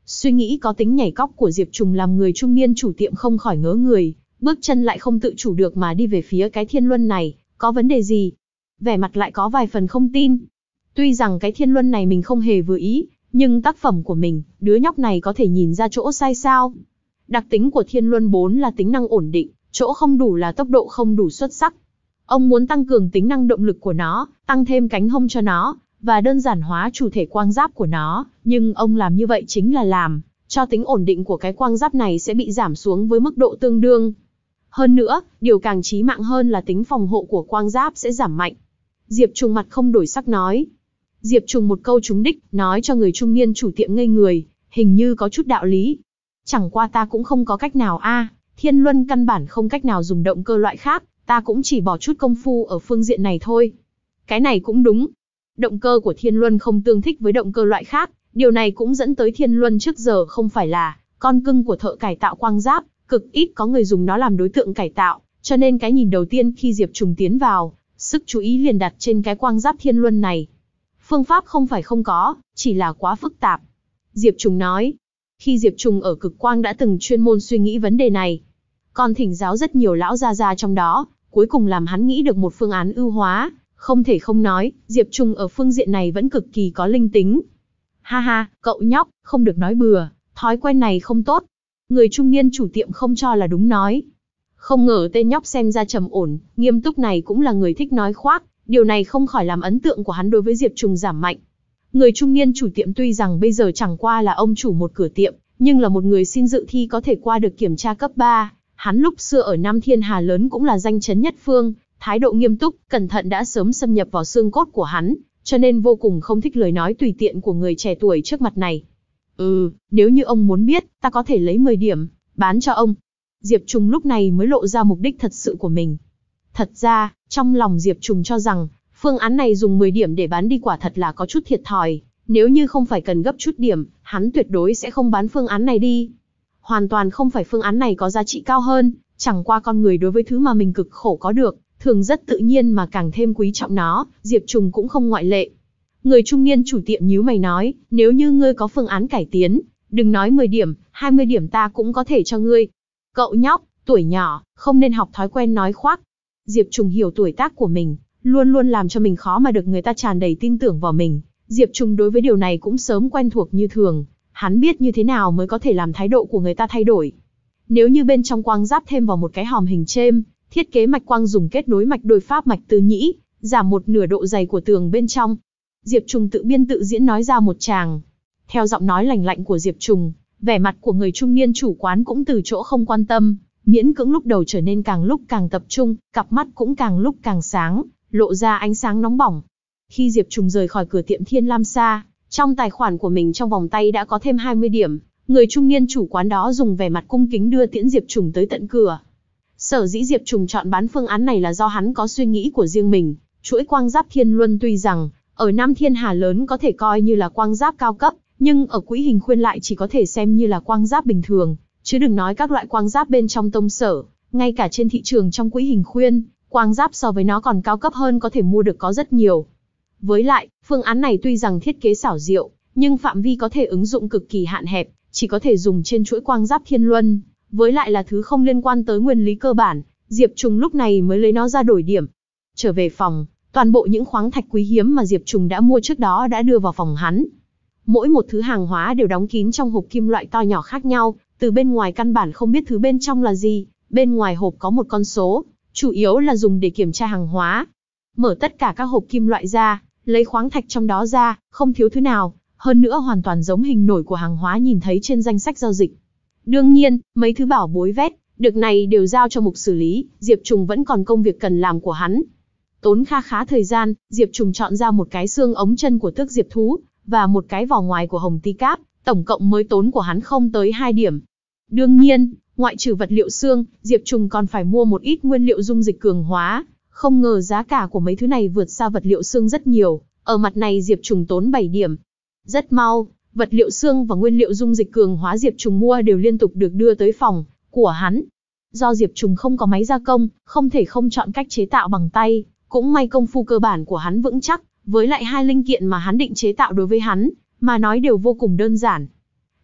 Suy nghĩ có tính nhảy cóc của Diệp Trùng làm người trung niên chủ tiệm không khỏi ngớ người, bước chân lại không tự chủ được mà đi về phía cái thiên luân này, có vấn đề gì? Vẻ mặt lại có vài phần không tin. Tuy rằng cái thiên luân này mình không hề vừa ý, nhưng tác phẩm của mình, đứa nhóc này có thể nhìn ra chỗ sai sao? Đặc tính của thiên luân bốn là tính năng ổn định, chỗ không đủ là tốc độ không đủ xuất sắc. Ông muốn tăng cường tính năng động lực của nó, tăng thêm cánh hông cho nó, và đơn giản hóa chủ thể quang giáp của nó, nhưng ông làm như vậy chính là làm cho tính ổn định của cái quang giáp này sẽ bị giảm xuống với mức độ tương đương. Hơn nữa, điều càng chí mạng hơn là tính phòng hộ của quang giáp sẽ giảm mạnh. Diệp Trùng mặt không đổi sắc nói. Diệp Trùng một câu trúng đích, nói cho người trung niên chủ tiệm ngây người, hình như có chút đạo lý. Chẳng qua ta cũng không có cách nào a, thiên luân căn bản không cách nào dùng động cơ loại khác, ta cũng chỉ bỏ chút công phu ở phương diện này thôi. Cái này cũng đúng. Động cơ của thiên luân không tương thích với động cơ loại khác, điều này cũng dẫn tới thiên luân trước giờ không phải là con cưng của thợ cải tạo quang giáp, cực ít có người dùng nó làm đối tượng cải tạo, cho nên cái nhìn đầu tiên khi Diệp Trùng tiến vào, sức chú ý liền đặt trên cái quang giáp thiên luân này. Phương pháp không phải không có, chỉ là quá phức tạp. Diệp Trùng nói, khi Diệp Trùng ở cực quang đã từng chuyên môn suy nghĩ vấn đề này, còn thỉnh giáo rất nhiều lão gia gia trong đó, cuối cùng làm hắn nghĩ được một phương án ưu hóa. Không thể không nói, Diệp Trùng ở phương diện này vẫn cực kỳ có linh tính. Ha ha, cậu nhóc, không được nói bừa, thói quen này không tốt. Người trung niên chủ tiệm không cho là đúng nói. Không ngờ tên nhóc xem ra trầm ổn, nghiêm túc này cũng là người thích nói khoác, điều này không khỏi làm ấn tượng của hắn đối với Diệp Trùng giảm mạnh. Người trung niên chủ tiệm tuy rằng bây giờ chẳng qua là ông chủ một cửa tiệm, nhưng là một người xin dự thi có thể qua được kiểm tra cấp ba. Hắn lúc xưa ở Nam Thiên Hà lớn cũng là danh chấn nhất phương, thái độ nghiêm túc, cẩn thận đã sớm xâm nhập vào xương cốt của hắn, cho nên vô cùng không thích lời nói tùy tiện của người trẻ tuổi trước mặt này. Ừ, nếu như ông muốn biết, ta có thể lấy mười điểm, bán cho ông. Diệp Trùng lúc này mới lộ ra mục đích thật sự của mình. Thật ra, trong lòng Diệp Trùng cho rằng, phương án này dùng mười điểm để bán đi quả thật là có chút thiệt thòi. Nếu như không phải cần gấp chút điểm, hắn tuyệt đối sẽ không bán phương án này đi. Hoàn toàn không phải phương án này có giá trị cao hơn, chẳng qua con người đối với thứ mà mình cực khổ có được, thường rất tự nhiên mà càng thêm quý trọng nó, Diệp Trùng cũng không ngoại lệ. Người trung niên chủ tiệm nhíu mày nói, nếu như ngươi có phương án cải tiến, đừng nói mười điểm, hai mươi điểm ta cũng có thể cho ngươi. Cậu nhóc, tuổi nhỏ, không nên học thói quen nói khoác. Diệp Trùng hiểu tuổi tác của mình, luôn luôn làm cho mình khó mà được người ta tràn đầy tin tưởng vào mình. Diệp Trùng đối với điều này cũng sớm quen thuộc như thường, hắn biết như thế nào mới có thể làm thái độ của người ta thay đổi. Nếu như bên trong quang giáp thêm vào một cái hòm hình chêm, thiết kế mạch quang dùng kết nối mạch đôi pháp mạch tư nhĩ, giảm một nửa độ dày của tường bên trong. Diệp Trùng tự biên tự diễn nói ra một tràng. Theo giọng nói lành lạnh của Diệp Trùng, vẻ mặt của người trung niên chủ quán cũng từ chỗ không quan tâm, miễn cưỡng lúc đầu trở nên càng lúc càng tập trung, cặp mắt cũng càng lúc càng sáng, lộ ra ánh sáng nóng bỏng. Khi Diệp Trùng rời khỏi cửa tiệm Thiên Lam Sa, trong tài khoản của mình trong vòng tay đã có thêm hai mươi điểm, người trung niên chủ quán đó dùng vẻ mặt cung kính đưa tiễn Diệp Trùng tới tận cửa. Sở dĩ Diệp Trùng chọn bán phương án này là do hắn có suy nghĩ của riêng mình. Chuỗi quang giáp Thiên Luân tuy rằng ở Nam Thiên Hà lớn có thể coi như là quang giáp cao cấp, nhưng ở Quỹ Hình Khuyên lại chỉ có thể xem như là quang giáp bình thường, chứ đừng nói các loại quang giáp bên trong tông sở. Ngay cả trên thị trường trong Quỹ Hình Khuyên, quang giáp so với nó còn cao cấp hơn có thể mua được có rất nhiều. Với lại, phương án này tuy rằng thiết kế xảo diệu, nhưng phạm vi có thể ứng dụng cực kỳ hạn hẹp, chỉ có thể dùng trên chuỗi quang giáp Thiên Luân. Với lại là thứ không liên quan tới nguyên lý cơ bản, Diệp Trùng lúc này mới lấy nó ra đổi điểm. Trở về phòng, toàn bộ những khoáng thạch quý hiếm mà Diệp Trùng đã mua trước đó đã đưa vào phòng hắn. Mỗi một thứ hàng hóa đều đóng kín trong hộp kim loại to nhỏ khác nhau, từ bên ngoài căn bản không biết thứ bên trong là gì, bên ngoài hộp có một con số, chủ yếu là dùng để kiểm tra hàng hóa. Mở tất cả các hộp kim loại ra, lấy khoáng thạch trong đó ra, không thiếu thứ nào, hơn nữa hoàn toàn giống hình nổi của hàng hóa nhìn thấy trên danh sách giao dịch. Đương nhiên, mấy thứ bảo bối vét, được này đều giao cho mục xử lý, Diệp Trùng vẫn còn công việc cần làm của hắn. Tốn kha khá thời gian, Diệp Trùng chọn ra một cái xương ống chân của tước diệp thú, và một cái vỏ ngoài của hồng ti cáp, tổng cộng mới tốn của hắn không tới hai điểm. Đương nhiên, ngoại trừ vật liệu xương, Diệp Trùng còn phải mua một ít nguyên liệu dung dịch cường hóa, không ngờ giá cả của mấy thứ này vượt xa vật liệu xương rất nhiều, ở mặt này Diệp Trùng tốn bảy điểm. Rất mau, vật liệu xương và nguyên liệu dung dịch cường hóa Diệp Trùng mua đều liên tục được đưa tới phòng của hắn. Do Diệp Trùng không có máy gia công, không thể không chọn cách chế tạo bằng tay, cũng may công phu cơ bản của hắn vững chắc, với lại hai linh kiện mà hắn định chế tạo đối với hắn, mà nói đều vô cùng đơn giản.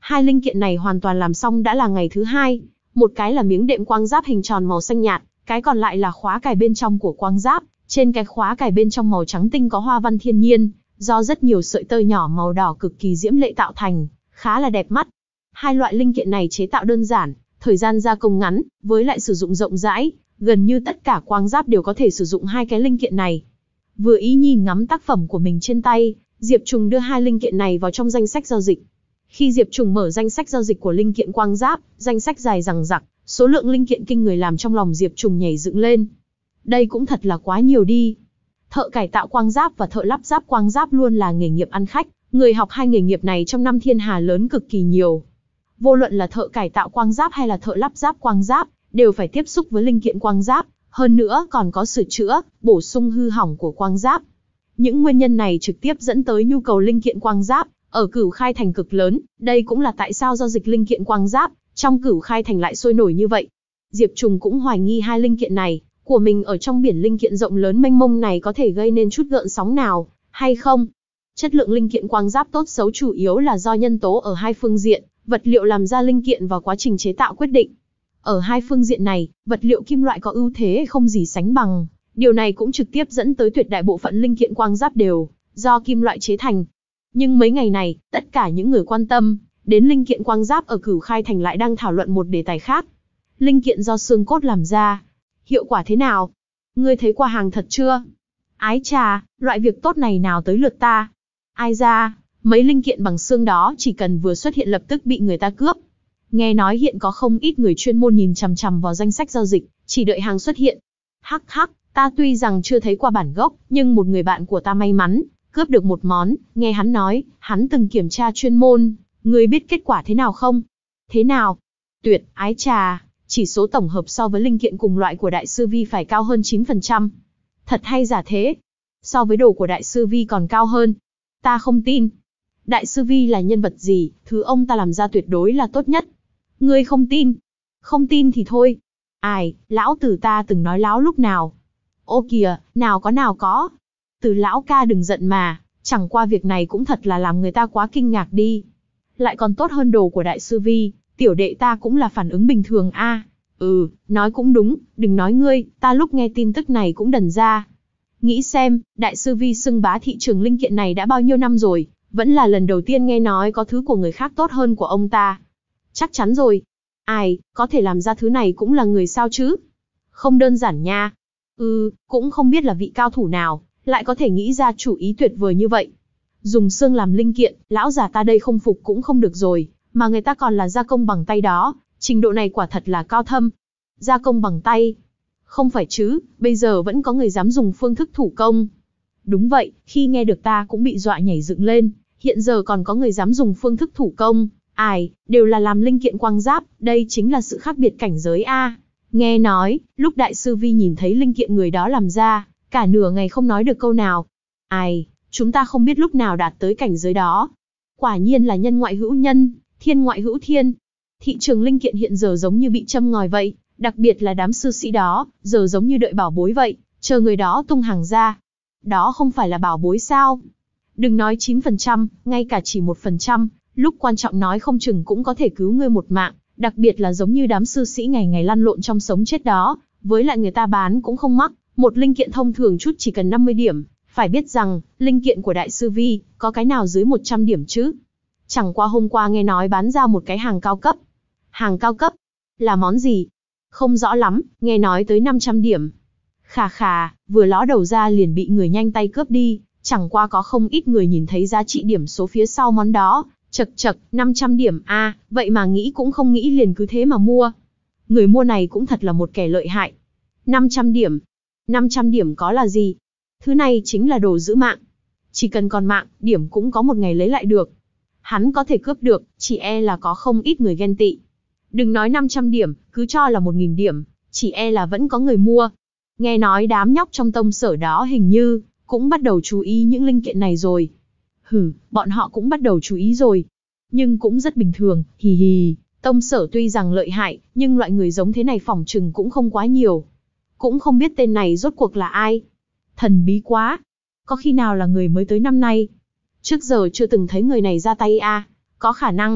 Hai linh kiện này hoàn toàn làm xong đã là ngày thứ hai. Một cái là miếng đệm quang giáp hình tròn màu xanh nhạt, cái còn lại là khóa cài bên trong của quang giáp. Trên cái khóa cài bên trong màu trắng tinh có hoa văn thiên nhiên, do rất nhiều sợi tơ nhỏ màu đỏ cực kỳ diễm lệ tạo thành, khá là đẹp mắt. Hai loại linh kiện này chế tạo đơn giản, thời gian gia công ngắn, với lại sử dụng rộng rãi, gần như tất cả quang giáp đều có thể sử dụng hai cái linh kiện này. Vừa ý nhìn ngắm tác phẩm của mình trên tay, Diệp Trùng đưa hai linh kiện này vào trong danh sách giao dịch. Khi Diệp Trùng mở danh sách giao dịch của linh kiện quang giáp, danh sách dài dằng dặc, số lượng linh kiện kinh người làm trong lòng Diệp Trùng nhảy dựng lên. Đây cũng thật là quá nhiều đi. Thợ cải tạo quang giáp và thợ lắp ráp quang giáp luôn là nghề nghiệp ăn khách, người học hai nghề nghiệp này trong năm thiên hà lớn cực kỳ nhiều. Vô luận là thợ cải tạo quang giáp hay là thợ lắp ráp quang giáp, đều phải tiếp xúc với linh kiện quang giáp, hơn nữa còn có sửa chữa, bổ sung hư hỏng của quang giáp. Những nguyên nhân này trực tiếp dẫn tới nhu cầu linh kiện quang giáp ở Cửu Khai Thành cực lớn, đây cũng là tại sao giao dịch linh kiện quang giáp trong Cửu Khai Thành lại sôi nổi như vậy. Diệp Trùng cũng hoài nghi hai linh kiện này của mình ở trong biển linh kiện rộng lớn mênh mông này có thể gây nên chút gợn sóng nào hay không. Chất lượng linh kiện quang giáp tốt xấu chủ yếu là do nhân tố ở hai phương diện, vật liệu làm ra linh kiện và quá trình chế tạo quyết định. Ở hai phương diện này, vật liệu kim loại có ưu thế không gì sánh bằng, điều này cũng trực tiếp dẫn tới tuyệt đại bộ phận linh kiện quang giáp đều do kim loại chế thành. Nhưng mấy ngày này, tất cả những người quan tâm đến linh kiện quang giáp ở Cửu Khai Thành lại đang thảo luận một đề tài khác. Linh kiện do xương cốt làm ra, hiệu quả thế nào? Ngươi thấy qua hàng thật chưa? Ái chà, loại việc tốt này nào tới lượt ta? Ai ra, mấy linh kiện bằng xương đó chỉ cần vừa xuất hiện lập tức bị người ta cướp. Nghe nói hiện có không ít người chuyên môn nhìn chằm chằm vào danh sách giao dịch, chỉ đợi hàng xuất hiện. Hắc hắc, ta tuy rằng chưa thấy qua bản gốc, nhưng một người bạn của ta may mắn cướp được một món, nghe hắn nói, hắn từng kiểm tra chuyên môn, ngươi biết kết quả thế nào không? Thế nào? Tuyệt, ái chà, chỉ số tổng hợp so với linh kiện cùng loại của Đại sư Vi phải cao hơn chín phần trăm. Thật hay giả thế? So với đồ của Đại sư Vi còn cao hơn? Ta không tin. Đại sư Vi là nhân vật gì, thứ ông ta làm ra tuyệt đối là tốt nhất. Ngươi không tin? Không tin thì thôi. Ai, lão tử ta từng nói láo lúc nào? Ô kìa, nào có nào có. Từ lão ca đừng giận mà, chẳng qua việc này cũng thật là làm người ta quá kinh ngạc đi. Lại còn tốt hơn đồ của Đại sư Vi, tiểu đệ ta cũng là phản ứng bình thường a. À, ừ, nói cũng đúng, đừng nói ngươi, ta lúc nghe tin tức này cũng đần ra. Nghĩ xem, Đại sư Vi xưng bá thị trường linh kiện này đã bao nhiêu năm rồi, vẫn là lần đầu tiên nghe nói có thứ của người khác tốt hơn của ông ta. Chắc chắn rồi. Ai, có thể làm ra thứ này cũng là người sao chứ? Không đơn giản nha. Ừ, cũng không biết là vị cao thủ nào, lại có thể nghĩ ra chủ ý tuyệt vời như vậy. Dùng xương làm linh kiện, lão già ta đây không phục cũng không được rồi, mà người ta còn là gia công bằng tay đó, trình độ này quả thật là cao thâm. Gia công bằng tay? Không phải chứ, bây giờ vẫn có người dám dùng phương thức thủ công. Đúng vậy, khi nghe được ta cũng bị dọa nhảy dựng lên, hiện giờ còn có người dám dùng phương thức thủ công, ai, đều là làm linh kiện quang giáp, đây chính là sự khác biệt cảnh giới a. Nghe nói, lúc Đại sư Vi nhìn thấy linh kiện người đó làm ra, cả nửa ngày không nói được câu nào. Ai, chúng ta không biết lúc nào đạt tới cảnh giới đó. Quả nhiên là nhân ngoại hữu nhân, thiên ngoại hữu thiên. Thị trường linh kiện hiện giờ giống như bị châm ngòi vậy, đặc biệt là đám sư sĩ đó, giờ giống như đợi bảo bối vậy, chờ người đó tung hàng ra. Đó không phải là bảo bối sao? Đừng nói chín phần trăm, ngay cả chỉ một phần trăm, lúc quan trọng nói không chừng cũng có thể cứu ngươi một mạng, đặc biệt là giống như đám sư sĩ ngày ngày lăn lộn trong sống chết đó, với lại người ta bán cũng không mắc, một linh kiện thông thường chút chỉ cần năm mươi điểm, phải biết rằng, linh kiện của Đại sư Vi, có cái nào dưới một trăm điểm chứ? Chẳng qua hôm qua nghe nói bán ra một cái hàng cao cấp. Hàng cao cấp? Là món gì? Không rõ lắm, nghe nói tới năm trăm điểm. Khà khà, vừa ló đầu ra liền bị người nhanh tay cướp đi, chẳng qua có không ít người nhìn thấy giá trị điểm số phía sau món đó, chật chật, năm trăm điểm a, à, vậy mà nghĩ cũng không nghĩ liền cứ thế mà mua. Người mua này cũng thật là một kẻ lợi hại. năm trăm điểm. năm trăm điểm có là gì? Thứ này chính là đồ giữ mạng. Chỉ cần còn mạng, điểm cũng có một ngày lấy lại được. Hắn có thể cướp được, chỉ e là có không ít người ghen tị. Đừng nói năm trăm điểm, cứ cho là một nghìn điểm, chỉ e là vẫn có người mua. Nghe nói đám nhóc trong tông sở đó hình như cũng bắt đầu chú ý những linh kiện này rồi. Hừ, bọn họ cũng bắt đầu chú ý rồi. Nhưng cũng rất bình thường, hì hì, tông sở tuy rằng lợi hại, nhưng loại người giống thế này phỏng chừng cũng không quá nhiều. Cũng không biết tên này rốt cuộc là ai. Thần bí quá. Có khi nào là người mới tới năm nay? Trước giờ chưa từng thấy người này ra tay a, à? Có khả năng.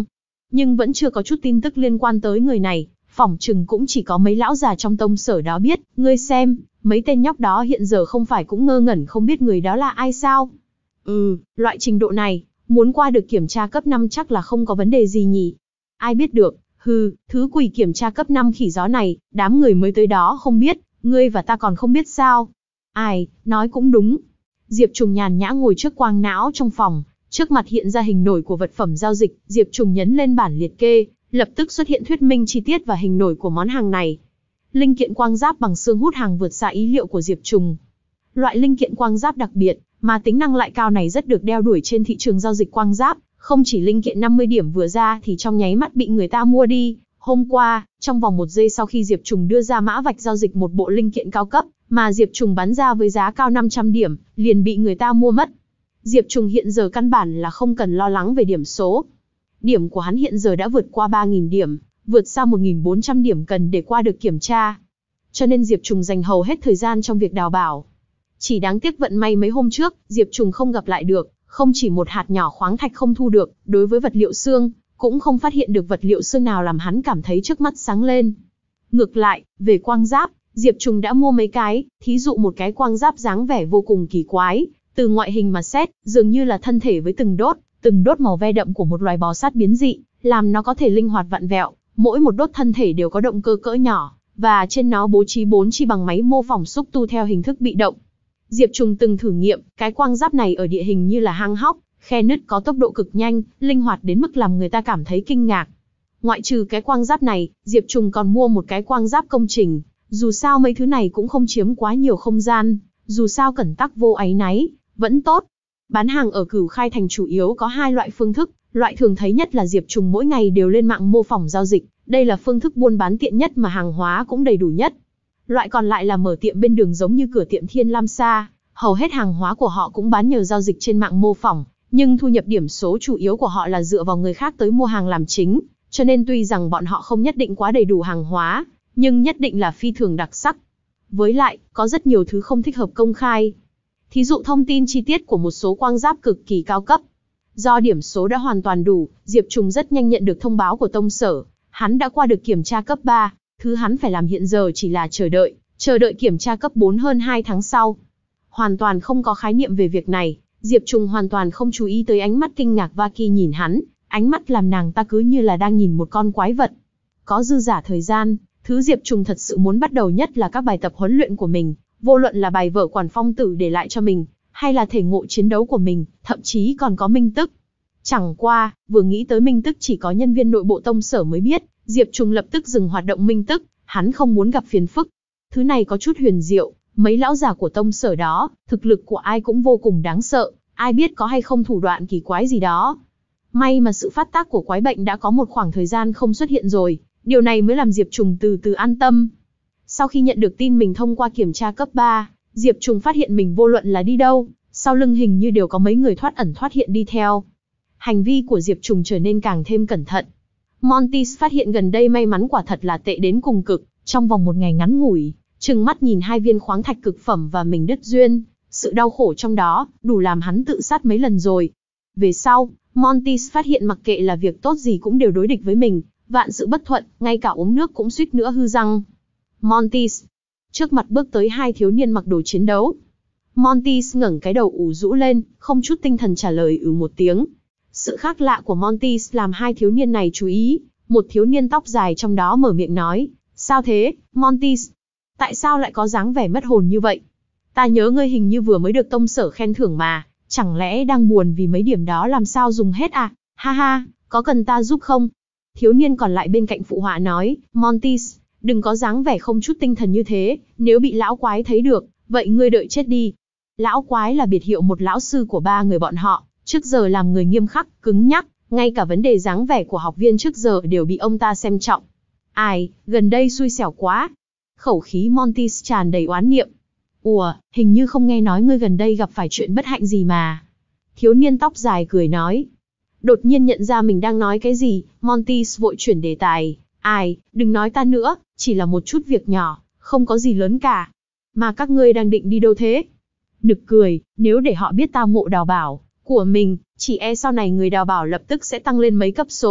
nhưng vẫn chưa có chút tin tức liên quan tới người này, phỏng chừng cũng chỉ có mấy lão già trong tông sở đó biết. Ngươi xem, mấy tên nhóc đó hiện giờ không phải cũng ngơ ngẩn không biết người đó là ai sao? Ừ, loại trình độ này, muốn qua được kiểm tra cấp năm chắc là không có vấn đề gì nhỉ? Ai biết được, hừ, thứ quỷ kiểm tra cấp năm khỉ gió này, đám người mới tới đó không biết, ngươi và ta còn không biết sao? Ai, nói cũng đúng. Diệp Trùng nhàn nhã ngồi trước quang não trong phòng, trước mặt hiện ra hình nổi của vật phẩm giao dịch, Diệp Trùng nhấn lên bản liệt kê, lập tức xuất hiện thuyết minh chi tiết và hình nổi của món hàng này. Linh kiện quang giáp bằng xương hút hàng vượt xa ý liệu của Diệp Trùng. Loại linh kiện quang giáp đặc biệt, mà tính năng lại cao này rất được đeo đuổi trên thị trường giao dịch quang giáp, không chỉ linh kiện năm mươi điểm vừa ra thì trong nháy mắt bị người ta mua đi. Hôm qua, trong vòng một giây sau khi Diệp Trùng đưa ra mã vạch giao dịch một bộ linh kiện cao cấp, mà Diệp Trùng bán ra với giá cao năm trăm điểm, liền bị người ta mua mất. Diệp Trùng hiện giờ căn bản là không cần lo lắng về điểm số. Điểm của hắn hiện giờ đã vượt qua ba nghìn điểm, vượt xa một nghìn bốn trăm điểm cần để qua được kiểm tra. Cho nên Diệp Trùng dành hầu hết thời gian trong việc đào bảo. Chỉ đáng tiếc vận may mấy hôm trước, Diệp Trùng không gặp lại được, không chỉ một hạt nhỏ khoáng thạch không thu được, đối với vật liệu xương, cũng không phát hiện được vật liệu xương nào làm hắn cảm thấy trước mắt sáng lên. Ngược lại, về quang giáp, Diệp Trùng đã mua mấy cái, thí dụ một cái quang giáp dáng vẻ vô cùng kỳ quái, từ ngoại hình mà xét, dường như là thân thể với từng đốt, từng đốt màu ve đậm của một loài bò sát biến dị, làm nó có thể linh hoạt vặn vẹo, mỗi một đốt thân thể đều có động cơ cỡ nhỏ, và trên nó bố trí bốn chi bằng máy mô phỏng xúc tu theo hình thức bị động. Diệp Trùng từng thử nghiệm, cái quang giáp này ở địa hình như là hang hốc, khe nứt có tốc độ cực nhanh, linh hoạt đến mức làm người ta cảm thấy kinh ngạc. Ngoại trừ cái quang giáp này, Diệp Trùng còn mua một cái quang giáp công trình, dù sao mấy thứ này cũng không chiếm quá nhiều không gian, dù sao cẩn tắc vô áy náy, vẫn tốt. Bán hàng ở Cửu Khai Thành chủ yếu có hai loại phương thức, loại thường thấy nhất là Diệp Trùng mỗi ngày đều lên mạng mô phỏng giao dịch, đây là phương thức buôn bán tiện nhất mà hàng hóa cũng đầy đủ nhất. Loại còn lại là mở tiệm bên đường giống như cửa tiệm Thiên Lam Sa, hầu hết hàng hóa của họ cũng bán nhờ giao dịch trên mạng mô phỏng, nhưng thu nhập điểm số chủ yếu của họ là dựa vào người khác tới mua hàng làm chính, cho nên tuy rằng bọn họ không nhất định quá đầy đủ hàng hóa, nhưng nhất định là phi thường đặc sắc. Với lại, có rất nhiều thứ không thích hợp công khai. Thí dụ thông tin chi tiết của một số quang giáp cực kỳ cao cấp. Do điểm số đã hoàn toàn đủ, Diệp Trùng rất nhanh nhận được thông báo của tông sở, hắn đã qua được kiểm tra cấp ba, thứ hắn phải làm hiện giờ chỉ là chờ đợi, chờ đợi kiểm tra cấp bốn hơn hai tháng sau. Hoàn toàn không có khái niệm về việc này, Diệp Trùng hoàn toàn không chú ý tới ánh mắt kinh ngạc Vaki nhìn hắn, ánh mắt làm nàng ta cứ như là đang nhìn một con quái vật. Có dư giả thời gian, thứ Diệp Trùng thật sự muốn bắt đầu nhất là các bài tập huấn luyện của mình, vô luận là bài vở Quản Phong Tử để lại cho mình, hay là thể ngộ chiến đấu của mình, thậm chí còn có minh tức. Chẳng qua, vừa nghĩ tới minh tức chỉ có nhân viên nội bộ tông sở mới biết, Diệp Trùng lập tức dừng hoạt động minh tức, hắn không muốn gặp phiền phức. Thứ này có chút huyền diệu, mấy lão già của tông sở đó, thực lực của ai cũng vô cùng đáng sợ, ai biết có hay không thủ đoạn kỳ quái gì đó. May mà sự phát tác của quái bệnh đã có một khoảng thời gian không xuất hiện rồi, điều này mới làm Diệp Trùng từ từ an tâm. Sau khi nhận được tin mình thông qua kiểm tra cấp ba, Diệp Trùng phát hiện mình vô luận là đi đâu, sau lưng hình như đều có mấy người thoát ẩn thoát hiện đi theo. Hành vi của Diệp Trùng trở nên càng thêm cẩn thận. Montis phát hiện gần đây may mắn quả thật là tệ đến cùng cực, trong vòng một ngày ngắn ngủi, trừng mắt nhìn hai viên khoáng thạch cực phẩm và mình đứt duyên, sự đau khổ trong đó, đủ làm hắn tự sát mấy lần rồi. Về sau, Montis phát hiện mặc kệ là việc tốt gì cũng đều đối địch với mình, vạn sự bất thuận, ngay cả uống nước cũng suýt nữa hư răng. Montis. Trước mặt bước tới hai thiếu niên mặc đồ chiến đấu. Montis ngẩng cái đầu ủ rũ lên, không chút tinh thần trả lời ừ một tiếng. Sự khác lạ của Montis làm hai thiếu niên này chú ý, một thiếu niên tóc dài trong đó mở miệng nói, sao thế, Montis? Tại sao lại có dáng vẻ mất hồn như vậy? Ta nhớ ngươi hình như vừa mới được tông sở khen thưởng mà, chẳng lẽ đang buồn vì mấy điểm đó làm sao dùng hết à? Ha ha, có cần ta giúp không? Thiếu niên còn lại bên cạnh phụ họa nói, Montis, đừng có dáng vẻ không chút tinh thần như thế, nếu bị lão quái thấy được, vậy ngươi đợi chết đi. Lão quái là biệt hiệu một lão sư của ba người bọn họ, trước giờ làm người nghiêm khắc, cứng nhắc, ngay cả vấn đề dáng vẻ của học viên trước giờ đều bị ông ta xem trọng. Ai, gần đây xui xẻo quá. Khẩu khí Montis tràn đầy oán niệm. Ủa, hình như không nghe nói ngươi gần đây gặp phải chuyện bất hạnh gì mà. Thiếu niên tóc dài cười nói. Đột nhiên nhận ra mình đang nói cái gì, Montis vội chuyển đề tài. Ai, đừng nói ta nữa, chỉ là một chút việc nhỏ, không có gì lớn cả. Mà các ngươi đang định đi đâu thế? Nực cười, nếu để họ biết tao ngộ đào bảo của mình, chỉ e sau này người đào bảo lập tức sẽ tăng lên mấy cấp số,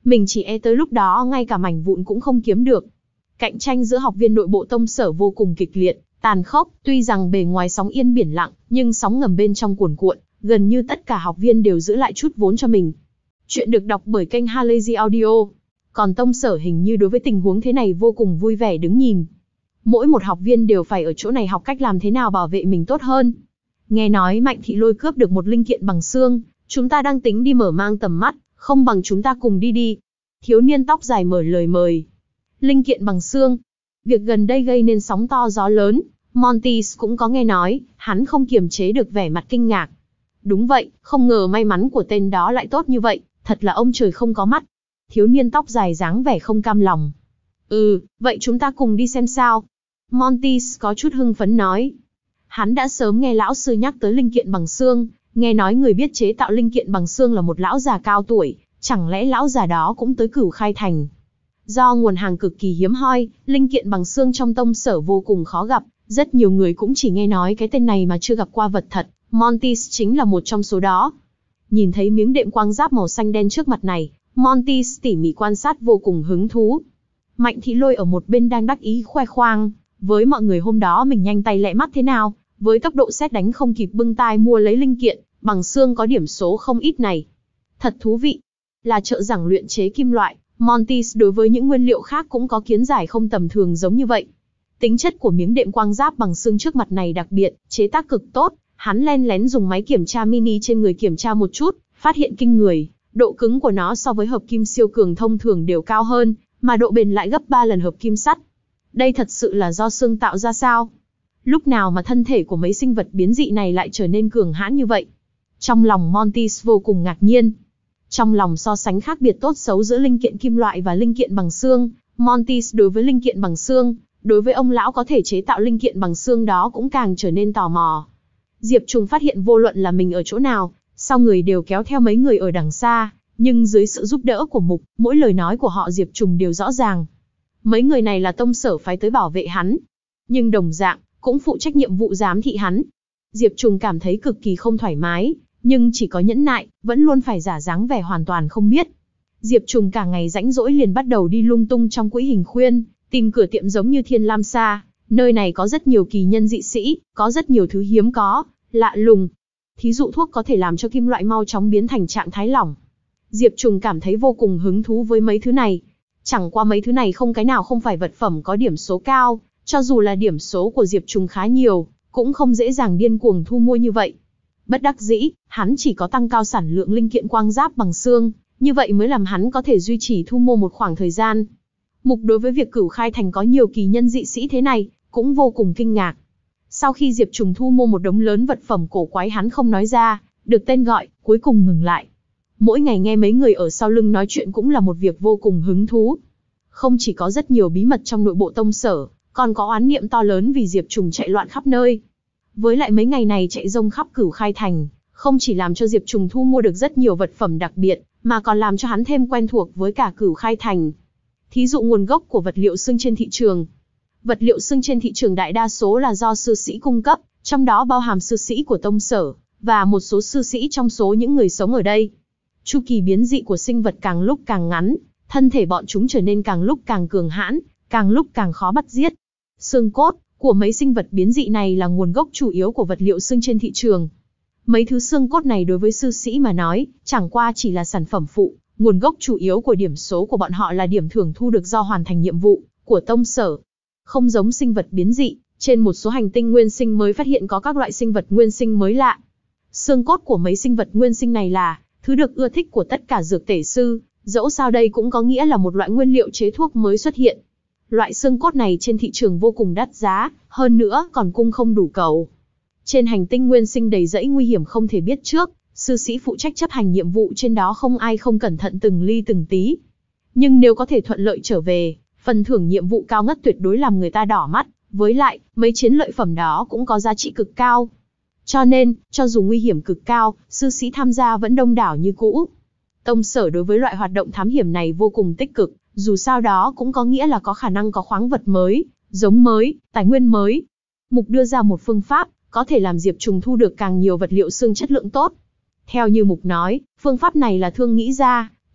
Mình chỉ e tới lúc đó ngay cả mảnh vụn cũng không kiếm được. Cạnh tranh giữa học viên nội bộ tông sở vô cùng kịch liệt, tàn khốc, tuy rằng bề ngoài sóng yên biển lặng, nhưng sóng ngầm bên trong cuồn cuộn, gần như tất cả học viên đều giữ lại chút vốn cho mình. Chuyện được đọc bởi kênh Halazy Audio. Còn tông sở hình như đối với tình huống thế này vô cùng vui vẻ đứng nhìn. Mỗi một học viên đều phải ở chỗ này học cách làm thế nào bảo vệ mình tốt hơn. Nghe nói Mạnh Thị Lôi cướp được một linh kiện bằng xương, chúng ta đang tính đi mở mang tầm mắt, không bằng chúng ta cùng đi đi. Thiếu niên tóc dài mở lời mời. Linh kiện bằng xương. Việc gần đây gây nên sóng to gió lớn, Monty cũng có nghe nói, hắn không kiềm chế được vẻ mặt kinh ngạc. Đúng vậy, không ngờ may mắn của tên đó lại tốt như vậy, thật là ông trời không có mắt. Thiếu niên tóc dài dáng vẻ không cam lòng. Ừ, vậy chúng ta cùng đi xem sao. Monty có chút hưng phấn nói. Hắn đã sớm nghe lão sư nhắc tới linh kiện bằng xương, nghe nói người biết chế tạo linh kiện bằng xương là một lão già cao tuổi, chẳng lẽ lão già đó cũng tới Cửu Khai Thành. Do nguồn hàng cực kỳ hiếm hoi, linh kiện bằng xương trong tông sở vô cùng khó gặp, rất nhiều người cũng chỉ nghe nói cái tên này mà chưa gặp qua vật thật, Monty chính là một trong số đó. Nhìn thấy miếng đệm quang giáp màu xanh đen trước mặt này, Monty tỉ mỉ quan sát vô cùng hứng thú. Mạnh Thị Lôi ở một bên đang đắc ý khoe khoang, với mọi người hôm đó mình nhanh tay lẹ mắt thế nào, với tốc độ sét đánh không kịp bưng tai mua lấy linh kiện, bằng xương có điểm số không ít này. Thật thú vị. Là trợ giảng luyện chế kim loại, Monty đối với những nguyên liệu khác cũng có kiến giải không tầm thường giống như vậy. Tính chất của miếng đệm quang giáp bằng xương trước mặt này đặc biệt, chế tác cực tốt, hắn len lén dùng máy kiểm tra mini trên người kiểm tra một chút, phát hiện kinh người, độ cứng của nó so với hợp kim siêu cường thông thường đều cao hơn, mà độ bền lại gấp ba lần hợp kim sắt. Đây thật sự là do xương tạo ra sao? Lúc nào mà thân thể của mấy sinh vật biến dị này lại trở nên cường hãn như vậy? Trong lòng Monty vô cùng ngạc nhiên. Trong lòng so sánh khác biệt tốt xấu giữa linh kiện kim loại và linh kiện bằng xương, Monty đối với linh kiện bằng xương, đối với ông lão có thể chế tạo linh kiện bằng xương đó cũng càng trở nên tò mò. Diệp Trùng phát hiện vô luận là mình ở chỗ nào, sau người đều kéo theo mấy người ở đằng xa, nhưng dưới sự giúp đỡ của Mục, mỗi lời nói của họ Diệp Trùng đều rõ ràng. Mấy người này là tông sở phái tới bảo vệ hắn, nhưng đồng dạng cũng phụ trách nhiệm vụ giám thị hắn. Diệp Trùng cảm thấy cực kỳ không thoải mái, nhưng chỉ có nhẫn nại, vẫn luôn phải giả dáng vẻ hoàn toàn không biết. Diệp Trùng cả ngày rãnh rỗi liền bắt đầu đi lung tung trong quỹ hình khuyên, tìm cửa tiệm giống như Thiên Lam Sa, nơi này có rất nhiều kỳ nhân dị sĩ, có rất nhiều thứ hiếm có, lạ lùng. Thí dụ thuốc có thể làm cho kim loại mau chóng biến thành trạng thái lỏng. Diệp Trùng cảm thấy vô cùng hứng thú với mấy thứ này. Chẳng qua mấy thứ này không cái nào không phải vật phẩm có điểm số cao, cho dù là điểm số của Diệp Trùng khá nhiều, cũng không dễ dàng điên cuồng thu mua như vậy. Bất đắc dĩ, hắn chỉ có tăng cao sản lượng linh kiện quang giáp bằng xương, như vậy mới làm hắn có thể duy trì thu mua một khoảng thời gian. Mục đối với việc Cửu Khai Thành có nhiều kỳ nhân dị sĩ thế này, cũng vô cùng kinh ngạc. Sau khi Diệp Trùng thu mua một đống lớn vật phẩm cổ quái hắn không nói ra, được tên gọi, cuối cùng ngừng lại. Mỗi ngày nghe mấy người ở sau lưng nói chuyện cũng là một việc vô cùng hứng thú. Không chỉ có rất nhiều bí mật trong nội bộ tông sở, còn có oán niệm to lớn vì Diệp Trùng chạy loạn khắp nơi. Với lại mấy ngày này chạy rông khắp Cửu Khai Thành, không chỉ làm cho Diệp Trùng thu mua được rất nhiều vật phẩm đặc biệt, mà còn làm cho hắn thêm quen thuộc với cả Cửu Khai Thành. Thí dụ nguồn gốc của vật liệu xương trên thị trường. Vật liệu xương trên thị trường đại đa số là do sư sĩ cung cấp, trong đó bao hàm sư sĩ của tông sở, và một số sư sĩ trong số những người sống ở đây. Chu kỳ biến dị của sinh vật càng lúc càng ngắn, thân thể bọn chúng trở nên càng lúc càng cường hãn, càng lúc càng khó bắt giết. Xương cốt của mấy sinh vật biến dị này là nguồn gốc chủ yếu của vật liệu xương trên thị trường. Mấy thứ xương cốt này đối với sư sĩ mà nói, chẳng qua chỉ là sản phẩm phụ, nguồn gốc chủ yếu của điểm số của bọn họ là điểm thưởng thu được do hoàn thành nhiệm vụ của tông sở. Không giống sinh vật biến dị, trên một số hành tinh nguyên sinh mới phát hiện có các loại sinh vật nguyên sinh mới lạ. Xương cốt của mấy sinh vật nguyên sinh này là thứ được ưa thích của tất cả dược tể sư, dẫu sao đây cũng có nghĩa là một loại nguyên liệu chế thuốc mới xuất hiện. Loại xương cốt này trên thị trường vô cùng đắt giá, hơn nữa còn cung không đủ cầu. Trên hành tinh nguyên sinh đầy rẫy nguy hiểm không thể biết trước, sư sĩ phụ trách chấp hành nhiệm vụ trên đó không ai không cẩn thận từng ly từng tí. Nhưng nếu có thể thuận lợi trở về, phần thưởng nhiệm vụ cao ngất tuyệt đối làm người ta đỏ mắt, với lại, mấy chiến lợi phẩm đó cũng có giá trị cực cao. Cho nên, cho dù nguy hiểm cực cao, sư sĩ tham gia vẫn đông đảo như cũ. Tông sở đối với loại hoạt động thám hiểm này vô cùng tích cực, dù sao đó cũng có nghĩa là có khả năng có khoáng vật mới, giống mới, tài nguyên mới. Mục đưa ra một phương pháp, có thể làm Diệp Trùng thu được càng nhiều vật liệu xương chất lượng tốt. Theo như Mục nói, phương pháp này là Thương nghĩ ra,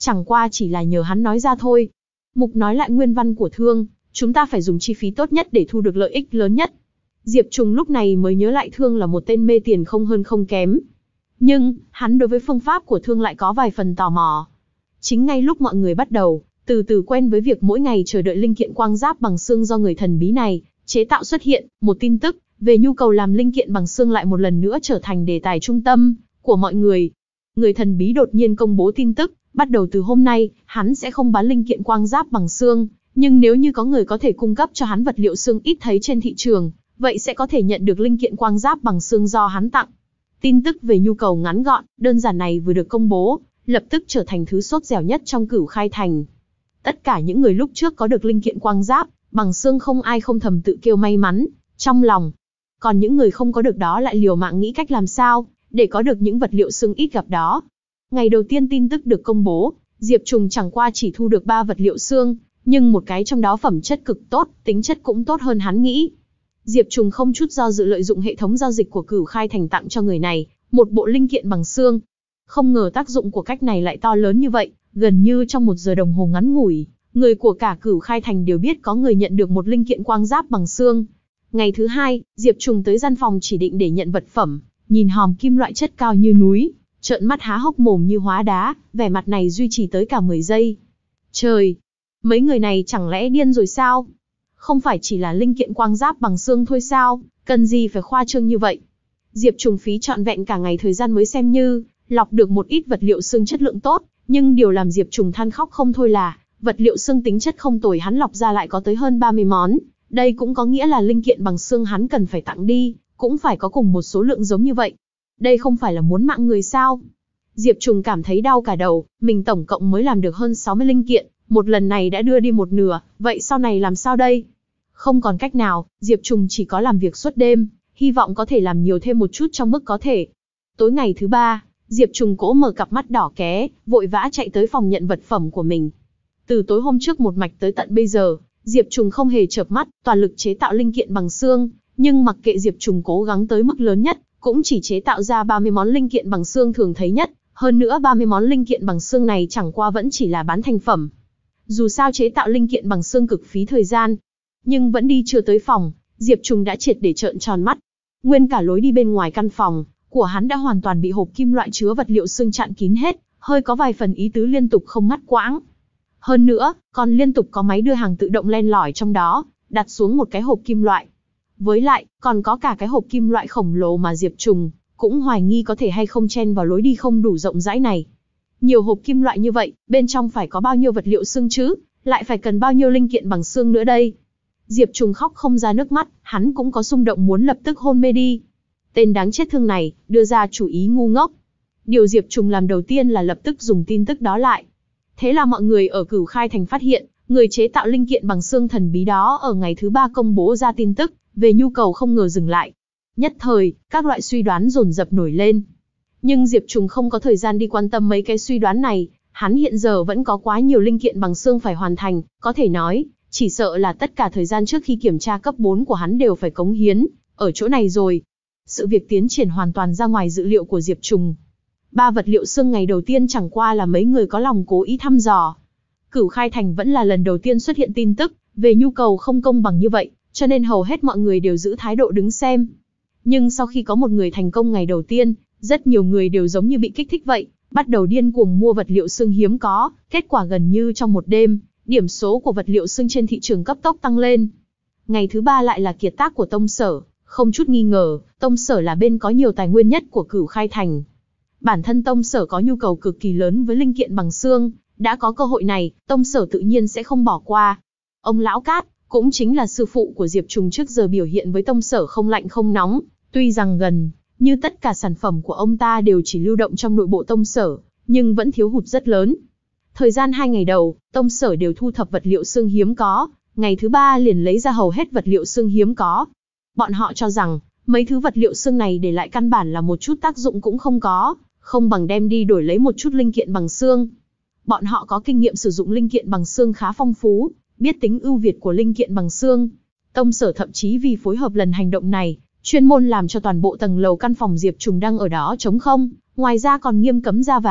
chẳng qua chỉ là nhờ hắn nói ra thôi. Mục nói lại nguyên văn của thương, chúng ta phải dùng chi phí tốt nhất để thu được lợi ích lớn nhất. Diệp Trùng lúc này mới nhớ lại Thương là một tên mê tiền không hơn không kém. Nhưng, hắn đối với phương pháp của Thương lại có vài phần tò mò. Chính ngay lúc mọi người bắt đầu, từ từ quen với việc mỗi ngày chờ đợi linh kiện quang giáp bằng xương do người thần bí này chế tạo xuất hiện, một tin tức về nhu cầu làm linh kiện bằng xương lại một lần nữa trở thành đề tài trung tâm của mọi người. Người thần bí đột nhiên công bố tin tức, bắt đầu từ hôm nay, hắn sẽ không bán linh kiện quang giáp bằng xương, nhưng nếu như có người có thể cung cấp cho hắn vật liệu xương ít thấy trên thị trường, vậy sẽ có thể nhận được linh kiện quang giáp bằng xương do hắn tặng. Tin tức về nhu cầu ngắn gọn, đơn giản này vừa được công bố, lập tức trở thành thứ sốt dẻo nhất trong Cửu Khai Thành. Tất cả những người lúc trước có được linh kiện quang giáp bằng xương không ai không thầm tự kêu may mắn trong lòng. Còn những người không có được đó lại liều mạng nghĩ cách làm sao để có được những vật liệu xương ít gặp đó. Ngày đầu tiên tin tức được công bố, Diệp Trùng chẳng qua chỉ thu được ba vật liệu xương, nhưng một cái trong đó phẩm chất cực tốt, tính chất cũng tốt hơn hắn nghĩ. Diệp Trùng không chút do dự lợi dụng hệ thống giao dịch của Cửu Khai Thành tặng cho người này một bộ linh kiện bằng xương. Không ngờ tác dụng của cách này lại to lớn như vậy, gần như trong một giờ đồng hồ ngắn ngủi, người của cả Cửu Khai Thành đều biết có người nhận được một linh kiện quang giáp bằng xương. Ngày thứ hai, Diệp Trùng tới gian phòng chỉ định để nhận vật phẩm, nhìn hòm kim loại chất cao như núi, trợn mắt há hốc mồm như hóa đá, vẻ mặt này duy trì tới cả mười giây. Trời! Mấy người này chẳng lẽ điên rồi sao? Không phải chỉ là linh kiện quang giáp bằng xương thôi sao? Cần gì phải khoa trương như vậy? Diệp Trùng phí trọn vẹn cả ngày thời gian mới xem như lọc được một ít vật liệu xương chất lượng tốt, nhưng điều làm Diệp Trùng than khóc không thôi là vật liệu xương tính chất không tồi hắn lọc ra lại có tới hơn ba mươi món. Đây cũng có nghĩa là linh kiện bằng xương hắn cần phải tặng đi, cũng phải có cùng một số lượng giống như vậy. Đây không phải là muốn mạng người sao? Diệp Trùng cảm thấy đau cả đầu, mình tổng cộng mới làm được hơn sáu mươi linh kiện, một lần này đã đưa đi một nửa, vậy sau này làm sao đây? Không còn cách nào, Diệp Trùng chỉ có làm việc suốt đêm, hy vọng có thể làm nhiều thêm một chút trong mức có thể. Tối ngày thứ ba, Diệp Trùng cố mở cặp mắt đỏ ké, vội vã chạy tới phòng nhận vật phẩm của mình. Từ tối hôm trước một mạch tới tận bây giờ, Diệp Trùng không hề chợp mắt, toàn lực chế tạo linh kiện bằng xương, nhưng mặc kệ Diệp Trùng cố gắng tới mức lớn nhất, cũng chỉ chế tạo ra ba mươi món linh kiện bằng xương thường thấy nhất, hơn nữa ba mươi món linh kiện bằng xương này chẳng qua vẫn chỉ là bán thành phẩm. Dù sao chế tạo linh kiện bằng xương cực phí thời gian, nhưng vẫn đi chưa tới phòng, Diệp Trùng đã triệt để trợn tròn mắt. Nguyên cả lối đi bên ngoài căn phòng của hắn đã hoàn toàn bị hộp kim loại chứa vật liệu xương chặn kín hết, hơi có vài phần ý tứ liên tục không ngắt quãng. Hơn nữa, còn liên tục có máy đưa hàng tự động len lỏi trong đó, đặt xuống một cái hộp kim loại. Với lại, còn có cả cái hộp kim loại khổng lồ mà Diệp Trùng cũng hoài nghi có thể hay không chen vào lối đi không đủ rộng rãi này. Nhiều hộp kim loại như vậy, bên trong phải có bao nhiêu vật liệu xương chứ, lại phải cần bao nhiêu linh kiện bằng xương nữa đây. Diệp Trùng khóc không ra nước mắt, hắn cũng có xung động muốn lập tức hôn mê đi. Tên đáng chết thương này, đưa ra chủ ý ngu ngốc. Điều Diệp Trùng làm đầu tiên là lập tức dùng tin tức đó lại. Thế là mọi người ở Cửu Khai Thành phát hiện, người chế tạo linh kiện bằng xương thần bí đó ở ngày thứ ba công bố ra tin tức về nhu cầu không ngờ dừng lại. Nhất thời, các loại suy đoán dồn dập nổi lên. Nhưng Diệp Trùng không có thời gian đi quan tâm mấy cái suy đoán này, hắn hiện giờ vẫn có quá nhiều linh kiện bằng xương phải hoàn thành, có thể nói, chỉ sợ là tất cả thời gian trước khi kiểm tra cấp bốn của hắn đều phải cống hiến ở chỗ này rồi. Sự việc tiến triển hoàn toàn ra ngoài dự liệu của Diệp Trùng. Ba vật liệu xương ngày đầu tiên chẳng qua là mấy người có lòng cố ý thăm dò. Cửu Khai Thành vẫn là lần đầu tiên xuất hiện tin tức về nhu cầu không công bằng như vậy, cho nên hầu hết mọi người đều giữ thái độ đứng xem. Nhưng sau khi có một người thành công ngày đầu tiên, rất nhiều người đều giống như bị kích thích vậy, bắt đầu điên cuồng mua vật liệu xương hiếm có, kết quả gần như trong một đêm, điểm số của vật liệu xương trên thị trường cấp tốc tăng lên. Ngày thứ ba lại là kiệt tác của Tông Sở, không chút nghi ngờ, Tông Sở là bên có nhiều tài nguyên nhất của Cửu Khai Thành. Bản thân Tông Sở có nhu cầu cực kỳ lớn với linh kiện bằng xương, đã có cơ hội này, Tông Sở tự nhiên sẽ không bỏ qua. Ông Lão Cát, cũng chính là sư phụ của Diệp Trùng trước giờ biểu hiện với Tông Sở không lạnh không nóng, tuy rằng gần như tất cả sản phẩm của ông ta đều chỉ lưu động trong nội bộ Tông Sở, nhưng vẫn thiếu hụt rất lớn. Thời gian hai ngày đầu, Tông Sở đều thu thập vật liệu xương hiếm có, ngày thứ ba liền lấy ra hầu hết vật liệu xương hiếm có. Bọn họ cho rằng, mấy thứ vật liệu xương này để lại căn bản là một chút tác dụng cũng không có, không bằng đem đi đổi lấy một chút linh kiện bằng xương. Bọn họ có kinh nghiệm sử dụng linh kiện bằng xương khá phong phú, biết tính ưu việt của linh kiện bằng xương. Tông Sở thậm chí vì phối hợp lần hành động này, chuyên môn làm cho toàn bộ tầng lầu căn phòng Diệp Trùng đang ở đó trống không, ngoài ra còn nghiêm cấm ra vào,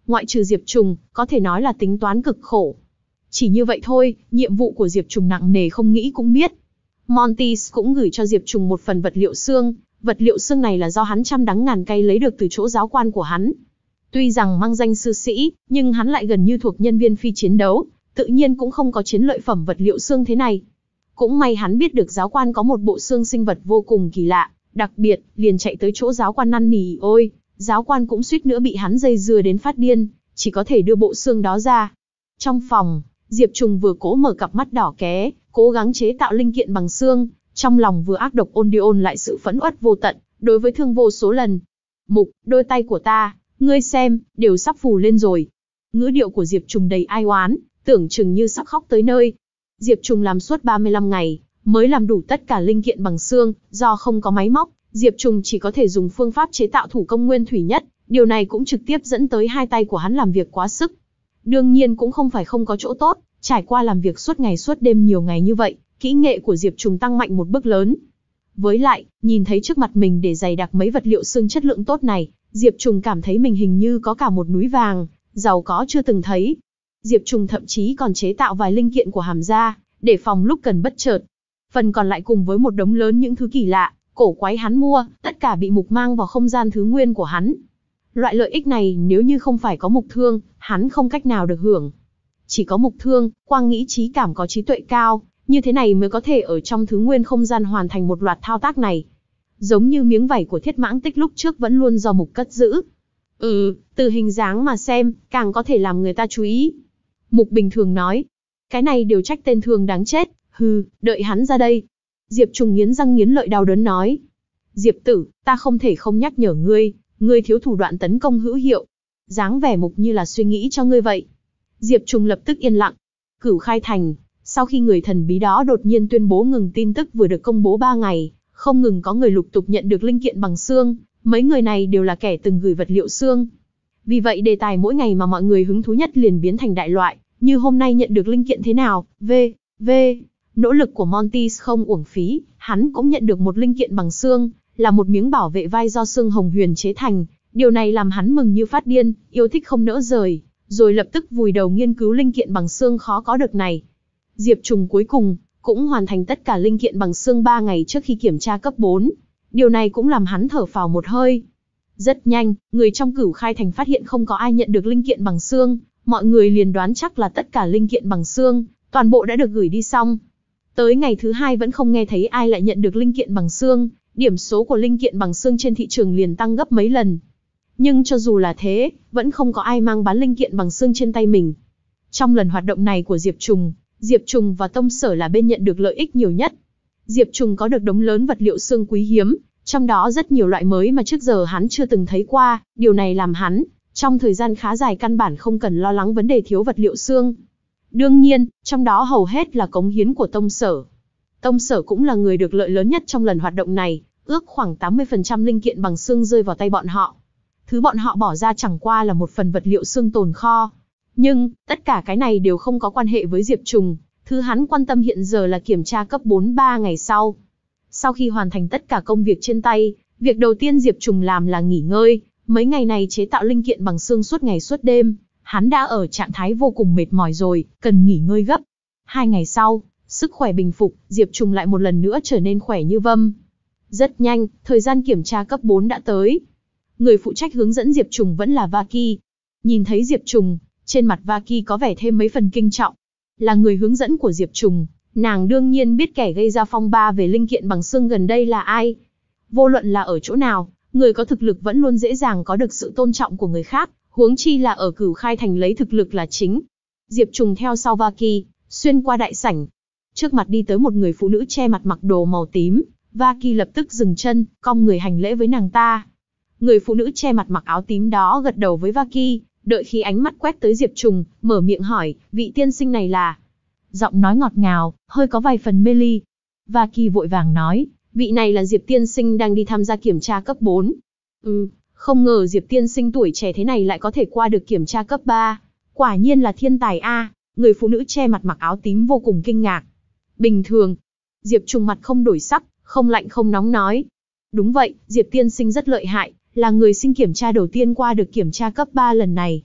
Ngoại trừ Diệp Trùng, có thể nói là tính toán cực khổ. Chỉ như vậy thôi, nhiệm vụ của Diệp Trùng nặng nề không nghĩ cũng biết. Monty cũng gửi cho Diệp Trùng một phần vật liệu xương, vật liệu xương này là do hắn trăm đắng ngàn cay lấy được từ chỗ giáo quan của hắn. Tuy rằng mang danh sư sĩ, nhưng hắn lại gần như thuộc nhân viên phi chiến đấu, tự nhiên cũng không có chiến lợi phẩm vật liệu xương thế này. Cũng may hắn biết được giáo quan có một bộ xương sinh vật vô cùng kỳ lạ, đặc biệt, liền chạy tới chỗ giáo quan năn nỉ ôi, giáo quan cũng suýt nữa bị hắn dây dưa đến phát điên, chỉ có thể đưa bộ xương đó ra. Trong phòng, Diệp Trùng vừa cố mở cặp mắt đỏ ké, cố gắng chế tạo linh kiện bằng xương, trong lòng vừa ác độc ôn đi ôn lại sự phẫn uất vô tận, đối với thương vô số lần. Mục, đôi tay của ta, ngươi xem, đều sắp phù lên rồi. Ngữ điệu của Diệp Trùng đầy ai oán, tưởng chừng như sắp khóc tới nơi. Diệp Trùng làm suốt ba mươi lăm ngày, mới làm đủ tất cả linh kiện bằng xương, do không có máy móc, Diệp Trùng chỉ có thể dùng phương pháp chế tạo thủ công nguyên thủy nhất, điều này cũng trực tiếp dẫn tới hai tay của hắn làm việc quá sức. Đương nhiên cũng không phải không có chỗ tốt, trải qua làm việc suốt ngày suốt đêm nhiều ngày như vậy, kỹ nghệ của Diệp Trùng tăng mạnh một bước lớn. Với lại, nhìn thấy trước mặt mình để dày đặc mấy vật liệu xương chất lượng tốt này, Diệp Trùng cảm thấy mình hình như có cả một núi vàng, giàu có chưa từng thấy. Diệp Trùng thậm chí còn chế tạo vài linh kiện của hàm gia, để phòng lúc cần bất chợt. Phần còn lại cùng với một đống lớn những thứ kỳ lạ, cổ quái hắn mua, tất cả bị Mục mang vào không gian thứ nguyên của hắn. Loại lợi ích này nếu như không phải có Mục Thương, hắn không cách nào được hưởng. Chỉ có Mục Thương, quang nghĩ trí cảm có trí tuệ cao, như thế này mới có thể ở trong thứ nguyên không gian hoàn thành một loạt thao tác này. Giống như miếng vảy của Thiết Mãng Tích lúc trước vẫn luôn do Mục cất giữ. Ừ, từ hình dáng mà xem, càng có thể làm người ta chú ý. Mục bình thường nói, cái này đều trách tên Thương đáng chết, hừ, đợi hắn ra đây. Diệp Trùng nghiến răng nghiến lợi đau đớn nói. Diệp tử, ta không thể không nhắc nhở ngươi, ngươi thiếu thủ đoạn tấn công hữu hiệu. Dáng vẻ Mục như là suy nghĩ cho ngươi vậy. Diệp Trùng lập tức yên lặng. Cửu Khai Thành, sau khi người thần bí đó đột nhiên tuyên bố ngừng tin tức vừa được công bố ba ngày, không ngừng có người lục tục nhận được linh kiện bằng xương, mấy người này đều là kẻ từng gửi vật liệu xương. Vì vậy đề tài mỗi ngày mà mọi người hứng thú nhất liền biến thành đại loại, như hôm nay nhận được linh kiện thế nào, v, v. Nỗ lực của Monty không uổng phí, hắn cũng nhận được một linh kiện bằng xương, là một miếng bảo vệ vai do xương hồng huyền chế thành, điều này làm hắn mừng như phát điên, yêu thích không nỡ rời, rồi lập tức vùi đầu nghiên cứu linh kiện bằng xương khó có được này. Diệp Trùng cuối cùng cũng hoàn thành tất cả linh kiện bằng xương ba ngày trước khi kiểm tra cấp bốn. Điều này cũng làm hắn thở phào một hơi. Rất nhanh, người trong Cửu Khai Thành phát hiện không có ai nhận được linh kiện bằng xương, mọi người liền đoán chắc là tất cả linh kiện bằng xương, toàn bộ đã được gửi đi xong. Tới ngày thứ hai vẫn không nghe thấy ai lại nhận được linh kiện bằng xương, điểm số của linh kiện bằng xương trên thị trường liền tăng gấp mấy lần. Nhưng cho dù là thế, vẫn không có ai mang bán linh kiện bằng xương trên tay mình. Trong lần hoạt động này của Diệp Trùng, Diệp Trùng và Tông Sở là bên nhận được lợi ích nhiều nhất. Diệp Trùng có được đống lớn vật liệu xương quý hiếm, trong đó rất nhiều loại mới mà trước giờ hắn chưa từng thấy qua, điều này làm hắn, trong thời gian khá dài căn bản không cần lo lắng vấn đề thiếu vật liệu xương. Đương nhiên, trong đó hầu hết là cống hiến của Tông Sở. Tông Sở cũng là người được lợi lớn nhất trong lần hoạt động này, ước khoảng tám mươi phần trăm linh kiện bằng xương rơi vào tay bọn họ. Thứ bọn họ bỏ ra chẳng qua là một phần vật liệu xương tồn kho. Nhưng, tất cả cái này đều không có quan hệ với Diệp Trùng, thứ hắn quan tâm hiện giờ là kiểm tra cấp bốn ba ngày sau. Sau khi hoàn thành tất cả công việc trên tay, việc đầu tiên Diệp Trùng làm là nghỉ ngơi, mấy ngày này chế tạo linh kiện bằng xương suốt ngày suốt đêm, hắn đã ở trạng thái vô cùng mệt mỏi rồi, cần nghỉ ngơi gấp. Hai ngày sau, sức khỏe bình phục, Diệp Trùng lại một lần nữa trở nên khỏe như vâm. Rất nhanh, thời gian kiểm tra cấp bốn đã tới. Người phụ trách hướng dẫn Diệp Trùng vẫn là Vaki. Nhìn thấy Diệp Trùng, trên mặt Vaki có vẻ thêm mấy phần kinh trọng. Là người hướng dẫn của Diệp Trùng, nàng đương nhiên biết kẻ gây ra phong ba về linh kiện bằng xương gần đây là ai. Vô luận là ở chỗ nào, người có thực lực vẫn luôn dễ dàng có được sự tôn trọng của người khác, huống chi là ở Cửu Khai Thành lấy thực lực là chính. Diệp Trùng theo sau Vaki, xuyên qua đại sảnh. Trước mặt đi tới một người phụ nữ che mặt mặc đồ màu tím, Vaki lập tức dừng chân, cong người hành lễ với nàng ta. Người phụ nữ che mặt mặc áo tím đó gật đầu với Vaki, đợi khi ánh mắt quét tới Diệp Trùng, mở miệng hỏi, vị tiên sinh này là... Giọng nói ngọt ngào, hơi có vài phần mê ly. Vaki vội vàng nói, vị này là Diệp tiên sinh đang đi tham gia kiểm tra cấp bốn. Ừ, không ngờ Diệp tiên sinh tuổi trẻ thế này lại có thể qua được kiểm tra cấp ba. Quả nhiên là thiên tài a. Người phụ nữ che mặt mặc áo tím vô cùng kinh ngạc. Bình thường. Diệp Trùng mặt không đổi sắc, không lạnh không nóng nói. Đúng vậy, Diệp tiên sinh rất lợi hại, là người xin kiểm tra đầu tiên qua được kiểm tra cấp ba lần này.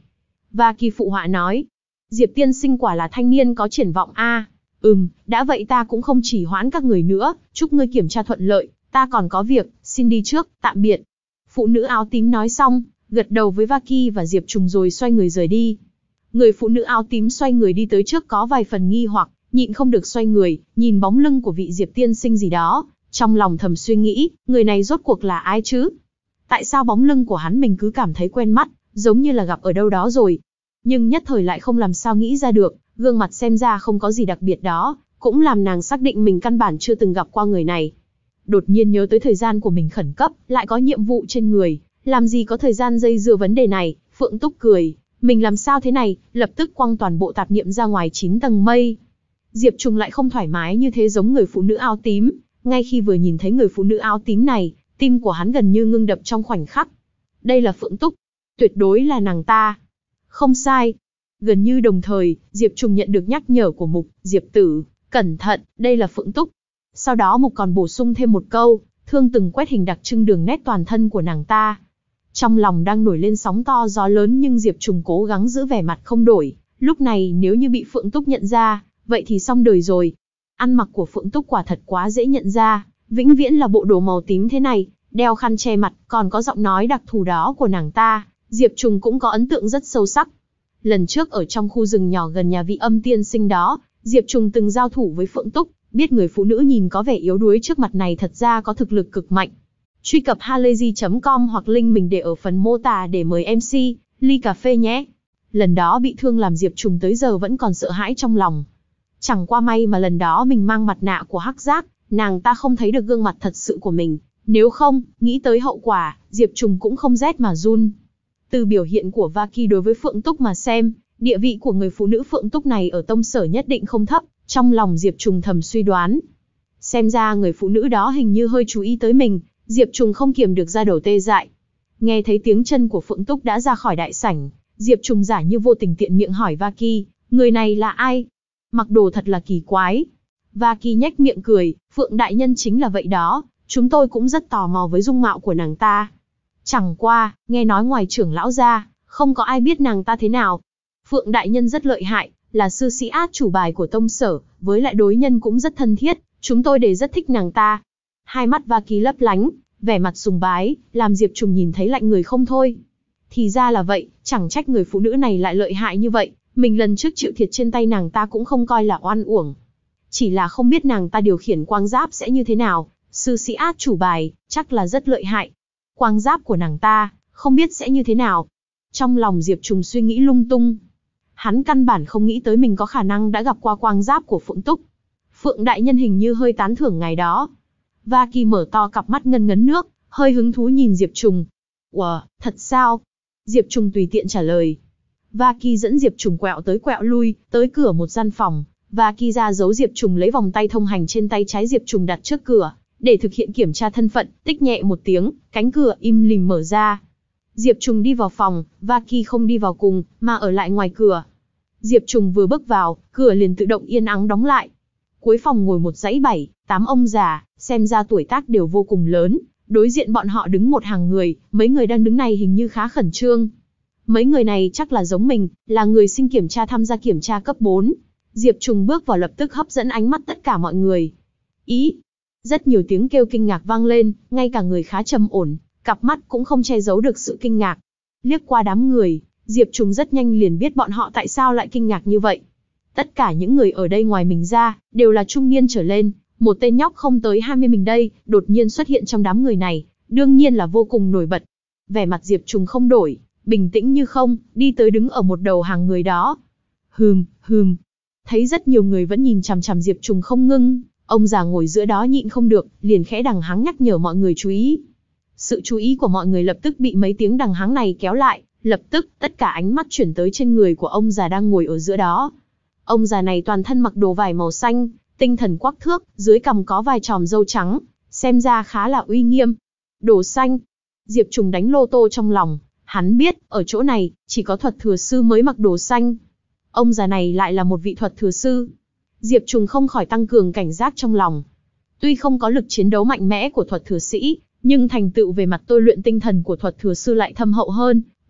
Và Kỳ phụ họa nói. Diệp tiên sinh quả là thanh niên có triển vọng a. À. Ừm, đã vậy ta cũng không chỉ hoãn các người nữa, chúc ngươi kiểm tra thuận lợi, ta còn có việc, xin đi trước, tạm biệt. Phụ nữ áo tím nói xong, gật đầu với Vaki và Diệp Trùng rồi xoay người rời đi. Người phụ nữ áo tím xoay người đi tới trước có vài phần nghi hoặc, nhịn không được xoay người, nhìn bóng lưng của vị Diệp tiên sinh gì đó, trong lòng thầm suy nghĩ, người này rốt cuộc là ai chứ? Tại sao bóng lưng của hắn mình cứ cảm thấy quen mắt, giống như là gặp ở đâu đó rồi. Nhưng nhất thời lại không làm sao nghĩ ra được, gương mặt xem ra không có gì đặc biệt đó, cũng làm nàng xác định mình căn bản chưa từng gặp qua người này. Đột nhiên nhớ tới thời gian của mình khẩn cấp, lại có nhiệm vụ trên người, làm gì có thời gian dây dưa vấn đề này. Phượng Túc cười, mình làm sao thế này, lập tức quăng toàn bộ tạp niệm ra ngoài chín tầng mây. Diệp Trùng lại không thoải mái như thế giống người phụ nữ áo tím, ngay khi vừa nhìn thấy người phụ nữ áo tím này, tim của hắn gần như ngưng đập trong khoảnh khắc. Đây là Phượng Túc, tuyệt đối là nàng ta. Không sai. Gần như đồng thời, Diệp Trùng nhận được nhắc nhở của Mục, Diệp Tử, cẩn thận, đây là Phượng Túc. Sau đó Mục còn bổ sung thêm một câu, thương từng quét hình đặc trưng đường nét toàn thân của nàng ta. Trong lòng đang nổi lên sóng to gió lớn nhưng Diệp Trùng cố gắng giữ vẻ mặt không đổi. Lúc này nếu như bị Phượng Túc nhận ra, vậy thì xong đời rồi. Ăn mặc của Phượng Túc quả thật quá dễ nhận ra, vĩnh viễn là bộ đồ màu tím thế này, đeo khăn che mặt, còn có giọng nói đặc thù đó của nàng ta, Diệp Trùng cũng có ấn tượng rất sâu sắc. Lần trước ở trong khu rừng nhỏ gần nhà vị Âm tiên sinh đó, Diệp Trùng từng giao thủ với Phượng Túc, biết người phụ nữ nhìn có vẻ yếu đuối trước mặt này thật ra có thực lực cực mạnh. Truy cập halayzi chấm com hoặc link mình để ở phần mô tả để mời em xê, ly cà phê nhé. Lần đó bị thương làm Diệp Trùng tới giờ vẫn còn sợ hãi trong lòng. Chẳng qua may mà lần đó mình mang mặt nạ của hắc giác, nàng ta không thấy được gương mặt thật sự của mình. Nếu không, nghĩ tới hậu quả, Diệp Trùng cũng không rét mà run. Từ biểu hiện của Vaki đối với Phượng Túc mà xem, địa vị của người phụ nữ Phượng Túc này ở tông sở nhất định không thấp, trong lòng Diệp Trùng thầm suy đoán. Xem ra người phụ nữ đó hình như hơi chú ý tới mình, Diệp Trùng không kiềm được ra đầu tê dại. Nghe thấy tiếng chân của Phượng Túc đã ra khỏi đại sảnh, Diệp Trùng giả như vô tình tiện miệng hỏi Vaki, người này là ai? Mặc đồ thật là kỳ quái. Vaki nhếch miệng cười, Phượng đại nhân chính là vậy đó, chúng tôi cũng rất tò mò với dung mạo của nàng ta. Chẳng qua, nghe nói ngoài trưởng lão ra, không có ai biết nàng ta thế nào. Phượng đại nhân rất lợi hại, là sư sĩ át chủ bài của tông sở, với lại đối nhân cũng rất thân thiết, chúng tôi đều rất thích nàng ta. Hai mắt Vaki lấp lánh, vẻ mặt sùng bái, làm Diệp Trùng nhìn thấy lạnh người không thôi. Thì ra là vậy, chẳng trách người phụ nữ này lại lợi hại như vậy, mình lần trước chịu thiệt trên tay nàng ta cũng không coi là oan uổng. Chỉ là không biết nàng ta điều khiển quang giáp sẽ như thế nào, sư sĩ át chủ bài, chắc là rất lợi hại. Quang giáp của nàng ta, không biết sẽ như thế nào. Trong lòng Diệp Trùng suy nghĩ lung tung. Hắn căn bản không nghĩ tới mình có khả năng đã gặp qua quang giáp của Phượng Túc. Phượng đại nhân hình như hơi tán thưởng ngài đó. Vaki mở to cặp mắt ngân ngấn nước, hơi hứng thú nhìn Diệp Trùng. Wow, thật sao? Diệp Trùng tùy tiện trả lời. Vaki dẫn Diệp Trùng quẹo tới quẹo lui, tới cửa một gian phòng. Vaki ra giấu Diệp Trùng lấy vòng tay thông hành trên tay trái Diệp Trùng đặt trước cửa, để thực hiện kiểm tra thân phận, tích nhẹ một tiếng, cánh cửa im lìm mở ra. Diệp Trùng đi vào phòng, Vaki không đi vào cùng, mà ở lại ngoài cửa. Diệp Trùng vừa bước vào, cửa liền tự động yên ắng đóng lại. Cuối phòng ngồi một dãy bảy, tám ông già, xem ra tuổi tác đều vô cùng lớn. Đối diện bọn họ đứng một hàng người, mấy người đang đứng này hình như khá khẩn trương. Mấy người này chắc là giống mình, là người xin kiểm tra tham gia kiểm tra cấp bốn. Diệp Trùng bước vào lập tức hấp dẫn ánh mắt tất cả mọi người. Ý! Rất nhiều tiếng kêu kinh ngạc vang lên, ngay cả người khá trầm ổn, cặp mắt cũng không che giấu được sự kinh ngạc. Liếc qua đám người, Diệp Trùng rất nhanh liền biết bọn họ tại sao lại kinh ngạc như vậy. Tất cả những người ở đây ngoài mình ra, đều là trung niên trở lên, một tên nhóc không tới hai mươi mình đây, đột nhiên xuất hiện trong đám người này, đương nhiên là vô cùng nổi bật. Vẻ mặt Diệp Trùng không đổi, bình tĩnh như không, đi tới đứng ở một đầu hàng người đó. Hừm, hừm. Thấy rất nhiều người vẫn nhìn chằm chằm Diệp Trùng không ngưng, ông già ngồi giữa đó nhịn không được, liền khẽ đằng hắng nhắc nhở mọi người chú ý. Sự chú ý của mọi người lập tức bị mấy tiếng đằng hắng này kéo lại, lập tức tất cả ánh mắt chuyển tới trên người của ông già đang ngồi ở giữa đó. Ông già này toàn thân mặc đồ vải màu xanh, tinh thần quắc thước, dưới cằm có vài chòm râu trắng, xem ra khá là uy nghiêm. Đồ xanh. Diệp Trùng đánh lô tô trong lòng, hắn biết, ở chỗ này, chỉ có thuật thừa sư mới mặc đồ xanh. Ông già này lại là một vị thuật thừa sư. Diệp Trùng không khỏi tăng cường cảnh giác trong lòng. Tuy không có lực chiến đấu mạnh mẽ của thuật thừa sĩ, nhưng thành tựu về mặt tôi luyện tinh thần của thuật thừa sư lại thâm hậu hơn,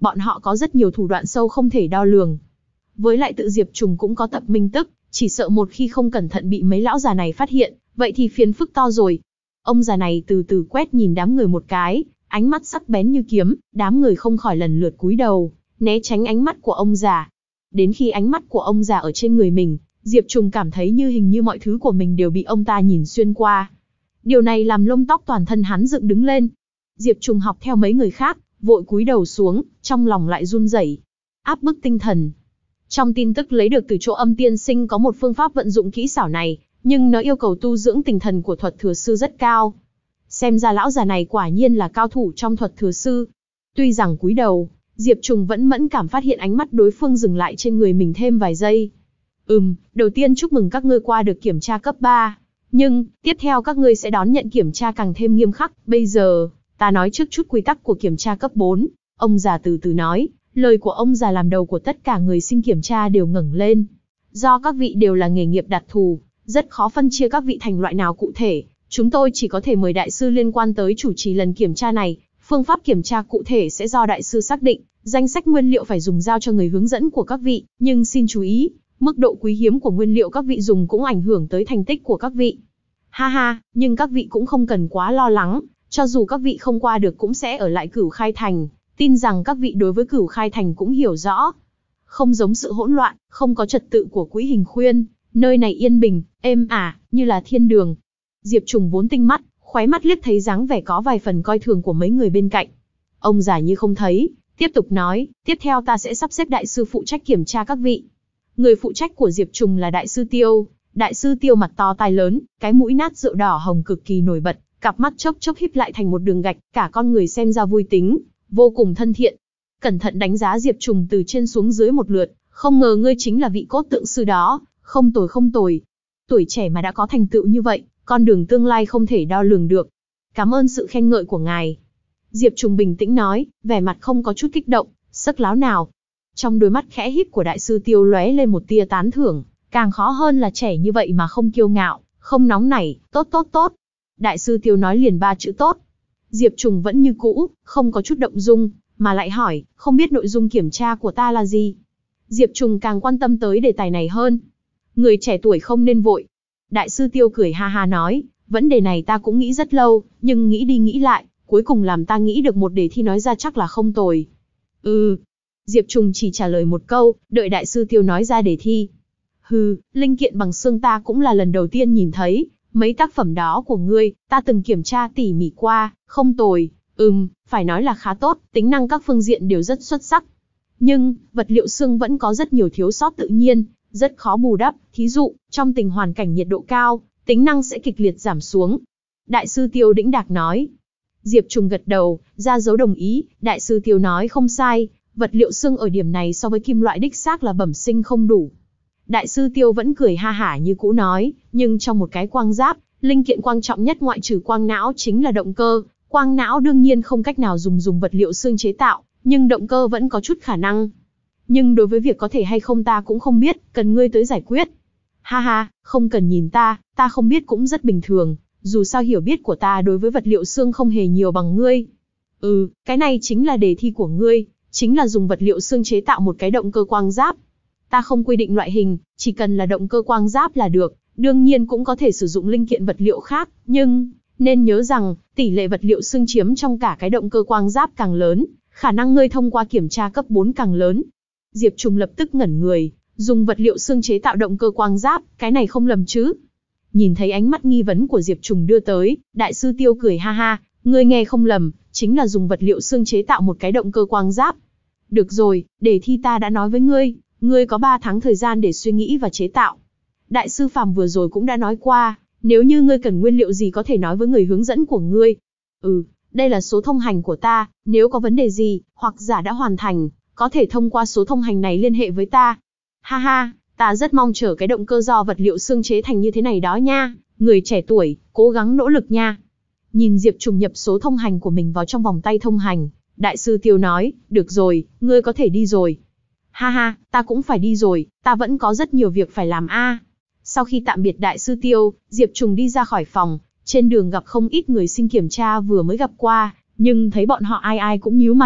Bọn họ có rất nhiều thủ đoạn sâu không thể đo lường. Với lại tự Diệp Trùng cũng có tập minh tức, chỉ sợ một khi không cẩn thận bị mấy lão già này phát hiện, vậy thì phiền phức to rồi. Ông già này từ từ quét nhìn đám người một cái, ánh mắt sắc bén như kiếm, đám người không khỏi lần lượt cúi đầu, né tránh ánh mắt của ông già. Đến khi ánh mắt của ông già ở trên người mình, Diệp Trùng cảm thấy như hình như mọi thứ của mình đều bị ông ta nhìn xuyên qua. Điều này làm lông tóc toàn thân hắn dựng đứng lên. Diệp Trùng học theo mấy người khác, vội cúi đầu xuống, trong lòng lại run rẩy. Áp bức tinh thần. Trong tin tức lấy được từ chỗ Âm Tiên Sinh có một phương pháp vận dụng kỹ xảo này, nhưng nó yêu cầu tu dưỡng tinh thần của thuật thừa sư rất cao. Xem ra lão già này quả nhiên là cao thủ trong thuật thừa sư. Tuy rằng cúi đầu, Diệp Trùng vẫn mẫn cảm phát hiện ánh mắt đối phương dừng lại trên người mình thêm vài giây. Ừm, đầu tiên chúc mừng các ngươi qua được kiểm tra cấp ba. Nhưng, tiếp theo các ngươi sẽ đón nhận kiểm tra càng thêm nghiêm khắc. Bây giờ, ta nói trước chút quy tắc của kiểm tra cấp bốn. Ông già từ từ nói, lời của ông già làm đầu của tất cả người xin kiểm tra đều ngẩng lên. Do các vị đều là nghề nghiệp đặc thù, rất khó phân chia các vị thành loại nào cụ thể. Chúng tôi chỉ có thể mời đại sư liên quan tới chủ trì lần kiểm tra này. Phương pháp kiểm tra cụ thể sẽ do đại sư xác định. Danh sách nguyên liệu phải dùng giao cho người hướng dẫn của các vị. Nhưng xin chú ý, mức độ quý hiếm của nguyên liệu các vị dùng cũng ảnh hưởng tới thành tích của các vị. Ha ha, nhưng các vị cũng không cần quá lo lắng. Cho dù các vị không qua được cũng sẽ ở lại Cửu Khai Thành. Tin rằng các vị đối với Cửu Khai Thành cũng hiểu rõ. Không giống sự hỗn loạn, không có trật tự của Quỹ Hình Khuyên. Nơi này yên bình, êm ả, như là thiên đường. Diệp Trùng vốn tinh mắt, khóe mắt liếc thấy dáng vẻ có vài phần coi thường của mấy người bên cạnh. Ông già như không thấy, tiếp tục nói, tiếp theo ta sẽ sắp xếp đại sư phụ trách kiểm tra các vị. Người phụ trách của Diệp Trùng là đại sư Tiêu. Đại sư Tiêu mặt to tai lớn, cái mũi nát rượu đỏ hồng cực kỳ nổi bật, cặp mắt chốc chốc híp lại thành một đường gạch, cả con người xem ra vui tính, vô cùng thân thiện. Cẩn thận đánh giá Diệp Trùng từ trên xuống dưới một lượt, không ngờ ngươi chính là vị cốt tượng sư đó, không tồi không tồi. Tuổi trẻ mà đã có thành tựu như vậy, con đường tương lai không thể đo lường được. Cảm ơn sự khen ngợi của ngài. Diệp Trùng bình tĩnh nói, vẻ mặt không có chút kích động, sắc láo nào. Trong đôi mắt khẽ híp của đại sư Tiêu lóe lên một tia tán thưởng, càng khó hơn là trẻ như vậy mà không kiêu ngạo, không nóng nảy, tốt tốt tốt. Đại sư Tiêu nói liền ba chữ tốt. Diệp Trùng vẫn như cũ, không có chút động dung, mà lại hỏi, không biết nội dung kiểm tra của ta là gì. Diệp Trùng càng quan tâm tới đề tài này hơn. Người trẻ tuổi không nên vội. Đại sư Tiêu cười ha ha nói, vấn đề này ta cũng nghĩ rất lâu, nhưng nghĩ đi nghĩ lại, cuối cùng làm ta nghĩ được một đề thi nói ra chắc là không tồi. Ừ. Diệp Trùng chỉ trả lời một câu, đợi đại sư Tiêu nói ra đề thi. Hừ, linh kiện bằng xương ta cũng là lần đầu tiên nhìn thấy, mấy tác phẩm đó của ngươi, ta từng kiểm tra tỉ mỉ qua, không tồi, ừm, phải nói là khá tốt, tính năng các phương diện đều rất xuất sắc. Nhưng, vật liệu xương vẫn có rất nhiều thiếu sót tự nhiên, rất khó bù đắp, thí dụ, trong tình hoàn cảnh nhiệt độ cao, tính năng sẽ kịch liệt giảm xuống. Đại sư Tiêu đĩnh đạc nói. Diệp Trùng gật đầu, ra dấu đồng ý, đại sư Tiêu nói không sai, vật liệu xương ở điểm này so với kim loại đích xác là bẩm sinh không đủ. Đại sư Tiêu vẫn cười ha hả như cũ nói, nhưng trong một cái quang giáp, linh kiện quan trọng nhất ngoại trừ quang não chính là động cơ. Quang não đương nhiên không cách nào dùng dùng vật liệu xương chế tạo, nhưng động cơ vẫn có chút khả năng. Nhưng đối với việc có thể hay không ta cũng không biết, cần ngươi tới giải quyết. Ha ha, không cần nhìn ta, ta không biết cũng rất bình thường, dù sao hiểu biết của ta đối với vật liệu xương không hề nhiều bằng ngươi. Ừ, cái này chính là đề thi của ngươi, chính là dùng vật liệu xương chế tạo một cái động cơ quang giáp. Ta không quy định loại hình, chỉ cần là động cơ quang giáp là được, đương nhiên cũng có thể sử dụng linh kiện vật liệu khác, nhưng nên nhớ rằng, tỷ lệ vật liệu xương chiếm trong cả cái động cơ quang giáp càng lớn, khả năng ngươi thông qua kiểm tra cấp bốn càng lớn. Diệp Trùng lập tức ngẩn người, dùng vật liệu xương chế tạo động cơ quang giáp, cái này không lầm chứ? Nhìn thấy ánh mắt nghi vấn của Diệp Trùng đưa tới, đại sư Tiêu cười ha ha, ngươi nghe không lầm, chính là dùng vật liệu xương chế tạo một cái động cơ quang giáp. Được rồi, đề thi ta đã nói với ngươi, ngươi có ba tháng thời gian để suy nghĩ và chế tạo. Đại sư Phàm vừa rồi cũng đã nói qua, nếu như ngươi cần nguyên liệu gì có thể nói với người hướng dẫn của ngươi. Ừ, đây là số thông hành của ta, nếu có vấn đề gì, hoặc giả đã hoàn thành, có thể thông qua số thông hành này liên hệ với ta. Ha ha, ta rất mong chờ cái động cơ do vật liệu xương chế thành như thế này đó nha, người trẻ tuổi, cố gắng nỗ lực nha. Nhìn Diệp Trùng nhập số thông hành của mình vào trong vòng tay thông hành, đại sư Tiêu nói, được rồi, ngươi có thể đi rồi. Ha ha, ta cũng phải đi rồi, ta vẫn có rất nhiều việc phải làm a. Sau khi tạm biệt đại sư Tiêu, Diệp Trùng đi ra khỏi phòng, trên đường gặp không ít người xin kiểm tra vừa mới gặp qua, nhưng thấy bọn họ ai ai cũng nhíu mày,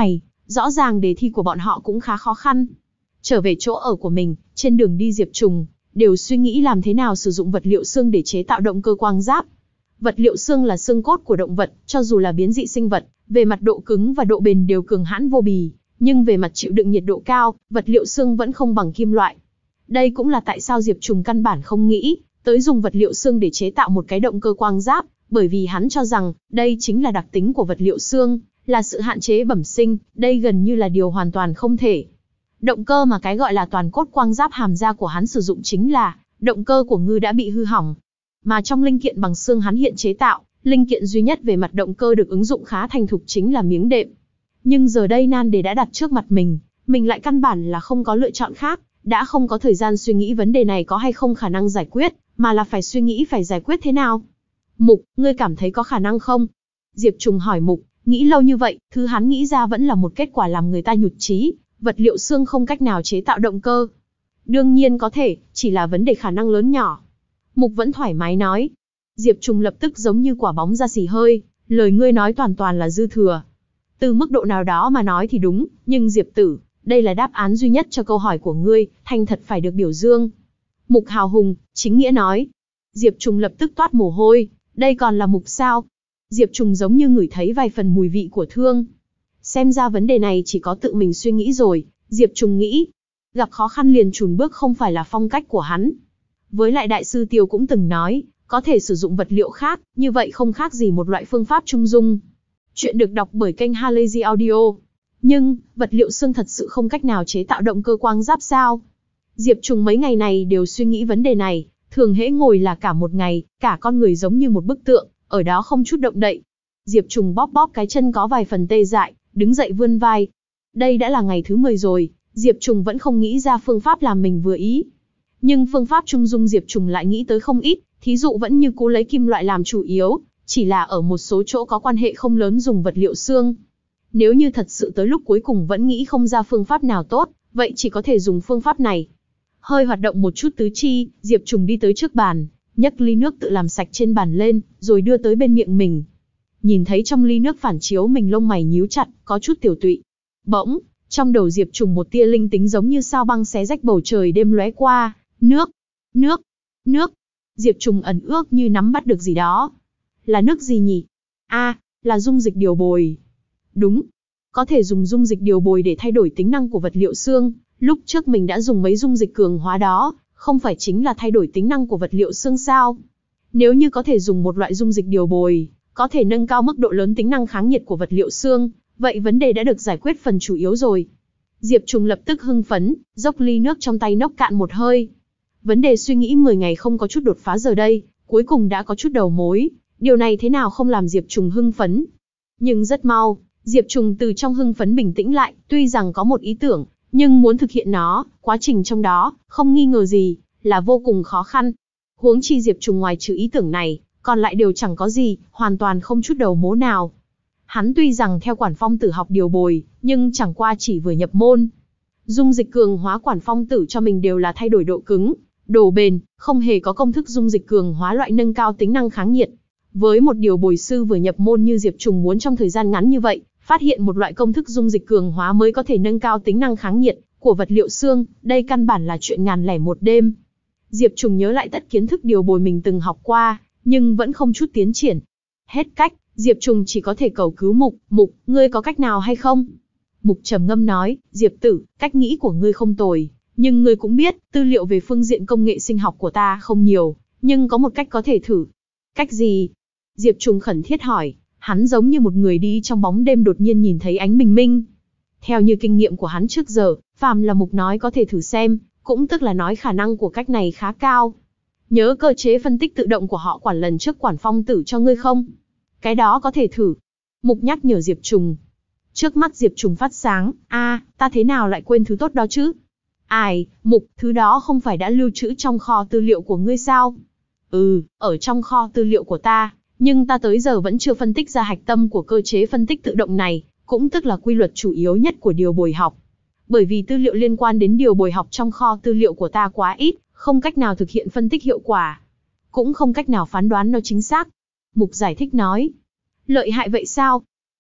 rõ ràng đề thi của bọn họ cũng khá khó khăn. Trở về chỗ ở của mình, trên đường đi Diệp Trùng đều suy nghĩ làm thế nào sử dụng vật liệu xương để chế tạo động cơ quang giáp. Vật liệu xương là xương cốt của động vật, cho dù là biến dị sinh vật, về mặt độ cứng và độ bền đều cường hãn vô bì, nhưng về mặt chịu đựng nhiệt độ cao, vật liệu xương vẫn không bằng kim loại. Đây cũng là tại sao Diệp Trùng căn bản không nghĩ tới dùng vật liệu xương để chế tạo một cái động cơ quang giáp, bởi vì hắn cho rằng đây chính là đặc tính của vật liệu xương, là sự hạn chế bẩm sinh, đây gần như là điều hoàn toàn không thể. Động cơ mà cái gọi là toàn cốt quang giáp hàm ra của hắn sử dụng chính là động cơ của ngư đã bị hư hỏng. Mà trong linh kiện bằng xương hắn hiện chế tạo, linh kiện duy nhất về mặt động cơ được ứng dụng khá thành thục chính là miếng đệm. Nhưng giờ đây nan đề đã đặt trước mặt mình, mình lại căn bản là không có lựa chọn khác, đã không có thời gian suy nghĩ vấn đề này có hay không khả năng giải quyết, mà là phải suy nghĩ phải giải quyết thế nào. Mục, ngươi cảm thấy có khả năng không? Diệp Trùng hỏi Mục, nghĩ lâu như vậy, thứ hắn nghĩ ra vẫn là một kết quả làm người ta nhụt chí, vật liệu xương không cách nào chế tạo động cơ. Đương nhiên có thể, chỉ là vấn đề khả năng lớn nhỏ. Mục vẫn thoải mái nói. Diệp Trùng lập tức giống như quả bóng ra xì hơi, lời ngươi nói toàn toàn là dư thừa. Từ mức độ nào đó mà nói thì đúng, nhưng Diệp Tử, đây là đáp án duy nhất cho câu hỏi của ngươi, thành thật phải được biểu dương. Mục hào hùng, chính nghĩa nói. Diệp Trùng lập tức toát mồ hôi, đây còn là Mục sao? Diệp Trùng giống như ngửi thấy vài phần mùi vị của thương. Xem ra vấn đề này chỉ có tự mình suy nghĩ rồi, Diệp Trùng nghĩ. Gặp khó khăn liền chùn bước không phải là phong cách của hắn. Với lại Đại sư Tiêu cũng từng nói, có thể sử dụng vật liệu khác, như vậy không khác gì một loại phương pháp trung dung. Chuyện được đọc bởi kênh Halazy Audio. Nhưng, vật liệu xương thật sự không cách nào chế tạo động cơ quang giáp sao? Diệp Trùng mấy ngày này đều suy nghĩ vấn đề này, thường hễ ngồi là cả một ngày, cả con người giống như một bức tượng, ở đó không chút động đậy. Diệp Trùng bóp bóp cái chân có vài phần tê dại, đứng dậy vươn vai. Đây đã là ngày thứ mười rồi, Diệp Trùng vẫn không nghĩ ra phương pháp làm mình vừa ý. Nhưng phương pháp trung dung Diệp Trùng lại nghĩ tới không ít, thí dụ vẫn như cố lấy kim loại làm chủ yếu, chỉ là ở một số chỗ có quan hệ không lớn dùng vật liệu xương. Nếu như thật sự tới lúc cuối cùng vẫn nghĩ không ra phương pháp nào tốt, vậy chỉ có thể dùng phương pháp này. Hơi hoạt động một chút tứ chi, Diệp Trùng đi tới trước bàn, nhấc ly nước tự làm sạch trên bàn lên, rồi đưa tới bên miệng mình. Nhìn thấy trong ly nước phản chiếu mình lông mày nhíu chặt, có chút tiểu tụy. Bỗng, trong đầu Diệp Trùng một tia linh tính giống như sao băng xé rách bầu trời đêm lóe qua, nước, nước, nước. Diệp Trùng ẩn ước như nắm bắt được gì đó. Là nước gì nhỉ? A, à, là dung dịch điều bồi. Đúng, có thể dùng dung dịch điều bồi để thay đổi tính năng của vật liệu xương. Lúc trước mình đã dùng mấy dung dịch cường hóa đó, không phải chính là thay đổi tính năng của vật liệu xương sao? Nếu như có thể dùng một loại dung dịch điều bồi, có thể nâng cao mức độ lớn tính năng kháng nhiệt của vật liệu xương, vậy vấn đề đã được giải quyết phần chủ yếu rồi. Diệp Trùng lập tức hưng phấn, dốc ly nước trong tay nốc cạn một hơi. Vấn đề suy nghĩ mười ngày không có chút đột phá giờ đây, cuối cùng đã có chút đầu mối, điều này thế nào không làm Diệp Trùng hưng phấn. Nhưng rất mau, Diệp Trùng từ trong hưng phấn bình tĩnh lại, tuy rằng có một ý tưởng, nhưng muốn thực hiện nó, quá trình trong đó, không nghi ngờ gì, là vô cùng khó khăn. Huống chi Diệp Trùng ngoài trừ ý tưởng này, còn lại đều chẳng có gì, hoàn toàn không chút đầu mối nào. Hắn tuy rằng theo Quản Phong Tử học điều bồi, nhưng chẳng qua chỉ vừa nhập môn. Dung dịch cường hóa Quản Phong Tử cho mình đều là thay đổi độ cứng, độ bền, không hề có công thức dung dịch cường hóa loại nâng cao tính năng kháng nhiệt. Với một điều bồi sư vừa nhập môn như Diệp Trùng muốn trong thời gian ngắn như vậy, phát hiện một loại công thức dung dịch cường hóa mới có thể nâng cao tính năng kháng nhiệt của vật liệu xương, đây căn bản là chuyện ngàn lẻ một đêm. Diệp Trùng nhớ lại tất kiến thức điều bồi mình từng học qua, nhưng vẫn không chút tiến triển. Hết cách, Diệp Trùng chỉ có thể cầu cứu Mục, Mục, ngươi có cách nào hay không? Mục trầm ngâm nói, Diệp Tử, cách nghĩ của ngươi không tồi, nhưng ngươi cũng biết, tư liệu về phương diện công nghệ sinh học của ta không nhiều, nhưng có một cách có thể thử. Cách gì? Diệp Trùng khẩn thiết hỏi, hắn giống như một người đi trong bóng đêm đột nhiên nhìn thấy ánh bình minh. Theo như kinh nghiệm của hắn trước giờ, phàm là Mục nói có thể thử xem, cũng tức là nói khả năng của cách này khá cao. Nhớ cơ chế phân tích tự động của họ Quản lần trước Quản Phong Tử cho ngươi không? Cái đó có thể thử. Mục nhắc nhở Diệp Trùng. Trước mắt Diệp Trùng phát sáng, a, à, ta thế nào lại quên thứ tốt đó chứ? Ai, Mục, thứ đó không phải đã lưu trữ trong kho tư liệu của ngươi sao? Ừ, ở trong kho tư liệu của ta, nhưng ta tới giờ vẫn chưa phân tích ra hạch tâm của cơ chế phân tích tự động này, cũng tức là quy luật chủ yếu nhất của điều bồi học. Bởi vì tư liệu liên quan đến điều bồi học trong kho tư liệu của ta quá ít, không cách nào thực hiện phân tích hiệu quả, cũng không cách nào phán đoán nó chính xác. Mục giải thích nói. Lợi hại vậy sao?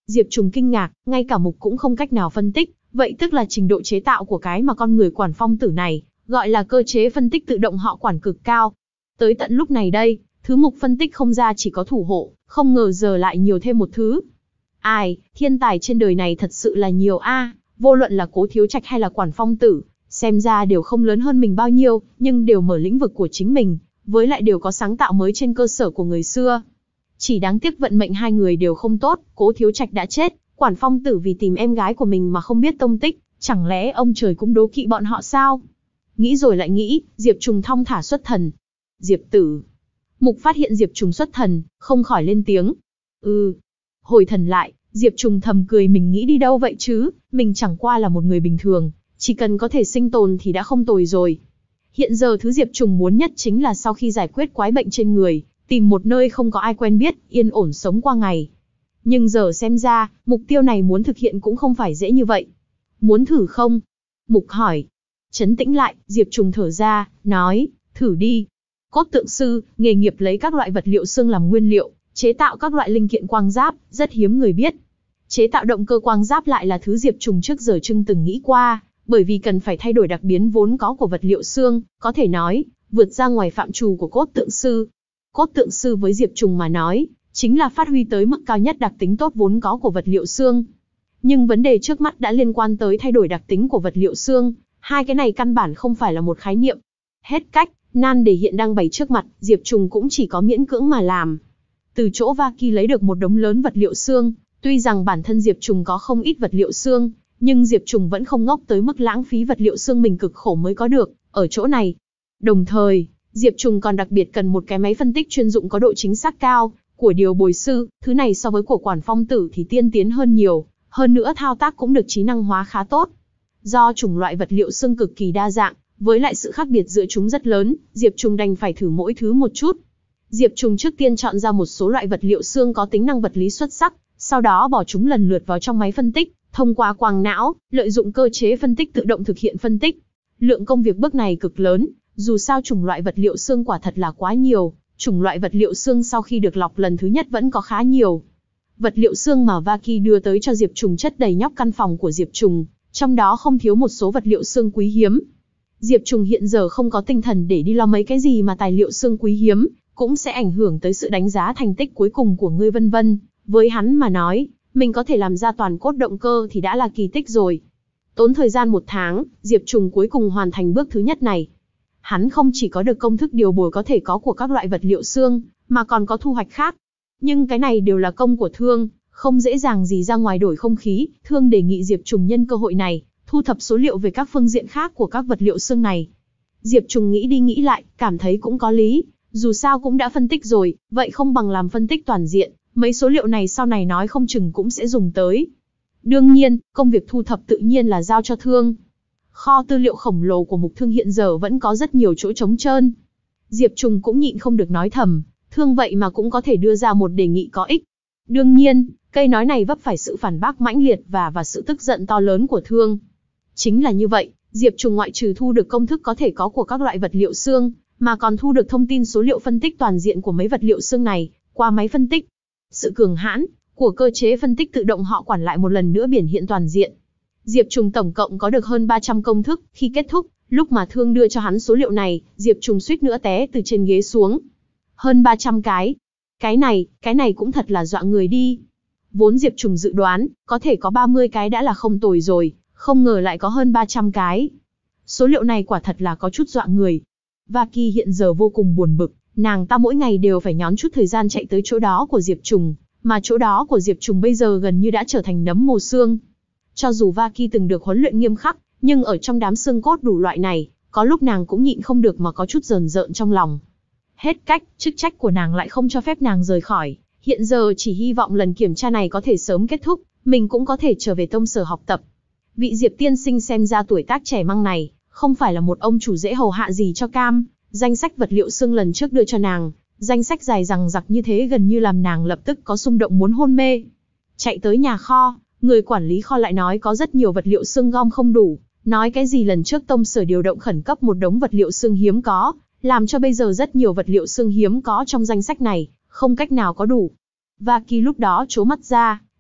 Diệp Trùng kinh ngạc, ngay cả mục cũng không cách nào phân tích, vậy tức là trình độ chế tạo của cái mà con người Quản Phong Tử này, gọi là cơ chế phân tích tự động họ Quản cực cao. Tới tận lúc này đây, thứ mục phân tích không ra chỉ có thủ hộ, không ngờ giờ lại nhiều thêm một thứ. Ai, thiên tài trên đời này thật sự là nhiều a, vô luận là Cố Thiếu Trạch hay là Quản Phong Tử, xem ra đều không lớn hơn mình bao nhiêu, nhưng đều mở lĩnh vực của chính mình, với lại đều có sáng tạo mới trên cơ sở của người xưa. Chỉ đáng tiếc vận mệnh hai người đều không tốt, Cố Thiếu Trạch đã chết, Quản Phong Tử vì tìm em gái của mình mà không biết tông tích, chẳng lẽ ông trời cũng đố kỵ bọn họ sao? Nghĩ rồi lại nghĩ, Diệp Trùng thong thả xuất thần. Diệp tử. Mục phát hiện Diệp Trùng xuất thần, không khỏi lên tiếng. Ừ. Hồi thần lại, Diệp Trùng thầm cười mình nghĩ đi đâu vậy chứ, mình chẳng qua là một người bình thường, chỉ cần có thể sinh tồn thì đã không tồi rồi. Hiện giờ thứ Diệp Trùng muốn nhất chính là sau khi giải quyết quái bệnh trên người, tìm một nơi không có ai quen biết, yên ổn sống qua ngày. Nhưng giờ xem ra, mục tiêu này muốn thực hiện cũng không phải dễ như vậy. Muốn thử không? Mục hỏi. Trấn tĩnh lại, Diệp Trùng thở ra, nói, thử đi. Cốt tượng sư, nghề nghiệp lấy các loại vật liệu xương làm nguyên liệu, chế tạo các loại linh kiện quang giáp, rất hiếm người biết. Chế tạo động cơ quang giáp lại là thứ Diệp Trùng trước giờ chưa từng nghĩ qua, bởi vì cần phải thay đổi đặc biến vốn có của vật liệu xương, có thể nói, vượt ra ngoài phạm trù của cốt tượng sư. Cốt tượng sư với Diệp Trùng mà nói, chính là phát huy tới mức cao nhất đặc tính tốt vốn có của vật liệu xương. Nhưng vấn đề trước mắt đã liên quan tới thay đổi đặc tính của vật liệu xương, hai cái này căn bản không phải là một khái niệm. Hết cách, nan đề hiện đang bày trước mặt, Diệp Trùng cũng chỉ có miễn cưỡng mà làm. Từ chỗ Vaki lấy được một đống lớn vật liệu xương, tuy rằng bản thân Diệp Trùng có không ít vật liệu xương, nhưng Diệp Trùng vẫn không ngốc tới mức lãng phí vật liệu xương mình cực khổ mới có được, ở chỗ này. Đồng thời, Diệp Trùng còn đặc biệt cần một cái máy phân tích chuyên dụng có độ chính xác cao, của điều bồi sư, thứ này so với của Quản Phong Tử thì tiên tiến hơn nhiều, hơn nữa thao tác cũng được trí năng hóa khá tốt. Do chủng loại vật liệu xương cực kỳ đa dạng, với lại sự khác biệt giữa chúng rất lớn, Diệp Trùng đành phải thử mỗi thứ một chút. Diệp Trùng trước tiên chọn ra một số loại vật liệu xương có tính năng vật lý xuất sắc, sau đó bỏ chúng lần lượt vào trong máy phân tích, thông qua quang não, lợi dụng cơ chế phân tích tự động thực hiện phân tích. Lượng công việc bước này cực lớn, dù sao chủng loại vật liệu xương quả thật là quá nhiều, chủng loại vật liệu xương sau khi được lọc lần thứ nhất vẫn có khá nhiều. Vật liệu xương mà Vaki đưa tới cho Diệp Trùng chất đầy nhóc căn phòng của Diệp Trùng, trong đó không thiếu một số vật liệu xương quý hiếm. Diệp Trùng hiện giờ không có tinh thần để đi lo mấy cái gì mà tài liệu xương quý hiếm, cũng sẽ ảnh hưởng tới sự đánh giá thành tích cuối cùng của ngươi vân vân. Với hắn mà nói, mình có thể làm ra toàn cốt động cơ thì đã là kỳ tích rồi. Tốn thời gian một tháng, Diệp Trùng cuối cùng hoàn thành bước thứ nhất này. Hắn không chỉ có được công thức điều bồi có thể có của các loại vật liệu xương, mà còn có thu hoạch khác. Nhưng cái này đều là công của Thương, không dễ dàng gì ra ngoài đổi không khí. Thương đề nghị Diệp Trùng nhân cơ hội này, thu thập số liệu về các phương diện khác của các vật liệu xương này. Diệp Trùng nghĩ đi nghĩ lại, cảm thấy cũng có lý. Dù sao cũng đã phân tích rồi, vậy không bằng làm phân tích toàn diện. Mấy số liệu này sau này nói không chừng cũng sẽ dùng tới. Đương nhiên, công việc thu thập tự nhiên là giao cho Thương. Kho tư liệu khổng lồ của Mục Thương hiện giờ vẫn có rất nhiều chỗ trống trơn. Diệp Trùng cũng nhịn không được nói thầm, Thương vậy mà cũng có thể đưa ra một đề nghị có ích. Đương nhiên, cây nói này vấp phải sự phản bác mãnh liệt và và sự tức giận to lớn của Thương. Chính là như vậy, Diệp Trùng ngoại trừ thu được công thức có thể có của các loại vật liệu xương, mà còn thu được thông tin số liệu phân tích toàn diện của mấy vật liệu xương này, qua máy phân tích. Sự cường hãn của cơ chế phân tích tự động họ Quản lại một lần nữa biểu hiện toàn diện. Diệp Trùng tổng cộng có được hơn ba trăm công thức, khi kết thúc, lúc mà Thương đưa cho hắn số liệu này, Diệp Trùng suýt nữa té từ trên ghế xuống. Hơn ba trăm cái. Cái này, cái này cũng thật là dọa người đi. Vốn Diệp Trùng dự đoán, có thể có ba mươi cái đã là không tồi rồi, không ngờ lại có hơn ba trăm cái. Số liệu này quả thật là có chút dọa người. Vaki hiện giờ vô cùng buồn bực, nàng ta mỗi ngày đều phải nhón chút thời gian chạy tới chỗ đó của Diệp Trùng, mà chỗ đó của Diệp Trùng bây giờ gần như đã trở thành nấm mồ xương. Cho dù Vaki từng được huấn luyện nghiêm khắc, nhưng ở trong đám xương cốt đủ loại này, có lúc nàng cũng nhịn không được mà có chút rờn rợn trong lòng. Hết cách, chức trách của nàng lại không cho phép nàng rời khỏi, hiện giờ chỉ hy vọng lần kiểm tra này có thể sớm kết thúc, mình cũng có thể trở về tông sở học tập. Vị Diệp tiên sinh xem ra tuổi tác trẻ măng này, không phải là một ông chủ dễ hầu hạ gì cho cam. Danh sách vật liệu xương lần trước đưa cho nàng, danh sách dài dằng dặc như thế gần như làm nàng lập tức có xung động muốn hôn mê. Chạy tới nhà kho, người quản lý kho lại nói có rất nhiều vật liệu xương gom không đủ, nói cái gì lần trước tông sở điều động khẩn cấp một đống vật liệu xương hiếm có, làm cho bây giờ rất nhiều vật liệu xương hiếm có trong danh sách này, không cách nào có đủ. Vaki lúc đó trố mắt ra,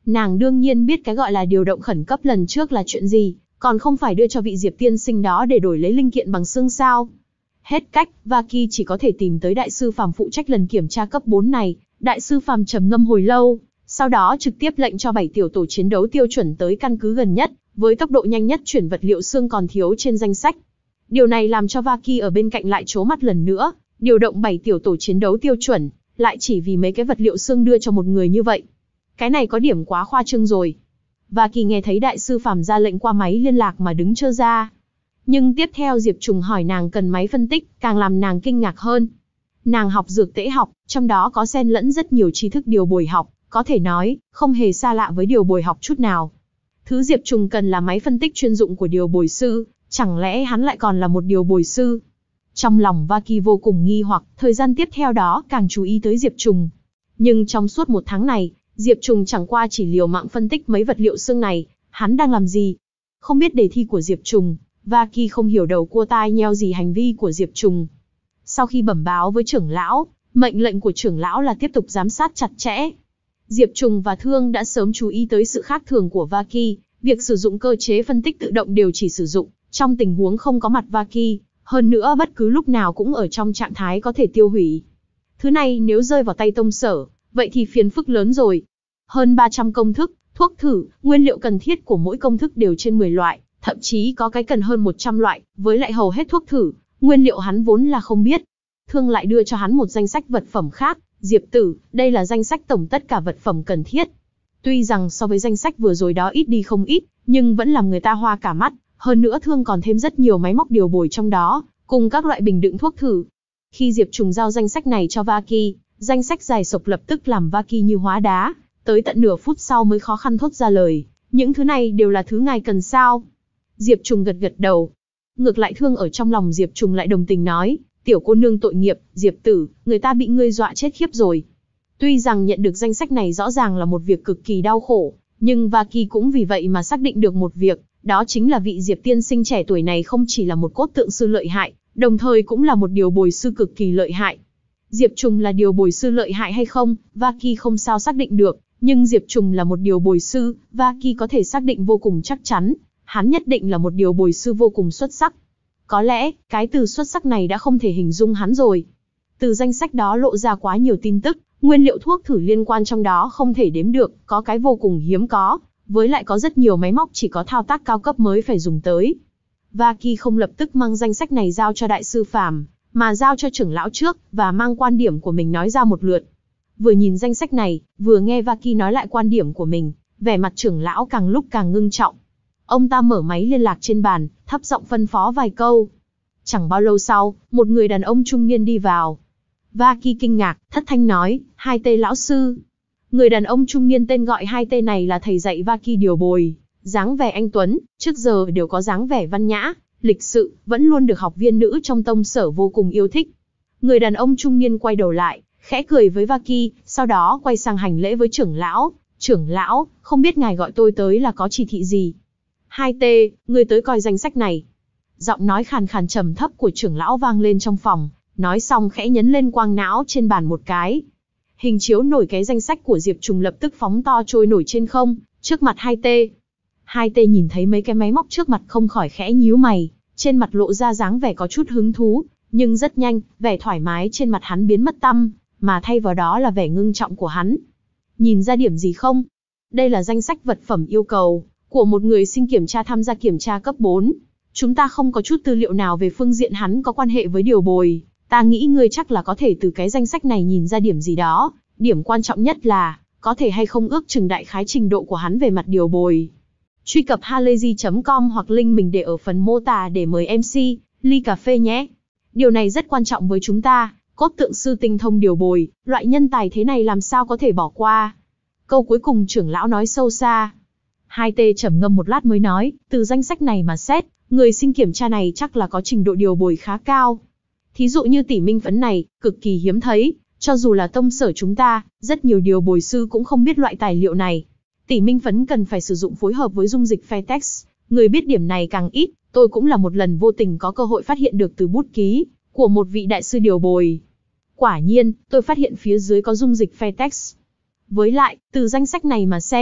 Nàng đương nhiên biết cái gọi là điều động khẩn cấp lần trước là chuyện gì, còn không phải đưa cho vị Diệp tiên sinh đó để đổi lấy linh kiện bằng xương sao. Hết cách, Vaki chỉ có thể tìm tới đại sư phàm phụ trách lần kiểm tra cấp bốn này. Đại sư phàm trầm ngâm hồi lâu, sau đó trực tiếp lệnh cho bảy tiểu tổ chiến đấu tiêu chuẩn tới căn cứ gần nhất, với tốc độ nhanh nhất chuyển vật liệu xương còn thiếu trên danh sách. Điều này làm cho Vaki ở bên cạnh lại trố mắt lần nữa, điều động bảy tiểu tổ chiến đấu tiêu chuẩn, lại chỉ vì mấy cái vật liệu xương đưa cho một người như vậy. Cái này có điểm quá khoa trương rồi. Vaki nghe thấy đại sư phàm ra lệnh qua máy liên lạc mà đứng trơ ra. Nhưng tiếp theo Diệp Trùng hỏi nàng cần máy phân tích, càng làm nàng kinh ngạc hơn. Nàng học dược tễ học, trong đó có xen lẫn rất nhiều tri thức điều bồi học, có thể nói, không hề xa lạ với điều bồi học chút nào. Thứ Diệp Trùng cần là máy phân tích chuyên dụng của điều bồi sư, chẳng lẽ hắn lại còn là một điều bồi sư? Trong lòng Vaki vô cùng nghi hoặc, thời gian tiếp theo đó càng chú ý tới Diệp Trùng. Nhưng trong suốt một tháng này, Diệp Trùng chẳng qua chỉ liều mạng phân tích mấy vật liệu xương này, hắn đang làm gì? Không biết đề thi của Diệp Trùng, Vaki không hiểu đầu cua tai nheo gì hành vi của Diệp Trùng. Sau khi bẩm báo với trưởng lão, mệnh lệnh của trưởng lão là tiếp tục giám sát chặt chẽ. Diệp Trùng và Thương đã sớm chú ý tới sự khác thường của Vaki, việc sử dụng cơ chế phân tích tự động đều chỉ sử dụng trong tình huống không có mặt Vaki, hơn nữa bất cứ lúc nào cũng ở trong trạng thái có thể tiêu hủy. Thứ này nếu rơi vào tay tông sở, vậy thì phiền phức lớn rồi. Hơn ba trăm công thức, thuốc thử, nguyên liệu cần thiết của mỗi công thức đều trên mười loại, thậm chí có cái cần hơn một trăm loại, với lại hầu hết thuốc thử, nguyên liệu hắn vốn là không biết. Thương lại đưa cho hắn một danh sách vật phẩm khác, Diệp tử, đây là danh sách tổng tất cả vật phẩm cần thiết. Tuy rằng so với danh sách vừa rồi đó ít đi không ít, nhưng vẫn làm người ta hoa cả mắt, hơn nữa Thương còn thêm rất nhiều máy móc điều bồi trong đó, cùng các loại bình đựng thuốc thử. Khi Diệp Trùng giao danh sách này cho Vaki, danh sách dài sộc lập tức làm Vaki như hóa đá, tới tận nửa phút sau mới khó khăn thốt ra lời, những thứ này đều là thứ ngài cần sao? Diệp Trùng gật gật đầu. Ngược lại Thương ở trong lòng Diệp Trùng lại đồng tình nói, tiểu cô nương tội nghiệp, Diệp tử, người ta bị ngươi dọa chết khiếp rồi. Tuy rằng nhận được danh sách này rõ ràng là một việc cực kỳ đau khổ, nhưng Vaki cũng vì vậy mà xác định được một việc, đó chính là vị Diệp tiên sinh trẻ tuổi này không chỉ là một cốt tượng sư lợi hại, đồng thời cũng là một điều bồi sư cực kỳ lợi hại. Diệp Trùng là điều bồi sư lợi hại hay không, Vaki không sao xác định được, nhưng Diệp Trùng là một điều bồi sư, Vaki có thể xác định vô cùng chắc chắn, hắn nhất định là một điều bồi sư vô cùng xuất sắc. Có lẽ, cái từ xuất sắc này đã không thể hình dung hắn rồi. Từ danh sách đó lộ ra quá nhiều tin tức, nguyên liệu thuốc thử liên quan trong đó không thể đếm được, có cái vô cùng hiếm có, với lại có rất nhiều máy móc chỉ có thao tác cao cấp mới phải dùng tới. Vaki không lập tức mang danh sách này giao cho đại sư phàm, mà giao cho trưởng lão trước, và mang quan điểm của mình nói ra một lượt. Vừa nhìn danh sách này, vừa nghe Vaki nói lại quan điểm của mình, vẻ mặt trưởng lão càng lúc càng ngưng trọng. Ông ta mở máy liên lạc trên bàn, thấp giọng phân phó vài câu. Chẳng bao lâu sau, một người đàn ông trung niên đi vào. Vaki kinh ngạc, thất thanh nói, hai tê lão sư. Người đàn ông trung niên tên gọi hai tê này là thầy dạy Vaki điều bồi, dáng vẻ anh tuấn, trước giờ đều có dáng vẻ văn nhã, lịch sự, vẫn luôn được học viên nữ trong tông sở vô cùng yêu thích. Người đàn ông trung niên quay đầu lại, khẽ cười với Vaki, sau đó quay sang hành lễ với trưởng lão. Trưởng lão, không biết ngài gọi tôi tới là có chỉ thị gì? hai tê, người tới coi danh sách này. Giọng nói khàn khàn trầm thấp của trưởng lão vang lên trong phòng, nói xong khẽ nhấn lên quang não trên bàn một cái. Hình chiếu nổi cái danh sách của Diệp Trùng lập tức phóng to trôi nổi trên không, trước mặt hai tê. hai tê nhìn thấy mấy cái máy móc trước mặt không khỏi khẽ nhíu mày, trên mặt lộ ra dáng vẻ có chút hứng thú, nhưng rất nhanh, vẻ thoải mái trên mặt hắn biến mất tăm, mà thay vào đó là vẻ ngưng trọng của hắn. Nhìn ra điểm gì không? Đây là danh sách vật phẩm yêu cầu của một người xin kiểm tra tham gia kiểm tra cấp bốn. Chúng ta không có chút tư liệu nào về phương diện hắn có quan hệ với điều bồi. Ta nghĩ ngươi chắc là có thể từ cái danh sách này nhìn ra điểm gì đó. Điểm quan trọng nhất là, có thể hay không ước chừng đại khái trình độ của hắn về mặt điều bồi. Truy cập halayzi chấm com hoặc link mình để ở phần mô tả để mời em xê, ly cà phê nhé. Điều này rất quan trọng với chúng ta, cốt tượng sư tinh thông điều bồi, loại nhân tài thế này làm sao có thể bỏ qua. Câu cuối cùng trưởng lão nói sâu xa. hai tê trầm ngâm một lát mới nói, từ danh sách này mà xét, người xin kiểm tra này chắc là có trình độ điều bồi khá cao. Thí dụ như tỷ minh phấn này, cực kỳ hiếm thấy, cho dù là tông sở chúng ta, rất nhiều điều bồi sư cũng không biết loại tài liệu này. Tỷ minh phấn cần phải sử dụng phối hợp với dung dịch Phatex, người biết điểm này càng ít, tôi cũng là một lần vô tình có cơ hội phát hiện được từ bút ký của một vị đại sư điều bồi. Quả nhiên, tôi phát hiện phía dưới có dung dịch Phatex. Với lại, từ danh sách này mà xem,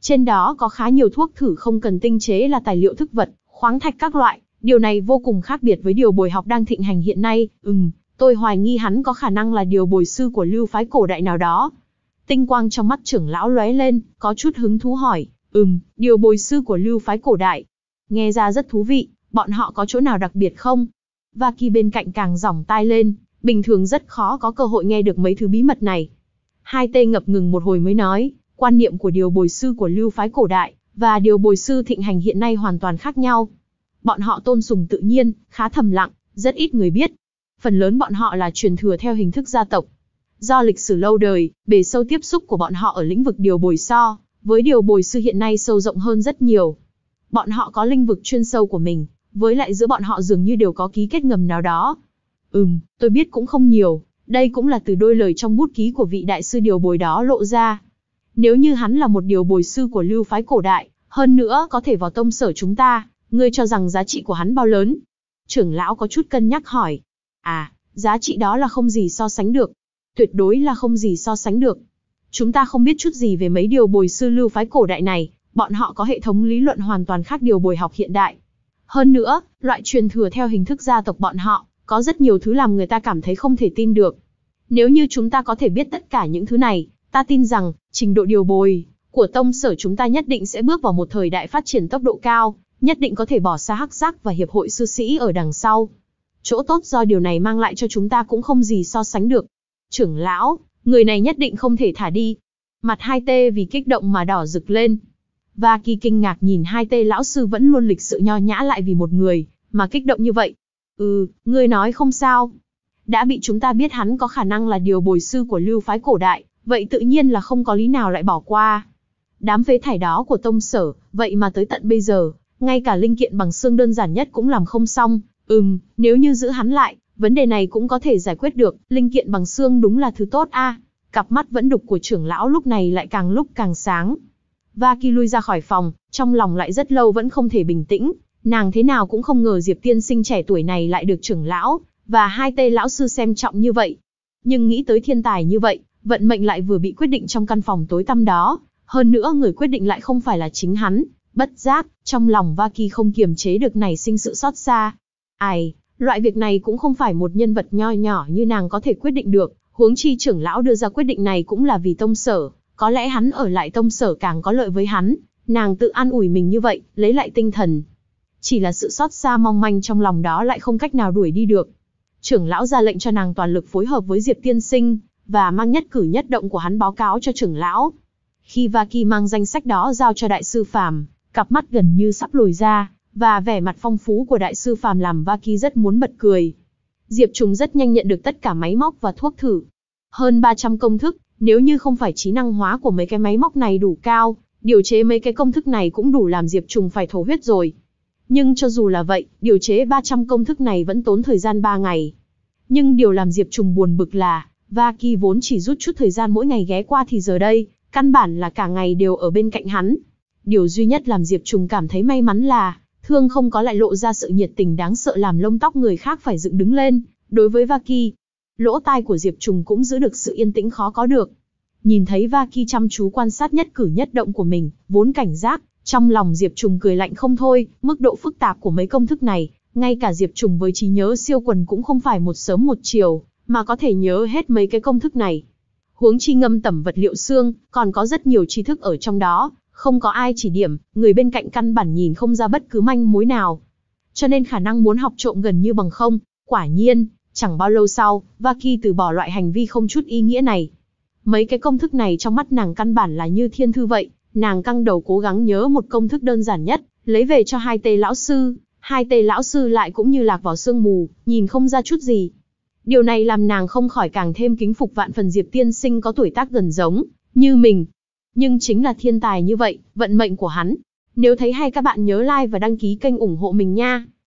Trên đó có khá nhiều thuốc thử không cần tinh chế là tài liệu thức vật, khoáng thạch các loại, điều này vô cùng khác biệt với điều bồi học đang thịnh hành hiện nay. Ừm, tôi hoài nghi hắn có khả năng là điều bồi sư của lưu phái cổ đại nào đó. Tinh quang trong mắt trưởng lão lóe lên, có chút hứng thú hỏi, ừm, điều bồi sư của lưu phái cổ đại. Nghe ra rất thú vị, bọn họ có chỗ nào đặc biệt không? Vaki bên cạnh càng giỏng tai lên, bình thường rất khó có cơ hội nghe được mấy thứ bí mật này. Hai tên ngập ngừng một hồi mới nói, quan niệm của điều bồi sư của lưu phái cổ đại, và điều bồi sư thịnh hành hiện nay hoàn toàn khác nhau. Bọn họ tôn sùng tự nhiên, khá thầm lặng, rất ít người biết. Phần lớn bọn họ là truyền thừa theo hình thức gia tộc. Do lịch sử lâu đời, bề sâu tiếp xúc của bọn họ ở lĩnh vực điều bồi so, với điều bồi sư hiện nay sâu rộng hơn rất nhiều. Bọn họ có lĩnh vực chuyên sâu của mình, với lại giữa bọn họ dường như đều có ký kết ngầm nào đó. Ừm, tôi biết cũng không nhiều, đây cũng là từ đôi lời trong bút ký của vị đại sư điều bồi đó lộ ra. Nếu như hắn là một điều bồi sư của lưu phái cổ đại, hơn nữa có thể vào tông sở chúng ta, ngươi cho rằng giá trị của hắn bao lớn? Trưởng lão có chút cân nhắc hỏi. À, giá trị đó là không gì so sánh được. Tuyệt đối là không gì so sánh được. Chúng ta không biết chút gì về mấy điều bồi sư lưu phái cổ đại này, bọn họ có hệ thống lý luận hoàn toàn khác điều bồi học hiện đại. Hơn nữa, loại truyền thừa theo hình thức gia tộc bọn họ, có rất nhiều thứ làm người ta cảm thấy không thể tin được. Nếu như chúng ta có thể biết tất cả những thứ này, ta tin rằng, trình độ điều bồi của tông sở chúng ta nhất định sẽ bước vào một thời đại phát triển tốc độ cao, nhất định có thể bỏ xa hắc giác và hiệp hội sư sĩ ở đằng sau. Chỗ tốt do điều này mang lại cho chúng ta cũng không gì so sánh được. Trưởng lão, người này nhất định không thể thả đi. Mặt hai tê vì kích động mà đỏ rực lên. Vaki kinh ngạc nhìn hai tê lão sư vẫn luôn lịch sự nho nhã lại vì một người, mà kích động như vậy. Ừ, ngươi nói không sao. Đã bị chúng ta biết hắn có khả năng là điều bồi sư của lưu phái cổ đại, vậy tự nhiên là không có lý nào lại bỏ qua. Đám phế thải đó của tông sở, vậy mà tới tận bây giờ, ngay cả linh kiện bằng xương đơn giản nhất cũng làm không xong. Ừm, nếu như giữ hắn lại, vấn đề này cũng có thể giải quyết được, linh kiện bằng xương đúng là thứ tốt a. À. Cặp mắt vẫn đục của trưởng lão lúc này lại càng lúc càng sáng. Vaki lui ra khỏi phòng, trong lòng lại rất lâu vẫn không thể bình tĩnh, nàng thế nào cũng không ngờ Diệp tiên sinh trẻ tuổi này lại được trưởng lão và hai tê lão sư xem trọng như vậy. Nhưng nghĩ tới thiên tài như vậy, vận mệnh lại vừa bị quyết định trong căn phòng tối tăm đó, hơn nữa người quyết định lại không phải là chính hắn, bất giác, trong lòng Vaki không kiềm chế được nảy sinh sự xót xa. Ai, loại việc này cũng không phải một nhân vật nho nhỏ như nàng có thể quyết định được, huống chi trưởng lão đưa ra quyết định này cũng là vì tông sở, có lẽ hắn ở lại tông sở càng có lợi với hắn, nàng tự an ủi mình như vậy, lấy lại tinh thần. Chỉ là sự xót xa mong manh trong lòng đó lại không cách nào đuổi đi được. Trưởng lão ra lệnh cho nàng toàn lực phối hợp với Diệp tiên sinh, và mang nhất cử nhất động của hắn báo cáo cho trưởng lão. Khi Vaki mang danh sách đó giao cho đại sư Phàm, cặp mắt gần như sắp lồi ra, và vẻ mặt phong phú của đại sư Phàm làm Vaki rất muốn bật cười. Diệp Trùng rất nhanh nhận được tất cả máy móc và thuốc thử. Hơn ba trăm công thức, nếu như không phải trí năng hóa của mấy cái máy móc này đủ cao, điều chế mấy cái công thức này cũng đủ làm Diệp Trùng phải thổ huyết rồi. Nhưng cho dù là vậy, điều chế ba trăm công thức này vẫn tốn thời gian ba ngày. Nhưng điều làm Diệp Trùng buồn bực là, Vaki vốn chỉ rút chút thời gian mỗi ngày ghé qua thì giờ đây, căn bản là cả ngày đều ở bên cạnh hắn. Điều duy nhất làm Diệp Trùng cảm thấy may mắn là, Thương không có lại lộ ra sự nhiệt tình đáng sợ làm lông tóc người khác phải dựng đứng lên. Đối với Vaki, lỗ tai của Diệp Trùng cũng giữ được sự yên tĩnh khó có được. Nhìn thấy Vaki chăm chú quan sát nhất cử nhất động của mình, vốn cảnh giác, trong lòng Diệp Trùng cười lạnh không thôi. Mức độ phức tạp của mấy công thức này, ngay cả Diệp Trùng với trí nhớ siêu quần cũng không phải một sớm một chiều, mà có thể nhớ hết mấy cái công thức này. Huống chi ngâm tẩm vật liệu xương, còn có rất nhiều tri thức ở trong đó, không có ai chỉ điểm, người bên cạnh căn bản nhìn không ra bất cứ manh mối nào. Cho nên khả năng muốn học trộm gần như bằng không. Quả nhiên, chẳng bao lâu sau, Vaki từ bỏ loại hành vi không chút ý nghĩa này. Mấy cái công thức này trong mắt nàng căn bản là như thiên thư vậy, nàng căng đầu cố gắng nhớ một công thức đơn giản nhất, lấy về cho hai tê lão sư. Hai tê lão sư lại cũng như lạc vào sương mù, nhìn không ra chút gì. Điều này làm nàng không khỏi càng thêm kính phục vạn phần Diệp tiên sinh có tuổi tác gần giống như mình. Nhưng chính là thiên tài như vậy, vận mệnh của hắn. Nếu thấy hay các bạn nhớ like và đăng ký kênh ủng hộ mình nha.